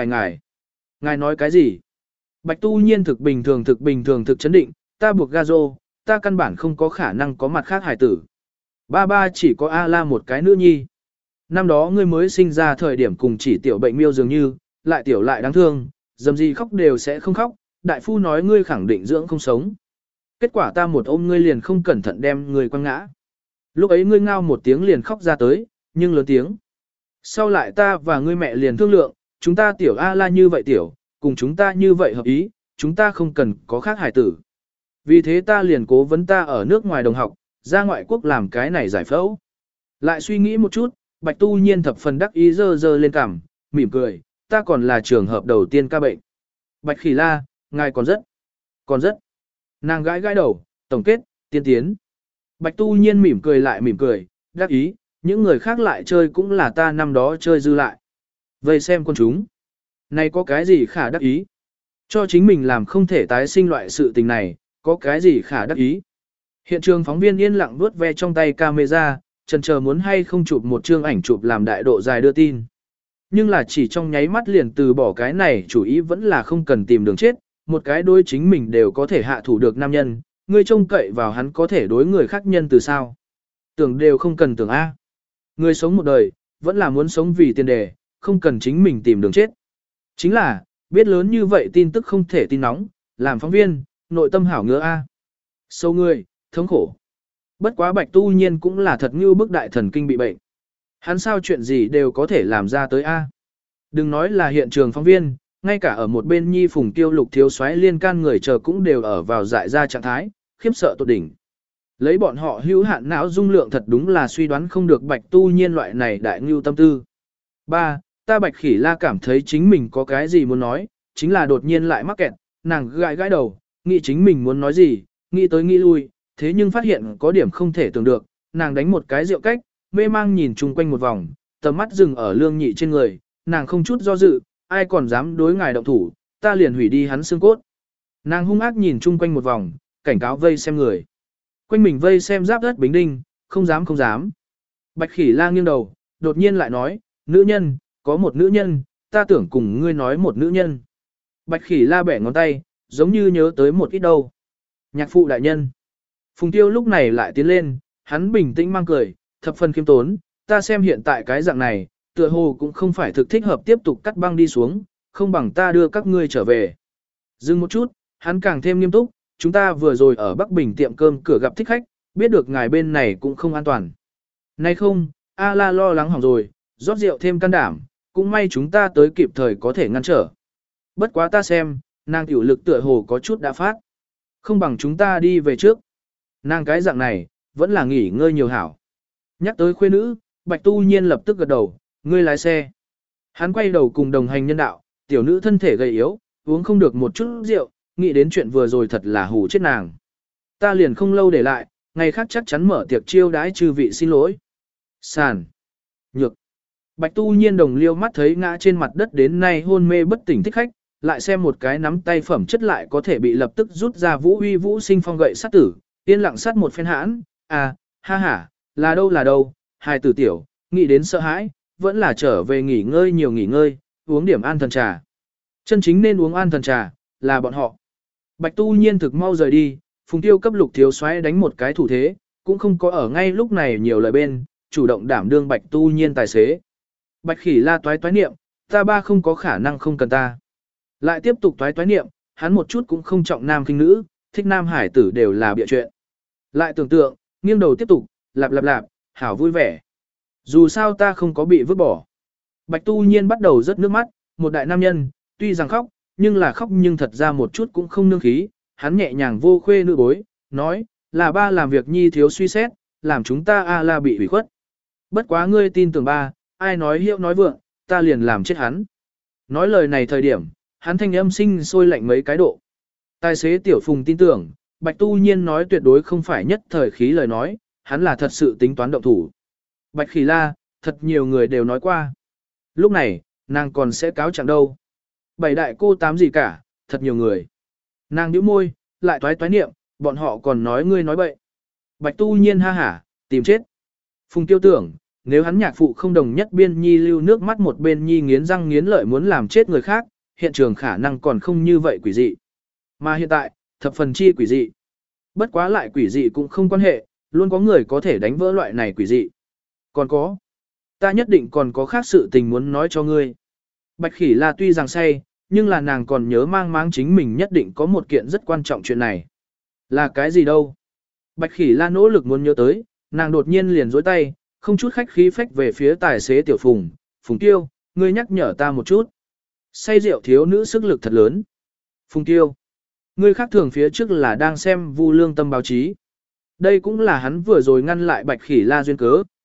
Ngài nói cái gì? Bạch Tu Nhiên thực bình thường thực chấn định, ta buộc ga rô, ta căn bản không có khả năng có mặt khác hài tử. Ba chỉ có A La một cái nữ nhi. Năm đó ngươi mới sinh ra thời điểm cùng chỉ tiểu bệnh miêu dường như, lại tiểu lại đáng thương, dầm gì khóc đều sẽ không khóc, đại phu nói ngươi khẳng định dưỡng không sống. Kết quả ta một ôm ngươi liền không cẩn thận đem ngươi quăng ngã. Lúc ấy ngươi ngao một tiếng liền khóc ra tới, nhưng lớn tiếng. Sau lại ta và ngươi mẹ liền thương lượng, chúng ta tiểu A La như vậy tiểu, cùng chúng ta như vậy hợp ý, chúng ta không cần có khác hài tử. Vì thế ta liền cố vấn ta ở nước ngoài đồng học, ra ngoại quốc làm cái này giải phẫu. Lại suy nghĩ một chút, Bạch Tu Nhiên thập phần đắc ý dơ dơ lên cằm, mỉm cười, ta còn là trường hợp đầu tiên ca bệnh. Bạch Khỉ La, ngài còn rất. Nàng gãi gãi đầu, tổng kết, tiên tiến. Bạch Tu Nhiên mỉm cười lại mỉm cười, đắc ý, những người khác lại chơi cũng là ta năm đó chơi dư lại. Vậy xem con chúng. Này có cái gì khả đắc ý? Cho chính mình làm không thể tái sinh loại sự tình này, có cái gì khả đắc ý? Hiện trường phóng viên yên lặng vuốt ve trong tay camera, chần chờ muốn hay không chụp một chương ảnh chụp làm đại độ dài đưa tin. Nhưng là chỉ trong nháy mắt liền từ bỏ cái này chủ ý vẫn là không cần tìm đường chết, một cái đối chính mình đều có thể hạ thủ được nam nhân, người trông cậy vào hắn có thể đối người khác nhân từ sao. Tưởng đều không cần tưởng A. Người sống một đời, vẫn là muốn sống vì tiền đề, không cần chính mình tìm đường chết. Chính là, biết lớn như vậy tin tức không thể tin nóng, làm phóng viên, nội tâm hảo ngứa A. Sâu người, thống khổ. Bất quá Bạch Tu Nhiên cũng là thật như bức đại thần kinh bị bệnh. Hắn sao chuyện gì đều có thể làm ra tới A. Đừng nói là hiện trường phóng viên, ngay cả ở một bên Nhi Phùng Tiêu Lục thiếu soái liên can người chờ cũng đều ở vào dại ra trạng thái, khiếp sợ tột đỉnh. Lấy bọn họ hữu hạn não dung lượng thật đúng là suy đoán không được Bạch Tu Nhiên loại này đại ngưu tâm tư. 3. Ta Bạch Khỉ La cảm thấy chính mình có cái gì muốn nói, chính là đột nhiên lại mắc kẹt, nàng gãi gãi đầu, nghĩ chính mình muốn nói gì, nghĩ tới nghĩ lui, thế nhưng phát hiện có điểm không thể tưởng được, nàng đánh một cái rượu cách, mê mang nhìn chung quanh một vòng, tầm mắt dừng ở Lương Nhị trên người, nàng không chút do dự, ai còn dám đối ngài động thủ, ta liền hủy đi hắn xương cốt. Nàng hung ác nhìn chung quanh một vòng, cảnh cáo vây xem người. Quanh mình vây xem giáp đất bính đinh, không dám không dám. Bạch Khỉ La nghiêng đầu, đột nhiên lại nói, nữ nhân, có một nữ nhân, ta tưởng cùng ngươi nói một nữ nhân. Bạch Khỉ La bẻ ngón tay, giống như nhớ tới một ít đâu. Nhạc phụ đại nhân. Phùng Tiêu lúc này lại tiến lên, hắn bình tĩnh mang cười, thập phần khiêm tốn, ta xem hiện tại cái dạng này, tựa hồ cũng không phải thực thích hợp tiếp tục cắt băng đi xuống, không bằng ta đưa các ngươi trở về. Dừng một chút, hắn càng thêm nghiêm túc, chúng ta vừa rồi ở Bắc Bình tiệm cơm cửa gặp thích khách, biết được ngài bên này cũng không an toàn. Nay không, A La lo lắng hỏng rồi, rót rượu thêm can đảm, cũng may chúng ta tới kịp thời có thể ngăn trở. Bất quá ta xem, nàng tiểu lực tựa hồ có chút đã phát. Không bằng chúng ta đi về trước. Nàng cái dạng này, vẫn là nghỉ ngơi nhiều hảo. Nhắc tới khuê nữ, Bạch Tu Nhiên lập tức gật đầu, ngươi lái xe. Hắn quay đầu cùng đồng hành nhân đạo, tiểu nữ thân thể gầy yếu, uống không được một chút rượu, nghĩ đến chuyện vừa rồi thật là hù chết nàng. Ta liền không lâu để lại, ngày khác chắc chắn mở tiệc chiêu đãi chư vị xin lỗi. Sàn. Nhược. Bạch Tu Nhiên đồng liêu mắt thấy ngã trên mặt đất đến nay hôn mê bất tỉnh thích khách, lại xem một cái nắm tay phẩm chất lại có thể bị lập tức rút ra vũ uy vũ sinh phong gậy sát tử, yên lặng sát một phen hãn, à, ha ha, là đâu, hài tử tiểu, nghĩ đến sợ hãi, vẫn là trở về nghỉ ngơi nhiều nghỉ ngơi, uống điểm an thần trà. Chân chính nên uống an thần trà, là bọn họ. Bạch Tu Nhiên thực mau rời đi, Phùng Tiêu cấp Lục thiếu soái đánh một cái thủ thế, cũng không có ở ngay lúc này nhiều lời bên, chủ động đảm đương Bạch Tu Nhiên tài xế. Bạch Khỉ La toái toái niệm, ta ba không có khả năng không cần ta. Lại tiếp tục toái toái niệm, hắn một chút cũng không trọng nam khinh nữ, thích nam hải tử đều là bịa chuyện. Lại tưởng tượng, nghiêng đầu tiếp tục, lạp, hảo vui vẻ. Dù sao ta không có bị vứt bỏ. Bạch Tu Nhiên bắt đầu rớt nước mắt, một đại nam nhân, tuy rằng khóc, nhưng là khóc nhưng thật ra một chút cũng không nương khí. Hắn nhẹ nhàng vô khuê nữ bối, nói, là ba làm việc nhi thiếu suy xét, làm chúng ta A La bị ủy khuất. Bất quá ngươi tin tưởng ba, ai nói hiệu nói vượng, ta liền làm chết hắn. Nói lời này thời điểm, hắn thanh âm sinh sôi lạnh mấy cái độ. Tài xế Tiểu Phùng tin tưởng, Bạch Tu Nhiên nói tuyệt đối không phải nhất thời khí lời nói, hắn là thật sự tính toán động thủ. Bạch Khỉ La, thật nhiều người đều nói qua. Lúc này, nàng còn sẽ cáo trạng đâu. Bảy đại cô tám gì cả, thật nhiều người. Nàng nhíu môi, lại toái toái niệm, bọn họ còn nói ngươi nói bậy. Bạch Tu Nhiên ha hả, tìm chết. Phùng Tiêu tưởng, nếu hắn nhạc phụ không đồng nhất biên nhi lưu nước mắt một bên nhi nghiến răng nghiến lợi muốn làm chết người khác, hiện trường khả năng còn không như vậy quỷ dị. Mà hiện tại, thập phần chi quỷ dị. Bất quá lại quỷ dị cũng không quan hệ, luôn có người có thể đánh vỡ loại này quỷ dị. Còn có, ta nhất định còn có khác sự tình muốn nói cho ngươi. Bạch Khỉ La tuy rằng say, nhưng là nàng còn nhớ mang máng chính mình nhất định có một kiện rất quan trọng chuyện này. Là cái gì đâu? Bạch Khỉ La nỗ lực muốn nhớ tới, nàng đột nhiên liền dối tay, không chút khách khí phách về phía tài xế Tiểu Phùng. Phùng Tiêu, ngươi nhắc nhở ta một chút. Say rượu thiếu nữ sức lực thật lớn. Phùng Tiêu, ngươi khác thường phía trước là đang xem Vu Lương Tâm báo chí. Đây cũng là hắn vừa rồi ngăn lại Bạch Khỉ La duyên cớ,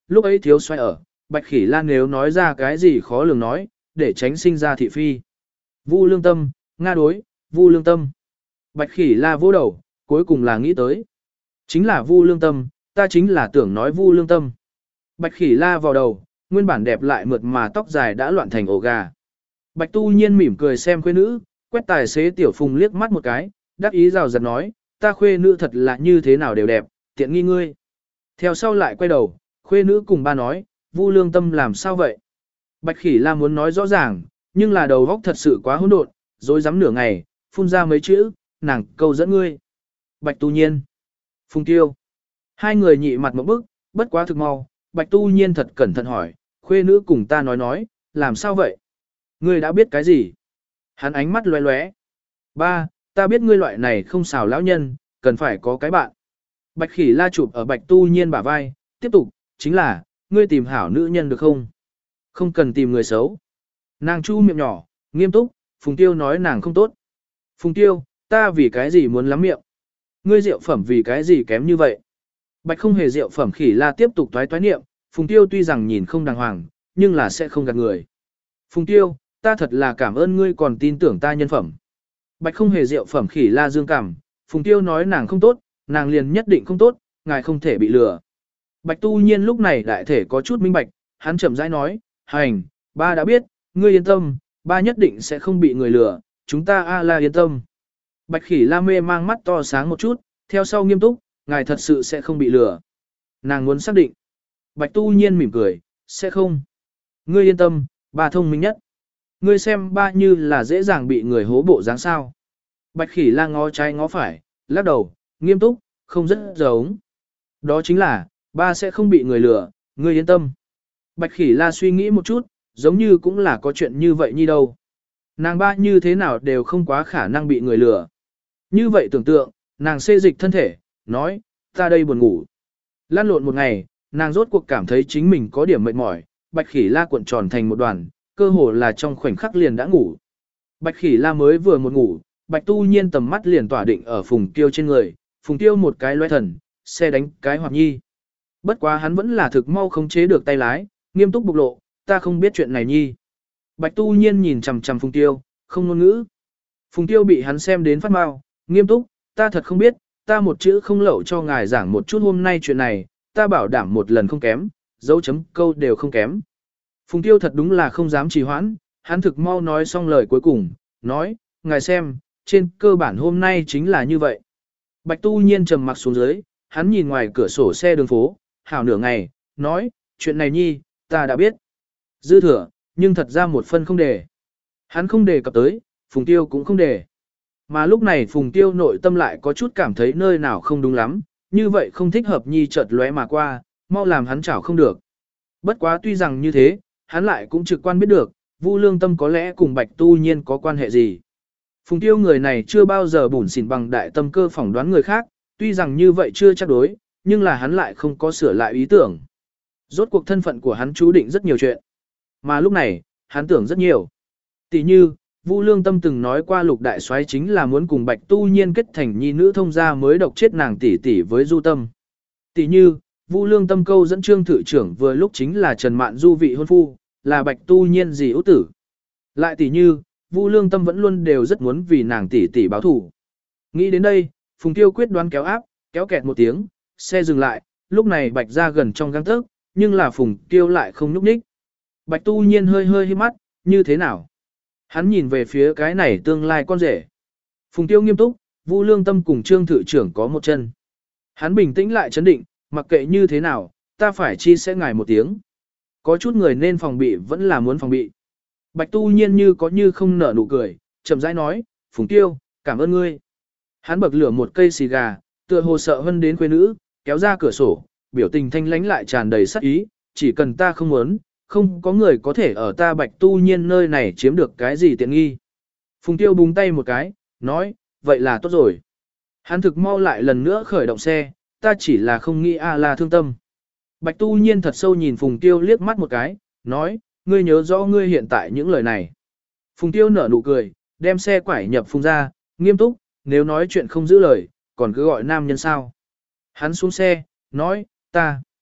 lúc ấy thiếu xoay ở, Bạch Khỉ Lan nếu nói ra cái gì khó lường nói, để tránh sinh ra thị phi. Vu Lương Tâm, Nga đối, Vu Lương Tâm. Bạch Khỉ La vỗ đầu, cuối cùng là nghĩ tới. Chính là Vu Lương Tâm, ta chính là tưởng nói Vu Lương Tâm. Bạch Khỉ La vào đầu, nguyên bản đẹp lại mượt mà tóc dài đã loạn thành ổ gà. Bạch Tu Nhiên mỉm cười xem khuê nữ, quét tài xế Tiểu Phùng liếc mắt một cái, đắc ý rào rạt nói, ta khuê nữ thật là như thế nào đều đẹp, tiện nghi ngươi. Theo sau lại quay đầu, khuê nữ cùng ba nói, Vu Lương Tâm làm sao vậy? Bạch Khỉ La muốn nói rõ ràng, nhưng là đầu óc thật sự quá hỗn độn, rồi dám nửa ngày, phun ra mấy chữ, nàng câu dẫn ngươi. Bạch Tu Nhiên, Phùng Tiêu. Hai người nhị mặt một bức, bất quá thực mau, Bạch Tu Nhiên thật cẩn thận hỏi, khuê nữ cùng ta nói, làm sao vậy? Ngươi đã biết cái gì? Hắn ánh mắt lóe lóe. Ba, ta biết ngươi loại này không xào lão nhân, cần phải có cái bạn. Bạch Khỉ La chụp ở Bạch Tu Nhiên bả vai, tiếp tục, chính là, ngươi tìm hảo nữ nhân được không? Không cần tìm người xấu. Nàng chu miệng nhỏ, nghiêm túc, Phùng Tiêu nói nàng không tốt. Phùng Tiêu, ta vì cái gì muốn lắm miệng? Ngươi rượu phẩm vì cái gì kém như vậy? Bạch không hề rượu phẩm Khỉ La tiếp tục toái niệm, Phùng Tiêu tuy rằng nhìn không đàng hoàng, nhưng là sẽ không gạt người. Phùng Tiêu, ta thật là cảm ơn ngươi còn tin tưởng ta nhân phẩm. Bạch không hề rượu phẩm Khỉ La dương cảm, Phùng Tiêu nói nàng không tốt, nàng liền nhất định không tốt, ngài không thể bị lừa. Bạch Tu Nhiên lúc này đại thể có chút minh bạch, hắn chậm rãi nói, hành, ba đã biết, ngươi yên tâm, ba nhất định sẽ không bị người lừa, chúng ta la yên tâm. Bạch Khỉ La mê mang mắt to sáng một chút, theo sau nghiêm túc, ngài thật sự sẽ không bị lừa. Nàng muốn xác định. Bạch Tu Nhiên mỉm cười, sẽ không. Ngươi yên tâm, ba thông minh nhất. Ngươi xem ba như là dễ dàng bị người hố bộ dáng sao. Bạch Khỉ La ngó trái ngó phải, lắc đầu, nghiêm túc, không rất giống. Đó chính là, ba sẽ không bị người lừa, ngươi yên tâm. Bạch Khỉ La suy nghĩ một chút, giống như cũng là có chuyện như vậy như đâu. Nàng ba như thế nào đều không quá khả năng bị người lừa. Như vậy tưởng tượng, nàng xê dịch thân thể, nói, ta đây buồn ngủ. Lan lộn một ngày, nàng rốt cuộc cảm thấy chính mình có điểm mệt mỏi, Bạch Khỉ La cuộn tròn thành một đoàn, cơ hồ là trong khoảnh khắc liền đã ngủ. Bạch Khỉ La mới vừa một ngủ, Bạch Tu Nhiên tầm mắt liền tỏa định ở Phùng Tiêu trên người, Phùng Tiêu một cái loe thần, xe đánh cái hoạt nhi. Bất quá hắn vẫn là thực mau khống chế được tay lái, nghiêm túc bộc lộ, ta không biết chuyện này nhi. Bạch Tu Nhiên nhìn chằm chằm Phùng Tiêu, không ngôn ngữ. Phùng Tiêu bị hắn xem đến phát mau, nghiêm túc, ta thật không biết, ta một chữ không lậu cho ngài giảng một chút hôm nay chuyện này, ta bảo đảm một lần không kém, dấu chấm câu đều không kém. Phùng Tiêu thật đúng là không dám trì hoãn, hắn thực mau nói xong lời cuối cùng, nói, ngài xem, trên cơ bản hôm nay chính là như vậy. Bạch Tu Nhiên trầm mặc xuống dưới, hắn nhìn ngoài cửa sổ xe đường phố, hảo nửa ngày, nói, chuyện này nhi, ta đã biết. Dư thừa, nhưng thật ra một phân không đề. Hắn không đề cập tới, Phùng Tiêu cũng không đề. Mà lúc này Phùng Tiêu nội tâm lại có chút cảm thấy nơi nào không đúng lắm, như vậy không thích hợp nhi chợt lóe mà qua, mau làm hắn chảo không được. Bất quá tuy rằng như thế, hắn lại cũng trực quan biết được, Vu Lương Tâm có lẽ cùng Bạch Tu Nhiên có quan hệ gì. Phùng Tiêu người này chưa bao giờ bủn xỉn bằng đại tâm cơ phỏng đoán người khác, tuy rằng như vậy chưa chắc đối, nhưng là hắn lại không có sửa lại ý tưởng. Rốt cuộc thân phận của hắn chú định rất nhiều chuyện. Mà lúc này, hắn tưởng rất nhiều. Tỷ như, Vu Lương Tâm từng nói qua Lục Đại Soái chính là muốn cùng Bạch Tu Nhiên kết thành nhi nữ thông gia mới độc chết nàng tỷ tỷ với Du Tâm. Tỷ như, Vu Lương Tâm câu dẫn Trương Thự trưởng vừa lúc chính là Trần Mạn Du vị hôn phu, là Bạch Tu Nhiên dì ấu tử. Lại tỷ như, Vu Lương Tâm vẫn luôn đều rất muốn vì nàng tỷ tỷ báo thù. Nghĩ đến đây, Phùng Tiêu quyết đoán kéo áp, kéo kẹt một tiếng, xe dừng lại, lúc này Bạch ra gần trong gang tấc, nhưng là Phùng Tiêu lại không nhúc nhích. Bạch Tu Nhiên hơi hơi hít mắt, như thế nào? Hắn nhìn về phía cái này tương lai con rể. Phùng Tiêu nghiêm túc, Vu Lương Tâm cùng Trương Thự trưởng có một chân. Hắn bình tĩnh lại chấn định, mặc kệ như thế nào, ta phải chi sẽ ngài một tiếng. Có chút người nên phòng bị vẫn là muốn phòng bị. Bạch Tu Nhiên như có như không nở nụ cười, chậm rãi nói, Phùng Tiêu, cảm ơn ngươi. Hắn bậc lửa một cây xì gà, tựa hồ sợ hơn đến quê nữ, kéo ra cửa sổ, biểu tình thanh lãnh lại tràn đầy sắc ý, chỉ cần ta không muốn, không có người có thể ở ta Bạch Tu Nhiên nơi này chiếm được cái gì tiện nghi. Phùng Tiêu búng tay một cái, nói, vậy là tốt rồi. Hắn thực mau lại lần nữa khởi động xe, ta chỉ là không nghĩ là thương tâm. Bạch Tu Nhiên thật sâu nhìn Phùng Tiêu liếc mắt một cái, nói, ngươi nhớ rõ ngươi hiện tại những lời này. Phùng Tiêu nở nụ cười, đem xe quải nhập Phùng ra, nghiêm túc, nếu nói chuyện không giữ lời, còn cứ gọi nam nhân sao. Hắn xuống xe, nói, ta.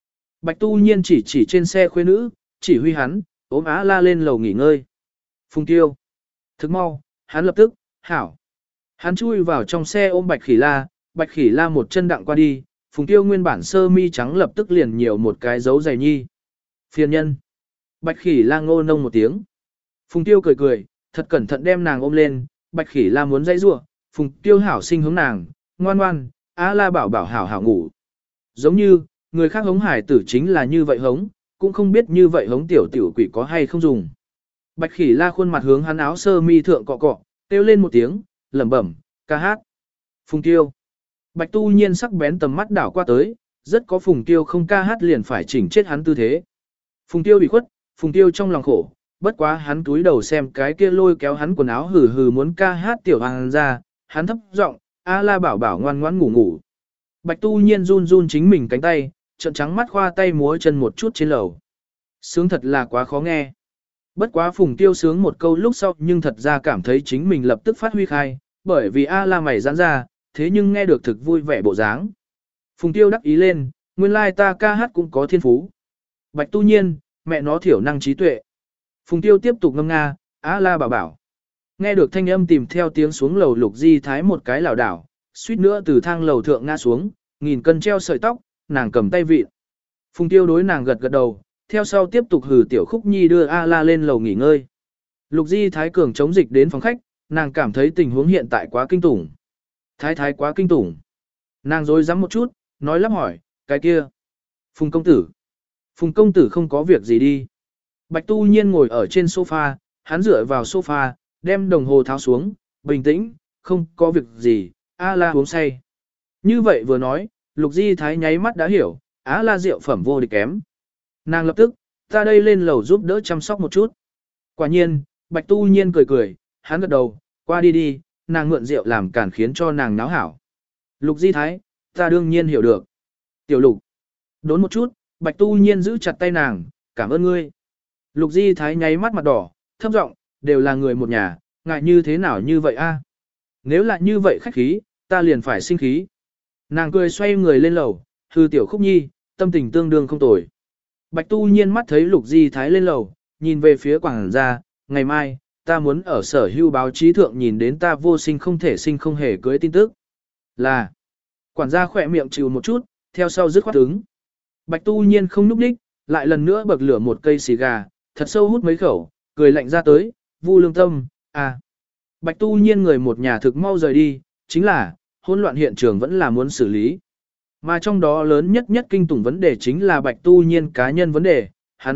Bạch Tu Nhiên chỉ chỉ trên xe khuê nữ, chỉ huy hắn, ôm Á La lên lầu nghỉ ngơi. Phùng Tiêu. Thức mau, hắn lập tức, hảo. Hắn chui vào trong xe ôm Bạch Khỉ La một chân đặng qua đi, Phùng Tiêu nguyên bản sơ mi trắng lập tức liền nhiều một cái dấu giày nhi. Phiền nhân. Bạch Khỉ La ngô nông một tiếng. Phùng Tiêu cười cười, thật cẩn thận đem nàng ôm lên, Bạch Khỉ La muốn dãy rủa, Phùng Tiêu hảo sinh hướng nàng, ngoan ngoan, Á La bảo bảo hảo hảo ngủ. Giống như, người khác hống hải tử chính là như vậy hống, cũng không biết như vậy hống tiểu tiểu quỷ có hay không dùng. Bạch Khỉ La khuôn mặt hướng hắn áo sơ mi thượng cọ cọ, kêu lên một tiếng, lẩm bẩm, ca hát. Phùng Tiêu. Bạch Tu Nhiên sắc bén tầm mắt đảo qua tới, rất có Phùng Tiêu không ca hát liền phải chỉnh chết hắn tư thế. Phùng Tiêu bị khuất, Phùng Tiêu trong lòng khổ, bất quá hắn túi đầu xem cái kia lôi kéo hắn quần áo hừ hừ muốn ca hát tiểu hoàng ra, hắn thấp giọng, A La bảo bảo ngoan ngoãn ngủ ngủ. Bạch Tu Nhiên run run chính mình cánh tay, trợn trắng mắt khoa tay múa chân một chút trên lầu. Sướng thật là quá khó nghe. Bất quá Phùng Tiêu sướng một câu lúc sau nhưng thật ra cảm thấy chính mình lập tức phát huy khai, bởi vì A La mày giãn ra, thế nhưng nghe được thực vui vẻ bộ dáng. Phùng Tiêu đắc ý lên, nguyên lai ta ca hát cũng có thiên phú. Bạch Tu Nhiên, mẹ nó thiểu năng trí tuệ. Phùng Tiêu tiếp tục ngâm nga, A La bảo bảo. Nghe được thanh âm tìm theo tiếng xuống lầu Lục Di Thái một cái lảo đảo, suýt nữa từ thang lầu thượng ngã xuống, 1000 cân treo sợi tóc, nàng cầm tay vịn. Phùng Tiêu đối nàng gật gật đầu, theo sau tiếp tục hừ tiểu khúc nhi đưa A La lên lầu nghỉ ngơi. Lục Di Thái cường chống dịch đến phòng khách, nàng cảm thấy tình huống hiện tại quá kinh tủng. Thái quá kinh tủng. Nàng dối rắm một chút, nói lắp hỏi, cái kia. Phùng công tử. Phùng công tử không có việc gì đi. Bạch Tu Nhiên ngồi ở trên sofa, hắn dựa vào sofa, đem đồng hồ tháo xuống, bình tĩnh, không có việc gì, A La uống say. Như vậy vừa nói, Lục Di Thái nháy mắt đã hiểu, A La rượu phẩm vô địch kém. Nàng lập tức, ta đây lên lầu giúp đỡ chăm sóc một chút. Quả nhiên, Bạch Tu Nhiên cười cười, hắn gật đầu, qua đi đi, nàng mượn rượu làm cản khiến cho nàng náo hảo. Lục Di Thái, ta đương nhiên hiểu được. Tiểu Lục, đốn một chút, Bạch Tu Nhiên giữ chặt tay nàng, cảm ơn ngươi. Lục Di Thái nháy mắt mặt đỏ, thấp giọng, đều là người một nhà, ngại như thế nào như vậy a? Nếu là như vậy khách khí, ta liền phải sinh khí. Nàng cười xoay người lên lầu, hư tiểu khúc nhi, tâm tình tương đương không tồi. Bạch Tu Nhiên mắt thấy Lục Di Thái lên lầu, nhìn về phía quảng gia, ngày mai, ta muốn ở sở hữu báo chí thượng nhìn đến ta vô sinh không thể sinh không hề cưới tin tức. Là, quản gia khỏe miệng chịu một chút, theo sau dứt khoát ứng. Bạch Tu Nhiên không núp đích, lại lần nữa bậc lửa một cây xì gà, thật sâu hút mấy khẩu, cười lạnh ra tới, Vu Lương Tâm, à. Bạch Tu Nhiên người một nhà thực mau rời đi, chính là, hỗn loạn hiện trường vẫn là muốn xử lý. Mà trong đó lớn nhất kinh tủng vấn đề chính là Bạch Tu Nhiên cá nhân vấn đề,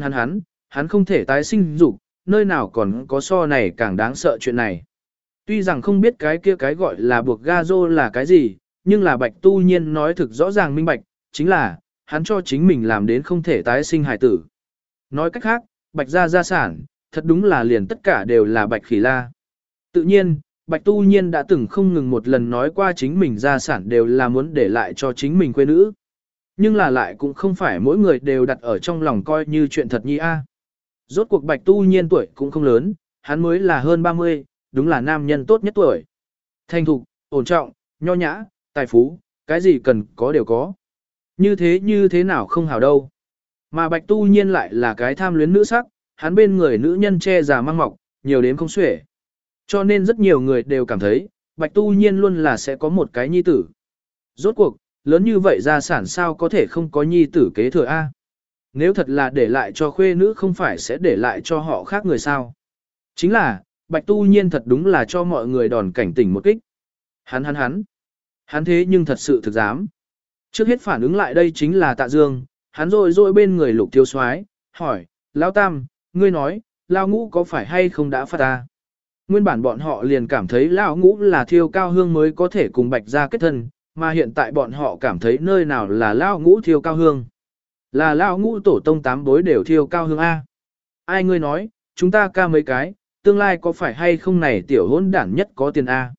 hắn không thể tái sinh dục, nơi nào còn có so này càng đáng sợ chuyện này. Tuy rằng không biết cái kia cái gọi là buộc ga rô là cái gì, nhưng là Bạch Tu Nhiên nói thực rõ ràng minh bạch, chính là, hắn cho chính mình làm đến không thể tái sinh hài tử. Nói cách khác, Bạch gia sản, thật đúng là liền tất cả đều là Bạch Khỉ La. Tự nhiên, Bạch Tu Nhiên đã từng không ngừng một lần nói qua chính mình gia sản đều là muốn để lại cho chính mình quê nữ. Nhưng là lại cũng không phải mỗi người đều đặt ở trong lòng coi như chuyện thật nhi a. Rốt cuộc Bạch Tu Nhiên tuổi cũng không lớn, hắn mới là hơn 30, đúng là nam nhân tốt nhất tuổi. Thành thục, ổn trọng, nho nhã, tài phú, cái gì cần có đều có. Như thế nào không hảo đâu. Mà Bạch Tu Nhiên lại là cái tham luyến nữ sắc, hắn bên người nữ nhân che già mang mọc, nhiều đến không xuể. Cho nên rất nhiều người đều cảm thấy, Bạch Tu Nhiên luôn là sẽ có một cái nhi tử. Rốt cuộc, lớn như vậy gia sản sao có thể không có nhi tử kế thừa A. Nếu thật là để lại cho khuê nữ không phải sẽ để lại cho họ khác người sao. Chính là, Bạch Tu Nhiên thật đúng là cho mọi người đòn cảnh tỉnh một kích. Hắn thế nhưng thật sự thực dám. Trước hết phản ứng lại đây chính là Tạ Dương, hắn rồi bên người Lục Thiếu Soái hỏi, Lão Tam, ngươi nói, Lão Ngũ có phải hay không đã phát ta? Nguyên bản bọn họ liền cảm thấy Lão Ngũ là Thiêu Cao Hương mới có thể cùng Bạch gia kết thân, mà hiện tại bọn họ cảm thấy nơi nào là Lão Ngũ Thiêu Cao Hương. Là Lão Ngũ tổ tông 8 bối đều Thiêu Cao Hương A. Ai ngươi nói, chúng ta ca mấy cái, tương lai có phải hay không này tiểu hỗn đản nhất có tiền A.